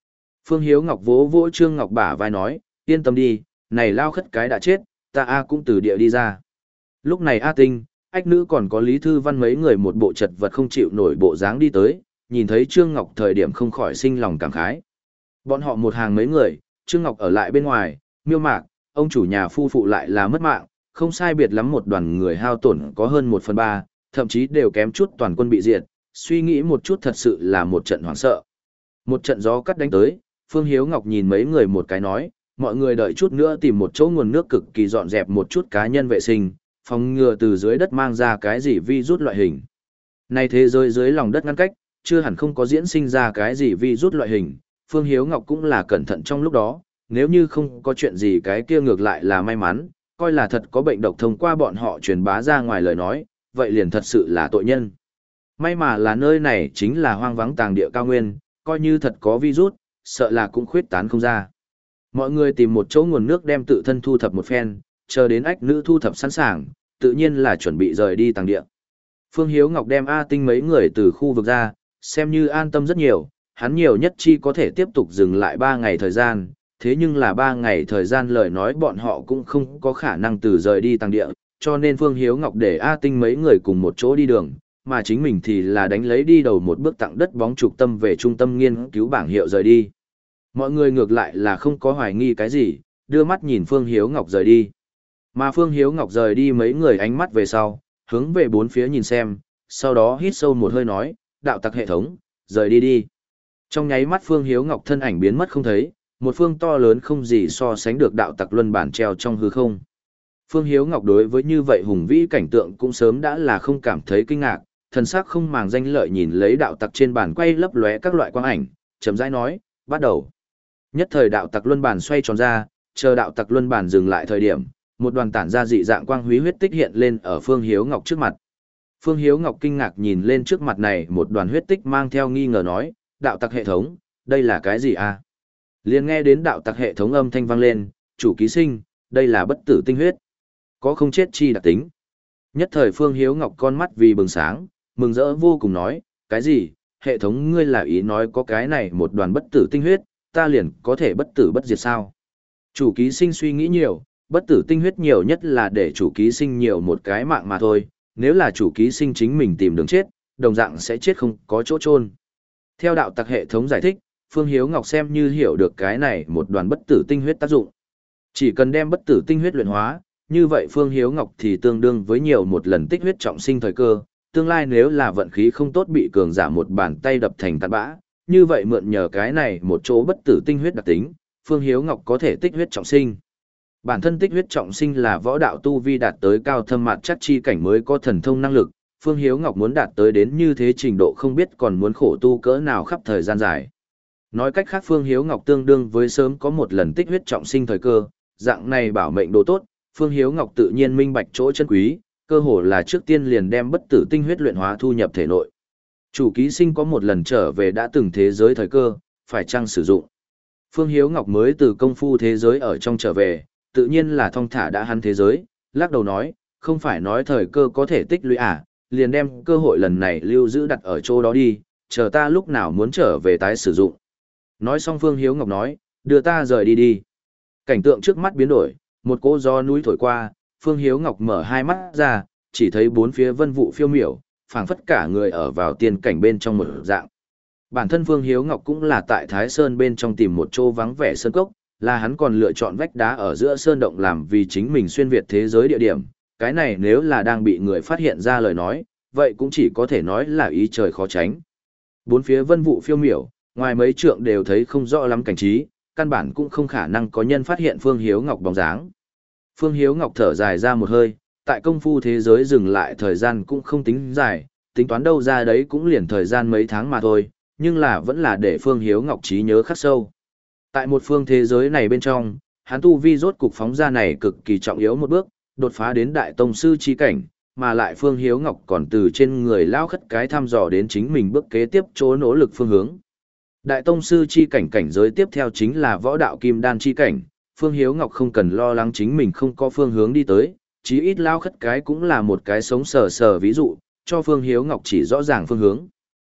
Speaker 1: Phương Hiếu Ngọc vỗ vỗ Trương Ngọc bả vai nói, yên tâm đi, này lao khất cái đã chết, ta A cũng từ địa đi ra. Lúc này A Tinh, ách nữ còn có Lý Thư Văn mấy người một bộ chật vật không chịu nổi bộ dáng đi tới, nhìn thấy Trương Ngọc thời điểm không khỏi sinh lòng cảm khái. Bọn họ một hàng mấy người, Trương Ngọc ở lại bên ngoài, Miêu Mạc, ông chủ nhà phu phụ lại là mất mạng, không sai biệt lắm một đoàn người hao tổn có hơn một phần ba, thậm chí đều kém chút toàn quân bị diệt, suy nghĩ một chút thật sự là một trận hoảng sợ. Một trận gió cắt đánh tới, Phương Hiếu Ngọc nhìn mấy người một cái nói, mọi người đợi chút nữa tìm một chỗ nguồn nước cực kỳ dọn dẹp một chút cá nhân vệ sinh, phòng ngừa từ dưới đất mang ra cái gì virus loại hình. Này thế giới dưới lòng đất ngăn cách, chưa hẳn không có diễn sinh ra cái gì virus loại hình, Phương Hiếu Ngọc cũng là cẩn thận trong lúc đó, nếu như không có chuyện gì cái kia ngược lại là may mắn, coi là thật có bệnh độc thông qua bọn họ truyền bá ra ngoài lời nói, vậy liền thật sự là tội nhân. May mà là nơi này chính là hoang vắng tàng địa cao nguyên, coi như thật có virus, sợ là cũng khuyết tán không ra. Mọi người tìm một chỗ nguồn nước đem tự thân thu thập một phen, chờ đến ách nữ thu thập sẵn sàng, tự nhiên là chuẩn bị rời đi tàng địa. Phương Hiếu Ngọc đem A Tinh mấy người từ khu vực ra, xem như an tâm rất nhiều, hắn nhiều nhất chi có thể tiếp tục dừng lại ba ngày thời gian, thế nhưng là ba ngày thời gian lời nói bọn họ cũng không có khả năng từ rời đi tàng địa, cho nên Phương Hiếu Ngọc để A Tinh mấy người cùng một chỗ đi đường, mà chính mình thì là đánh lấy đi đầu một bước tặng đất bóng trục tâm về trung tâm nghiên cứu bảng hiệu rời đi. Mọi người ngược lại là không có hoài nghi cái gì, đưa mắt nhìn Phương Hiếu Ngọc rời đi. Mà Phương Hiếu Ngọc rời đi mấy người ánh mắt về sau, hướng về bốn phía nhìn xem, sau đó hít sâu một hơi nói, đạo tặc hệ thống, rời đi đi. Trong nháy mắt Phương Hiếu Ngọc thân ảnh biến mất không thấy, một phương to lớn không gì so sánh được đạo tặc luân bản treo trong hư không. Phương Hiếu Ngọc đối với như vậy hùng vĩ cảnh tượng cũng sớm đã là không cảm thấy kinh ngạc, thần sắc không màng danh lợi nhìn lấy đạo tặc trên bàn quay lấp lóe các loại quang ảnh, chậm rãi nói, bắt đầu. Nhất thời đạo tặc luân bàn xoay tròn ra, chờ đạo tặc luân bàn dừng lại thời điểm, một đoàn tản ra dị dạng quang húy huyết tích hiện lên ở Phương Hiếu Ngọc trước mặt. Phương Hiếu Ngọc kinh ngạc nhìn lên trước mặt này một đoàn huyết tích mang theo nghi ngờ nói, đạo tặc hệ thống, đây là cái gì à? Liền nghe đến đạo tặc hệ thống âm thanh vang lên, chủ ký sinh, đây là bất tử tinh huyết. Có không chết chi đặc tính. Nhất thời Phương Hiếu Ngọc con mắt vì bừng sáng, mừng rỡ vô cùng nói, cái gì, hệ thống ngươi là ý nói có cái này một đoàn bất tử tinh huyết, ta liền có thể bất tử bất diệt sao? Chủ ký sinh suy nghĩ nhiều, bất tử tinh huyết nhiều nhất là để chủ ký sinh nhiều một cái mạng mà thôi, nếu là chủ ký sinh chính mình tìm đường chết, đồng dạng sẽ chết không có chỗ chôn. Theo đạo tặc hệ thống giải thích, Phương Hiếu Ngọc xem như hiểu được cái này một đoàn bất tử tinh huyết tác dụng. Chỉ cần đem bất tử tinh huyết luyện hóa, như vậy Phương Hiếu Ngọc thì tương đương với nhiều một lần tích huyết trọng sinh thời cơ, tương lai nếu là vận khí không tốt bị cường giả một bàn tay đập thành tạt bã, như vậy mượn nhờ cái này một chỗ bất tử tinh huyết đặc tính, Phương Hiếu Ngọc có thể tích huyết trọng sinh. Bản thân tích huyết trọng sinh là võ đạo tu vi đạt tới cao thâm mạt chắc chi cảnh mới có thần thông năng lực, Phương Hiếu Ngọc muốn đạt tới đến như thế trình độ không biết còn muốn khổ tu cỡ nào khắp thời gian dài. Nói cách khác Phương Hiếu Ngọc tương đương với sớm có một lần tích huyết trọng sinh thời cơ, dạng này bảo mệnh đồ tốt, Phương Hiếu Ngọc tự nhiên minh bạch chỗ chân quý, cơ hồ là trước tiên liền đem bất tử tinh huyết luyện hóa thu nhập thể nội. Chủ ký sinh có một lần trở về đã từng thế giới thời cơ, phải chăng sử dụng. Phương Hiếu Ngọc mới từ công phu thế giới ở trong trở về, tự nhiên là thong thả đã hắn thế giới, lắc đầu nói, không phải nói thời cơ có thể tích lũy à, liền đem cơ hội lần này lưu giữ đặt ở chỗ đó đi, chờ ta lúc nào muốn trở về tái sử dụng. Nói xong Phương Hiếu Ngọc nói, đưa ta rời đi đi. Cảnh tượng trước mắt biến đổi, một cỗ gió núi thổi qua, Phương Hiếu Ngọc mở hai mắt ra, chỉ thấy bốn phía vân vụ phiêu miểu, phảng phất cả người ở vào tiên cảnh bên trong một dạng. Bản thân Phương Hiếu Ngọc cũng là tại Thái Sơn bên trong tìm một chỗ vắng vẻ sơn cốc, là hắn còn lựa chọn vách đá ở giữa sơn động làm vì chính mình xuyên việt thế giới địa điểm. Cái này nếu là đang bị người phát hiện ra lời nói, vậy cũng chỉ có thể nói là ý trời khó tránh. Bốn phía vân vụ phiêu miểu, ngoài mấy trượng đều thấy không rõ lắm cảnh trí, căn bản cũng không khả năng có nhân phát hiện Phương Hiếu Ngọc bóng dáng. Phương Hiếu Ngọc thở dài ra một hơi, tại công phu thế giới dừng lại thời gian cũng không tính dài, tính toán đâu ra đấy cũng liền thời gian mấy tháng mà thôi, nhưng là vẫn là để Phương Hiếu Ngọc trí nhớ khắc sâu. Tại một phương thế giới này bên trong, hắn tu vi rốt cục phóng ra này cực kỳ trọng yếu một bước, đột phá đến đại tông sư chi cảnh, mà lại Phương Hiếu Ngọc còn từ trên người lao khất cái thăm dò đến chính mình bước kế tiếp chỗ nỗ lực phương hướng. Đại tông sư chi cảnh cảnh giới tiếp theo chính là võ đạo kim đan chi cảnh, Phương Hiếu Ngọc không cần lo lắng chính mình không có phương hướng đi tới, chí ít lao khất cái cũng là một cái sống sờ sờ ví dụ, cho Phương Hiếu Ngọc chỉ rõ ràng phương hướng.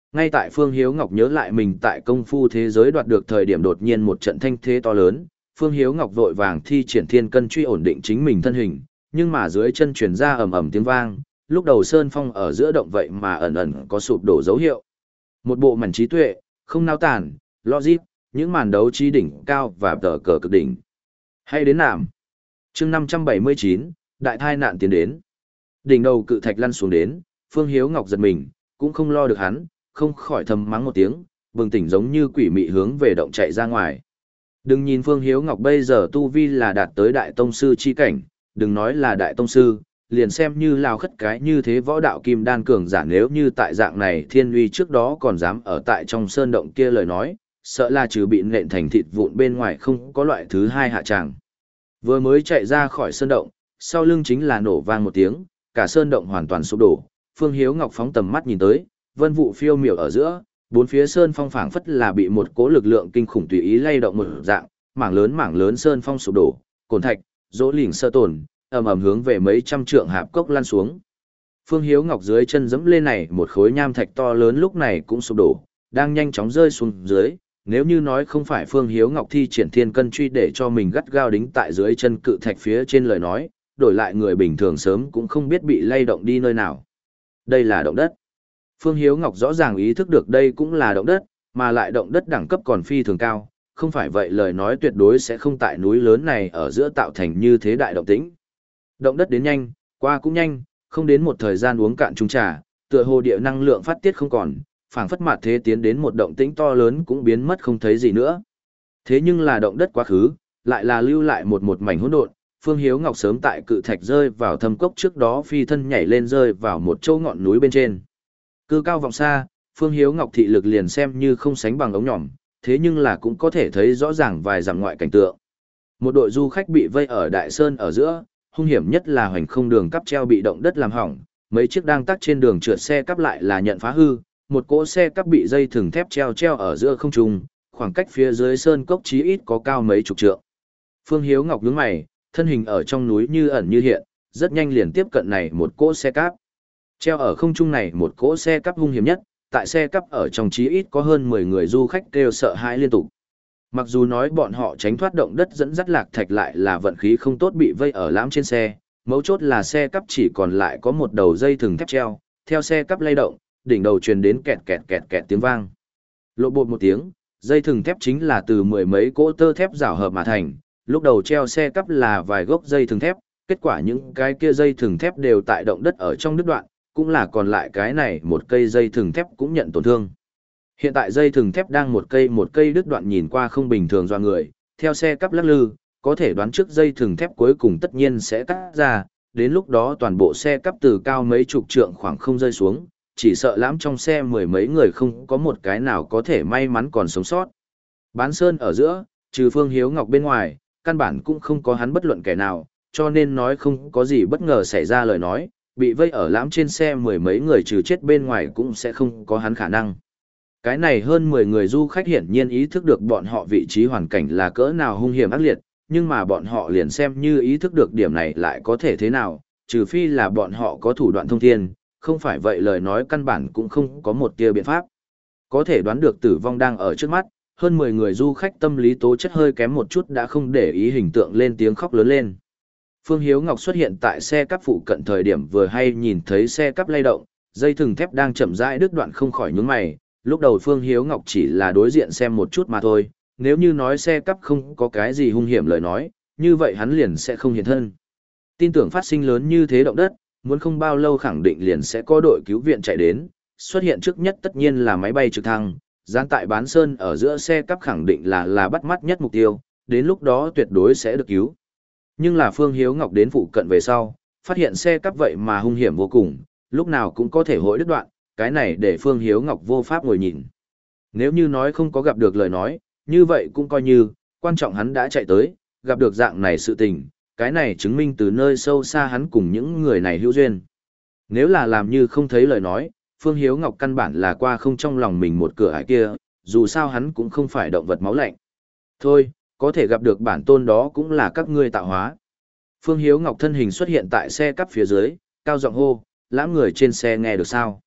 Speaker 1: Ngay tại Phương Hiếu Ngọc nhớ lại mình tại công phu thế giới đoạt được thời điểm đột nhiên một trận thanh thế to lớn, Phương Hiếu Ngọc vội vàng thi triển thiên cân truy ổn định chính mình thân hình, nhưng mà dưới chân truyền ra ầm ầm tiếng vang, lúc đầu sơn phong ở giữa động vậy mà ẩn ẩn có sụp đổ dấu hiệu. Một bộ mảnh trí tuệ, không nao tản, logic, những màn đấu trí đỉnh cao và tờ cờ cực đỉnh. Hay đến nạm. Chương năm trăm bảy mươi chín, đại thai nạn tiến đến. Đỉnh đầu cự thạch lăn xuống đến, Phương Hiếu Ngọc giật mình, cũng không lo được hắn, không khỏi thầm mắng một tiếng, bừng tỉnh giống như quỷ mị hướng về động chạy ra ngoài. Đừng nhìn Phương Hiếu Ngọc bây giờ tu vi là đạt tới đại tông sư chi cảnh, đừng nói là đại tông sư, liền xem như lao khất cái như thế võ đạo kim đan cường giả nếu như tại dạng này thiên uy trước đó còn dám ở tại trong sơn động kia lời nói, sợ là trừ bị nện thành thịt vụn bên ngoài không có loại thứ hai hạ tràng. Vừa mới chạy ra khỏi sơn động, sau lưng chính là nổ vang một tiếng, cả sơn động hoàn toàn sụp đổ, Phương Hiếu Ngọc phóng tầm mắt nhìn tới, vân vụ phiêu miểu ở giữa, bốn phía sơn phong phảng phất là bị một cỗ lực lượng kinh khủng tùy ý lay động một dạng, mảng lớn mảng lớn sơn phong sụp đổ, cồn thạch, dỗ lỉnh sơ tổn, ầm ầm hướng về mấy trăm trượng hạp cốc lan xuống. Phương Hiếu Ngọc dưới chân dẫm lên này một khối nham thạch to lớn lúc này cũng sụp đổ, đang nhanh chóng rơi xuống dưới, nếu như nói không phải Phương Hiếu Ngọc thi triển thiên cân truy để cho mình gắt gao đính tại dưới chân cự thạch phía trên lời nói, đổi lại người bình thường sớm cũng không biết bị lay động đi nơi nào. Đây là động đất. Phương Hiếu Ngọc rõ ràng ý thức được đây cũng là động đất, mà lại động đất đẳng cấp còn phi thường cao, không phải vậy lời nói tuyệt đối sẽ không tại núi lớn này ở giữa tạo thành như thế đại động tĩnh. Động đất đến nhanh, qua cũng nhanh, không đến một thời gian uống cạn chung trà, tựa hồ địa năng lượng phát tiết không còn, phảng phất mặt thế tiến đến một động tĩnh to lớn cũng biến mất không thấy gì nữa. Thế nhưng là động đất quá khứ, lại là lưu lại một một mảnh hỗn độn. Phương Hiếu Ngọc sớm tại cự thạch rơi vào thâm cốc trước đó phi thân nhảy lên rơi vào một chỗ ngọn núi bên trên. Cư cao vọng xa, Phương Hiếu Ngọc thị lực liền xem như không sánh bằng ống nhỏm, thế nhưng là cũng có thể thấy rõ ràng vài dặm ngoại cảnh tượng. Một đội du khách bị vây ở Đại Sơn ở giữa, hung hiểm nhất là hoành không đường cắp treo bị động đất làm hỏng, mấy chiếc đang tắc trên đường trượt xe cắp lại là nhận phá hư, một cỗ xe cắp bị dây thừng thép treo treo ở giữa không trung, khoảng cách phía dưới sơn cốc chí ít có cao mấy chục trượng. Phương Hiếu Ngọc nhướng mày, thân hình ở trong núi như ẩn như hiện, rất nhanh liền tiếp cận này một cỗ xe cắp. Treo ở không trung này một cỗ xe cắp hung hiểm nhất, tại xe cắp ở trong chí ít có hơn mười người du khách kêu sợ hãi liên tục. Mặc dù nói bọn họ tránh thoát động đất dẫn dắt lạc thạch lại là vận khí không tốt bị vây ở lãm trên xe, mấu chốt là xe cắp chỉ còn lại có một đầu dây thừng thép treo, theo xe cắp lay động, đỉnh đầu truyền đến kẹt kẹt kẹt kẹt tiếng vang. Lộ bột một tiếng, dây thừng thép chính là từ mười mấy cỗ tơ thép rảo hợp mà thành, lúc đầu treo xe cắp là vài gốc dây thừng thép, kết quả những cái kia dây thừng thép đều tại động đất ở trong đứt đoạn, cũng là còn lại cái này một cây dây thừng thép cũng nhận tổn thương. Hiện tại dây thừng thép đang một cây một cây đứt đoạn nhìn qua không bình thường do người, theo xe cắp lắc lư, có thể đoán trước dây thừng thép cuối cùng tất nhiên sẽ cắt ra, đến lúc đó toàn bộ xe cắp từ cao mấy chục trượng khoảng không rơi xuống, chỉ sợ lãm trong xe mười mấy người không có một cái nào có thể may mắn còn sống sót. Bán sơn ở giữa, trừ Phương Hiếu Ngọc bên ngoài, căn bản cũng không có hắn bất luận kẻ nào, cho nên nói không có gì bất ngờ xảy ra lời nói, bị vây ở lãm trên xe mười mấy người trừ chết bên ngoài cũng sẽ không có hắn khả năng. Cái này hơn mười người du khách hiển nhiên ý thức được bọn họ vị trí hoàn cảnh là cỡ nào hung hiểm ác liệt, nhưng mà bọn họ liền xem như ý thức được điểm này lại có thể thế nào, trừ phi là bọn họ có thủ đoạn thông thiên, không phải vậy lời nói căn bản cũng không có một tia biện pháp. Có thể đoán được tử vong đang ở trước mắt, hơn mười người du khách tâm lý tố chất hơi kém một chút đã không để ý hình tượng lên tiếng khóc lớn lên. Phương Hiếu Ngọc xuất hiện tại xe cắp phụ cận thời điểm vừa hay nhìn thấy xe cắp lay động, dây thừng thép đang chậm rãi đứt đoạn không khỏi nhướng mày, lúc đầu Phương Hiếu Ngọc chỉ là đối diện xem một chút mà thôi, nếu như nói xe cắp không có cái gì hung hiểm lời nói, như vậy hắn liền sẽ không hiện thân. Tin tưởng phát sinh lớn như thế động đất, muốn không bao lâu khẳng định liền sẽ có đội cứu viện chạy đến, xuất hiện trước nhất tất nhiên là máy bay trực thăng, dán tại bán sơn ở giữa xe cắp khẳng định là là bắt mắt nhất mục tiêu, đến lúc đó tuyệt đối sẽ được cứu. Nhưng là Phương Hiếu Ngọc đến phụ cận về sau, phát hiện xe cắp vậy mà hung hiểm vô cùng, lúc nào cũng có thể hội đứt đoạn, cái này để Phương Hiếu Ngọc vô pháp ngồi nhìn. Nếu như nói không có gặp được lời nói, như vậy cũng coi như, quan trọng hắn đã chạy tới, gặp được dạng này sự tình, cái này chứng minh từ nơi sâu xa hắn cùng những người này hữu duyên. Nếu là làm như không thấy lời nói, Phương Hiếu Ngọc căn bản là qua không trong lòng mình một cửa ải kia, dù sao hắn cũng không phải động vật máu lạnh. Thôi, có thể gặp được bản tôn đó cũng là các ngươi tạo hóa. Phương Hiếu Ngọc thân hình xuất hiện tại xe cắp phía dưới, cao giọng hô, lãm người trên xe nghe được sao?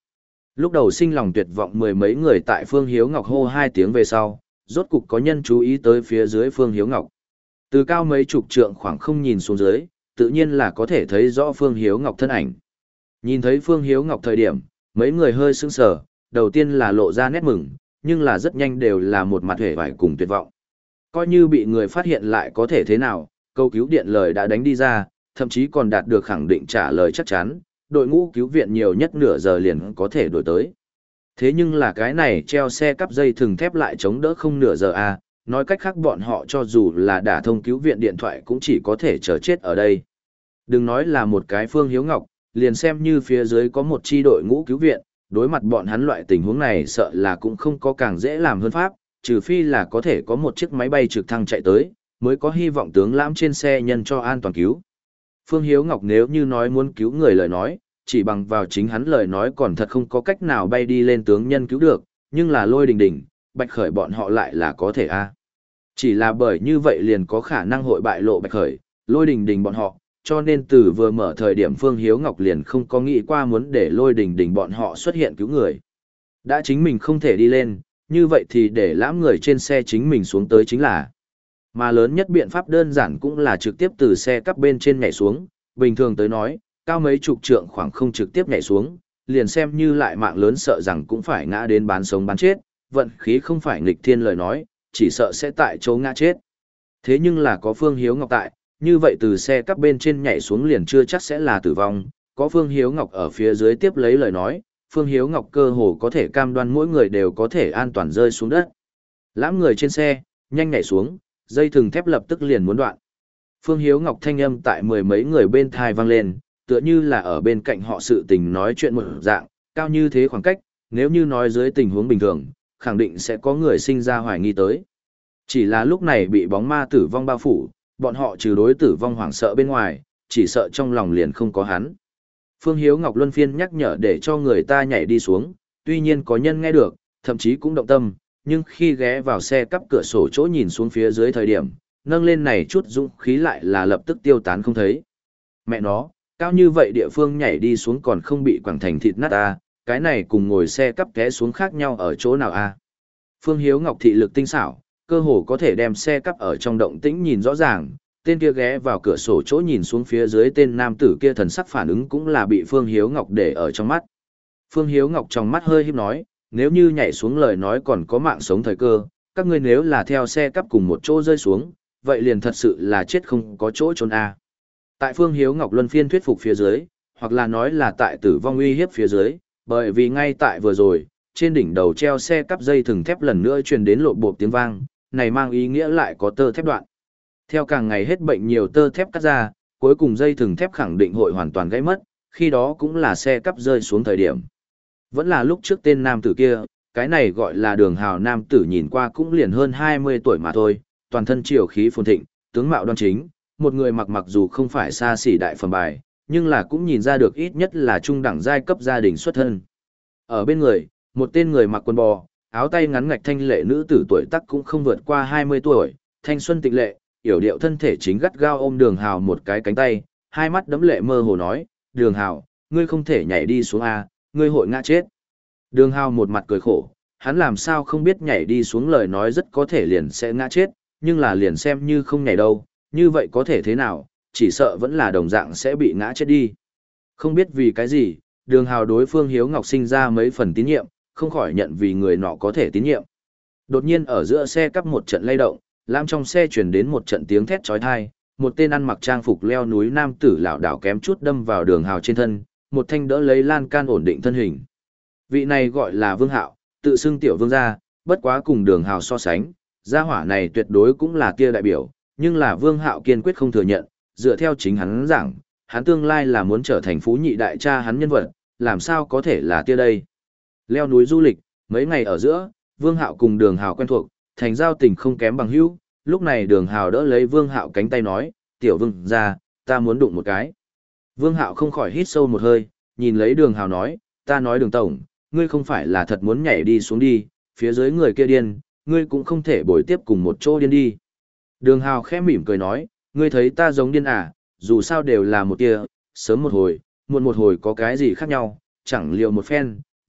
Speaker 1: Lúc đầu sinh lòng tuyệt vọng mười mấy người tại Phương Hiếu Ngọc hô hai tiếng về sau, rốt cục có nhân chú ý tới phía dưới Phương Hiếu Ngọc. Từ cao mấy chục trượng khoảng không nhìn xuống dưới, tự nhiên là có thể thấy rõ Phương Hiếu Ngọc thân ảnh. Nhìn thấy Phương Hiếu Ngọc thời điểm, mấy người hơi sững sờ, đầu tiên là lộ ra nét mừng, nhưng là rất nhanh đều là một mặt hề vải cùng tuyệt vọng. Coi như bị người phát hiện lại có thể thế nào, câu cứu điện lời đã đánh đi ra, thậm chí còn đạt được khẳng định trả lời chắc chắn, đội ngũ cứu viện nhiều nhất nửa giờ liền có thể đổi tới. Thế nhưng là cái này treo xe cắp dây thừng thép lại chống đỡ không nửa giờ à, nói cách khác bọn họ cho dù là đả thông cứu viện điện thoại cũng chỉ có thể chờ chết ở đây. Đừng nói là một cái Phương Hiếu Ngọc, liền xem như phía dưới có một chi đội ngũ cứu viện, đối mặt bọn hắn loại tình huống này sợ là cũng không có càng dễ làm hơn pháp, trừ phi là có thể có một chiếc máy bay trực thăng chạy tới, mới có hy vọng tướng lãm trên xe nhân cho an toàn cứu. Phương Hiếu Ngọc nếu như nói muốn cứu người lời nói, chỉ bằng vào chính hắn lời nói còn thật không có cách nào bay đi lên tướng nhân cứu được, nhưng là Lôi Đình Đình, Bạch Khởi bọn họ lại là có thể a. Chỉ là bởi như vậy liền có khả năng hội bại lộ Bạch Khởi, Lôi Đình Đình bọn họ, cho nên từ vừa mở thời điểm Phương Hiếu Ngọc liền không có nghĩ qua muốn để Lôi Đình Đình bọn họ xuất hiện cứu người. Đã chính mình không thể đi lên, như vậy thì để lãm người trên xe chính mình xuống tới chính là. Mà lớn nhất biện pháp đơn giản cũng là trực tiếp từ xe cắp bên trên nhảy xuống, bình thường tới nói, cao mấy chục trượng khoảng không trực tiếp nhảy xuống, liền xem như lại mạng lớn sợ rằng cũng phải ngã đến bán sống bán chết, vận khí không phải nghịch thiên lời nói, chỉ sợ sẽ tại chỗ ngã chết. Thế nhưng là có Phương Hiếu Ngọc tại, như vậy từ xe cắp bên trên nhảy xuống liền chưa chắc sẽ là tử vong, có Phương Hiếu Ngọc ở phía dưới tiếp lấy lời nói, Phương Hiếu Ngọc cơ hồ có thể cam đoan mỗi người đều có thể an toàn rơi xuống đất. Lãm người trên xe, nhanh nhảy xuống, dây thừng thép lập tức liền muốn đoạn. Phương Hiếu Ngọc thanh âm tại mười mấy người bên thai vang lên, tựa như là ở bên cạnh họ sự tình nói chuyện một dạng, cao như thế khoảng cách, nếu như nói dưới tình huống bình thường, khẳng định sẽ có người sinh ra hoài nghi tới. Chỉ là lúc này bị bóng ma tử vong bao phủ, bọn họ trừ đối tử vong hoảng sợ bên ngoài, chỉ sợ trong lòng liền không có hắn. Phương Hiếu Ngọc luân phiên nhắc nhở để cho người ta nhảy đi xuống, tuy nhiên có nhân nghe được, thậm chí cũng động tâm, nhưng khi ghé vào xe cắp cửa sổ chỗ nhìn xuống phía dưới thời điểm, nâng lên này chút dũng khí lại là lập tức tiêu tán không thấy. Mẹ nó, cao như vậy địa phương nhảy đi xuống còn không bị quẳng thành thịt nát à, cái này cùng ngồi xe cắp té xuống khác nhau ở chỗ nào à. Phương Hiếu Ngọc thị lực tinh xảo, cơ hồ có thể đem xe cắp ở trong động tĩnh nhìn rõ ràng, tên kia ghé vào cửa sổ chỗ nhìn xuống phía dưới tên nam tử kia thần sắc phản ứng cũng là bị Phương Hiếu Ngọc để ở trong mắt. Phương Hiếu Ngọc trong mắt hơi híp nói, nếu như nhảy xuống lời nói còn có mạng sống thời cơ, các ngươi nếu là theo xe cắp cùng một chỗ rơi xuống, vậy liền thật sự là chết không có chỗ trốn a. Tại Phương Hiếu Ngọc luân phiên thuyết phục phía dưới, hoặc là nói là tại tử vong uy hiếp phía dưới, bởi vì ngay tại vừa rồi, trên đỉnh đầu treo xe cắp dây thừng thép lần nữa truyền đến lộp bộp tiếng vang, này mang ý nghĩa lại có tơ thép đoạn. Theo càng ngày hết bệnh nhiều tơ thép cắt ra, cuối cùng dây thừng thép khẳng định hội hoàn toàn gãy mất, khi đó cũng là xe cắp rơi xuống thời điểm. Vẫn là lúc trước tên nam tử kia, cái này gọi là Đường Hào nam tử nhìn qua cũng liền hơn hai mươi tuổi mà thôi, toàn thân triều khí phồn thịnh, tướng mạo đoan chính, một người mặc mặc dù không phải xa xỉ đại phẩm bài, nhưng là cũng nhìn ra được ít nhất là trung đẳng giai cấp gia đình xuất thân. Ở bên người, một tên người mặc quần bò, áo tay ngắn ngạch thanh lệ nữ tử tuổi tác cũng không vượt qua hai mươi tuổi, thanh xuân tịnh lệ, yểu điệu thân thể chính gắt gao ôm Đường Hào một cái cánh tay, hai mắt đẫm lệ mơ hồ nói, Đường Hào, ngươi không thể nhảy đi xuống A, ngươi hội ngã chết. Đường Hào một mặt cười khổ, hắn làm sao không biết nhảy đi xuống lời nói rất có thể liền sẽ ngã chết, nhưng là liền xem như không nhảy đâu, như vậy có thể thế nào, chỉ sợ vẫn là đồng dạng sẽ bị ngã chết đi. Không biết vì cái gì, Đường Hào đối Phương Hiếu Ngọc sinh ra mấy phần tín nhiệm, không khỏi nhận vì người nọ có thể tín nhiệm. Đột nhiên ở giữa xe cắp một trận lay động, làm trong xe chuyển đến một trận tiếng thét chói tai, một tên ăn mặc trang phục leo núi nam tử lảo đảo kém chút đâm vào Đường Hào trên thân, một thanh đỡ lấy lan can ổn định thân hình. Vị này gọi là Vương Hạo, tự xưng tiểu vương gia, bất quá cùng Đường Hào so sánh, gia hỏa này tuyệt đối cũng là kia đại biểu, nhưng là Vương Hạo kiên quyết không thừa nhận, dựa theo chính hắn giảng, hắn tương lai là muốn trở thành phú nhị đại cha hắn nhân vật, làm sao có thể là kia đây. Leo núi du lịch, mấy ngày ở giữa, Vương Hạo cùng Đường Hào quen thuộc, thành giao tình không kém bằng hữu, lúc này Đường Hào đỡ lấy Vương Hạo cánh tay nói, tiểu vương gia, ta muốn đụng một cái. Vương Hạo không khỏi hít sâu một hơi, nhìn lấy Đường Hào nói, ta nói Đường tổng, ngươi không phải là thật muốn nhảy đi xuống đi, phía dưới người kia điên, ngươi cũng không thể bồi tiếp cùng một chỗ điên đi. Đường Hào khẽ mỉm cười nói, ngươi thấy ta giống điên à, dù sao đều là một kia, sớm một hồi, muộn một hồi có cái gì khác nhau, chẳng liều một phen,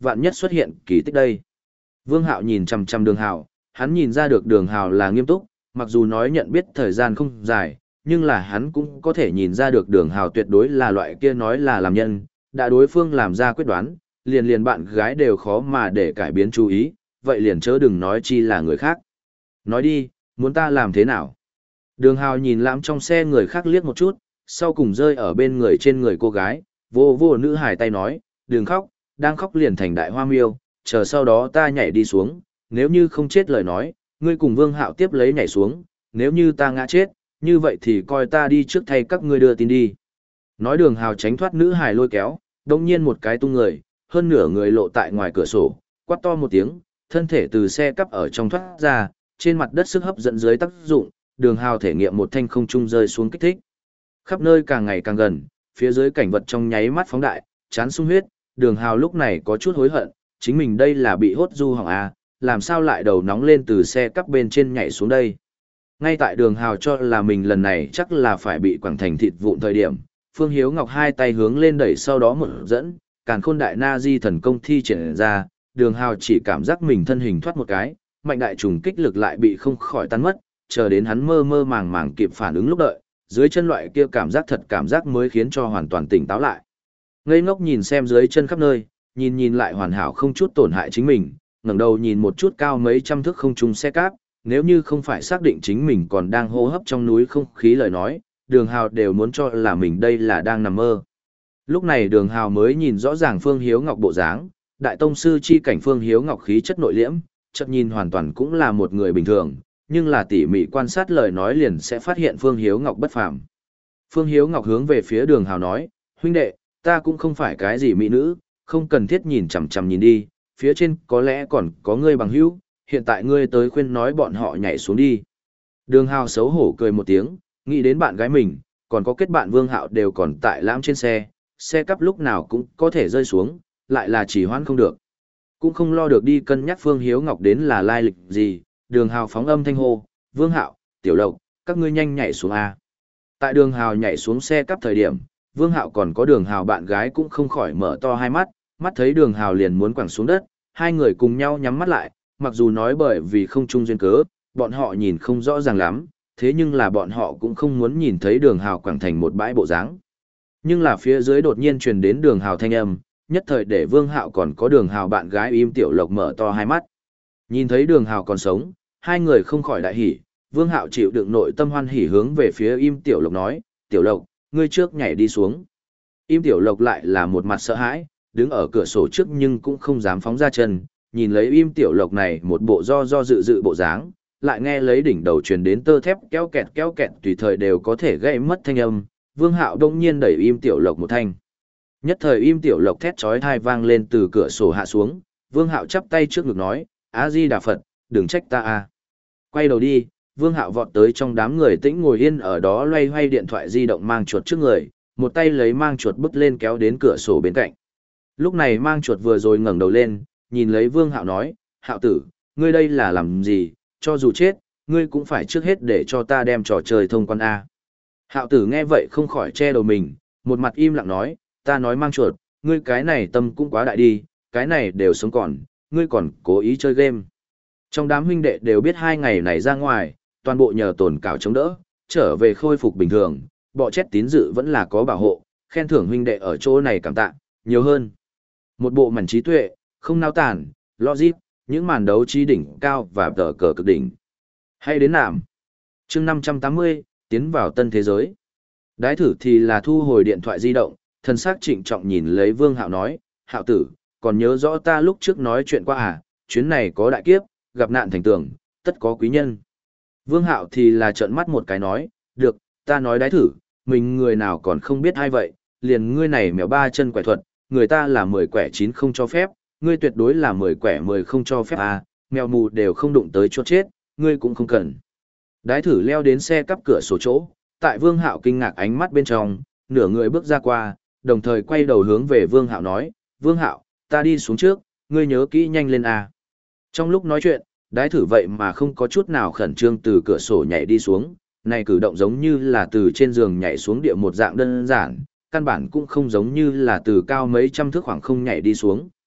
Speaker 1: vạn nhất xuất hiện kỳ tích đây. Vương Hạo nhìn chằm chằm Đường Hào, hắn nhìn ra được Đường Hào là nghiêm túc, mặc dù nói nhận biết thời gian không dài, nhưng là hắn cũng có thể nhìn ra được Đường Hào tuyệt đối là loại kia nói là làm nhân, đã đối phương làm ra quyết đoán, liền liền bạn gái đều khó mà để cải biến chú ý, vậy liền chớ đừng nói chi là người khác. Nói đi, muốn ta làm thế nào? Đường Hào nhìn lãm trong xe người khác liếc một chút, sau cùng rơi ở bên người trên người cô gái, vô vô nữ hài tay nói, đừng khóc, đang khóc liền thành đại hoa miêu, chờ sau đó ta nhảy đi xuống, nếu như không chết lời nói, ngươi cùng Vương Hạo tiếp lấy nhảy xuống, nếu như ta ngã chết, như vậy thì coi ta đi trước thay các ngươi đưa tin đi. Nói Đường Hào tránh thoát nữ hài lôi kéo, đồng nhiên một cái tung người, hơn nửa người lộ tại ngoài cửa sổ, quát to một tiếng, thân thể từ xe cắp ở trong thoát ra, trên mặt đất sức hấp dẫn dưới tác dụng, Đường Hào thể nghiệm một thanh không trung rơi xuống kích thích. Khắp nơi càng ngày càng gần, phía dưới cảnh vật trong nháy mắt phóng đại, chán sung huyết, Đường Hào lúc này có chút hối hận, chính mình đây là bị hốt du hỏng à, làm sao lại đầu nóng lên từ xe cắp bên trên nhảy xuống đây. Ngay tại Đường Hào cho là mình lần này chắc là phải bị quẳng thành thịt vụn thời điểm, Phương Hiếu Ngọc hai tay hướng lên đẩy sau đó một dẫn, càn khôn đại na di thần công thi triển ra, Đường Hào chỉ cảm giác mình thân hình thoát một cái, mạnh đại trùng kích lực lại bị không khỏi tan mất, chờ đến hắn mơ mơ màng màng kịp phản ứng lúc đợi, dưới chân loại kia cảm giác thật cảm giác mới khiến cho hoàn toàn tỉnh táo lại. Ngây ngốc nhìn xem dưới chân khắp nơi, nhìn nhìn lại hoàn hảo không chút tổn hại chính mình, ngẩng đầu nhìn một chút cao mấy trăm thước không trung xe cáp, nếu như không phải xác định chính mình còn đang hô hấp trong núi không khí lời nói, Đường Hào đều muốn cho là mình đây là đang nằm mơ. Lúc này Đường Hào mới nhìn rõ ràng Phương Hiếu Ngọc bộ dáng, đại tông sư chi cảnh Phương Hiếu Ngọc khí chất nội liễm, chợt nhìn hoàn toàn cũng là một người bình thường, nhưng là tỉ mỉ quan sát lời nói liền sẽ phát hiện Phương Hiếu Ngọc bất phàm. Phương Hiếu Ngọc hướng về phía Đường Hào nói, huynh đệ, ta cũng không phải cái gì mỹ nữ, không cần thiết nhìn chằm chằm nhìn đi, phía trên có lẽ còn có ngươi bằng hữu, hiện tại ngươi tới khuyên nói bọn họ nhảy xuống đi. Đường Hào xấu hổ cười một tiếng, nghĩ đến bạn gái mình, còn có kết bạn Vương Hạo đều còn tại lãm trên xe, xe cắp lúc nào cũng có thể rơi xuống, lại là chỉ hoãn không được. Cũng không lo được đi cân nhắc Phương Hiếu Ngọc đến là lai lịch gì, Đường Hào phóng âm thanh hô, Vương Hạo, Tiểu Lộc, các ngươi nhanh nhảy xuống A. Tại Đường Hào nhảy xuống xe cắp thời điểm, Vương Hạo còn có Đường Hào bạn gái cũng không khỏi mở to hai mắt, mắt thấy Đường Hào liền muốn quẳng xuống đất, hai người cùng nhau nhắm mắt lại, mặc dù nói bởi vì không chung duyên cớ, bọn họ nhìn không rõ ràng lắm, thế nhưng là bọn họ cũng không muốn nhìn thấy Đường Hào quẳng thành một bãi bộ dáng. Nhưng là phía dưới đột nhiên truyền đến Đường Hào thanh âm, nhất thời để Vương Hạo còn có Đường Hào bạn gái Im Tiểu Lộc mở to hai mắt. Nhìn thấy Đường Hào còn sống, hai người không khỏi đại hỉ, Vương Hạo chịu đựng nội tâm hoan hỉ hướng về phía Im Tiểu Lộc nói, Tiểu Lộc, ngươi trước nhảy đi xuống. Im Tiểu Lộc lại là một mặt sợ hãi, đứng ở cửa sổ trước nhưng cũng không dám phóng ra chân, nhìn lấy Im Tiểu Lộc này một bộ do do dự dự bộ dáng, lại nghe lấy đỉnh đầu truyền đến tơ thép kéo kẹt kéo kẹt tùy thời đều có thể gây mất thanh âm, Vương Hạo đông nhiên đẩy Im Tiểu Lộc một thanh. Nhất thời Im Tiểu Lộc thét chói tai vang lên từ cửa sổ hạ xuống, Vương Hạo chắp tay trước ngực nói, A Di Đà Phật, đừng trách ta a. Quay đầu đi, Vương Hạo vọt tới trong đám người tĩnh ngồi yên ở đó loay hoay điện thoại di động mang chuột trước người, một tay lấy mang chuột bứt lên kéo đến cửa sổ bên cạnh. Lúc này mang chuột vừa rồi ngẩng đầu lên, nhìn lấy Vương Hạo nói, Hạo tử, ngươi đây là làm gì, cho dù chết, ngươi cũng phải trước hết để cho ta đem trò chơi thông quan A. Hạo tử nghe vậy không khỏi che đầu mình, một mặt im lặng nói, ta nói mang chuột, ngươi cái này tâm cũng quá đại đi, cái này đều sống còn, ngươi còn cố ý chơi game. Trong đám huynh đệ đều biết hai ngày này ra ngoài, toàn bộ nhờ tổn cảo chống đỡ, trở về khôi phục bình thường, bọ chết tín dự vẫn là có bảo hộ, khen thưởng huynh đệ ở chỗ này cảm tạ, nhiều hơn. Một bộ mảnh trí tuệ, không nao tản, logic, những màn đấu trí đỉnh cao và tờ cờ cực đỉnh. Hay đến nạm. chương năm trăm tám mươi, tiến vào tân thế giới. Đái thử thì là thu hồi điện thoại di động, thân xác trịnh trọng nhìn lấy Vương Hạo nói, Hạo tử, còn nhớ rõ ta lúc trước nói chuyện qua à, chuyến này có đại kiếp, gặp nạn thành tường, tất có quý nhân. Vương Hạo thì là trợn mắt một cái nói, được, ta nói đái thử, mình người nào còn không biết ai vậy, liền ngươi này mèo ba chân quẻ thuật, người ta là mười quẻ chín không cho phép, ngươi tuyệt đối là mười quẻ mười không cho phép à, mèo mù đều không đụng tới chốt chết, ngươi cũng không cần. Đái thử leo đến xe cắp cửa sổ chỗ, tại Vương Hạo kinh ngạc ánh mắt bên trong, nửa người bước ra qua, đồng thời quay đầu hướng về Vương Hạo nói, Vương Hạo, ta đi xuống trước, ngươi nhớ kỹ nhanh lên à. Trong lúc nói chuyện, đái thử vậy mà không có chút nào khẩn trương từ cửa sổ nhảy đi xuống, này cử động giống như là từ trên giường nhảy xuống địa một dạng đơn giản, căn bản cũng không giống như là từ cao mấy trăm thước khoảng không nhảy đi xuống.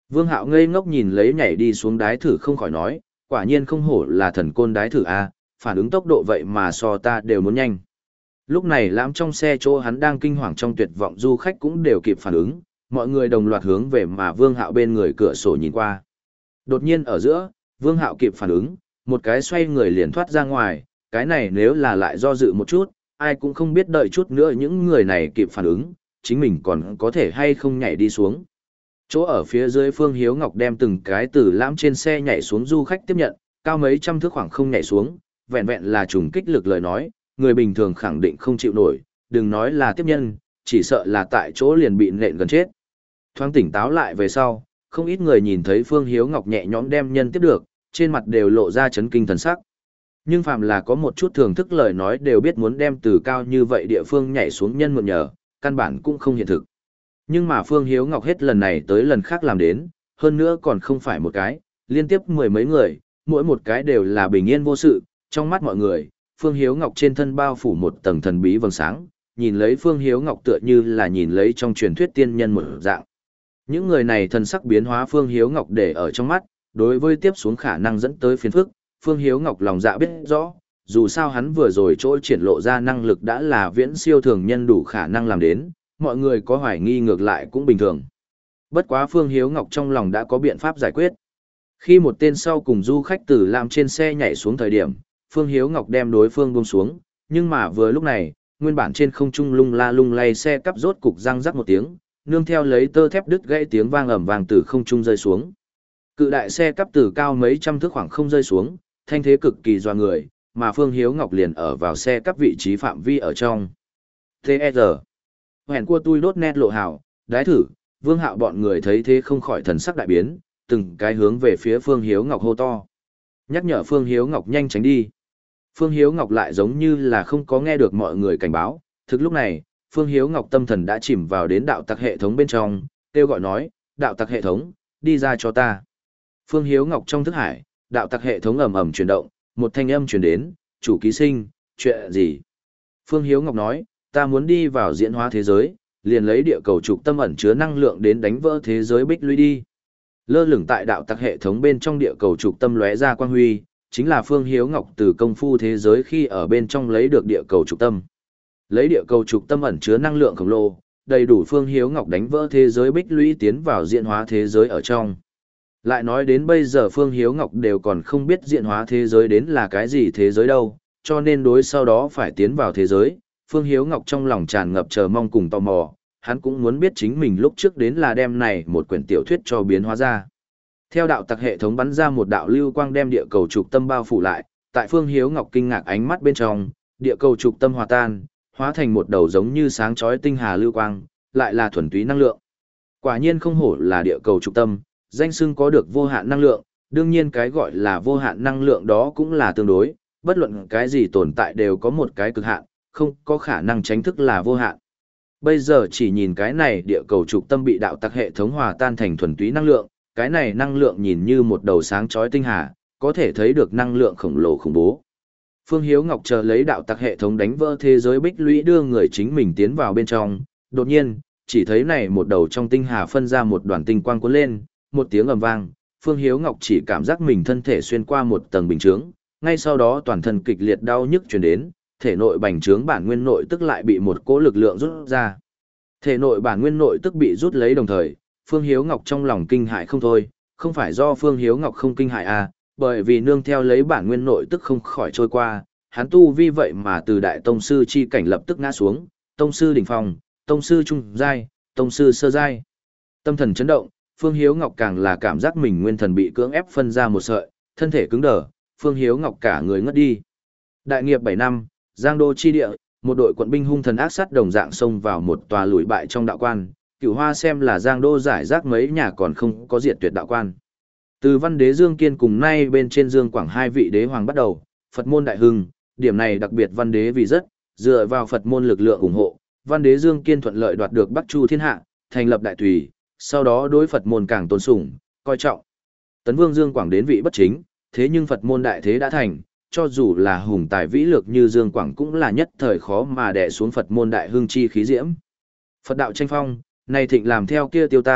Speaker 1: Vương Hạo ngây ngốc nhìn lấy nhảy đi xuống đái thử không khỏi nói, quả nhiên không hổ là thần côn đái thử a, phản ứng tốc độ vậy mà so ta đều muốn nhanh. Lúc này lãm trong xe chỗ hắn đang kinh hoàng trong tuyệt vọng, du khách cũng đều kịp phản ứng, mọi người đồng loạt hướng về mà Vương Hạo bên người cửa sổ nhìn qua. Đột nhiên ở giữa, Vương Hạo kịp phản ứng, một cái xoay người liền thoát ra ngoài, cái này nếu là lại do dự một chút, ai cũng không biết đợi chút nữa những người này kịp phản ứng, chính mình còn có thể hay không nhảy đi xuống. Chỗ ở phía dưới Phương Hiếu Ngọc đem từng cái từ lãm trên xe nhảy xuống du khách tiếp nhận, cao mấy trăm thước khoảng không nhảy xuống, vẹn vẹn là trùng kích lực lời nói, người bình thường khẳng định không chịu nổi, đừng nói là tiếp nhân, chỉ sợ là tại chỗ liền bị nện gần chết. Thoáng tỉnh táo lại về sau, không ít người nhìn thấy Phương Hiếu Ngọc nhẹ nhõm đem nhân tiếp được, trên mặt đều lộ ra chấn kinh thần sắc. Nhưng phàm là có một chút thưởng thức lời nói đều biết muốn đem từ cao như vậy địa phương nhảy xuống nhân mượn nhờ, căn bản cũng không hiện thực. Nhưng mà Phương Hiếu Ngọc hết lần này tới lần khác làm đến, hơn nữa còn không phải một cái, liên tiếp mười mấy người, mỗi một cái đều là bình yên vô sự, trong mắt mọi người, Phương Hiếu Ngọc trên thân bao phủ một tầng thần bí vầng sáng, nhìn lấy Phương Hiếu Ngọc tựa như là nhìn lấy trong truyền thuyết tiên nhân một dạng. Những người này thần sắc biến hóa Phương Hiếu Ngọc để ở trong mắt, đối với tiếp xuống khả năng dẫn tới phiền phức, Phương Hiếu Ngọc lòng dạ biết rõ, dù sao hắn vừa rồi chỗ triển lộ ra năng lực đã là viễn siêu thường nhân đủ khả năng làm đến, mọi người có hoài nghi ngược lại cũng bình thường. Bất quá Phương Hiếu Ngọc trong lòng đã có biện pháp giải quyết. Khi một tên sau cùng du khách từ làm trên xe nhảy xuống thời điểm, Phương Hiếu Ngọc đem đối phương buông xuống, nhưng mà vừa lúc này, nguyên bản trên không trung lung la lung lay xe cắp rốt cục răng rắc một tiếng, nương theo lấy tơ thép đứt gãy tiếng vang ầm vang từ không trung rơi xuống. Cự đại xe cắp từ cao mấy trăm thước khoảng không rơi xuống, thanh thế cực kỳ doa người, mà Phương Hiếu Ngọc liền ở vào xe cắp vị trí phạm vi ở trong. tê e rờ. Hẹn cua tui đốt nét lộ hào, đái thử, Vương Hạo bọn người thấy thế không khỏi thần sắc đại biến, từng cái hướng về phía Phương Hiếu Ngọc hô to. Nhắc nhở Phương Hiếu Ngọc nhanh tránh đi. Phương Hiếu Ngọc lại giống như là không có nghe được mọi người cảnh báo, thực lúc này, Phương Hiếu Ngọc tâm thần đã chìm vào đến đạo tặc hệ thống bên trong, kêu gọi nói, đạo tặc hệ thống, đi ra cho ta. Phương Hiếu Ngọc trong thức hải, đạo tặc hệ thống ầm ầm chuyển động, một thanh âm truyền đến, chủ ký sinh, chuyện gì? Phương Hiếu Ngọc nói, ta muốn đi vào diễn hóa thế giới, liền lấy địa cầu trục tâm ẩn chứa năng lượng đến đánh vỡ thế giới bích lũy đi. Lơ lửng tại đạo tặc hệ thống bên trong địa cầu trục tâm lóe ra quang huy, chính là Phương Hiếu Ngọc từ công phu thế giới khi ở bên trong lấy được địa cầu trục tâm. Lấy địa cầu trục tâm ẩn chứa năng lượng khổng lồ, đầy đủ Phương Hiếu Ngọc đánh vỡ thế giới bích lũy tiến vào diễn hóa thế giới ở trong. Lại nói đến bây giờ Phương Hiếu Ngọc đều còn không biết diễn hóa thế giới đến là cái gì thế giới đâu, cho nên đối sau đó phải tiến vào thế giới, Phương Hiếu Ngọc trong lòng tràn ngập chờ mong cùng tò mò, hắn cũng muốn biết chính mình lúc trước đến là đem này một quyển tiểu thuyết cho biến hóa ra. Theo đạo tặc hệ thống bắn ra một đạo lưu quang đem địa cầu trục tâm bao phủ lại, tại Phương Hiếu Ngọc kinh ngạc ánh mắt bên trong, địa cầu trục tâm hòa tan, hóa thành một đầu giống như sáng chói tinh hà lưu quang, lại là thuần túy năng lượng. Quả nhiên không hổ là địa cầu trục tâm, danh xưng có được vô hạn năng lượng, đương nhiên cái gọi là vô hạn năng lượng đó cũng là tương đối, bất luận cái gì tồn tại đều có một cái cực hạn, không có khả năng tránh thức là vô hạn. Bây giờ chỉ nhìn cái này địa cầu trục tâm bị đạo tặc hệ thống hòa tan thành thuần túy năng lượng, cái này năng lượng nhìn như một đầu sáng chói tinh hà, có thể thấy được năng lượng khổng lồ khủng bố. Phương Hiếu Ngọc chờ lấy đạo tặc hệ thống đánh vỡ thế giới bích lũy đưa người chính mình tiến vào bên trong, đột nhiên, chỉ thấy này một đầu trong tinh hà phân ra một đoàn tinh quang cuốn lên, một tiếng ầm vang, Phương Hiếu Ngọc chỉ cảm giác mình thân thể xuyên qua một tầng bình chướng, ngay sau đó toàn thân kịch liệt đau nhức truyền đến, thể nội bành trướng bản nguyên nội tức lại bị một cỗ lực lượng rút ra. Thể nội bản nguyên nội tức bị rút lấy đồng thời, Phương Hiếu Ngọc trong lòng kinh hại không thôi, không phải do Phương Hiếu Ngọc không kinh hại à, bởi vì nương theo lấy bản nguyên nội tức không khỏi trôi qua, hắn tu vi vậy mà từ đại tông sư chi cảnh lập tức ngã xuống, tông sư đỉnh phong, tông sư trung giai, tông sư sơ giai. Tâm thần chấn động, Phương Hiếu Ngọc càng là cảm giác mình nguyên thần bị cưỡng ép phân ra một sợi, thân thể cứng đờ, Phương Hiếu Ngọc cả người ngất đi. Đại nghiệp bảy năm, Giang Đô chi địa, một đội quận binh hung thần ác sát đồng dạng xông vào một tòa lùi bại trong đạo quan, Cửu Hoa xem là Giang Đô giải rác mấy nhà còn không có diệt tuyệt đạo quan. Từ Văn Đế Dương Kiên cùng nay bên trên Dương Quảng hai vị đế hoàng bắt đầu, Phật môn đại hưng, điểm này đặc biệt Văn Đế vì rất, dựa vào Phật môn lực lượng ủng hộ, Văn Đế Dương Kiên thuận lợi đoạt được Bắc Chu thiên hạ, thành lập đại tùy, sau đó đối Phật môn càng tôn sủng, coi trọng. Tấn Vương Dương Quảng đến vị bất chính, thế nhưng Phật môn đại thế đã thành, cho dù là hùng tài vĩ lược như Dương Quảng cũng là nhất thời khó mà đè xuống Phật môn đại hưng chi khí diễm. Phật đạo tranh phong, này thịnh làm theo kia tiêu tan,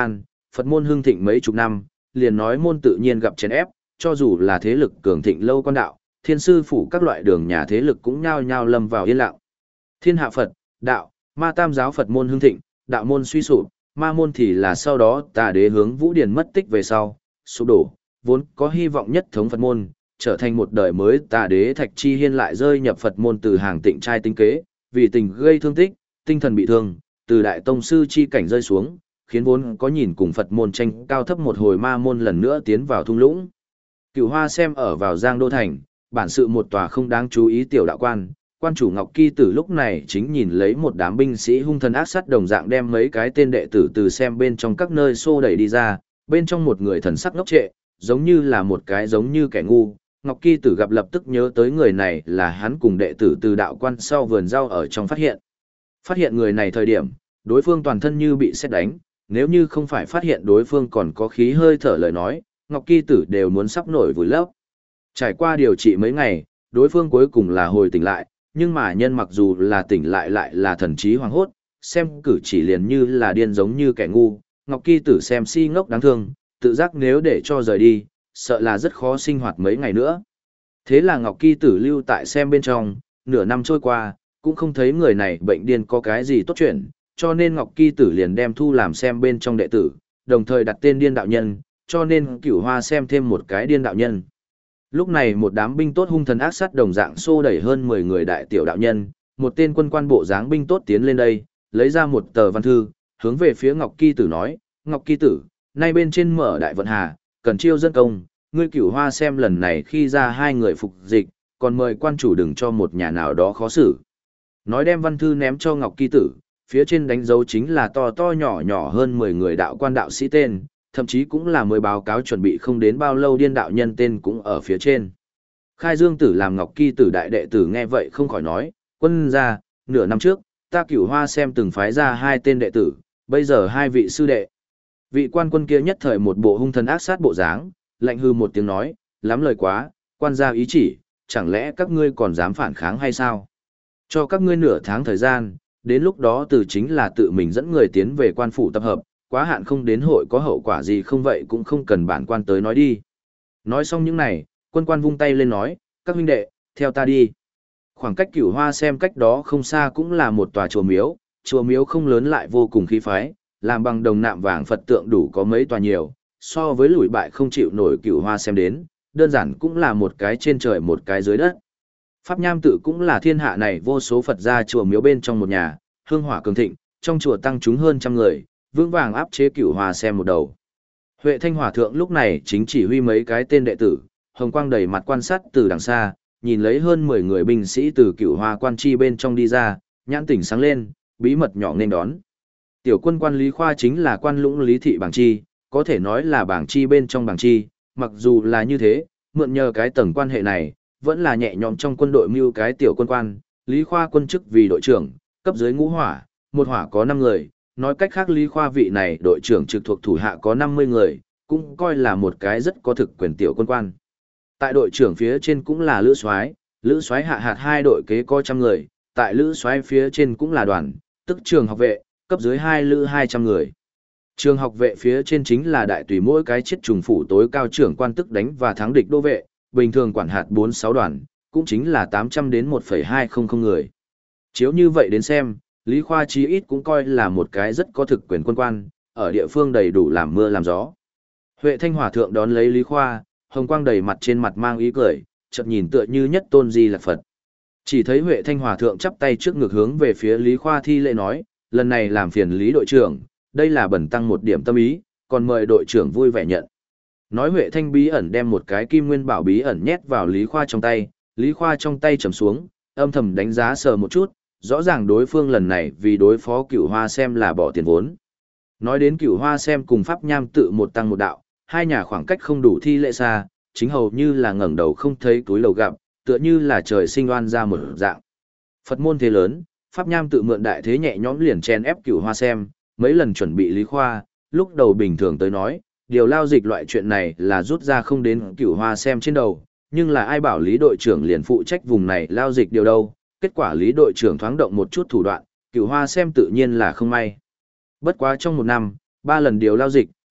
Speaker 1: Phật môn hưng thịnh mấy chục năm, liền nói môn tự nhiên gặp chèn ép, cho dù là thế lực cường thịnh lâu quan đạo, thiên sư phủ các loại đường nhà thế lực cũng nhao nhao lâm vào yên lặng. Thiên hạ Phật, đạo, ma tam giáo Phật môn hưng thịnh, đạo môn suy sụp, ma môn thì là sau đó tà đế hướng Vũ Điển mất tích về sau, sụp đổ, vốn có hy vọng nhất thống Phật môn, trở thành một đời mới tà đế Thạch Chi Hiên lại rơi nhập Phật môn từ hàng tịnh trai tính kế, vì tình gây thương tích, tinh thần bị thương, từ đại tông sư chi cảnh rơi xuống, khiến vốn có nhìn cùng Phật môn tranh cao thấp một hồi ma môn lần nữa tiến vào thung lũng. Cửu Hoa xem ở vào Giang Đô Thành, bản sự một tòa không đáng chú ý tiểu đạo quan, quan chủ Ngọc Kỳ Tử lúc này chính nhìn lấy một đám binh sĩ hung thần ác sát đồng dạng đem mấy cái tên đệ tử từ xem bên trong các nơi xô đẩy đi ra, bên trong một người thần sắc ngốc trệ, giống như là một cái giống như kẻ ngu. Ngọc Kỳ Tử gặp lập tức nhớ tới người này là hắn cùng đệ tử từ đạo quan sau vườn rau ở trong phát hiện. Phát hiện người này thời điểm, đối phương toàn thân như bị sét đánh, nếu như không phải phát hiện đối phương còn có khí hơi thở lời nói, Ngọc Kỳ Tử đều muốn sắp nổi vùi lấp. Trải qua điều trị mấy ngày, đối phương cuối cùng là hồi tỉnh lại, nhưng mà nhân mặc dù là tỉnh lại lại là thần trí hoàng hốt, xem cử chỉ liền như là điên giống như kẻ ngu, Ngọc Kỳ Tử xem si ngốc đáng thương, tự giác nếu để cho rời đi, sợ là rất khó sinh hoạt mấy ngày nữa. Thế là Ngọc Kỳ Tử lưu tại xem bên trong, nửa năm trôi qua, cũng không thấy người này bệnh điên có cái gì tốt chuyện, cho nên Ngọc Kỳ Tử liền đem thu làm xem bên trong đệ tử, đồng thời đặt tên điên đạo nhân, cho nên Cửu Hoa xem thêm một cái điên đạo nhân. Lúc này một đám binh tốt hung thần ác sát đồng dạng xô đẩy hơn mười người đại tiểu đạo nhân, một tên quân quan bộ dáng binh tốt tiến lên đây, lấy ra một tờ văn thư, hướng về phía Ngọc Kỳ Tử nói, Ngọc Kỳ Tử, nay bên trên mở đại vận hà, cần chiêu dân công, ngươi Cửu Hoa xem lần này khi ra hai người phục dịch, còn mời quan chủ đừng cho một nhà nào đó khó xử. Nói đem văn thư ném cho Ngọc Kỳ Tử, phía trên đánh dấu chính là to to nhỏ nhỏ hơn mười người đạo quan đạo sĩ tên, thậm chí cũng là mới báo cáo chuẩn bị không đến bao lâu điên đạo nhân tên cũng ở phía trên. Khai Dương Tử làm Ngọc Kỳ Tử đại đệ tử nghe vậy không khỏi nói, quân gia, nửa năm trước, ta Cửu Hoa xem từng phái ra hai tên đệ tử, bây giờ hai vị sư đệ. Vị quan quân kia nhất thời một bộ hung thần ác sát bộ dáng, lạnh hư một tiếng nói, lắm lời quá, quan gia ý chỉ, chẳng lẽ các ngươi còn dám phản kháng hay sao? Cho các ngươi nửa tháng thời gian, đến lúc đó từ chính là tự mình dẫn người tiến về quan phủ tập hợp, quá hạn không đến hội có hậu quả gì không vậy cũng không cần bản quan tới nói đi. Nói xong những này, quân quan vung tay lên nói, các huynh đệ, theo ta đi. Khoảng cách Cửu Hoa xem cách đó không xa cũng là một tòa chùa miếu, chùa miếu không lớn lại vô cùng khí phái, làm bằng đồng nạm vàng Phật tượng đủ có mấy tòa nhiều, so với lùi bại không chịu nổi Cửu Hoa xem đến, đơn giản cũng là một cái trên trời một cái dưới đất. Pháp Nham tự cũng là thiên hạ này vô số Phật gia chùa miếu bên trong một nhà, hương hỏa cường thịnh, trong chùa tăng chúng hơn trăm người, vững vàng áp chế Cửu Hoa xem một đầu. Huệ Thanh Hòa thượng lúc này chính chỉ huy mấy cái tên đệ tử, hồng quang đầy mặt quan sát từ đằng xa, nhìn lấy hơn mười người binh sĩ từ Cửu Hoa quan chi bên trong đi ra, nhãn tỉnh sáng lên, bí mật nhỏ nên đón. Tiểu quân quan Lý Khoa chính là quan lũng Lý thị Bảng Chi, có thể nói là Bảng Chi bên trong Bảng Chi, mặc dù là như thế, mượn nhờ cái tầng quan hệ này, vẫn là nhẹ nhõm trong quân đội mưu cái tiểu quân quan, Lý Khoa quân chức vì đội trưởng, cấp dưới ngũ hỏa, một hỏa có năm người, nói cách khác Lý Khoa vị này đội trưởng trực thuộc thủ hạ có năm mươi người, cũng coi là một cái rất có thực quyền tiểu quân quan. Tại đội trưởng phía trên cũng là Lữ Soái, Lữ Soái hạ hạt hai đội kế có trăm người, tại Lữ Soái phía trên cũng là đoàn, tức trường học vệ, cấp dưới hai lữ hai trăm người. Trường học vệ phía trên chính là đại tùy mỗi cái chiết trùng phủ tối cao trưởng quan tức đánh và thắng địch đô vệ, bình thường quản hạt bốn sáu đoàn, cũng chính là tám trăm đến một phẩy hai không không người. Chiếu như vậy đến xem, Lý Khoa chí ít cũng coi là một cái rất có thực quyền quân quan, ở địa phương đầy đủ làm mưa làm gió. Huệ Thanh Hòa thượng đón lấy Lý Khoa, hồng quang đầy mặt trên mặt mang ý cười, chợt nhìn tựa như nhất tôn di lạc Phật. Chỉ thấy Huệ Thanh Hòa thượng chắp tay trước ngực hướng về phía Lý Khoa thi lễ nói, lần này làm phiền Lý đội trưởng, đây là bẩn tăng một điểm tâm ý, còn mời đội trưởng vui vẻ nhận. Nói Huệ Thanh bí ẩn đem một cái kim nguyên bảo bí ẩn nhét vào Lý Khoa trong tay, Lý Khoa trong tay trầm xuống, âm thầm đánh giá sờ một chút, rõ ràng đối phương lần này vì đối phó Cửu Hoa xem là bỏ tiền vốn. Nói đến Cửu Hoa xem cùng Pháp Nham tự một tăng một đạo, hai nhà khoảng cách không đủ thi lệ xa, chính hầu như là ngẩng đầu không thấy túi lầu gặp, tựa như là trời sinh oan ra một dạng. Phật môn thế lớn, Pháp Nham tự mượn đại thế nhẹ nhõm liền chen ép Cửu Hoa xem, mấy lần chuẩn bị Lý Khoa, lúc đầu bình thường tới nói, điều lao dịch loại chuyện này là rút ra không đến Cửu Hoa xem trên đầu, nhưng là ai bảo Lý đội trưởng liền phụ trách vùng này lao dịch điều đâu, kết quả Lý đội trưởng thoáng động một chút thủ đoạn, Cửu Hoa xem tự nhiên là không may. Bất quá trong một năm, ba lần điều lao dịch,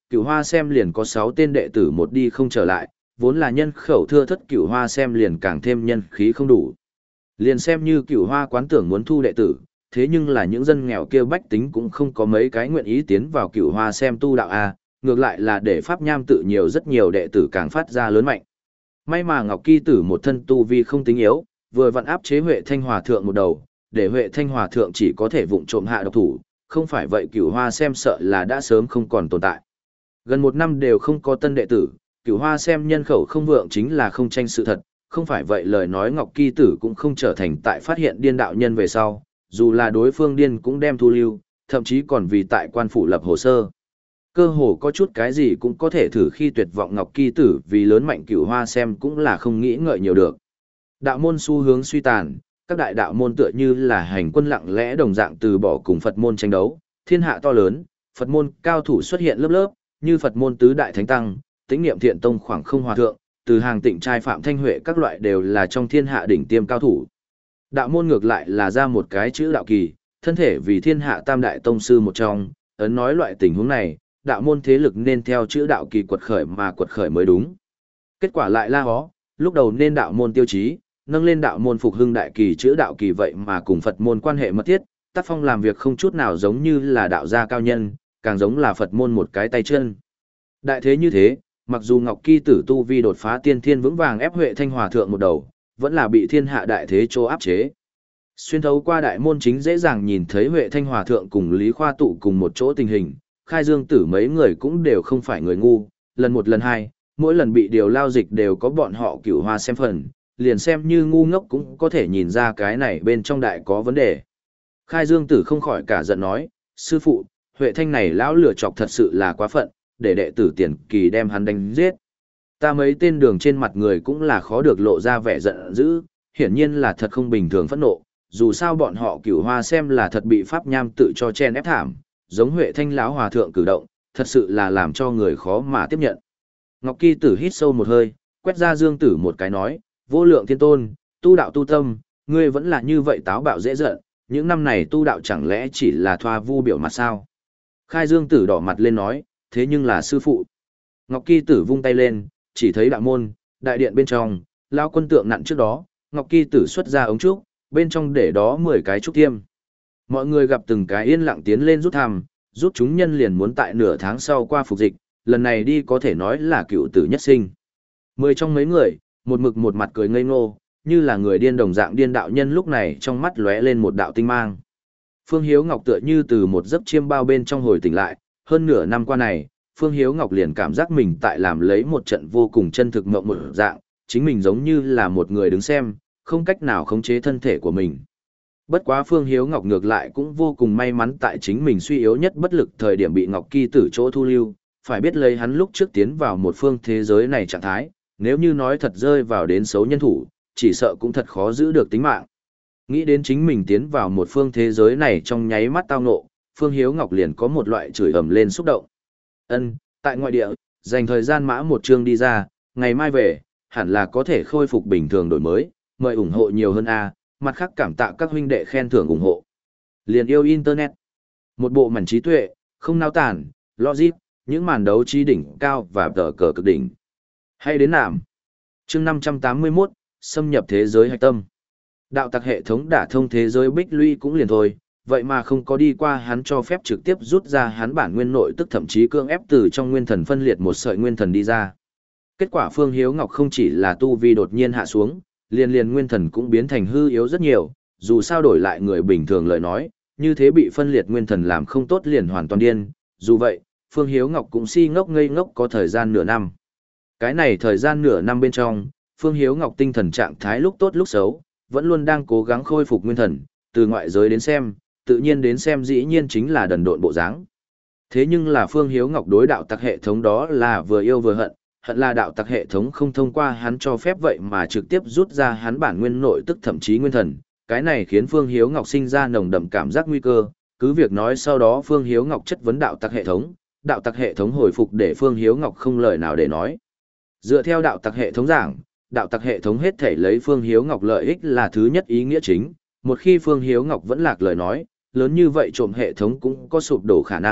Speaker 1: Cửu Hoa Xem liền có sáu tên đệ tử một đi không trở lại, vốn là nhân khẩu thưa thất Cửu Hoa Xem liền càng thêm nhân khí không đủ. Liền xem như Cửu Hoa quán tưởng muốn thu đệ tử, thế nhưng là những dân nghèo kia bách tính cũng không có mấy cái nguyện ý tiến vào Cửu Hoa Xem tu đạo a, ngược lại là để Pháp Nham tự nhiều rất nhiều đệ tử càng phát ra lớn mạnh. May mà Ngọc Kỳ Tử một thân tu vi không tính yếu, vừa vặn áp chế Huệ Thanh Hòa thượng một đầu, để Huệ Thanh Hòa thượng chỉ có thể vụng trộm hạ độc thủ, không phải vậy Cửu Hoa Xem sợ là đã sớm không còn tồn tại. Gần một năm đều không có tân đệ tử, Cửu Hoa Xem nhân khẩu không vượng chính là không tranh sự thật, không phải vậy lời nói Ngọc Kỳ Tử cũng không trở thành tại phát hiện điên đạo nhân về sau, dù là đối phương điên cũng đem thu lưu, thậm chí còn vì tại quan phủ lập hồ sơ. Cơ hồ có chút cái gì cũng có thể thử khi tuyệt vọng Ngọc Kỳ Tử vì lớn mạnh Cửu Hoa Xem cũng là không nghĩ ngợi nhiều được. Đạo môn xu hướng suy tàn, các đại đạo môn tựa như là hành quân lặng lẽ đồng dạng từ bỏ cùng Phật môn tranh đấu, thiên hạ to lớn, Phật môn cao thủ xuất hiện lớp lớp, như Phật môn tứ đại thánh tăng, Tĩnh Niệm Thiện Tông khoảng không hòa thượng, từ hàng tịnh trai Phạm Thanh Huệ các loại đều là trong thiên hạ đỉnh tiêm cao thủ. Đạo môn ngược lại là ra một cái chữ đạo kỳ, thân thể vì thiên hạ tam đại tông sư một trong, ấn nói loại tình huống này, đạo môn thế lực nên theo chữ đạo kỳ quật khởi mà quật khởi mới đúng. Kết quả lại la hó, lúc đầu nên đạo môn tiêu chí, nâng lên đạo môn phục hưng đại kỳ chữ đạo kỳ vậy mà cùng Phật môn quan hệ mật thiết, tác phong làm việc không chút nào giống như là đạo gia cao nhân, càng giống là Phật môn một cái tay chân. Đại thế như thế, mặc dù Ngọc Kỳ Tử tu vi đột phá tiên thiên vững vàng ép Huệ Thanh Hòa thượng một đầu, vẫn là bị thiên hạ đại thế chô áp chế. Xuyên thấu qua đại môn chính dễ dàng nhìn thấy Huệ Thanh Hòa thượng cùng Lý Khoa tụ cùng một chỗ tình hình, Khai Dương Tử mấy người cũng đều không phải người ngu, lần một lần hai, mỗi lần bị điều lao dịch đều có bọn họ Cửu Hoa Xem phần, liền xem như ngu ngốc cũng có thể nhìn ra cái này bên trong đại có vấn đề. Khai Dương Tử không khỏi cả giận nói, sư phụ, Huệ Thanh này lão lửa chọc thật sự là quá phận, để đệ tử Tiền Kỳ đem hắn đánh giết. Ta mấy tên đường trên mặt người cũng là khó được lộ ra vẻ giận dữ, hiển nhiên là thật không bình thường phẫn nộ, dù sao bọn họ Cửu Hoa Xem là thật bị Pháp Nham tự cho chen ép thảm, giống Huệ Thanh lão hòa thượng cử động, thật sự là làm cho người khó mà tiếp nhận. Ngọc Kỳ Tử hít sâu một hơi, quét ra Dương Tử một cái nói, vô lượng thiên tôn, tu đạo tu tâm, ngươi vẫn là như vậy táo bạo dễ giận, những năm này tu đạo chẳng lẽ chỉ là thoa vu biểu mặt sao? Khai Dương Tử đỏ mặt lên nói, thế nhưng là sư phụ. Ngọc Kỳ Tử vung tay lên, chỉ thấy đạo môn, đại điện bên trong, lão quân tượng nặn trước đó, Ngọc Kỳ Tử xuất ra ống trúc, bên trong để đó mười cái trúc tiêm. Mọi người gặp từng cái yên lặng tiến lên rút thăm, rút chúng nhân liền muốn tại nửa tháng sau qua phục dịch, lần này đi có thể nói là cựu tử nhất sinh. Mười trong mấy người, một mực một mặt cười ngây ngô, như là người điên đồng dạng điên đạo nhân lúc này trong mắt lóe lên một đạo tinh mang. Phương Hiếu Ngọc tựa như từ một giấc chiêm bao bên trong hồi tỉnh lại, hơn nửa năm qua này, Phương Hiếu Ngọc liền cảm giác mình tại làm lấy một trận vô cùng chân thực mộng một dạng, chính mình giống như là một người đứng xem, không cách nào khống chế thân thể của mình. Bất quá Phương Hiếu Ngọc ngược lại cũng vô cùng may mắn tại chính mình suy yếu nhất bất lực thời điểm bị Ngọc Kỳ Tử chỗ thu lưu, phải biết lấy hắn lúc trước tiến vào một phương thế giới này trạng thái, nếu như nói thật rơi vào đến xấu nhân thủ, chỉ sợ cũng thật khó giữ được tính mạng. Nghĩ đến chính mình tiến vào một phương thế giới này trong nháy mắt tao ngộ, Phương Hiếu Ngọc liền có một loại chửi ầm lên xúc động. Ân, tại ngoại địa, dành thời gian mã một chương đi ra, ngày mai về, hẳn là có thể khôi phục bình thường đổi mới, mời ủng hộ nhiều hơn a, mặt khác cảm tạ các huynh đệ khen thưởng ủng hộ. Liền yêu Internet. Một bộ mảnh trí tuệ, không nao tản, logic, những màn đấu trí đỉnh cao và tờ cờ cực đỉnh. Hay đến nạm. Chương năm trăm tám mươi mốt, xâm nhập thế giới hạch tâm. Đạo tặc hệ thống đả thông thế giới bích lũy cũng liền thôi, vậy mà không có đi qua hắn cho phép trực tiếp rút ra hắn bản nguyên nội tức thậm chí cưỡng ép từ trong nguyên thần phân liệt một sợi nguyên thần đi ra. Kết quả Phương Hiếu Ngọc không chỉ là tu vi đột nhiên hạ xuống, liền liền nguyên thần cũng biến thành hư yếu rất nhiều, dù sao đổi lại người bình thường lời nói, như thế bị phân liệt nguyên thần làm không tốt liền hoàn toàn điên, dù vậy, Phương Hiếu Ngọc cũng si ngốc ngây ngốc có thời gian nửa năm. Cái này thời gian nửa năm bên trong, Phương Hiếu Ngọc tinh thần trạng thái lúc tốt lúc xấu, vẫn luôn đang cố gắng khôi phục nguyên thần, từ ngoại giới đến xem, tự nhiên đến xem dĩ nhiên chính là đần độn bộ dáng. Thế nhưng là Phương Hiếu Ngọc đối đạo tặc hệ thống đó là vừa yêu vừa hận, hận là đạo tặc hệ thống không thông qua hắn cho phép vậy mà trực tiếp rút ra hắn bản nguyên nội tức thậm chí nguyên thần, cái này khiến Phương Hiếu Ngọc sinh ra nồng đậm cảm giác nguy cơ, cứ việc nói sau đó Phương Hiếu Ngọc chất vấn đạo tặc hệ thống, đạo tặc hệ thống hồi phục để Phương Hiếu Ngọc không lời nào để nói. Dựa theo đạo tặc hệ thống giảng, đạo tặc hệ thống hết thể lấy Phương Hiếu Ngọc lợi ích là thứ nhất ý nghĩa chính, một khi Phương Hiếu Ngọc vẫn lạc lời nói, lớn như vậy trộm hệ thống cũng có sụp đổ khả năng,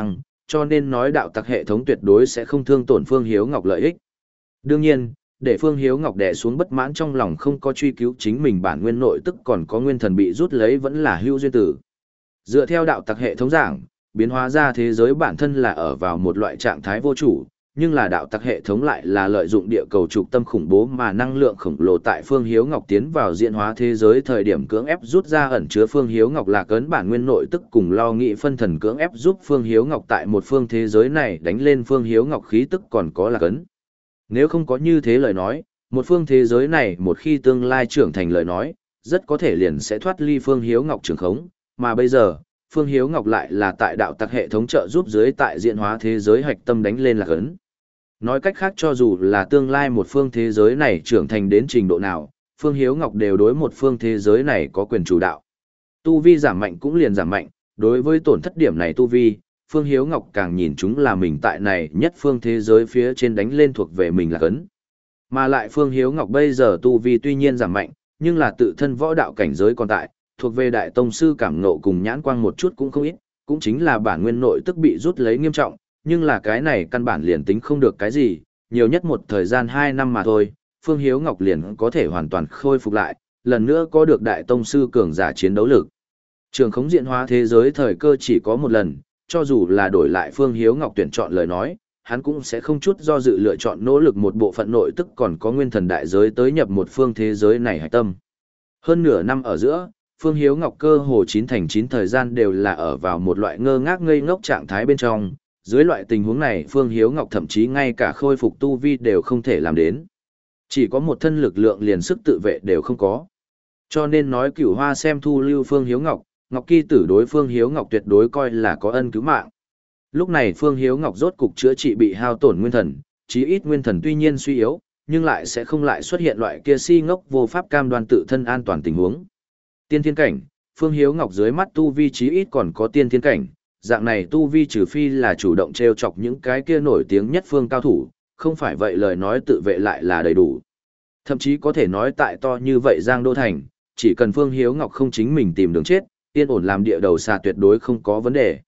Speaker 1: cho nên nói đạo tặc hệ thống tuyệt đối sẽ không thương tổn Phương Hiếu Ngọc lợi ích. Đương nhiên, để Phương Hiếu Ngọc đè xuống bất mãn trong lòng không có truy cứu chính mình bản nguyên nội tức còn có nguyên thần bị rút lấy vẫn là hữu duyên tử. Dựa theo đạo tặc hệ thống giảng, biến hóa ra thế giới bản thân là ở vào một loại trạng thái vô chủ, nhưng là đạo tặc hệ thống lại là lợi dụng địa cầu trục tâm khủng bố mà năng lượng khổng lồ tại Phương Hiếu Ngọc tiến vào diễn hóa thế giới thời điểm cưỡng ép rút ra ẩn chứa Phương Hiếu Ngọc là cấn bản nguyên nội tức cùng lo nghị phân thần cưỡng ép giúp Phương Hiếu Ngọc tại một phương thế giới này đánh lên Phương Hiếu Ngọc khí tức còn có là cấn. Nếu không có như thế lời nói, một phương thế giới này một khi tương lai trưởng thành lời nói, rất có thể liền sẽ thoát ly Phương Hiếu Ngọc trường khống, mà bây giờ, Phương Hiếu Ngọc lại là tại đạo tặc hệ thống trợ giúp dưới tại diễn hóa thế giới hạch tâm đánh lên là cấn. Nói cách khác cho dù là tương lai một phương thế giới này trưởng thành đến trình độ nào, Phương Hiếu Ngọc đều đối một phương thế giới này có quyền chủ đạo. Tu vi giảm mạnh cũng liền giảm mạnh, đối với tổn thất điểm này tu vi, Phương Hiếu Ngọc càng nhìn chúng là mình tại này nhất phương thế giới phía trên đánh lên thuộc về mình là cấn. Mà lại Phương Hiếu Ngọc bây giờ tu vi tuy nhiên giảm mạnh, nhưng là tự thân võ đạo cảnh giới còn tại, thuộc về đại tông sư cảm ngộ cùng nhãn quang một chút cũng không ít, cũng chính là bản nguyên nội tức bị rút lấy nghiêm trọng, nhưng là cái này căn bản liền tính không được cái gì, nhiều nhất một thời gian hai năm mà thôi, Phương Hiếu Ngọc liền có thể hoàn toàn khôi phục lại, lần nữa có được đại tông sư cường giả chiến đấu lực. Trường khống diện hóa thế giới thời cơ chỉ có một lần, cho dù là đổi lại Phương Hiếu Ngọc tuyển chọn lời nói, hắn cũng sẽ không chút do dự lựa chọn nỗ lực một bộ phận nội tức còn có nguyên thần đại giới tới nhập một phương thế giới này hạch tâm. Hơn nửa năm ở giữa, Phương Hiếu Ngọc cơ hồ chín thành chín thời gian đều là ở vào một loại ngơ ngác ngây ngốc trạng thái bên trong. Dưới loại tình huống này Phương Hiếu Ngọc thậm chí ngay cả khôi phục tu vi đều không thể làm đến. Chỉ có một thân lực lượng liền sức tự vệ đều không có. Cho nên nói Cửu Hoa xem thu lưu Phương Hiếu Ngọc, Ngọc Kỳ tử đối Phương Hiếu Ngọc tuyệt đối coi là có ân cứu mạng. Lúc này Phương Hiếu Ngọc rốt cục chữa trị bị hao tổn nguyên thần, chí ít nguyên thần tuy nhiên suy yếu, nhưng lại sẽ không lại xuất hiện loại kia si ngốc vô pháp cam đoan tự thân an toàn tình huống. Tiên thiên cảnh, Phương Hiếu Ngọc dưới mắt tu vi chí ít còn có tiên thiên cảnh, dạng này tu vi trừ phi là chủ động trêu chọc những cái kia nổi tiếng nhất phương cao thủ, không phải vậy lời nói tự vệ lại là đầy đủ. Thậm chí có thể nói tại to như vậy Giang Đô Thành, chỉ cần Phương Hiếu Ngọc không chính mình tìm đường chết, yên ổn làm địa đầu xà tuyệt đối không có vấn đề.